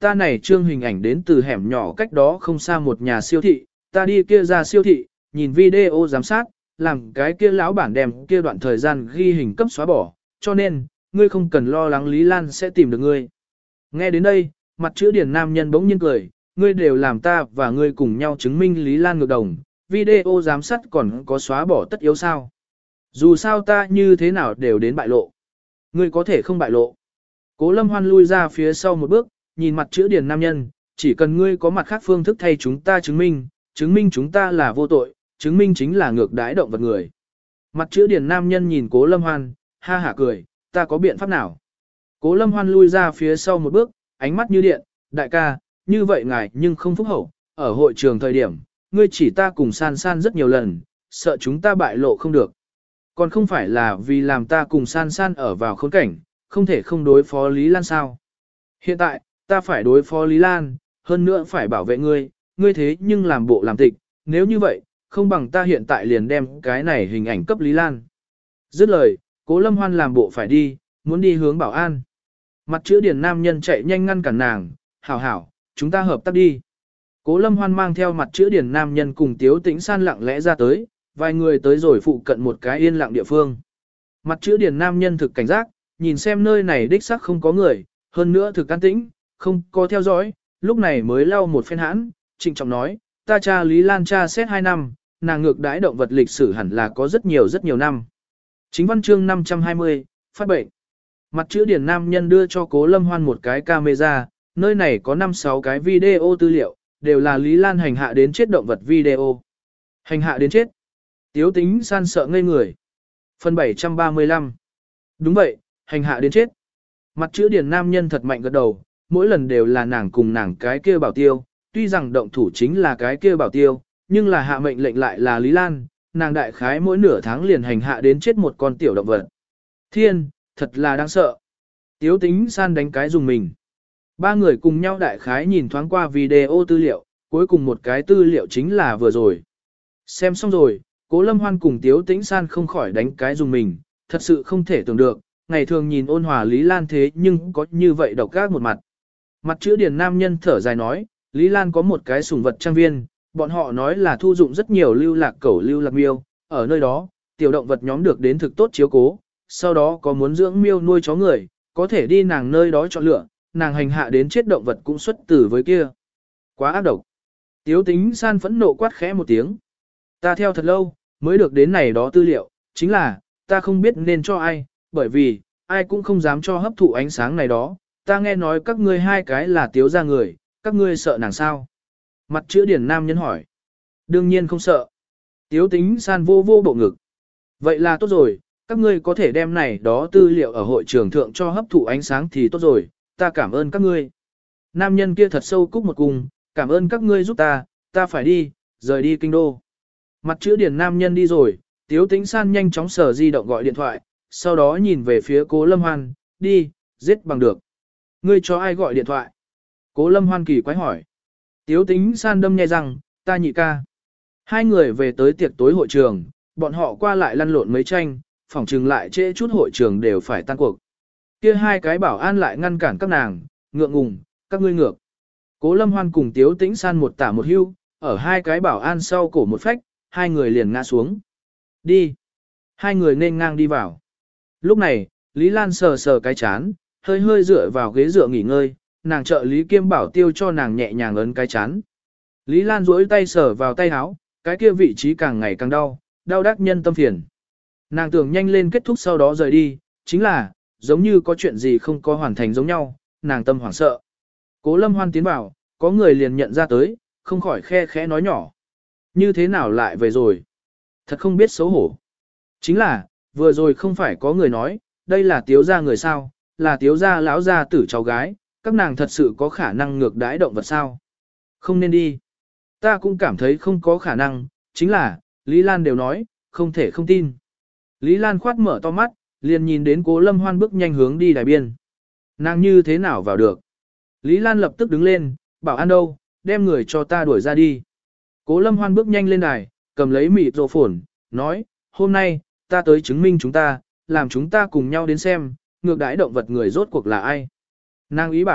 A: ta này trương hình ảnh đến từ hẻm nhỏ cách đó không xa một nhà siêu thị, ta đi kia ra siêu thị, nhìn video giám sát, làm cái kia lão bản đem kia đoạn thời gian ghi hình cấp xóa bỏ, cho nên, ngươi không cần lo lắng Lý Lan sẽ tìm được ngươi. Nghe đến đây, mặt chữ điển nam nhân bỗng nhiên cười, ngươi đều làm ta và ngươi cùng nhau chứng minh Lý Lan ngược đồng, video giám sát còn có xóa bỏ tất yếu sao. Dù sao ta như thế nào đều đến bại lộ. Ngươi có thể không bại lộ. Cố Lâm Hoan lui ra phía sau một bước, nhìn mặt chữ điển nam nhân, chỉ cần ngươi có mặt khác phương thức thay chúng ta chứng minh, chứng minh chúng ta là vô tội, chứng minh chính là ngược đãi động vật người. Mặt chữ điển nam nhân nhìn Cố Lâm Hoan, ha hả cười, ta có biện pháp nào? Cố Lâm Hoan lui ra phía sau một bước, ánh mắt như điện, đại ca, như vậy ngài nhưng không phúc hậu, ở hội trường thời điểm, ngươi chỉ ta cùng san san rất nhiều lần, sợ chúng ta bại lộ không được. Còn không phải là vì làm ta cùng san san ở vào khốn cảnh, không thể không đối phó Lý Lan sao. Hiện tại, ta phải đối phó Lý Lan, hơn nữa phải bảo vệ ngươi, ngươi thế nhưng làm bộ làm tịch, nếu như vậy, không bằng ta hiện tại liền đem cái này hình ảnh cấp Lý Lan. Dứt lời, Cố Lâm Hoan làm bộ phải đi, muốn đi hướng bảo an. Mặt chữ điển nam nhân chạy nhanh ngăn cản nàng, hảo hảo, chúng ta hợp tác đi. Cố Lâm Hoan mang theo mặt chữ điển nam nhân cùng Tiếu Tĩnh San lặng lẽ ra tới, vài người tới rồi phụ cận một cái yên lặng địa phương. Mặt chữ điển nam nhân thực cảnh giác, nhìn xem nơi này đích xác không có người, hơn nữa thực an tĩnh, không có theo dõi, lúc này mới lau một phen hãn, trịnh trọng nói, ta cha Lý Lan cha xét hai năm, nàng ngược đãi động vật lịch sử hẳn là có rất nhiều rất nhiều năm. Chính văn chương năm trăm hai mươi, phát bệnh. Mặt chữ điển nam nhân đưa cho Cố Lâm Hoan một cái camera, nơi này có năm sáu cái video tư liệu, đều là Lý Lan hành hạ đến chết động vật video. Hành hạ đến chết. Tiếu Tĩnh San sợ ngây người. Phần bảy trăm ba mươi lăm. Đúng vậy, hành hạ đến chết. Mặt chữ điển nam nhân thật mạnh gật đầu, mỗi lần đều là nàng cùng nàng cái kia bảo tiêu, tuy rằng động thủ chính là cái kia bảo tiêu, nhưng là hạ mệnh lệnh lại là Lý Lan, nàng đại khái mỗi nửa tháng liền hành hạ đến chết một con tiểu động vật. Thiên, thật là đáng sợ. Tiếu Tĩnh San đánh cái dùng mình. Ba người cùng nhau đại khái nhìn thoáng qua video tư liệu, cuối cùng một cái tư liệu chính là vừa rồi. Xem xong rồi, Cố Lâm Hoan cùng Tiếu Tĩnh San không khỏi đánh cái dùng mình, thật sự không thể tưởng được, ngày thường nhìn ôn hòa Lý Lan thế nhưng có như vậy độc ác một mặt. Mặt chữ điển nam nhân thở dài nói, Lý Lan có một cái sủng vật trang viên, bọn họ nói là thu dụng rất nhiều lưu lạc cẩu lưu lạc miêu, ở nơi đó, tiểu động vật nhóm được đến thực tốt chiếu cố, sau đó có muốn dưỡng miêu nuôi chó người, có thể đi nàng nơi đó chọn lựa, nàng hành hạ đến chết động vật cũng xuất tử với kia. Quá ác độc. Tiếu Tĩnh San phẫn nộ quát khẽ một tiếng. Ta theo thật lâu, mới được đến này đó tư liệu, chính là, ta không biết nên cho ai, bởi vì, ai cũng không dám cho hấp thụ ánh sáng này đó, ta nghe nói các ngươi hai cái là tiếu gia người, các ngươi sợ nàng sao? Mặt chữ điển nam nhân hỏi. Đương nhiên không sợ. Tiếu Tĩnh San vô vô bộ ngực. Vậy là tốt rồi, các ngươi có thể đem này đó tư liệu ở hội trường thượng cho hấp thụ ánh sáng thì tốt rồi, ta cảm ơn các ngươi. Nam nhân kia thật sâu cúc một cung, cảm ơn các ngươi giúp ta, ta phải đi, rời đi kinh đô. Mặt chữ điển nam nhân đi rồi, Tiếu Tĩnh San nhanh chóng sờ di động gọi điện thoại, sau đó nhìn về phía Cố Lâm Hoan, đi, giết bằng được. Ngươi cho ai gọi điện thoại? Cố Lâm Hoan kỳ quái hỏi. Tiếu Tĩnh San đâm nhẹ rằng, ta nhị ca. Hai người về tới tiệc tối hội trường, bọn họ qua lại lăn lộn mấy tranh, phỏng chừng lại trễ chút hội trường đều phải tan cuộc. Kia hai cái bảo an lại ngăn cản các nàng, ngượng ngùng, các ngươi ngược. Cố Lâm Hoan cùng Tiếu Tĩnh San một tả một hưu, ở hai cái bảo an sau cổ một phách, hai người liền ngã xuống. Đi. Hai người nên ngang đi vào. Lúc này, Lý Lan sờ sờ cái chán, hơi hơi dựa vào ghế dựa nghỉ ngơi, nàng trợ lý kiêm bảo tiêu cho nàng nhẹ nhàng ấn cái chán. Lý Lan duỗi tay sờ vào tay áo, cái kia vị trí càng ngày càng đau, đau đắc nhân tâm phiền. Nàng tưởng nhanh lên kết thúc sau đó rời đi, chính là, giống như có chuyện gì không có hoàn thành giống nhau, nàng tâm hoảng sợ. Cố Lâm Hoan tiến vào, có người liền nhận ra tới, không khỏi khe khẽ nói nhỏ. Như thế nào lại về rồi? Thật không biết xấu hổ. Chính là, vừa rồi không phải có người nói, đây là tiếu gia người sao, là tiếu gia lão gia tử cháu gái, các nàng thật sự có khả năng ngược đãi động vật sao? Không nên đi. Ta cũng cảm thấy không có khả năng, chính là, Lý Lan đều nói, không thể không tin. Lý Lan khoát mở to mắt, liền nhìn đến Cố Lâm Hoan bước nhanh hướng đi đài biên. Nàng như thế nào vào được? Lý Lan lập tức đứng lên, bảo an đâu, đem người cho ta đuổi ra đi. Cố Lâm Hoan bước nhanh lên đài, cầm lấy mịt rộ phồn, nói, hôm nay, ta tới chứng minh chúng ta, làm chúng ta cùng nhau đến xem, ngược đãi động vật người rốt cuộc là ai. Nàng ý bảo,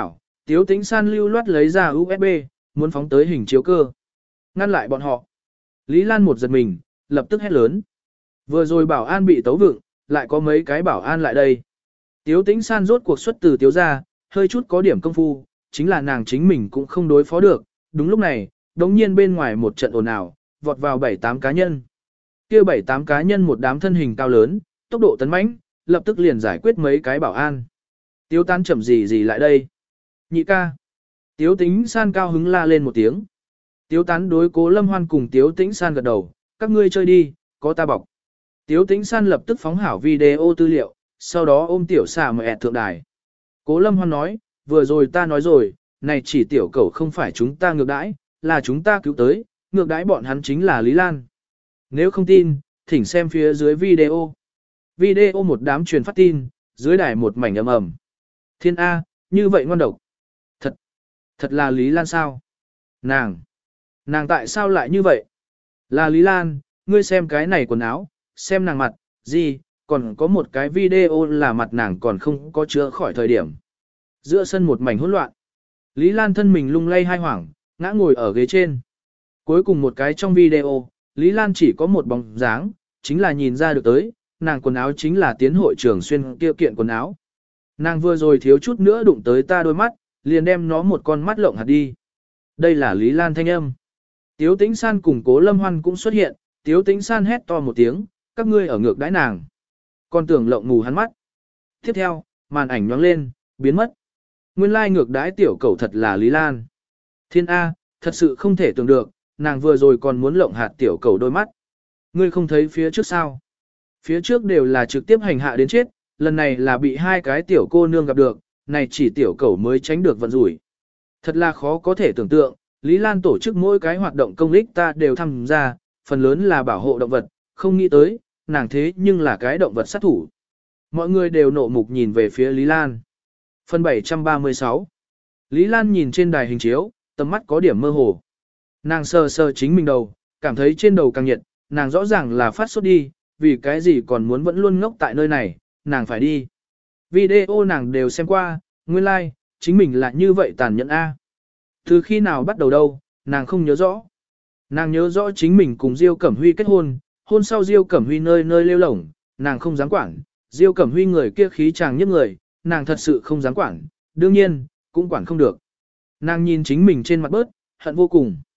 A: Tiếu Tĩnh San lưu loát lấy ra u ét bê, muốn phóng tới hình chiếu cơ. Ngăn lại bọn họ. Lý Lan một giật mình, lập tức hét lớn. Vừa rồi bảo an bị tấu vựng, lại có mấy cái bảo an lại đây. Tiếu Tĩnh San rốt cuộc xuất từ tiếu ra, hơi chút có điểm công phu, chính là nàng chính mình cũng không đối phó được. Đúng lúc này, đống nhiên bên ngoài một trận ồn ào, vọt vào bảy tám cá nhân. Kia bảy tám cá nhân một đám thân hình cao lớn, tốc độ tấn mãnh, lập tức liền giải quyết mấy cái bảo an. Tiếu Tán chậm gì gì lại đây. Nhị ca. Tiếu Tĩnh San cao hứng la lên một tiếng. Tiếu Tán đối Cố Lâm Hoan cùng Tiếu Tĩnh San gật đầu, các ngươi chơi đi, có ta bọc. Tiếu Tĩnh San lập tức phóng hảo video tư liệu, sau đó ôm tiểu xà mẹ thượng đài. Cố Lâm Hoan nói, vừa rồi ta nói rồi, này chỉ tiểu cẩu không phải chúng ta ngược đãi, là chúng ta cứu tới, ngược đãi bọn hắn chính là Lý Lan. Nếu không tin, thỉnh xem phía dưới video. Video một đám truyền phát tin, dưới đài một mảnh ầm ầm. Thiên A, như vậy ngon độc. Thật, thật là Lý Lan sao? Nàng, nàng tại sao lại như vậy? Là Lý Lan, ngươi xem cái này quần áo, xem nàng mặt, gì, còn có một cái video là mặt nàng còn không có chữa khỏi thời điểm. Giữa sân một mảnh hỗn loạn. Lý Lan thân mình lung lay hai hoảng, ngã ngồi ở ghế trên. Cuối cùng một cái trong video, Lý Lan chỉ có một bóng dáng, chính là nhìn ra được tới, nàng quần áo chính là tiến hội trường xuyên kia kiện quần áo. Nàng vừa rồi thiếu chút nữa đụng tới ta đôi mắt, liền đem nó một con mắt lộng hạt đi. Đây là Lý Lan thanh âm. Tiếu Tĩnh San cùng Cố Lâm Hoan cũng xuất hiện, Tiếu Tĩnh San hét to một tiếng, các ngươi ở ngược đãi nàng. Còn tưởng lộng mù hắn mắt. Tiếp theo, màn ảnh nhoáng lên, biến mất. Nguyên lai ngược đãi tiểu cẩu thật là Lý Lan. Thiên A, thật sự không thể tưởng được, nàng vừa rồi còn muốn lộng hạt tiểu cẩu đôi mắt. Ngươi không thấy phía trước sao? Phía trước đều là trực tiếp hành hạ đến chết, lần này là bị hai cái tiểu cô nương gặp được, này chỉ tiểu cẩu mới tránh được vận rủi. Thật là khó có thể tưởng tượng, Lý Lan tổ chức mỗi cái hoạt động công ích ta đều tham gia, phần lớn là bảo hộ động vật, không nghĩ tới, nàng thế nhưng là cái động vật sát thủ. Mọi người đều nộ mục nhìn về phía Lý Lan. Phần bảy trăm ba mươi sáu. Lý Lan nhìn trên đài hình chiếu, tầm mắt có điểm mơ hồ. Nàng sờ sờ chính mình đầu, cảm thấy trên đầu càng nhiệt, nàng rõ ràng là phát sốt đi, vì cái gì còn muốn vẫn luôn ngốc tại nơi này, nàng phải đi. Video nàng đều xem qua, nguyên lai, like, chính mình là như vậy tàn nhẫn A. Từ khi nào bắt đầu đâu, nàng không nhớ rõ. Nàng nhớ rõ chính mình cùng Diêu Cẩm Huy kết hôn, hôn sau Diêu Cẩm Huy nơi nơi lêu lổng, nàng không dám quản. Diêu Cẩm Huy người kia khí chàng nhất người, nàng thật sự không dám quản, đương nhiên, cũng quản không được. Nàng nhìn chính mình trên mặt bớt, hận vô cùng.